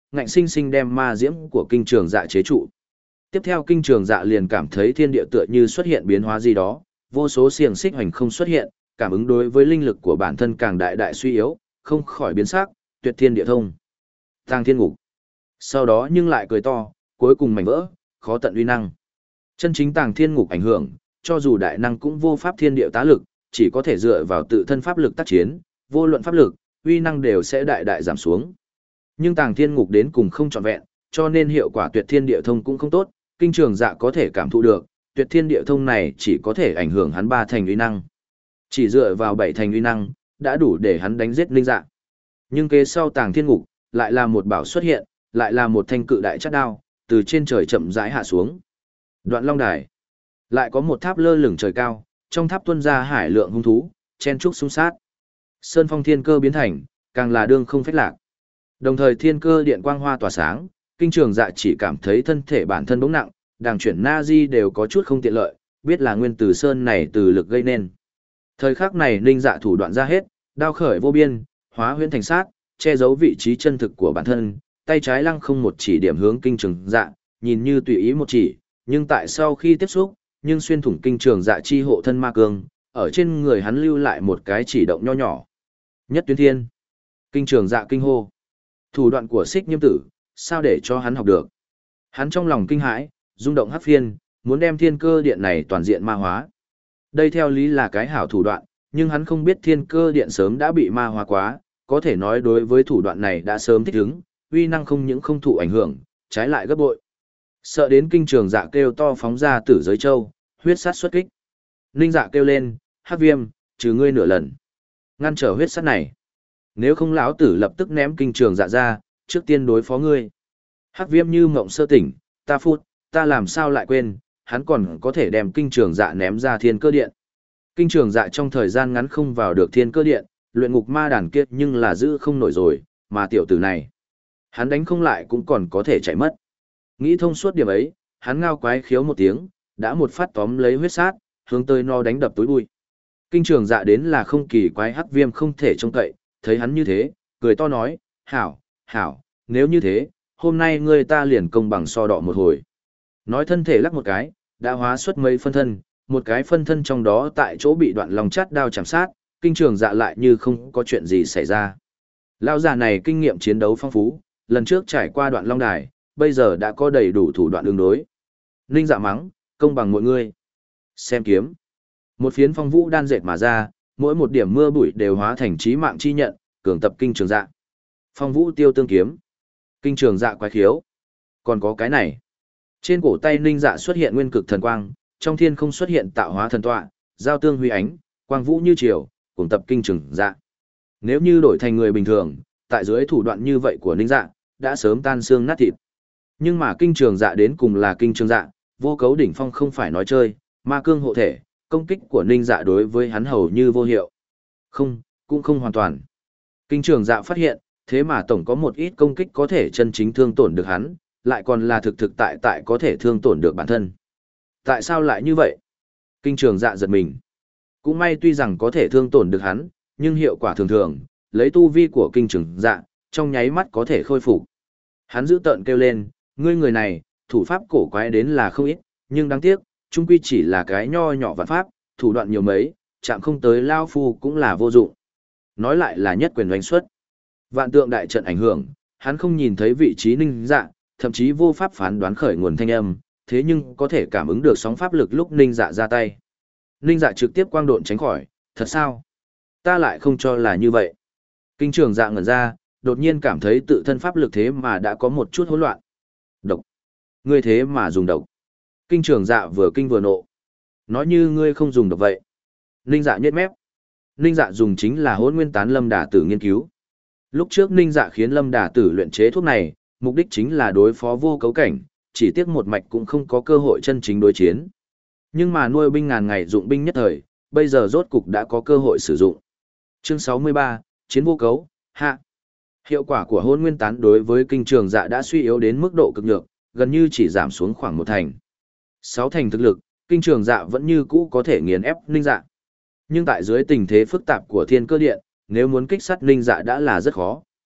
ngạnh sinh sinh đem ma diễm của kinh trường dạ chế trụ. Tiếp theo kinh trường dạ liền cảm thấy thiên địa tựa như xuất hiện biến hóa gì đó, vô số xiềng xích hoành không xuất hiện, cảm ứng đối với linh lực của bản thân càng đại đại suy yếu, không khỏi biến sắc, tuyệt thiên địa thông. Tàng thiên ngục. Sau đó nhưng lại cười to, cuối cùng mảnh vỡ, khó tận uy năng. Chân chính tàng thiên ngục ảnh hưởng, cho dù đại năng cũng vô pháp thiên địa tá lực, chỉ có thể dựa vào tự thân pháp lực tác chiến, vô luận pháp lực, uy năng đều sẽ đại đại giảm xuống. Nhưng tàng thiên ngục đến cùng không trọn vẹn, cho nên hiệu quả tuyệt thiên địa thông cũng không tốt, kinh trường dạ có thể cảm thụ được, tuyệt thiên địa thông này chỉ có thể ảnh hưởng hắn ba thành uy năng. Chỉ dựa vào bảy thành uy năng, đã đủ để hắn đánh giết linh dạ. Nhưng kế sau tàng thiên ngục, lại là một bảo xuất hiện, lại là một thanh cự đại chát đao, từ trên trời chậm rãi hạ xuống. Đoạn Long Đài. Lại có một tháp lơ lửng trời cao, trong tháp tuôn ra hải lượng hung thú, chen trúc xung sát. Sơn phong thiên cơ biến thành, càng là đương không phách lạc. Đồng thời thiên cơ điện quang hoa tỏa sáng, kinh trường dạ chỉ cảm thấy thân thể bản thân bỗng nặng, đàng chuyển na di đều có chút không tiện lợi, biết là nguyên tử sơn này từ lực gây nên. Thời khắc này ninh dạ thủ đoạn ra hết, đao khởi vô biên, hóa huyễn thành sát, che giấu vị trí chân thực của bản thân, tay trái lăng không một chỉ điểm hướng kinh trường dạ, nhìn như tùy ý một chỉ, nhưng tại sau khi tiếp xúc, nhưng xuyên thủng kinh trường dạ chi hộ thân ma cương, ở trên người hắn lưu lại một cái chỉ động nho nhỏ. Nhất tuyến thiên. Kinh trường dạ kinh hô. Thủ đoạn của Xích Nhiêm Tử, sao để cho hắn học được? Hắn trong lòng kinh hãi, rung động hắc phiên, muốn đem thiên cơ điện này toàn diện ma hóa. Đây theo lý là cái hảo thủ đoạn, nhưng hắn không biết thiên cơ điện sớm đã bị ma hóa quá, có thể nói đối với thủ đoạn này đã sớm thích ứng, uy năng không những không thụ ảnh hưởng, trái lại gấp bội. Sợ đến kinh trường dạ kêu to phóng ra tử giới châu, huyết sát xuất kích. Ninh dạ kêu lên, hắc viêm, trừ ngươi nửa lần. Ngăn trở huyết sát này. Nếu không lão tử lập tức ném kinh trường dạ ra, trước tiên đối phó ngươi. Hắc viêm như mộng sơ tỉnh, ta phút, ta làm sao lại quên, hắn còn có thể đem kinh trường dạ ném ra thiên cơ điện. Kinh trường dạ trong thời gian ngắn không vào được thiên cơ điện, luyện ngục ma đàn kiệt nhưng là giữ không nổi rồi, mà tiểu tử này. Hắn đánh không lại cũng còn có thể chạy mất. Nghĩ thông suốt điểm ấy, hắn ngao quái khiếu một tiếng, đã một phát tóm lấy huyết sát, hướng tới nó đánh đập túi bụi. Kinh trường dạ đến là không kỳ quái hắc viêm không thể trông cậy, thấy hắn như thế, cười to nói, hảo, hảo, nếu như thế, hôm nay ngươi ta liền công bằng so đọ một hồi. Nói thân thể lắc một cái, đã hóa xuất mấy phân thân, một cái phân thân trong đó tại chỗ bị đoạn lòng chát đao chạm sát, kinh trường dạ lại như không có chuyện gì xảy ra. Lão già này kinh nghiệm chiến đấu phong phú, lần trước trải qua đoạn long đài, bây giờ đã có đầy đủ thủ đoạn ứng đối. Ninh dạ mắng, công bằng mọi người. Xem kiếm. Một phiến phong vũ đan dệt mà ra, mỗi một điểm mưa bụi đều hóa thành chí mạng chi nhận, cường tập kinh trường dạ. Phong vũ tiêu tương kiếm. Kinh trường dạ quái khiếu. Còn có cái này. Trên cổ tay ninh dạ xuất hiện nguyên cực thần quang, trong thiên không xuất hiện tạo hóa thần tọa, giao tương huy ánh, quang vũ như chiều, cùng tập kinh trường dạ. Nếu như đổi thành người bình thường, tại dưới thủ đoạn như vậy của ninh dạ, đã sớm tan xương nát thịt. Nhưng mà kinh trường dạ đến cùng là kinh trường dạ, vô cấu đỉnh phong không phải nói chơi, ma cương hộ thể, công kích của ninh dạ đối với hắn hầu như vô hiệu. Không, cũng không hoàn toàn. Kinh trường dạ phát hiện, thế mà tổng có một ít công kích có thể chân chính thương tổn được hắn, lại còn là thực thực tại tại có thể thương tổn được bản thân. Tại sao lại như vậy? Kinh trường dạ giật mình. Cũng may tuy rằng có thể thương tổn được hắn, nhưng hiệu quả thường thường, lấy tu vi của kinh trường dạ, trong nháy mắt có thể khôi phục. Hắn giữ tợn kêu lên, ngươi người này, thủ pháp cổ quái đến là không ít, nhưng đáng tiếc, chung quy chỉ là cái nho nhỏ vạn pháp, thủ đoạn nhiều mấy, chạm không tới lao phu cũng là vô dụng. Nói lại là nhất quyền doanh xuất. Vạn tượng đại trận ảnh hưởng, hắn không nhìn thấy vị trí ninh dạ, thậm chí vô pháp phán đoán khởi nguồn thanh âm, thế nhưng có thể cảm ứng được sóng pháp lực lúc ninh dạ ra tay. Ninh dạ trực tiếp quang độn tránh khỏi, thật sao? Ta lại không cho là như vậy. Kinh trường dạ ngẩn ra, đột nhiên cảm thấy tự thân pháp lực thế mà đã có một chút hỗn loạn. Độc. Ngươi thế mà dùng độc. Kinh trường dạ vừa kinh vừa nộ. Nói như ngươi không dùng độc vậy. Ninh dạ nhếch mép. Ninh dạ dùng chính là hỗn nguyên tán lâm đà tử nghiên cứu. Lúc trước ninh dạ khiến lâm đà tử luyện chế thuốc này, mục đích chính là đối phó vô cấu cảnh, chỉ tiếc một mạch cũng không có cơ hội chân chính đối chiến. Nhưng mà nuôi binh ngàn ngày dụng binh nhất thời, bây giờ rốt cục đã có cơ hội sử dụng. Chương sáu mươi ba, Chiến vô cấu, hạ. Hiệu quả của hôn nguyên tán đối với kinh trường dạ đã suy yếu đến mức độ cực nhược, gần như chỉ giảm xuống khoảng một thành. Sáu thành thực lực, kinh trường dạ vẫn như cũ có thể nghiền ép ninh dạ. Nhưng tại dưới tình thế phức tạp của thiên cơ điện, nếu muốn kích sát ninh dạ đã là rất khó.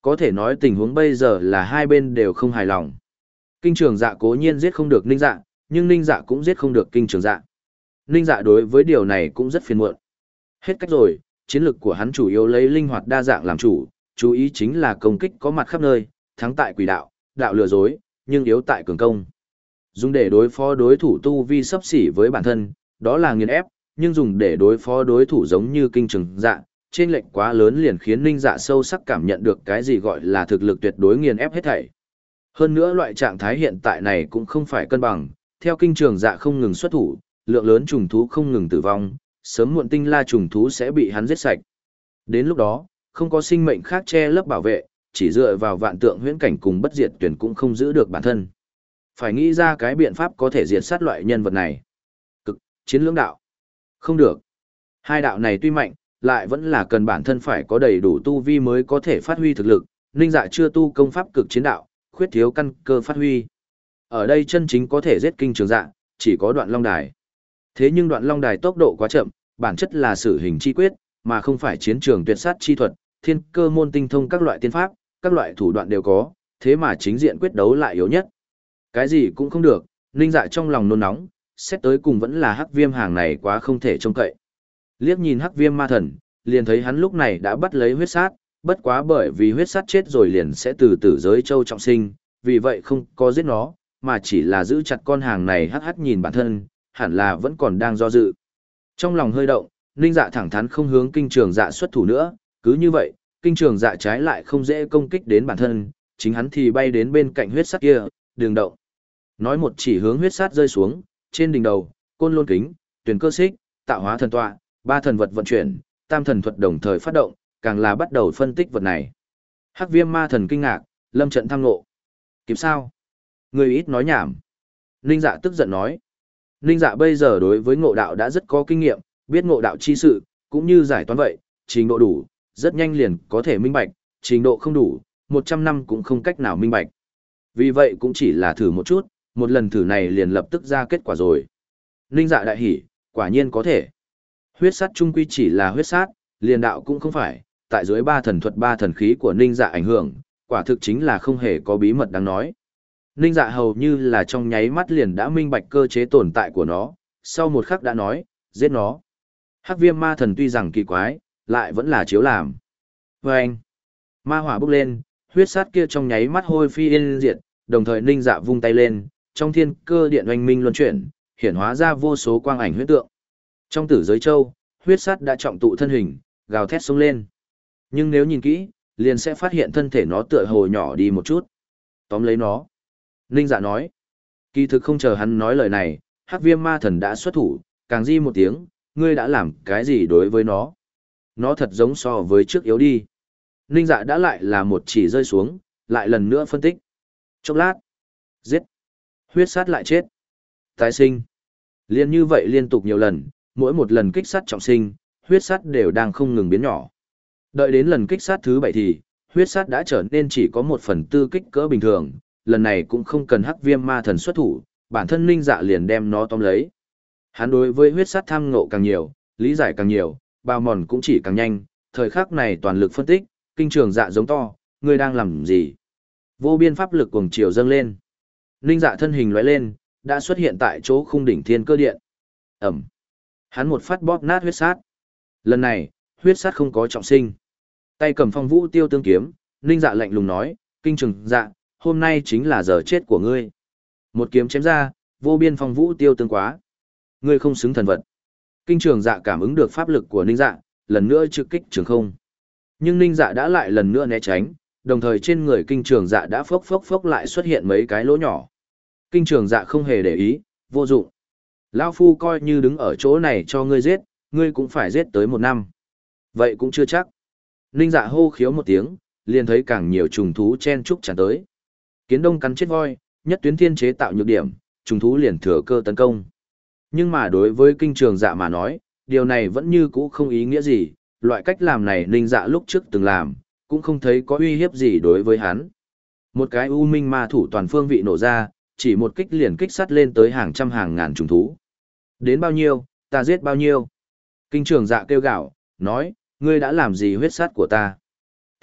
Có thể nói tình huống bây giờ là hai bên đều không hài lòng. Kinh trường dạ cố nhiên giết không được ninh dạ, nhưng ninh dạ cũng giết không được kinh trường dạ. Ninh dạ đối với điều này cũng rất phiền muộn. Hết cách rồi, chiến lược của hắn chủ yếu lấy linh hoạt đa dạng làm chủ, chú ý chính là công kích có mặt khắp nơi, thắng tại quỷ đạo, đạo lừa dối, nhưng yếu tại cường công. Dùng để đối phó đối thủ tu vi sấp xỉ với bản thân, đó là nghiền ép, nhưng dùng để đối phó đối thủ giống như kinh trường dạ, trên lệnh quá lớn liền khiến ninh dạ sâu sắc cảm nhận được cái gì gọi là thực lực tuyệt đối nghiền ép hết thảy. Hơn nữa loại trạng thái hiện tại này cũng không phải cân bằng, theo kinh trường dạ không ngừng xuất thủ, lượng lớn trùng thú không ngừng tử vong, sớm muộn tinh la trùng thú sẽ bị hắn giết sạch. Đến lúc đó, không có sinh mệnh khác che lấp bảo vệ, chỉ dựa vào vạn tượng huyễn cảnh cùng bất diệt tuyển cũng không giữ được bản thân. Phải nghĩ ra cái biện pháp có thể diệt sát loại nhân vật này. Cực, chiến lưỡng đạo. Không được. Hai đạo này tuy mạnh, lại vẫn là cần bản thân phải có đầy đủ tu vi mới có thể phát huy thực lực. Ninh dạ chưa tu công pháp cực chiến đạo, khuyết thiếu căn cơ phát huy. Ở đây chân chính có thể giết kinh trường dạ, chỉ có đoạn long đài. Thế nhưng đoạn long đài tốc độ quá chậm, bản chất là sử hình chi quyết, mà không phải chiến trường tuyệt sát chi thuật, thiên cơ môn tinh thông các loại tiên pháp, các loại thủ đoạn đều có, thế mà chính diện quyết đấu lại yếu nhất. Cái gì cũng không được, ninh dạ trong lòng nôn nóng, xét tới cùng vẫn là hắc viêm hàng này quá không thể trông cậy. Liếc nhìn hắc viêm ma thần, liền thấy hắn lúc này đã bắt lấy huyết sát, bất quá bởi vì huyết sát chết rồi liền sẽ từ tử giới châu trọng sinh, vì vậy không có giết nó, mà chỉ là giữ chặt con hàng này hắc hắc nhìn bản thân, hẳn là vẫn còn đang do dự. Trong lòng hơi động, ninh dạ thẳng thắn không hướng kinh trường dạ xuất thủ nữa, cứ như vậy, kinh trường dạ trái lại không dễ công kích đến bản thân, chính hắn thì bay đến bên cạnh huyết sát kia, đường động. Nói một chỉ hướng huyết sát rơi xuống, trên đỉnh đầu, côn lôn kính, tuyển cơ xích, tạo hóa thần tọa, ba thần vật vận chuyển, tam thần thuật đồng thời phát động, càng là bắt đầu phân tích vật này. Hắc viêm ma thần kinh ngạc, lâm trận thăng ngộ. Kịp sao? Người ít nói nhảm. Ninh dạ tức giận nói. Ninh dạ bây giờ đối với ngộ đạo đã rất có kinh nghiệm, biết ngộ đạo chi sự, cũng như giải toán vậy, trình độ đủ, rất nhanh liền có thể minh bạch, trình độ không đủ, một trăm năm cũng không cách nào minh bạch. Vì vậy cũng chỉ là thử một chút, một lần thử này liền lập tức ra kết quả rồi. Ninh dạ đại hỉ, quả nhiên có thể. Huyết sát trung quy chỉ là huyết sát, liền đạo cũng không phải, tại dưới ba thần thuật ba thần khí của ninh dạ ảnh hưởng, quả thực chính là không hề có bí mật đáng nói. Ninh dạ hầu như là trong nháy mắt liền đã minh bạch cơ chế tồn tại của nó, sau một khắc đã nói, giết nó. Hắc viêm ma thần tuy rằng kỳ quái, lại vẫn là chiếu làm. Và anh, ma hỏa bốc lên, huyết sát kia trong nháy mắt hôi phi yên diệt, đồng thời ninh dạ vung tay lên, trong thiên cơ điện oanh minh luân chuyển, hiển hóa ra vô số quang ảnh huyết tượng. Trong tử giới châu, huyết sát đã trọng tụ thân hình, gào thét xông lên. Nhưng nếu nhìn kỹ, liền sẽ phát hiện thân thể nó tựa hồ nhỏ đi một chút. Tóm lấy nó. Ninh dạ nói. Kỳ thực không chờ hắn nói lời này, hắc viêm ma thần đã xuất thủ, càng di một tiếng, ngươi đã làm cái gì đối với nó? Nó thật giống so với trước yếu đi. Ninh dạ đã lại là một chỉ rơi xuống, lại lần nữa phân tích. Chốc lát. Giết. Huyết sát lại chết. Tái sinh. Liên như vậy liên tục nhiều lần, mỗi một lần kích sát trọng sinh, huyết sát đều đang không ngừng biến nhỏ. Đợi đến lần kích sát thứ bảy thì, huyết sát đã trở nên chỉ có một phần tư kích cỡ bình thường, lần này cũng không cần hắc viêm ma thần xuất thủ, bản thân ninh dạ liền đem nó tóm lấy. Hắn đối với huyết sát tham ngộ càng nhiều, lý giải càng nhiều, bao mòn cũng chỉ càng nhanh, thời khắc này toàn lực phân tích, kinh trường dạ giống to, ngươi đang làm gì? Vô biên pháp lực cuồng chiều dâng lên. Ninh dạ thân hình lóe lên, đã xuất hiện tại chỗ khung đỉnh thiên cơ điện. Ẩm. Hắn một phát bóp nát huyết sát. Lần này, huyết sát không có trọng sinh. Tay cầm phong vũ tiêu tương kiếm, ninh dạ lạnh lùng nói, kinh trường dạ, hôm nay chính là giờ chết của ngươi. Một kiếm chém ra, vô biên phong vũ tiêu tương quá. Ngươi không xứng thần vật. Kinh trường dạ cảm ứng được pháp lực của ninh dạ, lần nữa trực kích trường không. Nhưng ninh dạ đã lại lần nữa né tránh, đồng thời trên người kinh trường dạ đã phốc phốc phốc lại xuất hiện mấy cái lỗ nhỏ. Kinh trường dạ không hề để ý, vô dụng. Lão phu coi như đứng ở chỗ này cho ngươi giết, ngươi cũng phải giết tới một năm. Vậy cũng chưa chắc. Ninh dạ hô khiếu một tiếng, liền thấy càng nhiều trùng thú chen chúc tràn tới. Kiến đông cắn chết voi, nhất tuyến thiên chế tạo nhược điểm, trùng thú liền thừa cơ tấn công. Nhưng mà đối với kinh trường dạ mà nói, điều này vẫn như cũ không ý nghĩa gì, loại cách làm này ninh dạ lúc trước từng làm, cũng không thấy có uy hiếp gì đối với hắn. Một cái u minh ma thủ toàn phương vị nổ ra, chỉ một kích liền kích sắt lên tới hàng trăm hàng ngàn trùng thú. Đến bao nhiêu, ta giết bao nhiêu. Kinh trường dạ kêu gạo, nói, ngươi đã làm gì huyết sát của ta?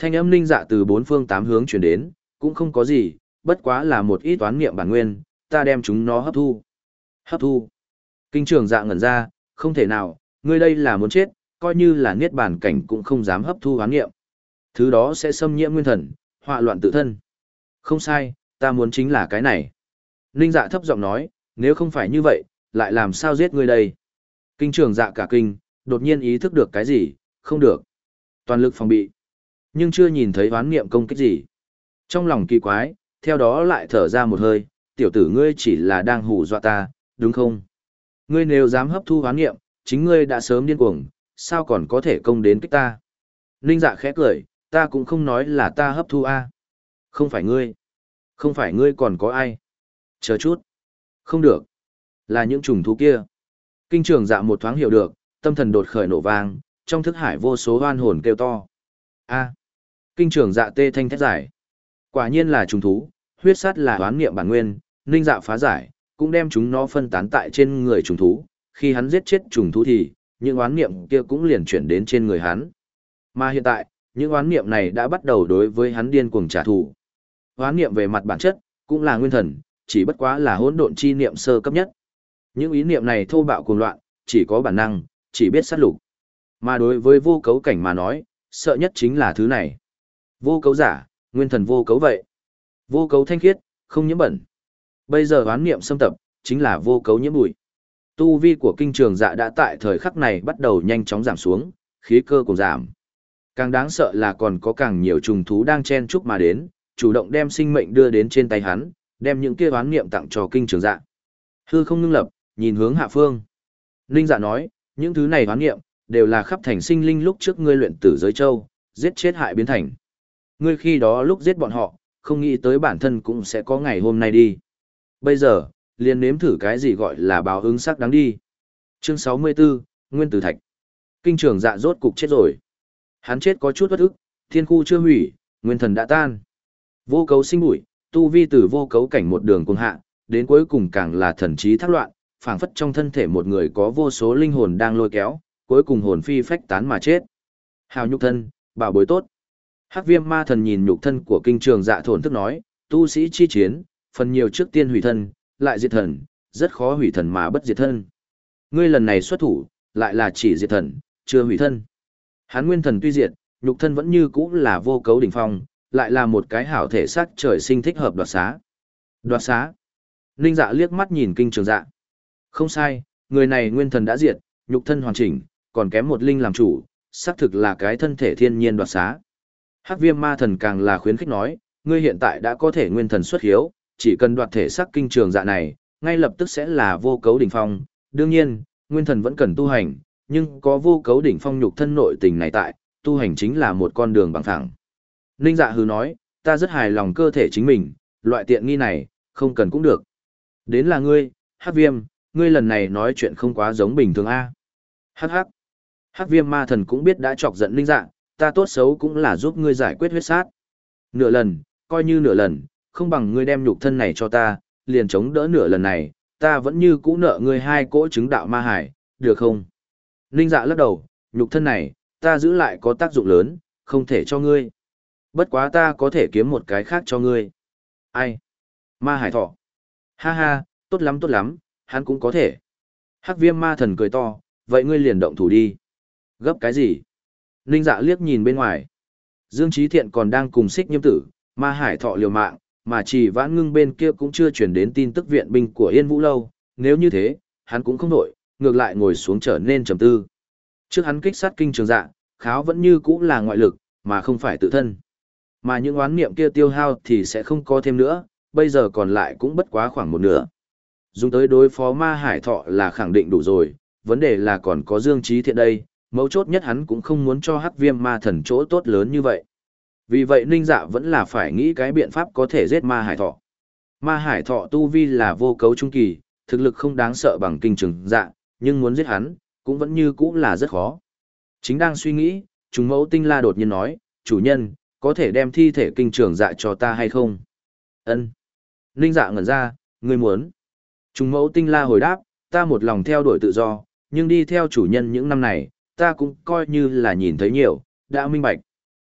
Thanh âm ninh dạ từ bốn phương tám hướng chuyển đến, cũng không có gì, bất quá là một ít toán niệm bản nguyên, ta đem chúng nó hấp thu. Hấp thu. Kinh trường dạ ngẩn ra, không thể nào, ngươi đây là muốn chết, coi như là niết bàn cảnh cũng không dám hấp thu hoán niệm. Thứ đó sẽ xâm nhiễm nguyên thần, họa loạn tự thân. Không sai, ta muốn chính là cái này. Ninh dạ thấp giọng nói, nếu không phải như vậy, lại làm sao giết ngươi đây? Kinh trường dạ cả kinh, đột nhiên ý thức được cái gì, không được. Toàn lực phòng bị. Nhưng chưa nhìn thấy hoán niệm công kích gì. Trong lòng kỳ quái, theo đó lại thở ra một hơi, tiểu tử ngươi chỉ là đang hù dọa ta, đúng không? Ngươi nếu dám hấp thu hoán niệm, chính ngươi đã sớm điên cuồng, sao còn có thể công đến kích ta? Ninh dạ khẽ cười, ta cũng không nói là ta hấp thu a. Không phải ngươi. Không phải ngươi còn có ai? Chờ chút. Không được. Là những trùng thú kia. Kinh trường dạ một thoáng hiểu được, tâm thần đột khởi nổ vang, trong thức hải vô số oan hồn kêu to. A. Kinh trường dạ tê thanh thét giải. Quả nhiên là trùng thú, huyết sát là oán niệm bản nguyên, Ninh dạ phá giải, cũng đem chúng nó phân tán tại trên người trùng thú, khi hắn giết chết trùng thú thì, những oán niệm kia cũng liền chuyển đến trên người hắn. Mà hiện tại, những oán niệm này đã bắt đầu đối với hắn điên cuồng trả thù. Oán niệm về mặt bản chất, cũng là nguyên thần, chỉ bất quá là hỗn độn chi niệm sơ cấp nhất. Những ý niệm này thô bạo cuồng loạn, chỉ có bản năng, chỉ biết sát lục. Mà đối với vô cấu cảnh mà nói, sợ nhất chính là thứ này. Vô cấu giả, nguyên thần vô cấu vậy. Vô cấu thanh khiết, không nhiễm bẩn. Bây giờ oán niệm xâm tập, chính là vô cấu nhiễm bụi. Tu vi của kinh trường dạ đã tại thời khắc này bắt đầu nhanh chóng giảm xuống, khí cơ cũng giảm. Càng đáng sợ là còn có càng nhiều trùng thú đang chen chúc mà đến, chủ động đem sinh mệnh đưa đến trên tay hắn, đem những kia oán niệm tặng cho kinh trường dạ. Hư không ngưng lập, nhìn hướng hạ phương. Ninh dạ nói, những thứ này oán niệm, đều là khắp thành sinh linh lúc trước ngươi luyện tử giới châu, giết chết hại biến thành. Ngươi khi đó lúc giết bọn họ, không nghĩ tới bản thân cũng sẽ có ngày hôm nay đi. Bây giờ, liền nếm thử cái gì gọi là báo ứng sắc đáng đi. Chương sáu mươi tư, Nguyên Tử Thạch. Kinh trường dạ rốt cục chết rồi. Hắn chết có chút bất ức, thiên khu chưa hủy, nguyên thần đã tan. Vô cấu sinh bụi, tu vi từ vô cấu cảnh một đường cuồng hạ, đến cuối cùng càng là thần trí thác loạn, phảng phất trong thân thể một người có vô số linh hồn đang lôi kéo, cuối cùng hồn phi phách tán mà chết. Hào nhục thân, bảo bối tốt. Hắc Viêm Ma Thần nhìn nhục thân của kinh trường dạ thổn thức nói, tu sĩ chi chiến, phần nhiều trước tiên hủy thân, lại diệt thần, rất khó hủy thần mà bất diệt thân. Ngươi lần này xuất thủ, lại là chỉ diệt thần, chưa hủy thân. Hắn nguyên thần tuy diệt, nhục thân vẫn như cũ là vô cấu đỉnh phong, lại là một cái hảo thể xác trời sinh thích hợp đoạt xá. Đoạt xá. Ninh dạ liếc mắt nhìn kinh trường dạ. Không sai, người này nguyên thần đã diệt, nhục thân hoàn chỉnh, còn kém một linh làm chủ, xác thực là cái thân thể thiên nhiên đoạt xá. Hắc Viêm Ma Thần càng là khuyến khích nói, ngươi hiện tại đã có thể nguyên thần xuất hiếu, chỉ cần đoạt thể xác kinh trường dạ này, ngay lập tức sẽ là vô cấu đỉnh phong. Đương nhiên, nguyên thần vẫn cần tu hành, nhưng có vô cấu đỉnh phong nhục thân nội tình này tại, tu hành chính là một con đường bằng thẳng. Ninh dạ hứ nói, ta rất hài lòng cơ thể chính mình, loại tiện nghi này, không cần cũng được. Đến là ngươi, Hắc Viêm, ngươi lần này nói chuyện không quá giống bình thường a. Hắc hắc. Hắc Viêm Ma Thần cũng biết đã chọc giận Ninh dạ, ta tốt xấu cũng là giúp ngươi giải quyết huyết sát. Nửa lần, coi như nửa lần, không bằng ngươi đem nhục thân này cho ta, liền chống đỡ nửa lần này, ta vẫn như cũ nợ ngươi hai cỗ chứng đạo ma hải, được không? Ninh dạ lắc đầu, nhục thân này, ta giữ lại có tác dụng lớn, không thể cho ngươi. Bất quá ta có thể kiếm một cái khác cho ngươi. Ai? Ma hải thọ. Ha ha, tốt lắm tốt lắm, hắn cũng có thể. Hắc Viêm Ma Thần cười to, vậy ngươi liền động thủ đi. Gấp cái gì? Ninh dạ liếc nhìn bên ngoài. Dương Chí Thiện còn đang cùng Xích Nhiễm Tử, Ma Hải Thọ liều mạng, mà Chỉ Vãn Ngưng bên kia cũng chưa truyền đến tin tức viện binh của Yên Vũ Lâu. Nếu như thế, hắn cũng không nổi, ngược lại ngồi xuống trở nên trầm tư. Trước hắn kích sát kinh trường dạ, kháo vẫn như cũ là ngoại lực, mà không phải tự thân. Mà những oán niệm kia tiêu hao thì sẽ không có thêm nữa, bây giờ còn lại cũng bất quá khoảng một nửa. Dùng tới đối phó Ma Hải Thọ là khẳng định đủ rồi, vấn đề là còn có Dương Chí Thiện đây, mấu chốt nhất hắn cũng không muốn cho Hắc Viêm Ma Thần chỗ tốt lớn như vậy. Vì vậy Ninh Dạ vẫn là phải nghĩ cái biện pháp có thể giết Ma Hải Thọ. Ma Hải Thọ tu vi là vô cấu trung kỳ, thực lực không đáng sợ bằng kinh trường dạ, nhưng muốn giết hắn, cũng vẫn như cũ là rất khó. Chính đang suy nghĩ, Trùng Mẫu Tinh La đột nhiên nói, chủ nhân, có thể đem thi thể kinh trường dạ cho ta hay không? Ân. Ninh Dạ ngẩn ra, ngươi muốn. Trùng Mẫu Tinh La hồi đáp, ta một lòng theo đuổi tự do, nhưng đi theo chủ nhân những năm này, ta cũng coi như là nhìn thấy nhiều, đã minh bạch.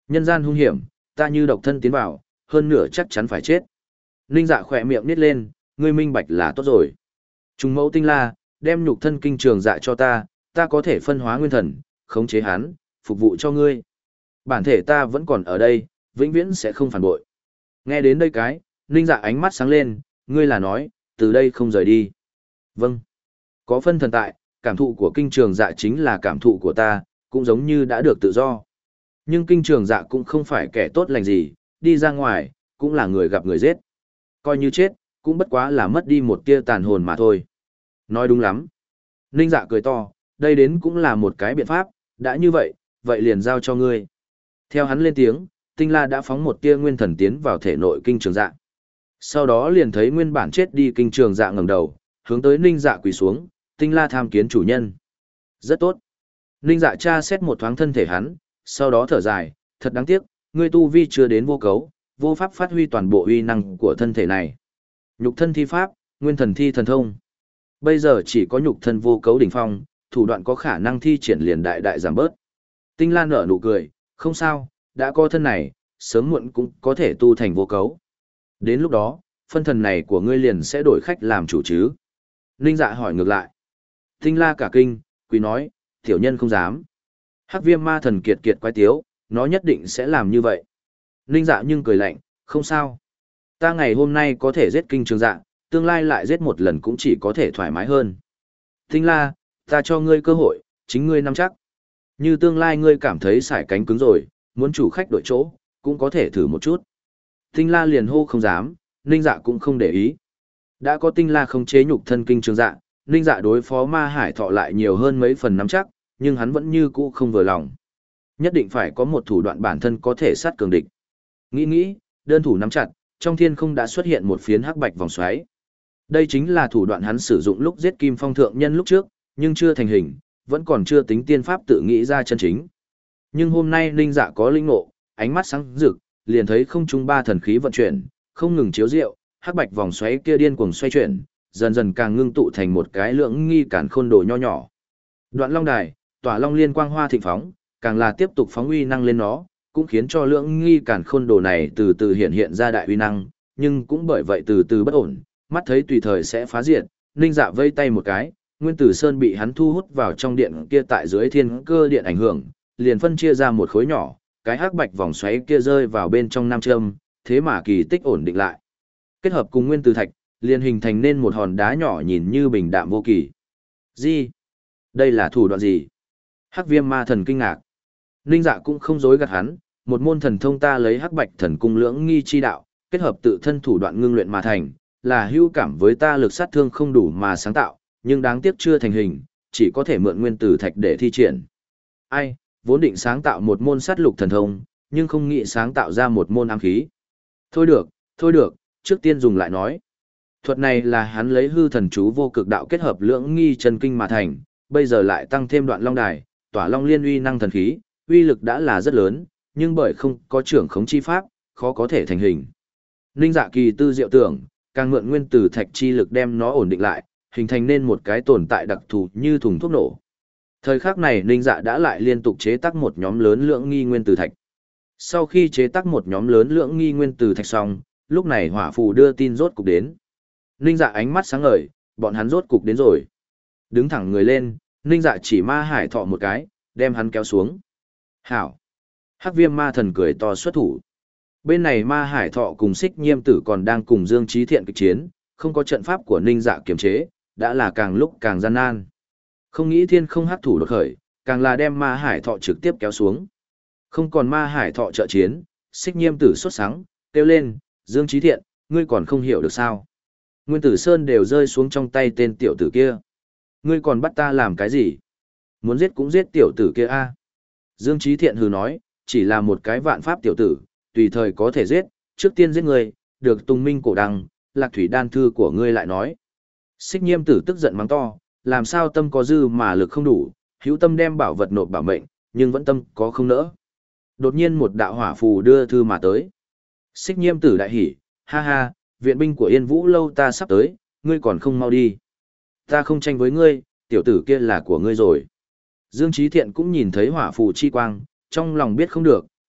Nhân gian hung hiểm, ta như độc thân tiến vào, hơn nửa chắc chắn phải chết. Ninh Dạ khỏe miệng nít lên, ngươi minh bạch là tốt rồi. Trùng mẫu tinh la, đem nhục thân kinh trường dạ cho ta, ta có thể phân hóa nguyên thần, khống chế hắn, phục vụ cho ngươi. Bản thể ta vẫn còn ở đây, vĩnh viễn sẽ không phản bội. Nghe đến đây cái, Ninh Dạ ánh mắt sáng lên, ngươi là nói, từ đây không rời đi. Vâng. Có phân thần tại, cảm thụ của kinh trường dạ chính là cảm thụ của ta, cũng giống như đã được tự do. Nhưng kinh trường dạ cũng không phải kẻ tốt lành gì, đi ra ngoài, cũng là người gặp người giết. Coi như chết, cũng bất quá là mất đi một tia tàn hồn mà thôi. Nói đúng lắm. Ninh Dạ cười to, đây đến cũng là một cái biện pháp, đã như vậy, vậy liền giao cho ngươi. Theo hắn lên tiếng, Tinh La đã phóng một tia nguyên thần tiến vào thể nội kinh trường dạ. Sau đó liền thấy nguyên bản chết đi kinh trường dạ ngẩng đầu, hướng tới Ninh Dạ quỳ xuống, Tinh La tham kiến chủ nhân. Rất tốt. Ninh Dạ tra xét một thoáng thân thể hắn, sau đó thở dài, thật đáng tiếc, ngươi tu vi chưa đến vô cấu, vô pháp phát huy toàn bộ uy năng của thân thể này. Nhục thân thi pháp, nguyên thần thi thần thông. Bây giờ chỉ có nhục thân vô cấu đỉnh phong, thủ đoạn có khả năng thi triển liền đại đại giảm bớt. Tinh La nở nụ cười, không sao, đã có thân này, sớm muộn cũng có thể tu thành vô cấu. Đến lúc đó, phân thần này của ngươi liền sẽ đổi khách làm chủ chứ. Ninh Dạ hỏi ngược lại. Tinh La cả kinh, quý nói, tiểu nhân không dám. Hắc viêm ma thần kiệt kiệt quái tiếu, nó nhất định sẽ làm như vậy. Ninh Dạ nhưng cười lạnh, không sao. Ta ngày hôm nay có thể giết kinh trường dạ, tương lai lại giết một lần cũng chỉ có thể thoải mái hơn. Tinh La, ta cho ngươi cơ hội, chính ngươi nắm chắc. Như tương lai ngươi cảm thấy sải cánh cứng rồi, muốn chủ khách đổi chỗ, cũng có thể thử một chút. Tinh La liền hô không dám, Ninh Dạ cũng không để ý. Đã có Tinh La không chế nhục thân kinh trường dạ, Ninh Dạ đối phó ma hải thọ lại nhiều hơn mấy phần nắm chắc, nhưng hắn vẫn như cũ không vừa lòng. Nhất định phải có một thủ đoạn bản thân có thể sát cường địch. Nghĩ nghĩ, đơn thủ nắm chặt, trong thiên không đã xuất hiện một phiến hắc bạch vòng xoáy. Đây chính là thủ đoạn hắn sử dụng lúc giết Kim Phong thượng nhân lúc trước, nhưng chưa thành hình, vẫn còn chưa tính tiên pháp tự nghĩ ra chân chính. Nhưng hôm nay Ninh Dạ có linh ngộ, ánh mắt sáng rực, liền thấy không trung ba thần khí vận chuyển, không ngừng chiếu diệu, hắc bạch vòng xoáy kia điên cuồng xoay chuyển, dần dần càng ngưng tụ thành một cái lưỡng nghi cản khôn đồ nho nhỏ. Đoạn Long Đài, tỏa long liên quang hoa thịnh phóng, càng là tiếp tục phóng uy năng lên nó, cũng khiến cho lưỡng nghi cản khôn đồ này từ từ hiện hiện ra đại uy năng, nhưng cũng bởi vậy từ từ bất ổn, mắt thấy tùy thời sẽ phá diệt. Ninh Dạ vây tay một cái, Nguyên Tử Sơn bị hắn thu hút vào trong điện kia tại dưới thiên cơ điện ảnh hưởng, liền phân chia ra một khối nhỏ, cái hắc bạch vòng xoáy kia rơi vào bên trong nam châm, thế mà kỳ tích ổn định lại. Kết hợp cùng nguyên tử thạch, liền hình thành nên một hòn đá nhỏ nhìn như bình đạm vô kỳ. Gì? Đây là thủ đoạn gì? Hắc viêm ma thần kinh ngạc. Ninh Dạ cũng không dối gạt hắn, một môn thần thông ta lấy hắc bạch thần cung lưỡng nghi chi đạo, kết hợp tự thân thủ đoạn ngưng luyện mà thành, là hữu cảm với ta lực sát thương không đủ mà sáng tạo, nhưng đáng tiếc chưa thành hình, chỉ có thể mượn nguyên tử thạch để thi triển. Ai, vốn định sáng tạo một môn sát lục thần thông, nhưng không nghĩ sáng tạo ra một môn ám khí. Thôi được, thôi được, trước tiên dùng lại nói. Thuật này là hắn lấy hư thần chú vô cực đạo kết hợp lưỡng nghi chân kinh mà thành, bây giờ lại tăng thêm đoạn long đài, tỏa long liên uy năng thần khí, uy lực đã là rất lớn, nhưng bởi không có trưởng khống chi pháp, khó có thể thành hình. Ninh Dạ kỳ tư diệu tưởng, càng mượn nguyên tử thạch chi lực đem nó ổn định lại, hình thành nên một cái tồn tại đặc thù như thùng thuốc nổ. Thời khắc này Ninh Dạ đã lại liên tục chế tác một nhóm lớn lưỡng nghi nguyên tử thạch. Sau khi chế tác một nhóm lớn lưỡng nghi nguyên tử thạch xong, lúc này hỏa phù đưa tin rốt cục đến. Ninh Dạ ánh mắt sáng ngời, bọn hắn rốt cục đến rồi. Đứng thẳng người lên, Ninh Dạ chỉ ma hải thọ một cái, đem hắn kéo xuống. Hảo! Hắc viêm ma thần cười to xuất thủ. Bên này ma hải thọ cùng xích nhiêm tử còn đang cùng Dương Trí Thiện kịch chiến, không có trận pháp của Ninh Dạ kiềm chế, đã là càng lúc càng gian nan. Không nghĩ thiên không hắc thủ đột khởi, càng là đem ma hải thọ trực tiếp kéo xuống. Không còn ma hải thọ trợ chiến, xích nhiêm tử sốt sắng, kêu lên, Dương Trí Thiện, ngươi còn không hiểu được sao. Nguyên tử Sơn đều rơi xuống trong tay tên tiểu tử kia. Ngươi còn bắt ta làm cái gì? Muốn giết cũng giết tiểu tử kia a. Dương Trí Thiện hừ nói, chỉ là một cái vạn pháp tiểu tử, tùy thời có thể giết, trước tiên giết ngươi, được tùng minh cổ đăng, lạc thủy đan thư của ngươi lại nói. Xích nhiêm tử tức giận mắng to, làm sao tâm có dư mà lực không đủ, hữu tâm đem bảo vật nộp bảo mệnh, nhưng vẫn tâm có không nỡ. Đột nhiên một đạo hỏa phù đưa thư mà tới. Xích nhiêm tử đại hỉ, ha ha, viện binh của Yên Vũ lâu ta sắp tới, ngươi còn không mau đi. Ta không tranh với ngươi, tiểu tử kia là của ngươi rồi. Dương Trí Thiện cũng nhìn thấy hỏa phù chi quang, trong lòng biết không được,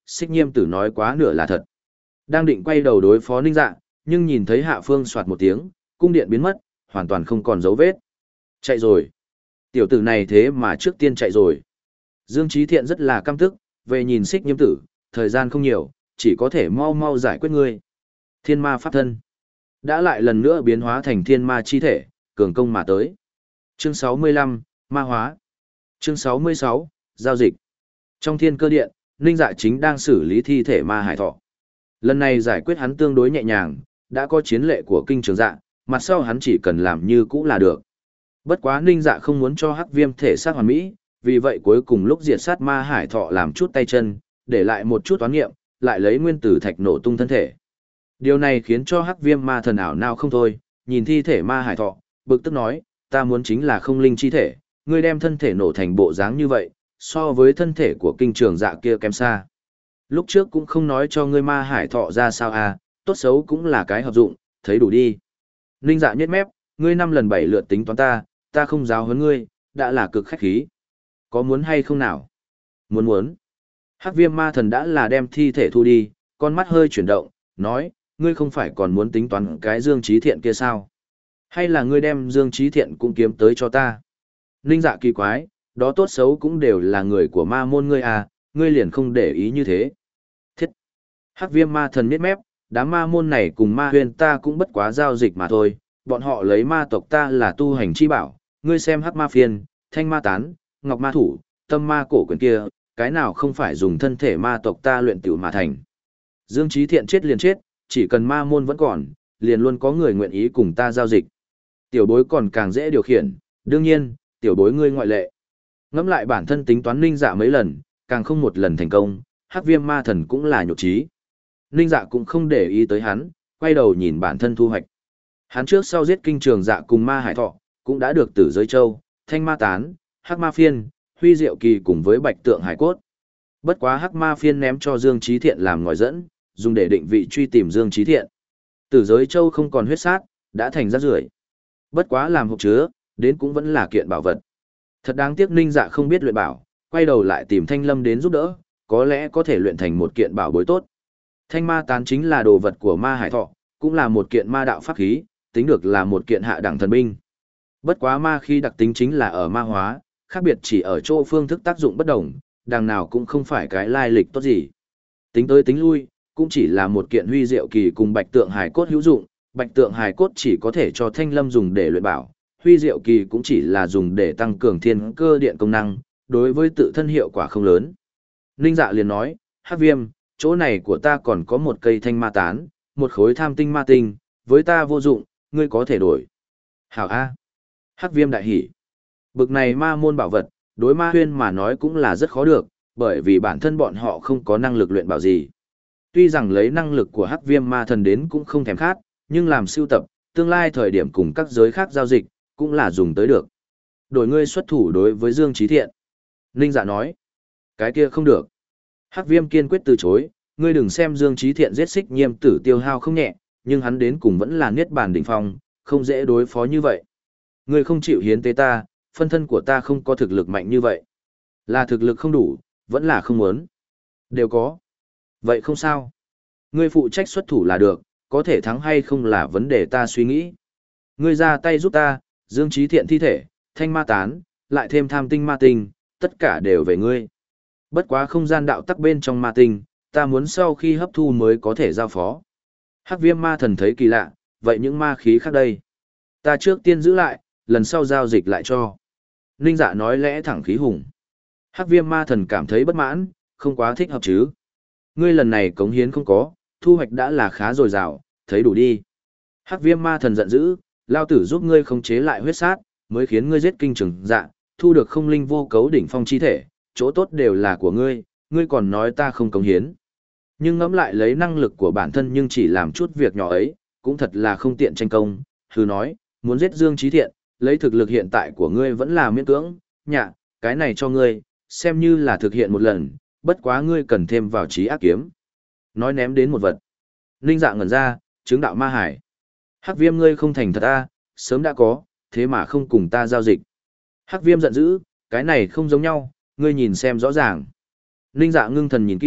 Xích Nhiêm Tử nói quá nửa là thật. Đang định quay đầu đối phó Ninh Dạ, nhưng nhìn thấy Hạ Phương soạt một tiếng, cung điện biến mất, hoàn toàn không còn dấu vết. Chạy rồi. Tiểu tử này thế mà trước tiên chạy rồi. Dương Chí Thiện rất là căm tức, về nhìn Xích Nhiêm Tử, thời gian không nhiều, chỉ có thể mau mau giải quyết ngươi. Thiên ma pháp thân. Đã lại lần nữa biến hóa thành thiên ma chi thể, cường công mà tới. Chương sáu mươi lăm, Ma hóa. Chương sáu mươi sáu, Giao dịch. Trong thiên cơ điện, Ninh Dạ chính đang xử lý thi thể ma hải thọ. Lần này giải quyết hắn tương đối nhẹ nhàng, đã có chiến lệ của kinh trường dạ, mặt sau hắn chỉ cần làm như cũ là được. Bất quá Ninh Dạ không muốn cho hắc viêm thể xác hoàn mỹ, vì vậy cuối cùng lúc diệt sát ma hải thọ làm chút tay chân, để lại một chút toán nghiệm, lại lấy nguyên tử thạch nổ tung thân thể. Điều này khiến cho hắc viêm ma thần ảo nào không thôi, nhìn thi thể ma hải thọ, bực tức nói, ta muốn chính là không linh chi thể, ngươi đem thân thể nổ thành bộ dáng như vậy, so với thân thể của kinh trường dạ kia kém xa. Lúc trước cũng không nói cho ngươi ma hải thọ ra sao à, tốt xấu cũng là cái hợp dụng, thấy đủ đi. Ninh Dạ nhếch mép, ngươi năm lần bảy lượt tính toán ta, ta không giáo huấn ngươi, đã là cực khách khí. Có muốn hay không nào? Muốn muốn. Hắc viêm ma thần đã là đem thi thể thu đi, con mắt hơi chuyển động, nói, ngươi không phải còn muốn tính toán cái Dương Chí Thiện kia sao? Hay là ngươi đem Dương Chí Thiện cũng kiếm tới cho ta? Ninh Dạ kỳ quái, đó tốt xấu cũng đều là người của ma môn ngươi à, ngươi liền không để ý như thế. Thiết! Hắc viêm ma thần miết mép, đám ma môn này cùng ma huyền ta cũng bất quá giao dịch mà thôi, bọn họ lấy ma tộc ta là tu hành chi bảo, ngươi xem hắc ma phiên, thanh ma tán, ngọc ma thủ, tâm ma cổ quyền kia, cái nào không phải dùng thân thể ma tộc ta luyện tiểu mà thành. Dương Chí Thiện chết liền chết, chỉ cần ma môn vẫn còn, liền luôn có người nguyện ý cùng ta giao dịch. Tiểu bối còn càng dễ điều khiển, đương nhiên, tiểu bối ngươi ngoại lệ. Ngẫm lại bản thân tính toán Ninh Dạ mấy lần, càng không một lần thành công, hắc viêm ma thần cũng là nhục trí. Ninh Dạ cũng không để ý tới hắn, quay đầu nhìn bản thân thu hoạch. Hắn trước sau giết kinh trường dạ cùng ma hải thọ, cũng đã được tử giới châu, thanh ma tán, hắc ma phiên, huy diệu kỳ cùng với bạch tượng hải cốt. Bất quá hắc ma phiên ném cho Dương Chí Thiện làm ngòi dẫn, dùng để định vị truy tìm Dương Chí Thiện. Tử giới châu không còn huyết sát, đã thành rác rưởi. Bất quá làm hộp chứa, đến cũng vẫn là kiện bảo vật. Thật đáng tiếc Ninh Dạ không biết luyện bảo, quay đầu lại tìm Thanh Lâm đến giúp đỡ, có lẽ có thể luyện thành một kiện bảo bối tốt. Thanh ma tán chính là đồ vật của ma hải thọ, cũng là một kiện ma đạo pháp khí, tính được là một kiện hạ đẳng thần binh. Bất quá ma khí đặc tính chính là ở ma hóa, khác biệt chỉ ở chỗ phương thức tác dụng bất đồng, đằng nào cũng không phải cái lai lịch tốt gì. Tính tới tính lui, cũng chỉ là một kiện huy diệu kỳ cùng bạch tượng hài cốt hữu dụng, bạch tượng hài cốt chỉ có thể cho Thanh Lâm dùng để luyện bảo, huy diệu kỳ cũng chỉ là dùng để tăng cường thiên cơ điện công năng, đối với tự thân hiệu quả không lớn. Ninh Dạ liền nói, hắc viêm, chỗ này của ta còn có một cây thanh ma tán, một khối tham tinh ma tinh, với ta vô dụng, ngươi có thể đổi. Hảo A. Hắc viêm đại hỉ. Bực này ma môn bảo vật, đối ma huyên mà nói cũng là rất khó được, bởi vì bản thân bọn họ không có năng lực luyện bảo gì. Tuy rằng lấy năng lực của hắc viêm ma thần đến cũng không thèm khát, nhưng làm sưu tập, tương lai thời điểm cùng các giới khác giao dịch, cũng là dùng tới được. Đổi ngươi xuất thủ đối với Dương Chí Thiện. Ninh Dạ nói, cái kia không được. Hắc viêm kiên quyết từ chối, ngươi đừng xem Dương Chí Thiện giết Xích Nhiêm Tử tiêu hao không nhẹ, nhưng hắn đến cùng vẫn là niết bàn đỉnh phong, không dễ đối phó như vậy. Ngươi không chịu hiến tế ta, phân thân của ta không có thực lực mạnh như vậy. Là thực lực không đủ, vẫn là không muốn. Đều có. Vậy không sao. Ngươi phụ trách xuất thủ là được, có thể thắng hay không là vấn đề ta suy nghĩ. Ngươi ra tay giúp ta, Dương Chí Thiện thi thể, thanh ma tán, lại thêm tham tinh ma tinh, tất cả đều về ngươi. Bất quá không gian đạo tắc bên trong ma tinh, ta muốn sau khi hấp thu mới có thể giao phó. Hắc viêm ma thần thấy kỳ lạ, vậy những ma khí khác đây? Ta trước tiên giữ lại, lần sau giao dịch lại cho. Ninh Dạ nói lẽ thẳng khí hùng. Hắc viêm ma thần cảm thấy bất mãn, không quá thích hợp chứ. Ngươi lần này cống hiến không có, thu hoạch đã là khá dồi dào, thấy đủ đi. Hắc viêm ma thần giận dữ, lao tử giúp ngươi khống chế lại huyết sát, mới khiến ngươi giết kinh trường dạ, thu được không linh vô cấu đỉnh phong chi thể, chỗ tốt đều là của ngươi, ngươi còn nói ta không cống hiến. Nhưng ngẫm lại lấy năng lực của bản thân nhưng chỉ làm chút việc nhỏ ấy, cũng thật là không tiện tranh công, hừ nói, muốn giết Dương Chí Thiện, lấy thực lực hiện tại của ngươi vẫn là miễn cưỡng, nhạ, cái này cho ngươi, xem như là thực hiện một lần, bất quá ngươi cần thêm vào trí ác kiếm. Nói ném đến một vật. Ninh Dạ ngẩn ra, chứng đạo ma hải. Hắc viêm ngươi không thành thật a, sớm đã có, thế mà không cùng ta giao dịch. Hắc viêm giận dữ, cái này không giống nhau, ngươi nhìn xem rõ ràng. Ninh Dạ ngưng thần nhìn kỹ,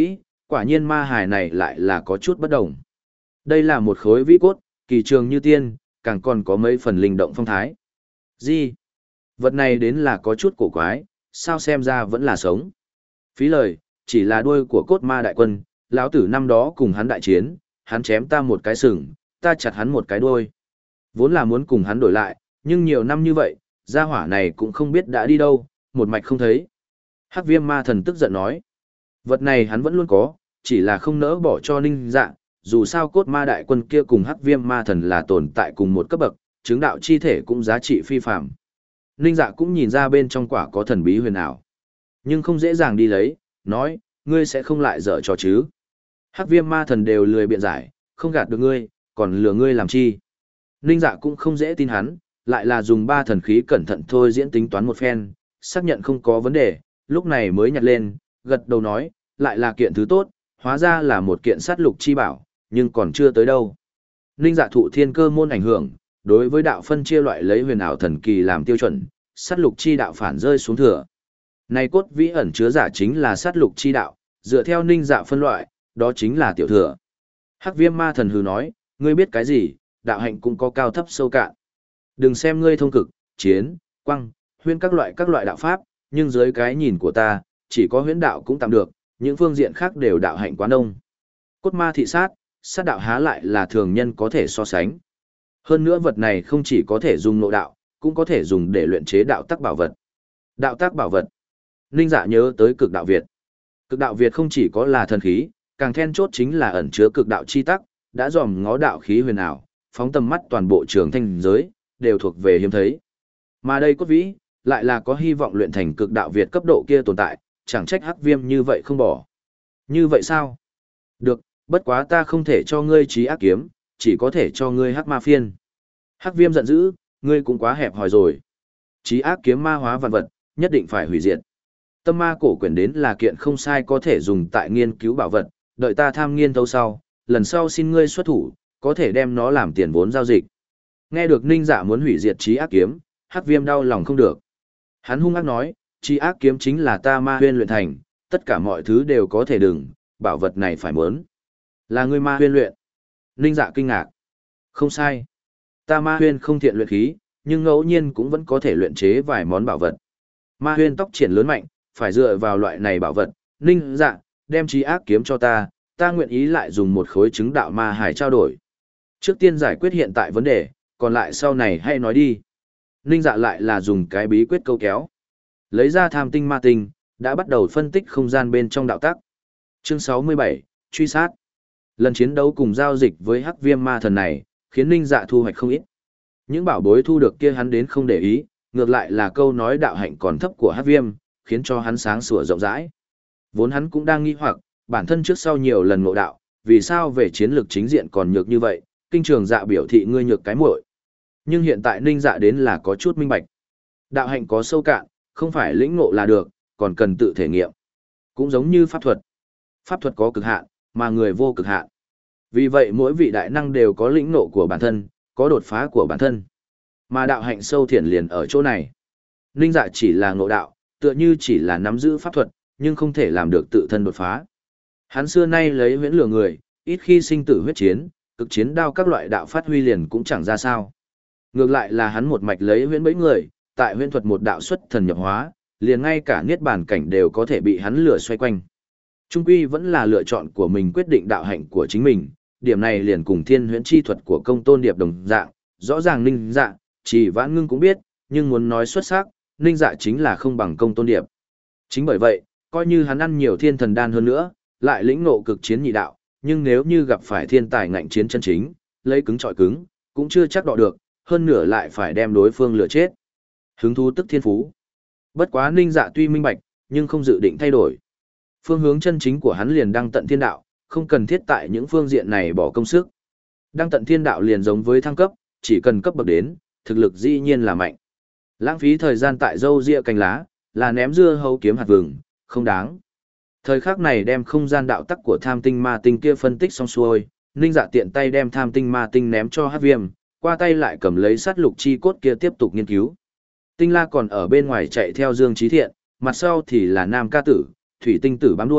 Quả nhiên ma hài này lại là có chút bất đồng. Đây là một khối vĩ cốt, kỳ trường như tiên, càng còn có mấy phần linh động phong thái. Gì? Vật này đến là có chút cổ quái, sao xem ra vẫn là sống. Phí lời, chỉ là đuôi của cốt ma đại quân, lão tử năm đó cùng hắn đại chiến, hắn chém ta một cái sừng, ta chặt hắn một cái đuôi. Vốn là muốn cùng hắn đổi lại, nhưng nhiều năm như vậy, gia hỏa này cũng không biết đã đi đâu, một mạch không thấy. Hắc viêm ma thần tức giận nói. Vật này hắn vẫn luôn có, chỉ là không nỡ bỏ cho ninh dạ, dù sao cốt ma đại quân kia cùng hắc viêm ma thần là tồn tại cùng một cấp bậc, chứng đạo chi thể cũng giá trị phi phạm. Ninh dạ cũng nhìn ra bên trong quả có thần bí huyền ảo. Nhưng không dễ dàng đi lấy, nói, ngươi sẽ không lại dở trò chứ. Hắc viêm ma thần đều lười biện giải, không gạt được ngươi, còn lừa ngươi làm chi. Ninh dạ cũng không dễ tin hắn, lại là dùng ba thần khí cẩn thận thôi diễn tính toán một phen, xác nhận không có vấn đề, lúc này mới nhặt lên, gật đầu nói, lại là kiện thứ tốt, hóa ra là một kiện sát lục chi bảo, nhưng còn chưa tới đâu. Ninh dạ thụ thiên cơ môn ảnh hưởng, đối với đạo phân chia loại lấy huyền ảo thần kỳ làm tiêu chuẩn, sát lục chi đạo phản rơi xuống thừa. Này cốt vĩ ẩn chứa giả chính là sát lục chi đạo, dựa theo ninh dạ phân loại, đó chính là tiểu thừa. Hắc viêm ma thần hừ nói, ngươi biết cái gì, đạo hạnh cũng có cao thấp sâu cạn. Đừng xem ngươi thông cực, chiến, quăng, huyễn các loại các loại đạo pháp, nhưng dưới cái nhìn của ta, chỉ có huyễn đạo cũng tạm được, những phương diện khác đều đạo hạnh quá nông. Cốt ma thị sát, sát đạo há lại là thường nhân có thể so sánh. Hơn nữa vật này không chỉ có thể dùng nội đạo, cũng có thể dùng để luyện chế đạo tác bảo vật. Đạo tác bảo vật. Ninh dạ nhớ tới cực đạo Việt. Cực đạo Việt không chỉ có là thần khí, càng then chốt chính là ẩn chứa cực đạo chi tắc, đã dòm ngó đạo khí huyền ảo, phóng tầm mắt toàn bộ trường thanh giới, đều thuộc về hiếm thấy. Mà đây cốt vĩ, lại là có hy vọng luyện thành cực đạo Việt cấp độ kia tồn tại, chẳng trách hắc viêm như vậy không bỏ. Như vậy sao? Được, bất quá ta không thể cho ngươi trí ác kiếm, chỉ có thể cho ngươi hắc ma phiên. Hắc viêm giận dữ, ngươi cũng quá hẹp hòi rồi. Trí ác kiếm ma hóa vạn vật, nhất định phải hủy diệt. Tâm ma cổ quyển đến là kiện không sai có thể dùng tại nghiên cứu bảo vật, đợi ta tham nghiên thâu sau, lần sau xin ngươi xuất thủ, có thể đem nó làm tiền vốn giao dịch. Nghe được ninh dạ muốn hủy diệt trí ác kiếm, hắc viêm đau lòng không được. Hắn hung ác nói, trí ác kiếm chính là ta ma huyên luyện thành, tất cả mọi thứ đều có thể đừng, bảo vật này phải muốn. Là ngươi ma huyên luyện. Ninh dạ kinh ngạc. Không sai. Ta ma huyên không thiện luyện khí, nhưng ngẫu nhiên cũng vẫn có thể luyện chế vài món bảo vật. Ma huyên tóc triển lớn mạnh, phải dựa vào loại này bảo vật. Ninh dạ, đem trí ác kiếm cho ta, ta nguyện ý lại dùng một khối chứng đạo ma hải trao đổi. Trước tiên giải quyết hiện tại vấn đề, còn lại sau này hay nói đi. Ninh dạ lại là dùng cái bí quyết câu kéo. Lấy ra tham tinh ma tinh, đã bắt đầu phân tích không gian bên trong đạo tắc. Chương sáu mươi bảy, truy sát. Lần chiến đấu cùng giao dịch với hắc viêm ma thần này, khiến ninh dạ thu hoạch không ít. Những bảo bối thu được kia hắn đến không để ý, ngược lại là câu nói đạo hạnh còn thấp của hắc viêm, khiến cho hắn sáng sủa rộng rãi. Vốn hắn cũng đang nghi hoặc, bản thân trước sau nhiều lần ngộ đạo, vì sao về chiến lược chính diện còn nhược như vậy, kinh trường dạ biểu thị ngươi nhược cái muội. Nhưng hiện tại ninh dạ đến là có chút minh bạch. Đạo hạnh có sâu cạn, không phải lĩnh ngộ là được, còn cần tự thể nghiệm. Cũng giống như pháp thuật. Pháp thuật có cực hạn, mà người vô cực hạn. Vì vậy mỗi vị đại năng đều có lĩnh ngộ của bản thân, có đột phá của bản thân. Mà đạo hạnh sâu thiện liền ở chỗ này. Ninh dạ chỉ là ngộ đạo, tựa như chỉ là nắm giữ pháp thuật, nhưng không thể làm được tự thân đột phá. Hắn xưa nay lấy huyễn lừa người, ít khi sinh tử huyết chiến, cực chiến đao các loại đạo phát huy liền cũng chẳng ra sao. Ngược lại là hắn một mạch lấy huyễn bẫy người, tại huyễn thuật một đạo xuất thần nhập hóa, liền ngay cả niết bàn cảnh đều có thể bị hắn lừa xoay quanh. Trung quy vẫn là lựa chọn của mình quyết định đạo hạnh của chính mình, điểm này liền cùng thiên huyễn chi thuật của công tôn điệp đồng dạng, rõ ràng ninh dạ, chỉ vãn ngưng cũng biết, nhưng muốn nói xuất sắc, ninh dạ chính là không bằng công tôn điệp. Chính bởi vậy, coi như hắn ăn nhiều thiên thần đan hơn nữa, lại lĩnh ngộ cực chiến nhị đạo, nhưng nếu như gặp phải thiên tài ngạnh chiến chân chính, lấy cứng trọi cứng, cũng chưa chắc đọ được, hơn nửa lại phải đem đối phương lừa chết. Hứng thú tức thiên phú. Bất quá ninh dạ tuy minh bạch, nhưng không dự định thay đổi. Phương hướng chân chính của hắn liền đăng tận thiên đạo, không cần thiết tại những phương diện này bỏ công sức. Đăng tận thiên đạo liền giống với thăng cấp, chỉ cần cấp bậc đến, thực lực dĩ nhiên là mạnh. Lãng phí thời gian tại dâu ria cành lá, là ném dưa hấu kiếm hạt vừng, không đáng. Thời khắc này đem không gian đạo tắc của tham tinh ma tinh kia phân tích xong xuôi, ninh dạ tiện tay đem tham tinh ma tinh ném cho hát viêm, qua tay lại cầm lấy sát lục chi cốt kia tiếp tục nghiên cứu. Tinh la còn ở bên ngoài chạy theo Dương Chí Thiện, mặt sau thì là Nam Ca Tử, Thủy Tinh Tử bám đuôi,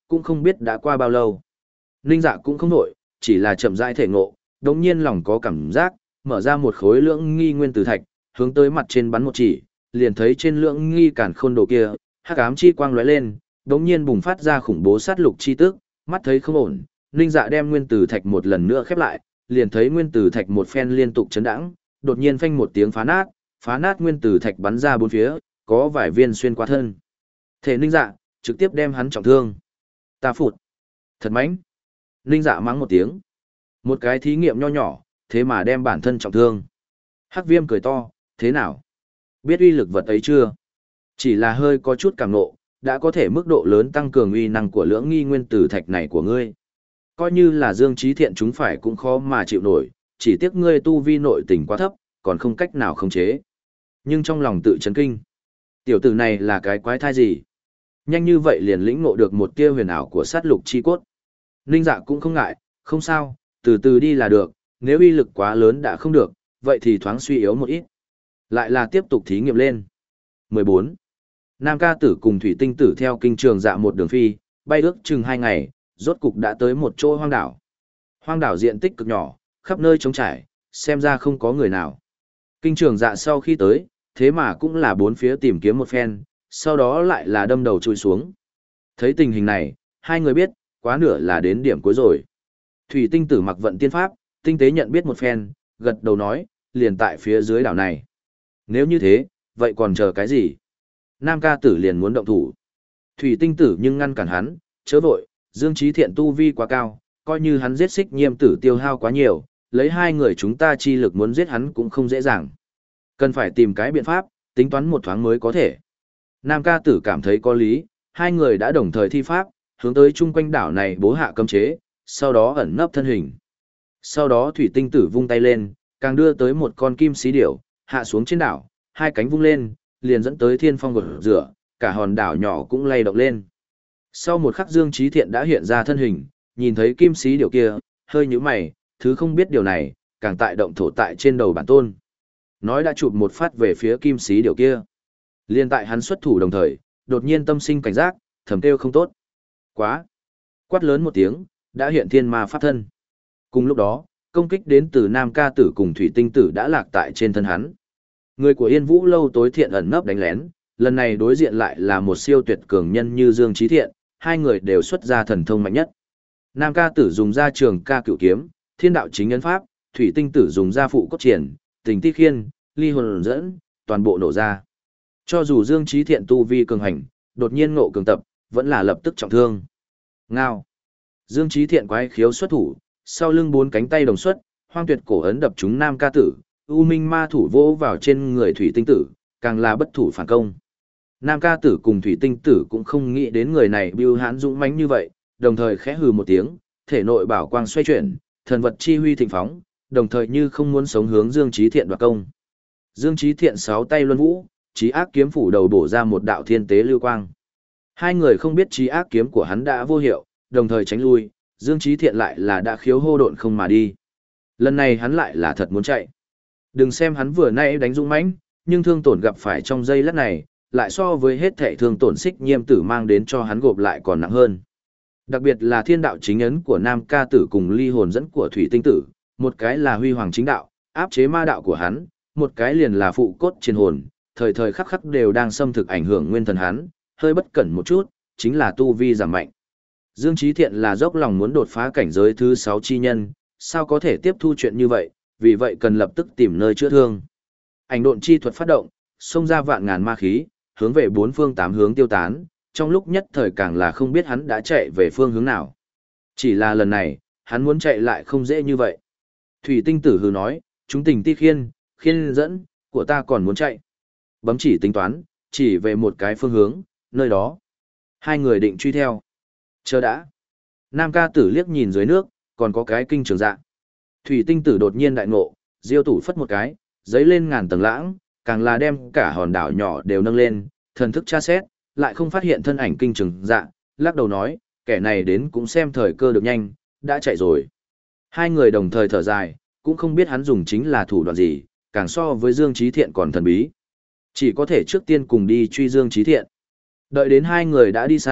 cũng không biết đã qua bao lâu. Ninh Dạ cũng không nổi, chỉ là chậm rãi thể ngộ, đống nhiên lòng có cảm giác, mở ra một khối lưỡng nghi nguyên tử thạch, hướng tới mặt trên bắn một chỉ, liền thấy trên lưỡng nghi cản khôn đồ kia, hắc ám chi quang lóe lên, đống nhiên bùng phát ra khủng bố sát lục chi tức, mắt thấy không ổn, Ninh Dạ đem nguyên tử thạch một lần nữa khép lại, liền thấy nguyên tử thạch một phen liên tục chấn đãng, đột nhiên phanh một tiếng phá nát, phá nát nguyên tử thạch bắn ra bốn phía, có vài viên xuyên qua thân. Thể Ninh Dạ trực tiếp đem hắn trọng thương. Ta phụt. Thật mãnh. Ninh Dạ mắng một tiếng. Một cái thí nghiệm nho nhỏ, thế mà đem bản thân trọng thương. Hắc Viêm cười to, thế nào? Biết uy lực vật ấy chưa? Chỉ là hơi có chút cảm nộ, đã có thể mức độ lớn tăng cường uy năng của lưỡng nghi nguyên tử thạch này của ngươi. Coi như là Dương Chí Thiện chúng phải cũng khó mà chịu nổi, chỉ tiếc ngươi tu vi nội tình quá thấp, còn không cách nào khống chế. Nhưng trong lòng tự chấn kinh. Tiểu tử này là cái quái thai gì? Nhanh như vậy liền lĩnh ngộ được một tia huyền ảo của sát lục chi cốt. Ninh Dạ cũng không ngại, không sao, từ từ đi là được, nếu uy lực quá lớn đã không được, vậy thì thoáng suy yếu một ít. Lại là tiếp tục thí nghiệm lên. mười bốn. Nam ca tử cùng thủy tinh tử theo kinh trường dạ một đường phi, bay ước chừng hai ngày, rốt cục đã tới một chỗ hoang đảo. Hoang đảo diện tích cực nhỏ, khắp nơi trống trải, xem ra không có người nào. Kinh trường dạ sau khi tới, thế mà cũng là bốn phía tìm kiếm một phen, sau đó lại là đâm đầu chui xuống. Thấy tình hình này, hai người biết, quá nửa là đến điểm cuối rồi. Thủy tinh tử mặc vận tiên pháp, tinh tế nhận biết một phen, gật đầu nói, liền tại phía dưới đảo này. Nếu như thế, vậy còn chờ cái gì? Nam ca tử liền muốn động thủ. Thủy tinh tử nhưng ngăn cản hắn, chớ vội, Dương Chí Thiện tu vi quá cao, coi như hắn giết Xích Nhiêm tử tiêu hao quá nhiều, lấy hai người chúng ta chi lực muốn giết hắn cũng không dễ dàng. Cần phải tìm cái biện pháp, tính toán một thoáng mới có thể. Nam ca tử cảm thấy có lý, hai người đã đồng thời thi pháp, hướng tới chung quanh đảo này bố hạ cấm chế, sau đó ẩn nấp thân hình. Sau đó thủy tinh tử vung tay lên, càng đưa tới một con kim xí điểu, hạ xuống trên đảo, hai cánh vung lên, liền dẫn tới thiên phong gột rửa, cả hòn đảo nhỏ cũng lay động lên. Sau một khắc Dương Chí Thiện đã hiện ra thân hình, nhìn thấy kim xí điểu kia, hơi nhíu mày, thứ không biết điều này, càng tại động thổ tại trên đầu bản tôn. Nói đã chụp một phát về phía kim xí điểu kia. Liên tại hắn xuất thủ đồng thời, đột nhiên tâm sinh cảnh giác, thầm kêu không tốt. Quá! Quát lớn một tiếng, đã hiện thiên ma pháp thân. Cùng lúc đó, công kích đến từ Nam ca tử cùng thủy tinh tử đã lạc tại trên thân hắn. Người của Yên Vũ lâu tối thiện ẩn nấp đánh lén, lần này đối diện lại là một siêu tuyệt cường nhân như Dương Chí Thiện, hai người đều xuất ra thần thông mạnh nhất. Nam ca tử dùng ra trường ca cửu kiếm, thiên đạo chính ấn pháp, thủy tinh tử dùng ra phụ cốt triển, tình ti khiên, ly hồn dẫn, toàn bộ nổ ra. Cho dù Dương Chí Thiện tu vi cường hành, đột nhiên ngộ cường tập, vẫn là lập tức trọng thương. Ngao. Dương Chí Thiện quái khiếu xuất thủ, sau lưng bốn cánh tay đồng xuất, hoang tuyệt cổ ấn đập trúng Nam ca tử, U Minh ma thủ vỗ vào trên người thủy tinh tử, càng là bất thủ phản công. Nam ca tử cùng thủy tinh tử cũng không nghĩ đến người này bưu hãn dũng mãnh như vậy, đồng thời khẽ hừ một tiếng, thể nội bảo quang xoay chuyển, thần vật chi huy thịnh phóng, đồng thời như không muốn sống hướng Dương Chí Thiện đoạt công. Dương Chí Thiện sáu tay luân vũ, chí ác kiếm phủ đầu bổ ra một đạo thiên tế lưu quang. Hai người không biết chí ác kiếm của hắn đã vô hiệu, đồng thời tránh lui, Dương Chí Thiện lại là đã khiếu hô độn không mà đi. Lần này hắn lại là thật muốn chạy. Đừng xem hắn vừa nãy đánh dũng mãnh, nhưng thương tổn gặp phải trong giây lát này, lại so với hết thảy thương tổn Xích Nhiêm tử mang đến cho hắn gộp lại còn nặng hơn. Đặc biệt là thiên đạo chính ấn của Nam ca tử cùng ly hồn dẫn của thủy tinh tử, một cái là huy hoàng chính đạo, áp chế ma đạo của hắn, một cái liền là phụ cốt trên hồn, thời thời khắc khắc đều đang xâm thực ảnh hưởng nguyên thần hắn, hơi bất cẩn một chút, chính là tu vi giảm mạnh. Dương Chí Thiện là dốc lòng muốn đột phá cảnh giới thứ sáu chi nhân, sao có thể tiếp thu chuyện như vậy, vì vậy cần lập tức tìm nơi chữa thương. Ảnh độn chi thuật phát động, xông ra vạn ngàn ma khí, hướng về bốn phương tám hướng tiêu tán, trong lúc nhất thời càng là không biết hắn đã chạy về phương hướng nào. Chỉ là lần này, hắn muốn chạy lại không dễ như vậy. Thủy tinh tử hừ nói, chúng tình ti khiên, khiên dẫn, của ta còn muốn chạy. Bấm chỉ tính toán, chỉ về một cái phương hướng, nơi đó. Hai người định truy theo. Chờ đã. Nam ca tử liếc nhìn dưới nước, còn có cái kinh trường dạ. Thủy tinh tử đột nhiên đại ngộ, diêu tủ phất một cái, giấy lên ngàn tầng lãng, càng là đem cả hòn đảo nhỏ đều nâng lên, thần thức tra xét, lại không phát hiện thân ảnh kinh trường dạ, lắc đầu nói, kẻ này đến cũng xem thời cơ được nhanh, đã chạy rồi. Hai người đồng thời thở dài, cũng không biết hắn dùng chính là thủ đoạn gì, càng so với Dương Chí Thiện còn thần bí. Chỉ có thể trước tiên cùng đi truy Dương Chí Thiện. Đợi đến hai người đã đi xa,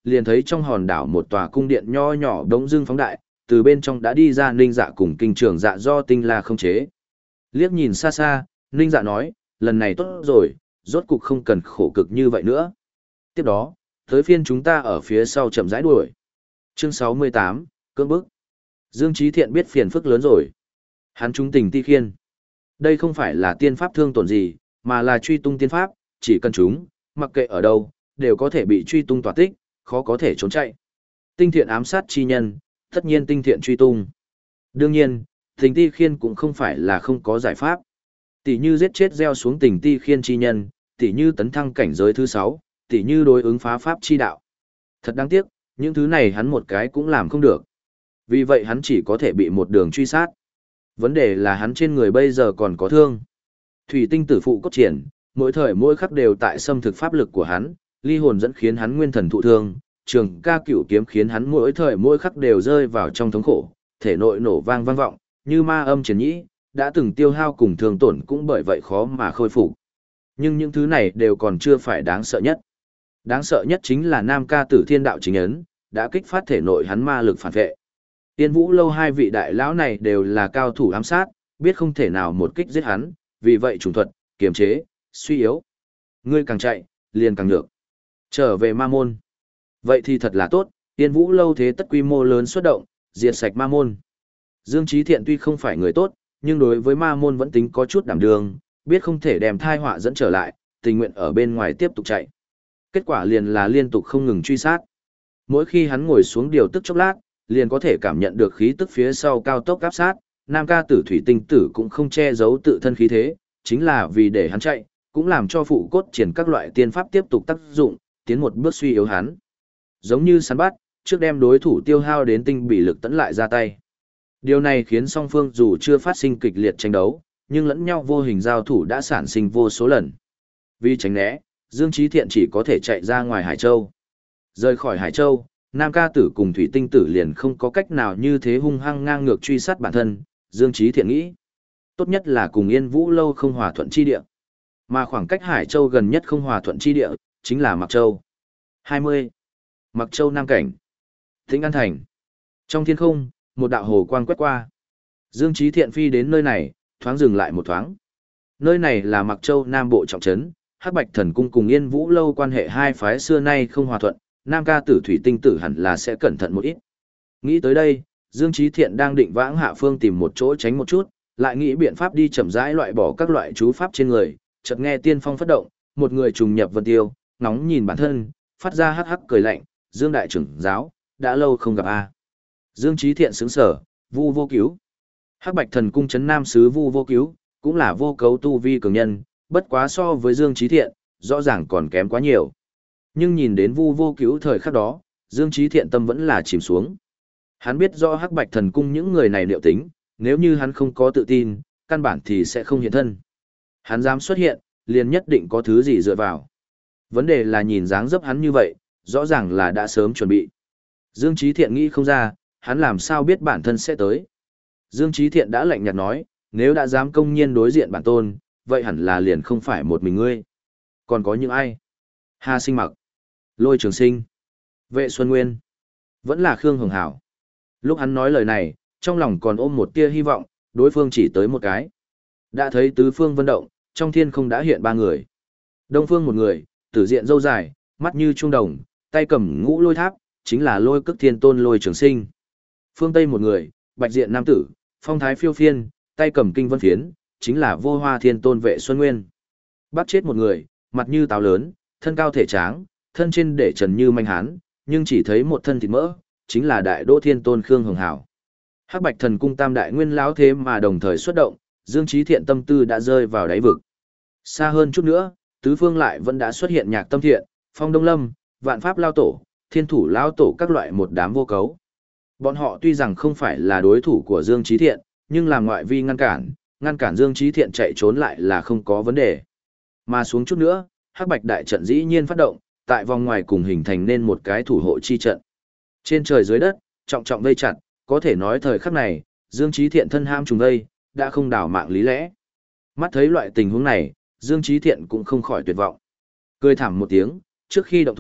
liền thấy trong hòn đảo một tòa cung điện nho nhỏ đống dưng phóng đại, từ bên trong đã đi ra Ninh Dạ cùng kinh trưởng dạ do tinh la không chế. Liếc nhìn xa xa, Ninh Dạ nói, lần này tốt rồi, rốt cục không cần khổ cực như vậy nữa. Tiếp đó, tới phiên chúng ta ở phía sau chậm rãi đuổi. Chương sáu mươi tám, cưỡng bức. Dương Chí Thiện biết phiền phức lớn rồi. Hắn trúng tình ti khiên. Đây không phải là tiên pháp thương tổn gì, mà là truy tung tiên pháp, chỉ cần chúng, mặc kệ ở đâu, đều có thể bị truy tung tỏa tích, khó có thể trốn chạy. Tinh thiện ám sát chi nhân, tất nhiên tinh thiện truy tung. Đương nhiên, tình ti khiên cũng không phải là không có giải pháp. Tỷ như giết chết gieo xuống tình ti khiên chi nhân, tỷ như tấn thăng cảnh giới thứ sáu, tỷ như đối ứng phá pháp chi đạo. Thật đáng tiếc, những thứ này hắn một cái cũng làm không được. Vì vậy hắn chỉ có thể bị một đường truy sát. Vấn đề là hắn trên người bây giờ còn có thương. Thủy tinh tử phụ cốt triển, mỗi thời mỗi khắc đều tại xâm thực pháp lực của hắn, ly hồn dẫn khiến hắn nguyên thần thụ thương, trường ca cửu kiếm khiến hắn mỗi thời mỗi khắc đều rơi vào trong thống khổ, thể nội nổ vang vang vọng, như ma âm triển nhĩ, đã từng tiêu hao cùng thương tổn cũng bởi vậy khó mà khôi phục. Nhưng những thứ này đều còn chưa phải đáng sợ nhất. Đáng sợ nhất chính là Nam Ca Tử Thiên Đạo chính ấn, đã kích phát thể nội hắn ma lực phản vệ. Tiên Vũ Lâu hai vị đại lão này đều là cao thủ ám sát, biết không thể nào một kích giết hắn, vì vậy trùng thuật, kiềm chế, suy yếu. Ngươi càng chạy, liền càng nhược. Trở về ma môn. Vậy thì thật là tốt, Tiên Vũ Lâu thế tất quy mô lớn xuất động, diệt sạch ma môn. Dương Chí Thiện tuy không phải người tốt, nhưng đối với ma môn vẫn tính có chút đảm đường, biết không thể đem thai họa dẫn trở lại, tình nguyện ở bên ngoài tiếp tục chạy. Kết quả liền là liên tục không ngừng truy sát. Mỗi khi hắn ngồi xuống điều tức chốc lát, liền có thể cảm nhận được khí tức phía sau cao tốc áp sát, Nam Ca Tử Thủy Tinh Tử cũng không che giấu tự thân khí thế, chính là vì để hắn chạy, cũng làm cho phụ cốt triển các loại tiên pháp tiếp tục tác dụng, tiến một bước suy yếu hắn. Giống như săn bắt, trước đem đối thủ tiêu hao đến tinh bị lực tấn lại ra tay. Điều này khiến song phương dù chưa phát sinh kịch liệt tranh đấu, nhưng lẫn nhau vô hình giao thủ đã sản sinh vô số lần. Vì tránh né, Dương Chí Thiện chỉ có thể chạy ra ngoài Hải Châu. Rời khỏi Hải Châu, Nam Ca Tử cùng Thủy Tinh Tử liền không có cách nào như thế hung hăng ngang ngược truy sát bản thân, Dương Chí Thiện nghĩ. Tốt nhất là cùng Yên Vũ Lâu không hòa thuận chi địa. Mà khoảng cách Hải Châu gần nhất không hòa thuận chi địa, chính là Mặc Châu. hai mươi. Mặc Châu Nam Cảnh. Tĩnh An Thành. Trong thiên không, một đạo hồ quang quét qua. Dương Chí Thiện phi đến nơi này, thoáng dừng lại một thoáng. Nơi này là Mặc Châu Nam Bộ trọng trấn, Hắc Bạch Thần Cung cùng Yên Vũ Lâu quan hệ hai phái xưa nay không hòa thuận, Nam Ca Tử Thủy Tinh Tử hẳn là sẽ cẩn thận một ít. Nghĩ tới đây, Dương Chí Thiện đang định vãng hạ phương tìm một chỗ tránh một chút, lại nghĩ biện pháp đi chậm rãi loại bỏ các loại chú pháp trên người, chợt nghe tiên phong phất động, một người trùng nhập vân tiêu, ngóng nhìn bản thân, phát ra hắc hắc cười lạnh, Dương đại trưởng giáo, đã lâu không gặp a. Dương Chí Thiện sững sờ, Vu Vô Cứu. Hắc Bạch Thần Cung trấn Nam sứ Vu Vô Cứu, cũng là vô cấu tu vi cường nhân, bất quá so với Dương Chí Thiện, rõ ràng còn kém quá nhiều. Nhưng nhìn đến Vu Vô Cứu thời khắc đó, Dương Chí Thiện tâm vẫn là chìm xuống. Hắn biết rõ Hắc Bạch Thần Cung những người này liệu tính, nếu như hắn không có tự tin, căn bản thì sẽ không hiện thân. Hắn dám xuất hiện, liền nhất định có thứ gì dựa vào. Vấn đề là nhìn dáng dấp hắn như vậy, rõ ràng là đã sớm chuẩn bị. Dương Chí Thiện nghĩ không ra, hắn làm sao biết bản thân sẽ tới. Dương Chí Thiện đã lạnh nhạt nói, nếu đã dám công nhiên đối diện bản tôn, vậy hẳn là liền không phải một mình ngươi. Còn có những ai? Hà Sinh Mặc, Lôi Trường Sinh, Vệ Xuân Nguyên, vẫn là Khương Hồng Hảo. Lúc hắn nói lời này, trong lòng còn ôm một tia hy vọng, đối phương chỉ tới một cái. Đã thấy tứ phương vân động, trong thiên không đã hiện ba người. Đông phương một người, tử diện râu dài, mắt như trung đồng, tay cầm ngũ lôi tháp, chính là Lôi Cức Thiên Tôn Lôi Trường Sinh. Phương Tây một người, bạch diện nam tử, phong thái phiêu phiên, tay cầm kinh vân phiến, chính là Vô Hoa Thiên Tôn Vệ Xuân Nguyên. Bắc chết một người, mặt như táo lớn, thân cao thể tráng, thân trên để trần như manh hán, nhưng chỉ thấy một thân thịt mỡ, chính là Đại Đỗ Thiên Tôn Khương Hồng Hảo. Hắc Bạch Thần Cung tam đại nguyên lão thế mà đồng thời xuất động, Dương Chí Thiện tâm tư đã rơi vào đáy vực. Xa hơn chút nữa, tứ phương lại vẫn đã xuất hiện Nhạc Tâm Thiện, Phong Đông Lâm, Vạn Pháp Lao Tổ, Thiên Thủ Lao Tổ các loại một đám vô cấu. Bọn họ tuy rằng không phải là đối thủ của Dương Chí Thiện, nhưng làm ngoại vi ngăn cản, ngăn cản Dương Chí Thiện chạy trốn lại là không có vấn đề. Mà xuống chút nữa, Hắc Bạch đại trận dĩ nhiên phát động, tại vòng ngoài cùng hình thành nên một cái thủ hộ chi trận. Trên trời dưới đất, trọng trọng vây chặt, có thể nói thời khắc này, Dương Chí Thiện thân ham trùng vây, đã không đảo mạng lý lẽ. Mắt thấy loại tình huống này, Dương Chí Thiện cũng không khỏi tuyệt vọng. Cười thảm một tiếng, trước khi động thủ,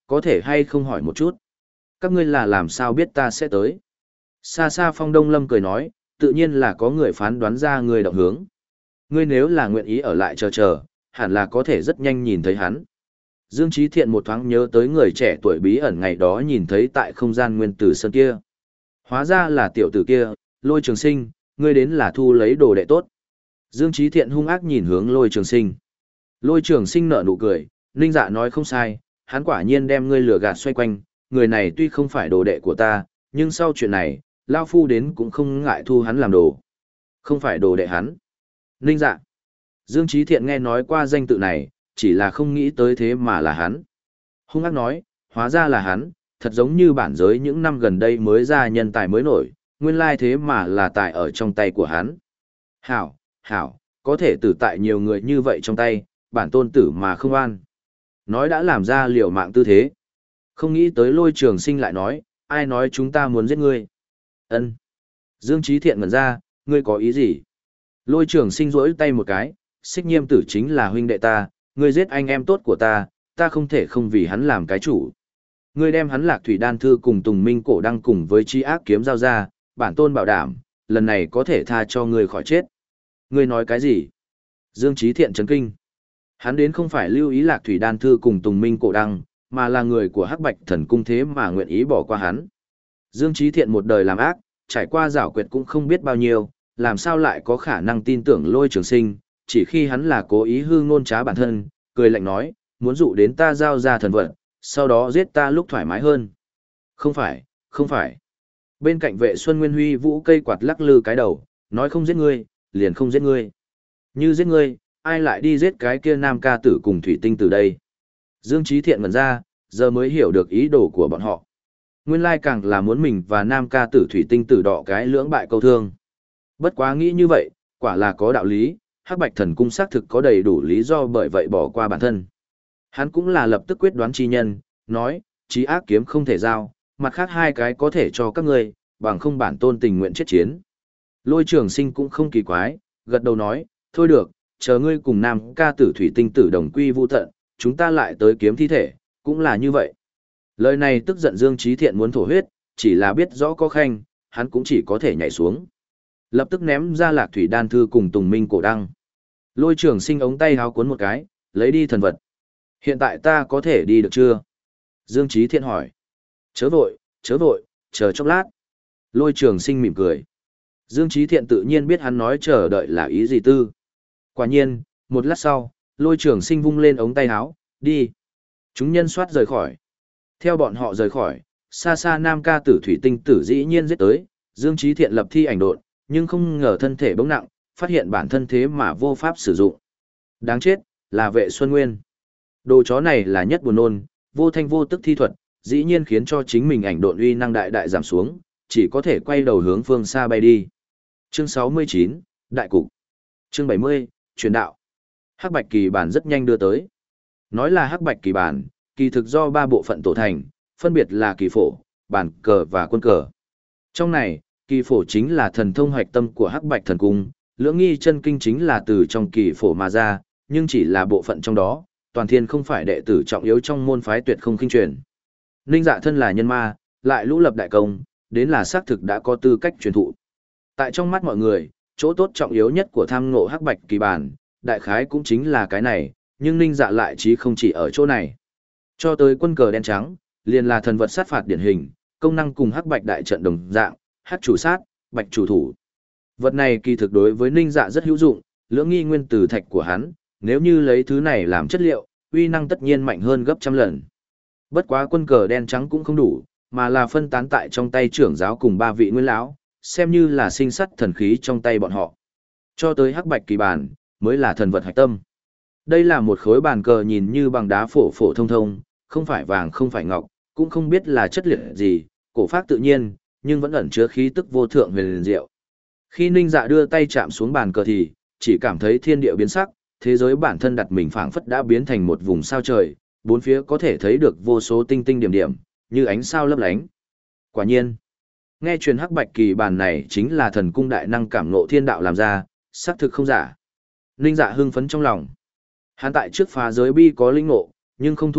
có thể hay không hỏi một chút. Các ngươi là làm sao biết ta sẽ tới? Xa xa Phong Đông Lâm cười nói, tự nhiên là có người phán đoán ra người động hướng. Ngươi nếu là nguyện ý ở lại chờ chờ, hẳn là có thể rất nhanh nhìn thấy hắn. Dương Chí Thiện một thoáng nhớ tới người trẻ tuổi bí ẩn ngày đó nhìn thấy tại không gian nguyên tử sơn kia. Hóa ra là tiểu tử kia, Lôi Trường Sinh, ngươi đến là thu lấy đồ đệ tốt. Dương Chí Thiện hung ác nhìn hướng Lôi Trường Sinh. Lôi Trường Sinh nở nụ cười, Ninh Dạ nói không sai, hắn quả nhiên đem ngươi lừa gạt xoay quanh, người này tuy không phải đồ đệ của ta, nhưng sau chuyện này, Lao Phu đến cũng không ngại thu hắn làm đồ. Không phải đồ đệ hắn. Ninh Dạ. Dương Chí Thiện nghe nói qua danh tự này, chỉ là không nghĩ tới thế mà là hắn. Hung ác nói, hóa ra là hắn, thật giống như bản giới những năm gần đây mới ra nhân tài mới nổi, nguyên lai thế mà là tài ở trong tay của hắn. Hảo, hảo, có thể tử tại nhiều người như vậy trong tay, bản tôn tử mà không an. Nói đã làm ra liều mạng tư thế. Không nghĩ tới Lôi Trường Sinh lại nói, ai nói chúng ta muốn giết ngươi. Ân. Dương Chí Thiện ngẩn ra, ngươi có ý gì? Lôi Trường Sinh rỗi tay một cái, Xích Nhiêm tử chính là huynh đệ ta, ngươi giết anh em tốt của ta, ta không thể không vì hắn làm cái chủ. Ngươi đem hắn Lạc Thủy Đan Thư cùng Tùng Minh Cổ Đăng cùng với Chi Ác Kiếm giao ra, bản tôn bảo đảm, lần này có thể tha cho ngươi khỏi chết. Ngươi nói cái gì? Dương Chí Thiện chấn kinh. Hắn đến không phải lưu ý Lạc Thủy Đan Thư cùng Tùng Minh Cổ Đăng, mà là người của Hắc Bạch Thần Cung thế mà nguyện ý bỏ qua hắn. Dương Chí Thiện một đời làm ác, trải qua giảo quyệt cũng không biết bao nhiêu, làm sao lại có khả năng tin tưởng Lôi Trường Sinh, chỉ khi hắn là cố ý hư ngôn trá bản thân, cười lạnh nói, muốn dụ đến ta giao ra thần vật, sau đó giết ta lúc thoải mái hơn. Không phải, không phải. Bên cạnh Vệ Xuân Nguyên Huy vũ cây quạt lắc lư cái đầu, nói không giết ngươi, liền không giết ngươi. Như giết ngươi, ai lại đi giết cái kia nam ca tử cùng thủy tinh từ đây? Dương Chí Thiện ngẩn ra, giờ mới hiểu được ý đồ của bọn họ. Nguyên lai càng là muốn mình và nam ca tử thủy tinh tử đọ cái lưỡng bại câu thương. Bất quá nghĩ như vậy, quả là có đạo lý, Hắc Bạch Thần Cung xác thực có đầy đủ lý do bởi vậy bỏ qua bản thân. Hắn cũng là lập tức quyết đoán chi nhân, nói, Chí Ác Kiếm không thể giao, mặt khác hai cái có thể cho các ngươi, bằng không bản tôn tình nguyện chết chiến. Lôi Trường Sinh cũng không kỳ quái, gật đầu nói, thôi được, chờ ngươi cùng nam ca tử thủy tinh tử đồng quy vu tận, chúng ta lại tới kiếm thi thể, cũng là như vậy. Lời này tức giận Dương Chí Thiện muốn thổ huyết, chỉ là biết rõ có khanh, hắn cũng chỉ có thể nhảy xuống. Lập tức ném ra Lạc Thủy Đan Thư cùng Tùng Minh Cổ Đăng. Lôi Trường Sinh ống tay háo cuốn một cái, lấy đi thần vật. Hiện tại ta có thể đi được chưa? Dương Chí Thiện hỏi. Chớ vội, chớ vội, chờ chốc lát. Lôi Trường Sinh mỉm cười. Dương Chí Thiện tự nhiên biết hắn nói chờ đợi là ý gì tư. Quả nhiên, một lát sau, Lôi Trường Sinh vung lên ống tay áo, đi. Chúng nhân soát rời khỏi. Theo bọn họ rời khỏi, xa xa nam ca tử thủy tinh tử dĩ nhiên giết tới, Dương Chí Thiện lập thi ảnh độn, nhưng không ngờ thân thể bỗng nặng, phát hiện bản thân thế mà vô pháp sử dụng. Đáng chết, là Vệ Xuân Nguyên. Đồ chó này là nhất buồn nôn, vô thanh vô tức thi thuật, dĩ nhiên khiến cho chính mình ảnh độn uy năng đại đại giảm xuống, chỉ có thể quay đầu hướng phương xa bay đi. Chương sáu mươi chín, Đại Cục. Chương bảy mươi, Truyền đạo. Hắc Bạch Kỳ bản rất nhanh đưa tới. Nói là Hắc Bạch Kỳ bản, kỳ thực do ba bộ phận tổ thành, phân biệt là kỳ phổ, bản cờ và quân cờ. Trong này, kỳ phổ chính là thần thông hoạch tâm của Hắc Bạch Thần Cung, lưỡng nghi chân kinh chính là từ trong kỳ phổ mà ra, nhưng chỉ là bộ phận trong đó, toàn thiên không phải đệ tử trọng yếu trong môn phái tuyệt không kinh truyền. Ninh Dạ thân là nhân ma, lại lũ lập đại công, đến là xác thực đã có tư cách truyền thụ. Tại trong mắt mọi người, chỗ tốt trọng yếu nhất của tham ngộ Hắc Bạch Kỳ bản, đại khái cũng chính là cái này, nhưng Ninh Dạ lại chí không chỉ ở chỗ này. Cho tới quân cờ đen trắng, liền là thần vật sát phạt điển hình, công năng cùng Hắc Bạch đại trận đồng dạng, Hắc chủ sát, Bạch chủ thủ. Vật này kỳ thực đối với Ninh Dạ rất hữu dụng, lưỡng nghi nguyên tử thạch của hắn, nếu như lấy thứ này làm chất liệu, uy năng tất nhiên mạnh hơn gấp trăm lần. Bất quá quân cờ đen trắng cũng không đủ, mà là phân tán tại trong tay trưởng giáo cùng ba vị nguyên lão, xem như là sinh sắt thần khí trong tay bọn họ. Cho tới Hắc Bạch Kỳ bản, mới là thần vật hạch tâm. Đây là một khối bàn cờ nhìn như bằng đá phổ phổ thông thông, không phải vàng không phải ngọc, cũng không biết là chất liệu gì, cổ phác tự nhiên, nhưng vẫn ẩn chứa khí tức vô thượng huyền diệu. Khi Ninh Dạ đưa tay chạm xuống bàn cờ thì, chỉ cảm thấy thiên địa biến sắc, thế giới bản thân đặt mình phảng phất đã biến thành một vùng sao trời, bốn phía có thể thấy được vô số tinh tinh điểm điểm, như ánh sao lấp lánh. Quả nhiên, nghe truyền Hắc Bạch Kỳ bản này chính là thần cung đại năng cảm ngộ thiên đạo làm ra, xác thực không giả. Ninh Dạ hưng phấn trong lòng. Hắn tại trước phá giới bi có linh ngộ, nhưng không thu hoạch,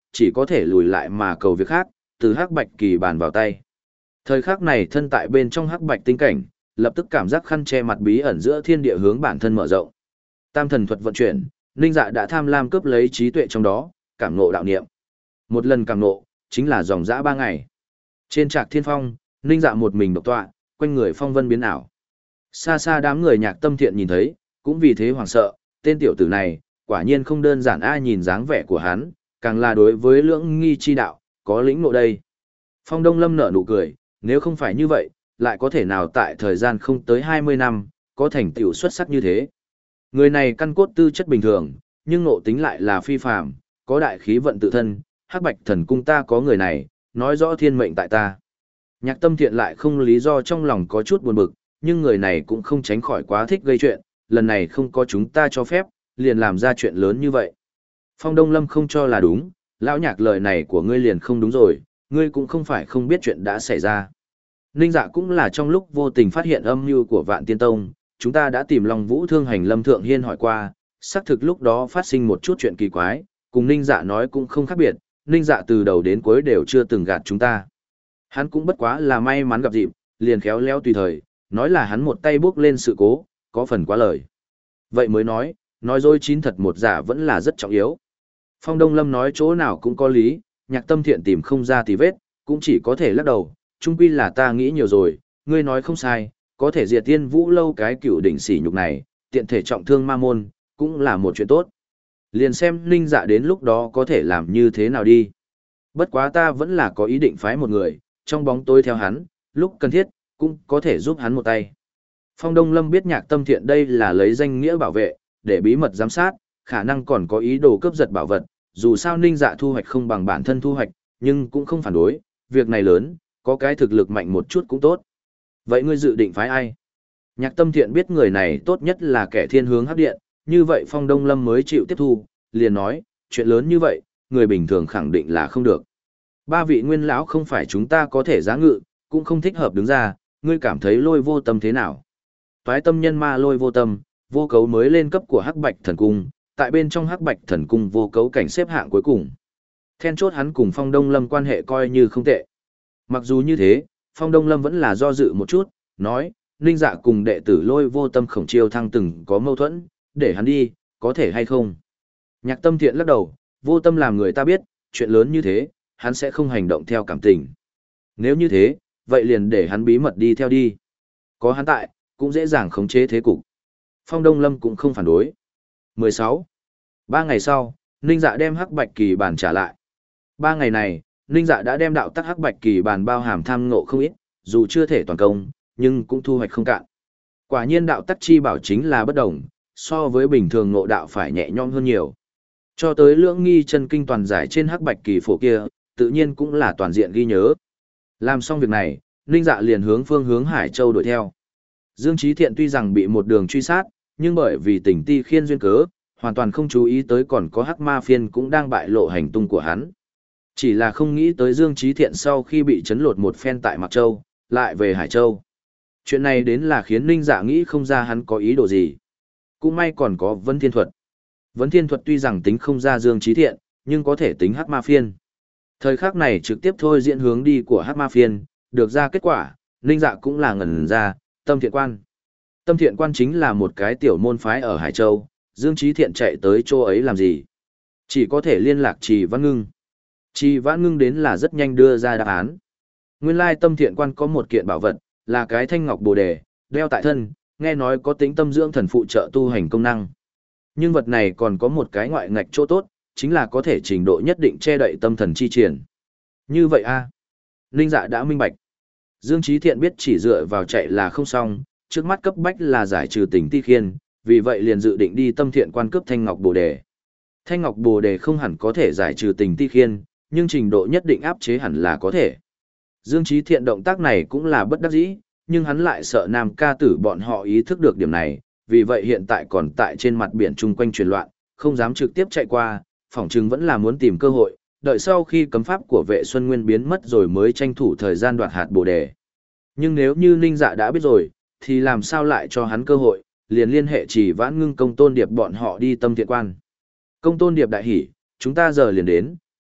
chỉ có thể lùi lại mà cầu việc khác, từ hắc bạch kỳ bàn vào tay. Thời khắc này thân tại bên trong hắc bạch tinh cảnh, lập tức cảm giác khăn che mặt bí ẩn giữa thiên địa hướng bản thân mở rộng. Tam thần thuật vận chuyển, Ninh Dạ đã tham lam cướp lấy trí tuệ trong đó, cảm ngộ đạo niệm. Một lần cảm ngộ, chính là dòng dã ba ngày. Trên trạc thiên phong, Ninh Dạ một mình độc tọa, quanh người phong vân biến ảo. Xa xa đám người nhạc tâm thiện nhìn thấy, cũng vì thế hoảng sợ, tên tiểu tử này, quả nhiên không đơn giản ai nhìn dáng vẻ của hắn, càng là đối với lưỡng nghi chi đạo, có lĩnh ngộ đây. Phong Đông Lâm nở nụ cười, nếu không phải như vậy, lại có thể nào tại thời gian không tới hai mươi năm, có thành tựu xuất sắc như thế. Người này căn cốt tư chất bình thường, nhưng ngộ tính lại là phi phàm, có đại khí vận tự thân, hắc bạch thần cung ta có người này, nói rõ thiên mệnh tại ta. Nhạc tâm thiện lại không lý do trong lòng có chút buồn bực, nhưng người này cũng không tránh khỏi quá thích gây chuyện, lần này không có chúng ta cho phép, liền làm ra chuyện lớn như vậy. Phong Đông Lâm không cho là đúng, lão nhạc lời này của ngươi liền không đúng rồi, ngươi cũng không phải không biết chuyện đã xảy ra. Ninh Dạ cũng là trong lúc vô tình phát hiện âm mưu của Vạn Tiên Tông, chúng ta đã tìm Long Vũ Thương Hành Lâm Thượng Hiên hỏi qua, xác thực lúc đó phát sinh một chút chuyện kỳ quái, cùng Ninh Dạ nói cũng không khác biệt, Ninh Dạ từ đầu đến cuối đều chưa từng gạt chúng ta. Hắn cũng bất quá là may mắn gặp dịp, liền khéo léo tùy thời, nói là hắn một tay bước lên sự cố, có phần quá lời. Vậy mới nói, nói dối chín thật một giả vẫn là rất trọng yếu. Phong Đông Lâm nói chỗ nào cũng có lý, nhạc tâm thiện tìm không ra tì vết, cũng chỉ có thể lắc đầu, chung quy là ta nghĩ nhiều rồi, ngươi nói không sai, có thể diệt tiên vũ lâu cái cựu đỉnh sỉ nhục này, tiện thể trọng thương ma môn, cũng là một chuyện tốt. Liền xem Ninh Dạ đến lúc đó có thể làm như thế nào đi. Bất quá ta vẫn là có ý định phái một người, trong bóng tối theo hắn, lúc cần thiết, cũng có thể giúp hắn một tay. Phong Đông Lâm biết nhạc tâm thiện đây là lấy danh nghĩa bảo vệ, để bí mật giám sát, khả năng còn có ý đồ cướp giật bảo vật, dù sao Ninh Dạ thu hoạch không bằng bản thân thu hoạch, nhưng cũng không phản đối, việc này lớn, có cái thực lực mạnh một chút cũng tốt. Vậy ngươi dự định phái ai? Nhạc tâm thiện biết người này tốt nhất là kẻ thiên hướng hấp điện, như vậy Phong Đông Lâm mới chịu tiếp thu, liền nói, chuyện lớn như vậy, người bình thường khẳng định là không được. Ba vị nguyên lão không phải chúng ta có thể giá ngự, cũng không thích hợp đứng ra, ngươi cảm thấy Lôi Vô Tâm thế nào? Toái tâm nhân ma Lôi Vô Tâm, vô cấu mới lên cấp của Hắc Bạch Thần Cung, tại bên trong Hắc Bạch Thần Cung vô cấu cảnh xếp hạng cuối cùng. Then chốt hắn cùng Phong Đông Lâm quan hệ coi như không tệ. Mặc dù như thế, Phong Đông Lâm vẫn là do dự một chút, nói, Ninh Dạ cùng đệ tử Lôi Vô Tâm Khổng Chiêu Thăng từng có mâu thuẫn, để hắn đi, có thể hay không? Nhạc tâm thiện lắc đầu, Vô Tâm làm người ta biết, chuyện lớn như thế, hắn sẽ không hành động theo cảm tình. Nếu như thế, vậy liền để hắn bí mật đi theo đi. Có hắn tại, cũng dễ dàng khống chế thế cục. Phong Đông Lâm cũng không phản đối. mười sáu. Ba ngày sau, Ninh Dạ đem Hắc Bạch Kỳ bàn trả lại. Ba ngày này, Ninh Dạ đã đem đạo tắc Hắc Bạch Kỳ bàn bao hàm tham ngộ không ít, dù chưa thể toàn công, nhưng cũng thu hoạch không cạn. Quả nhiên đạo tắc chi bảo chính là bất đồng, so với bình thường ngộ đạo phải nhẹ nhõm hơn nhiều. Cho tới lưỡng nghi chân kinh toàn giải trên Hắc Bạch Kỳ phổ kia, tự nhiên cũng là toàn diện ghi nhớ. Làm xong việc này, Ninh Dạ liền hướng phương hướng Hải Châu đuổi theo. Dương Chí Thiện tuy rằng bị một đường truy sát, nhưng bởi vì tình ti khiên duyên cớ, hoàn toàn không chú ý tới còn có Hắc Ma Phiên cũng đang bại lộ hành tung của hắn. Chỉ là không nghĩ tới Dương Chí Thiện sau khi bị chấn lột một phen tại Mạc Châu, lại về Hải Châu. Chuyện này đến là khiến Ninh Dạ nghĩ không ra hắn có ý đồ gì. Cũng may còn có Vấn Thiên Thuật. Vấn Thiên Thuật tuy rằng tính không ra Dương Chí Thiện, nhưng có thể tính Hắc Ma Phiên. Thời khắc này trực tiếp thôi diễn hướng đi của Hắc Ma Phiên, được ra kết quả, Ninh Dạ cũng là ngẩn ra, Tâm Thiện Quan. Tâm Thiện Quan chính là một cái tiểu môn phái ở Hải Châu, Dương Chí Thiện chạy tới chỗ ấy làm gì? Chỉ có thể liên lạc Trì Văn Ngưng. Trì Văn Ngưng đến là rất nhanh đưa ra đáp án. Nguyên lai Tâm Thiện Quan có một kiện bảo vật, là cái thanh ngọc bồ đề, đeo tại thân, nghe nói có tính tâm dưỡng thần phụ trợ tu hành công năng. Nhưng vật này còn có một cái ngoại ngạch chỗ tốt, chính là có thể trình độ nhất định che đậy tâm thần chi triển. Như vậy a à? Ninh Dạ đã minh bạch. Dương Chí Thiện biết chỉ dựa vào chạy là không xong, trước mắt cấp bách là giải trừ tình ti khiên, vì vậy liền dự định đi Tâm Thiện Quan cướp thanh ngọc bồ đề. Thanh ngọc bồ đề không hẳn có thể giải trừ tình ti khiên, nhưng trình độ nhất định áp chế hẳn là có thể. Dương Chí Thiện động tác này cũng là bất đắc dĩ, nhưng hắn lại sợ Nam ca tử bọn họ ý thức được điểm này, vì vậy hiện tại còn tại trên mặt biển chung quanh truyền loạn, không dám trực tiếp chạy qua, phỏng chừng vẫn là muốn tìm cơ hội, đợi sau khi cấm pháp của vệ Xuân Nguyên biến mất rồi mới tranh thủ thời gian đoạt hạt bồ đề. Nhưng nếu như Ninh Dạ đã biết rồi, thì làm sao lại cho hắn cơ hội, liền liên hệ Chỉ Vãn Ngưng Công Tôn Điệp bọn họ đi Tâm Thiện Quan. Công Tôn Điệp đại hỉ, chúng ta giờ liền đến,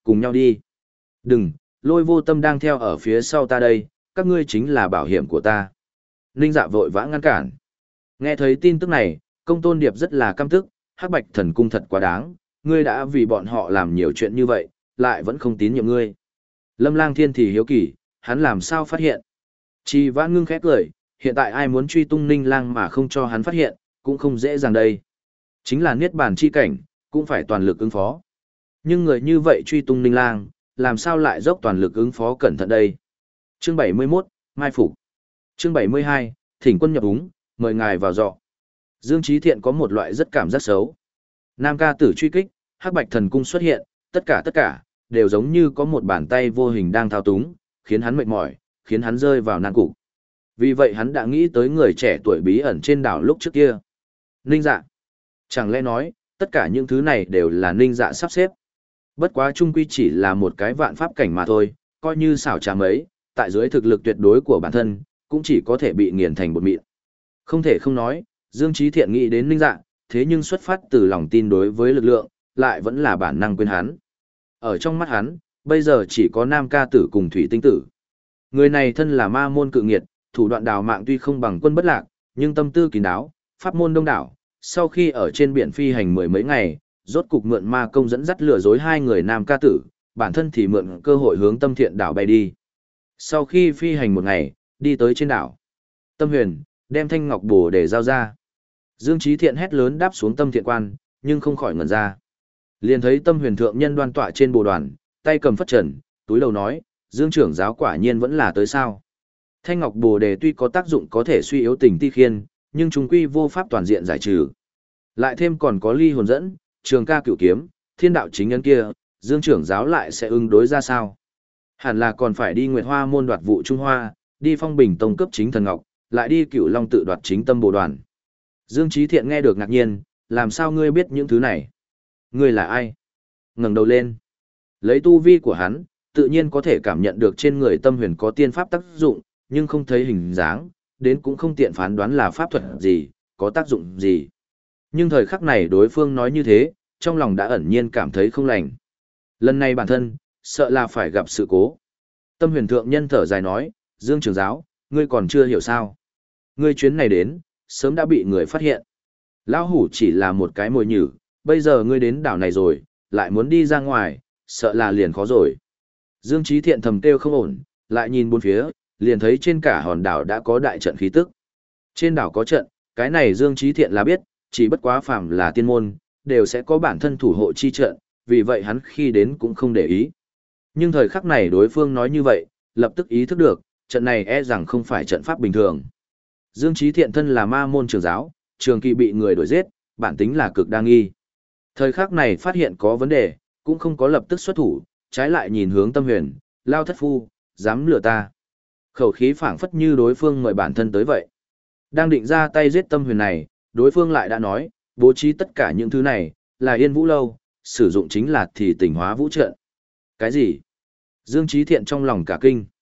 cùng nhau đi. Đừng, Lôi Vô Tâm đang theo ở phía sau ta đây, các ngươi chính là bảo hiểm của ta. Ninh Dạ vội vã ngăn cản. Nghe thấy tin tức này, Công Tôn Điệp rất là căm tức, Hắc Bạch Thần Cung thật quá đáng, ngươi đã vì bọn họ làm nhiều chuyện như vậy, lại vẫn không tín nhiệm ngươi. Lâm Lang Thiên thì hiếu kỳ, hắn làm sao phát hiện. Trì Vãn Ngưng khẽ cười, hiện tại ai muốn truy tung Ninh Lang mà không cho hắn phát hiện, cũng không dễ dàng đây. Chính là niết bàn chi cảnh, cũng phải toàn lực ứng phó. Nhưng người như vậy truy tung Ninh Lang, làm sao lại dốc toàn lực ứng phó cẩn thận đây. Chương bảy mươi mốt, Mai Phục. Chương bảy mươi hai, Thỉnh quân nhập úng, mời ngài vào dọ. Dương Chí Thiện có một loại rất cảm giác xấu. Nam ca tử truy kích, Hắc Bạch Thần Cung xuất hiện, tất cả tất cả, đều giống như có một bàn tay vô hình đang thao túng, khiến hắn mệt mỏi, khiến hắn rơi vào nan cục. Vì vậy hắn đã nghĩ tới người trẻ tuổi bí ẩn trên đảo lúc trước kia. Ninh Dạ. Chẳng lẽ nói, tất cả những thứ này đều là Ninh Dạ sắp xếp. Bất quá chung quy chỉ là một cái vạn pháp cảnh mà thôi, coi như xảo trá mấy, tại dưới thực lực tuyệt đối của bản thân, cũng chỉ có thể bị nghiền thành bột mịn. Không thể không nói, Dương Chí Thiện nghĩ đến Ninh Dạ, thế nhưng xuất phát từ lòng tin đối với lực lượng, lại vẫn là bản năng quên hắn. Ở trong mắt hắn, bây giờ chỉ có Nam ca tử cùng Thủy Tinh tử. Người này thân là ma môn cự nghiệt, thủ đoạn đào mạng tuy không bằng Quân Bất Lạc, nhưng tâm tư kín đáo, pháp môn đông đảo. Sau khi ở trên biển phi hành mười mấy ngày, rốt cục mượn ma công dẫn dắt lừa dối hai người Nam ca tử, bản thân thì mượn cơ hội hướng Tâm Thiện đảo bay đi. Sau khi phi hành một ngày, đi tới trên đảo, Tâm Huyền đem thanh ngọc bồ để giao ra. Dương Chí Thiện hét lớn đáp xuống Tâm Thiện quan, nhưng không khỏi ngẩn ra. Liền thấy Tâm Huyền thượng nhân đoan tọa trên bồ đoàn, tay cầm phất trần, túi đầu nói, Dương trưởng giáo quả nhiên vẫn là tới sao. Thanh ngọc bồ đề tuy có tác dụng có thể suy yếu tình ti khiên, nhưng chúng quy vô pháp toàn diện giải trừ. Lại thêm còn có ly hồn dẫn, trường ca cửu kiếm, thiên đạo chính nhân kia, Dương trưởng giáo lại sẽ ứng đối ra sao? Hẳn là còn phải đi Nguyệt Hoa môn đoạt vụ Trung Hoa, đi Phong Bình tông cấp chính thần ngọc, lại đi Cửu Long tự đoạt chính tâm bồ đoàn. Dương Chí Thiện nghe được ngạc nhiên, làm sao ngươi biết những thứ này? Ngươi là ai? Ngẩng đầu lên. Lấy tu vi của hắn, tự nhiên có thể cảm nhận được trên người Tâm Huyền có tiên pháp tác dụng, nhưng không thấy hình dáng, đến cũng không tiện phán đoán là pháp thuật gì, có tác dụng gì. Nhưng thời khắc này đối phương nói như thế, trong lòng đã ẩn nhiên cảm thấy không lành. Lần này bản thân, sợ là phải gặp sự cố. Tâm Huyền thượng nhân thở dài nói, Dương trưởng giáo, ngươi còn chưa hiểu sao. Ngươi chuyến này đến, sớm đã bị người phát hiện. Lão hủ chỉ là một cái mồi nhử, bây giờ ngươi đến đảo này rồi, lại muốn đi ra ngoài, sợ là liền khó rồi. Dương Chí Thiện thầm kêu không ổn, lại nhìn bốn phía, liền thấy trên cả hòn đảo đã có đại trận khí tức. Trên đảo có trận, cái này Dương Chí Thiện là biết, chỉ bất quá phàm là tiên môn, đều sẽ có bản thân thủ hộ chi trận, vì vậy hắn khi đến cũng không để ý. Nhưng thời khắc này đối phương nói như vậy, lập tức ý thức được, trận này e rằng không phải trận pháp bình thường. Dương Chí Thiện thân là ma môn trưởng giáo, trường kỳ bị người đuổi giết, bản tính là cực đa nghi. Thời khắc này phát hiện có vấn đề, cũng không có lập tức xuất thủ, trái lại nhìn hướng Tâm Huyền, lao thất phu, dám lừa ta. Khẩu khí phảng phất như đối phương mời bản thân tới vậy. Đang định ra tay giết Tâm Huyền này, đối phương lại đã nói, bố trí tất cả những thứ này, là Yên Vũ Lâu, sử dụng chính là thì tỉnh hóa vũ trận. Cái gì? Dương Chí Thiện trong lòng cả kinh.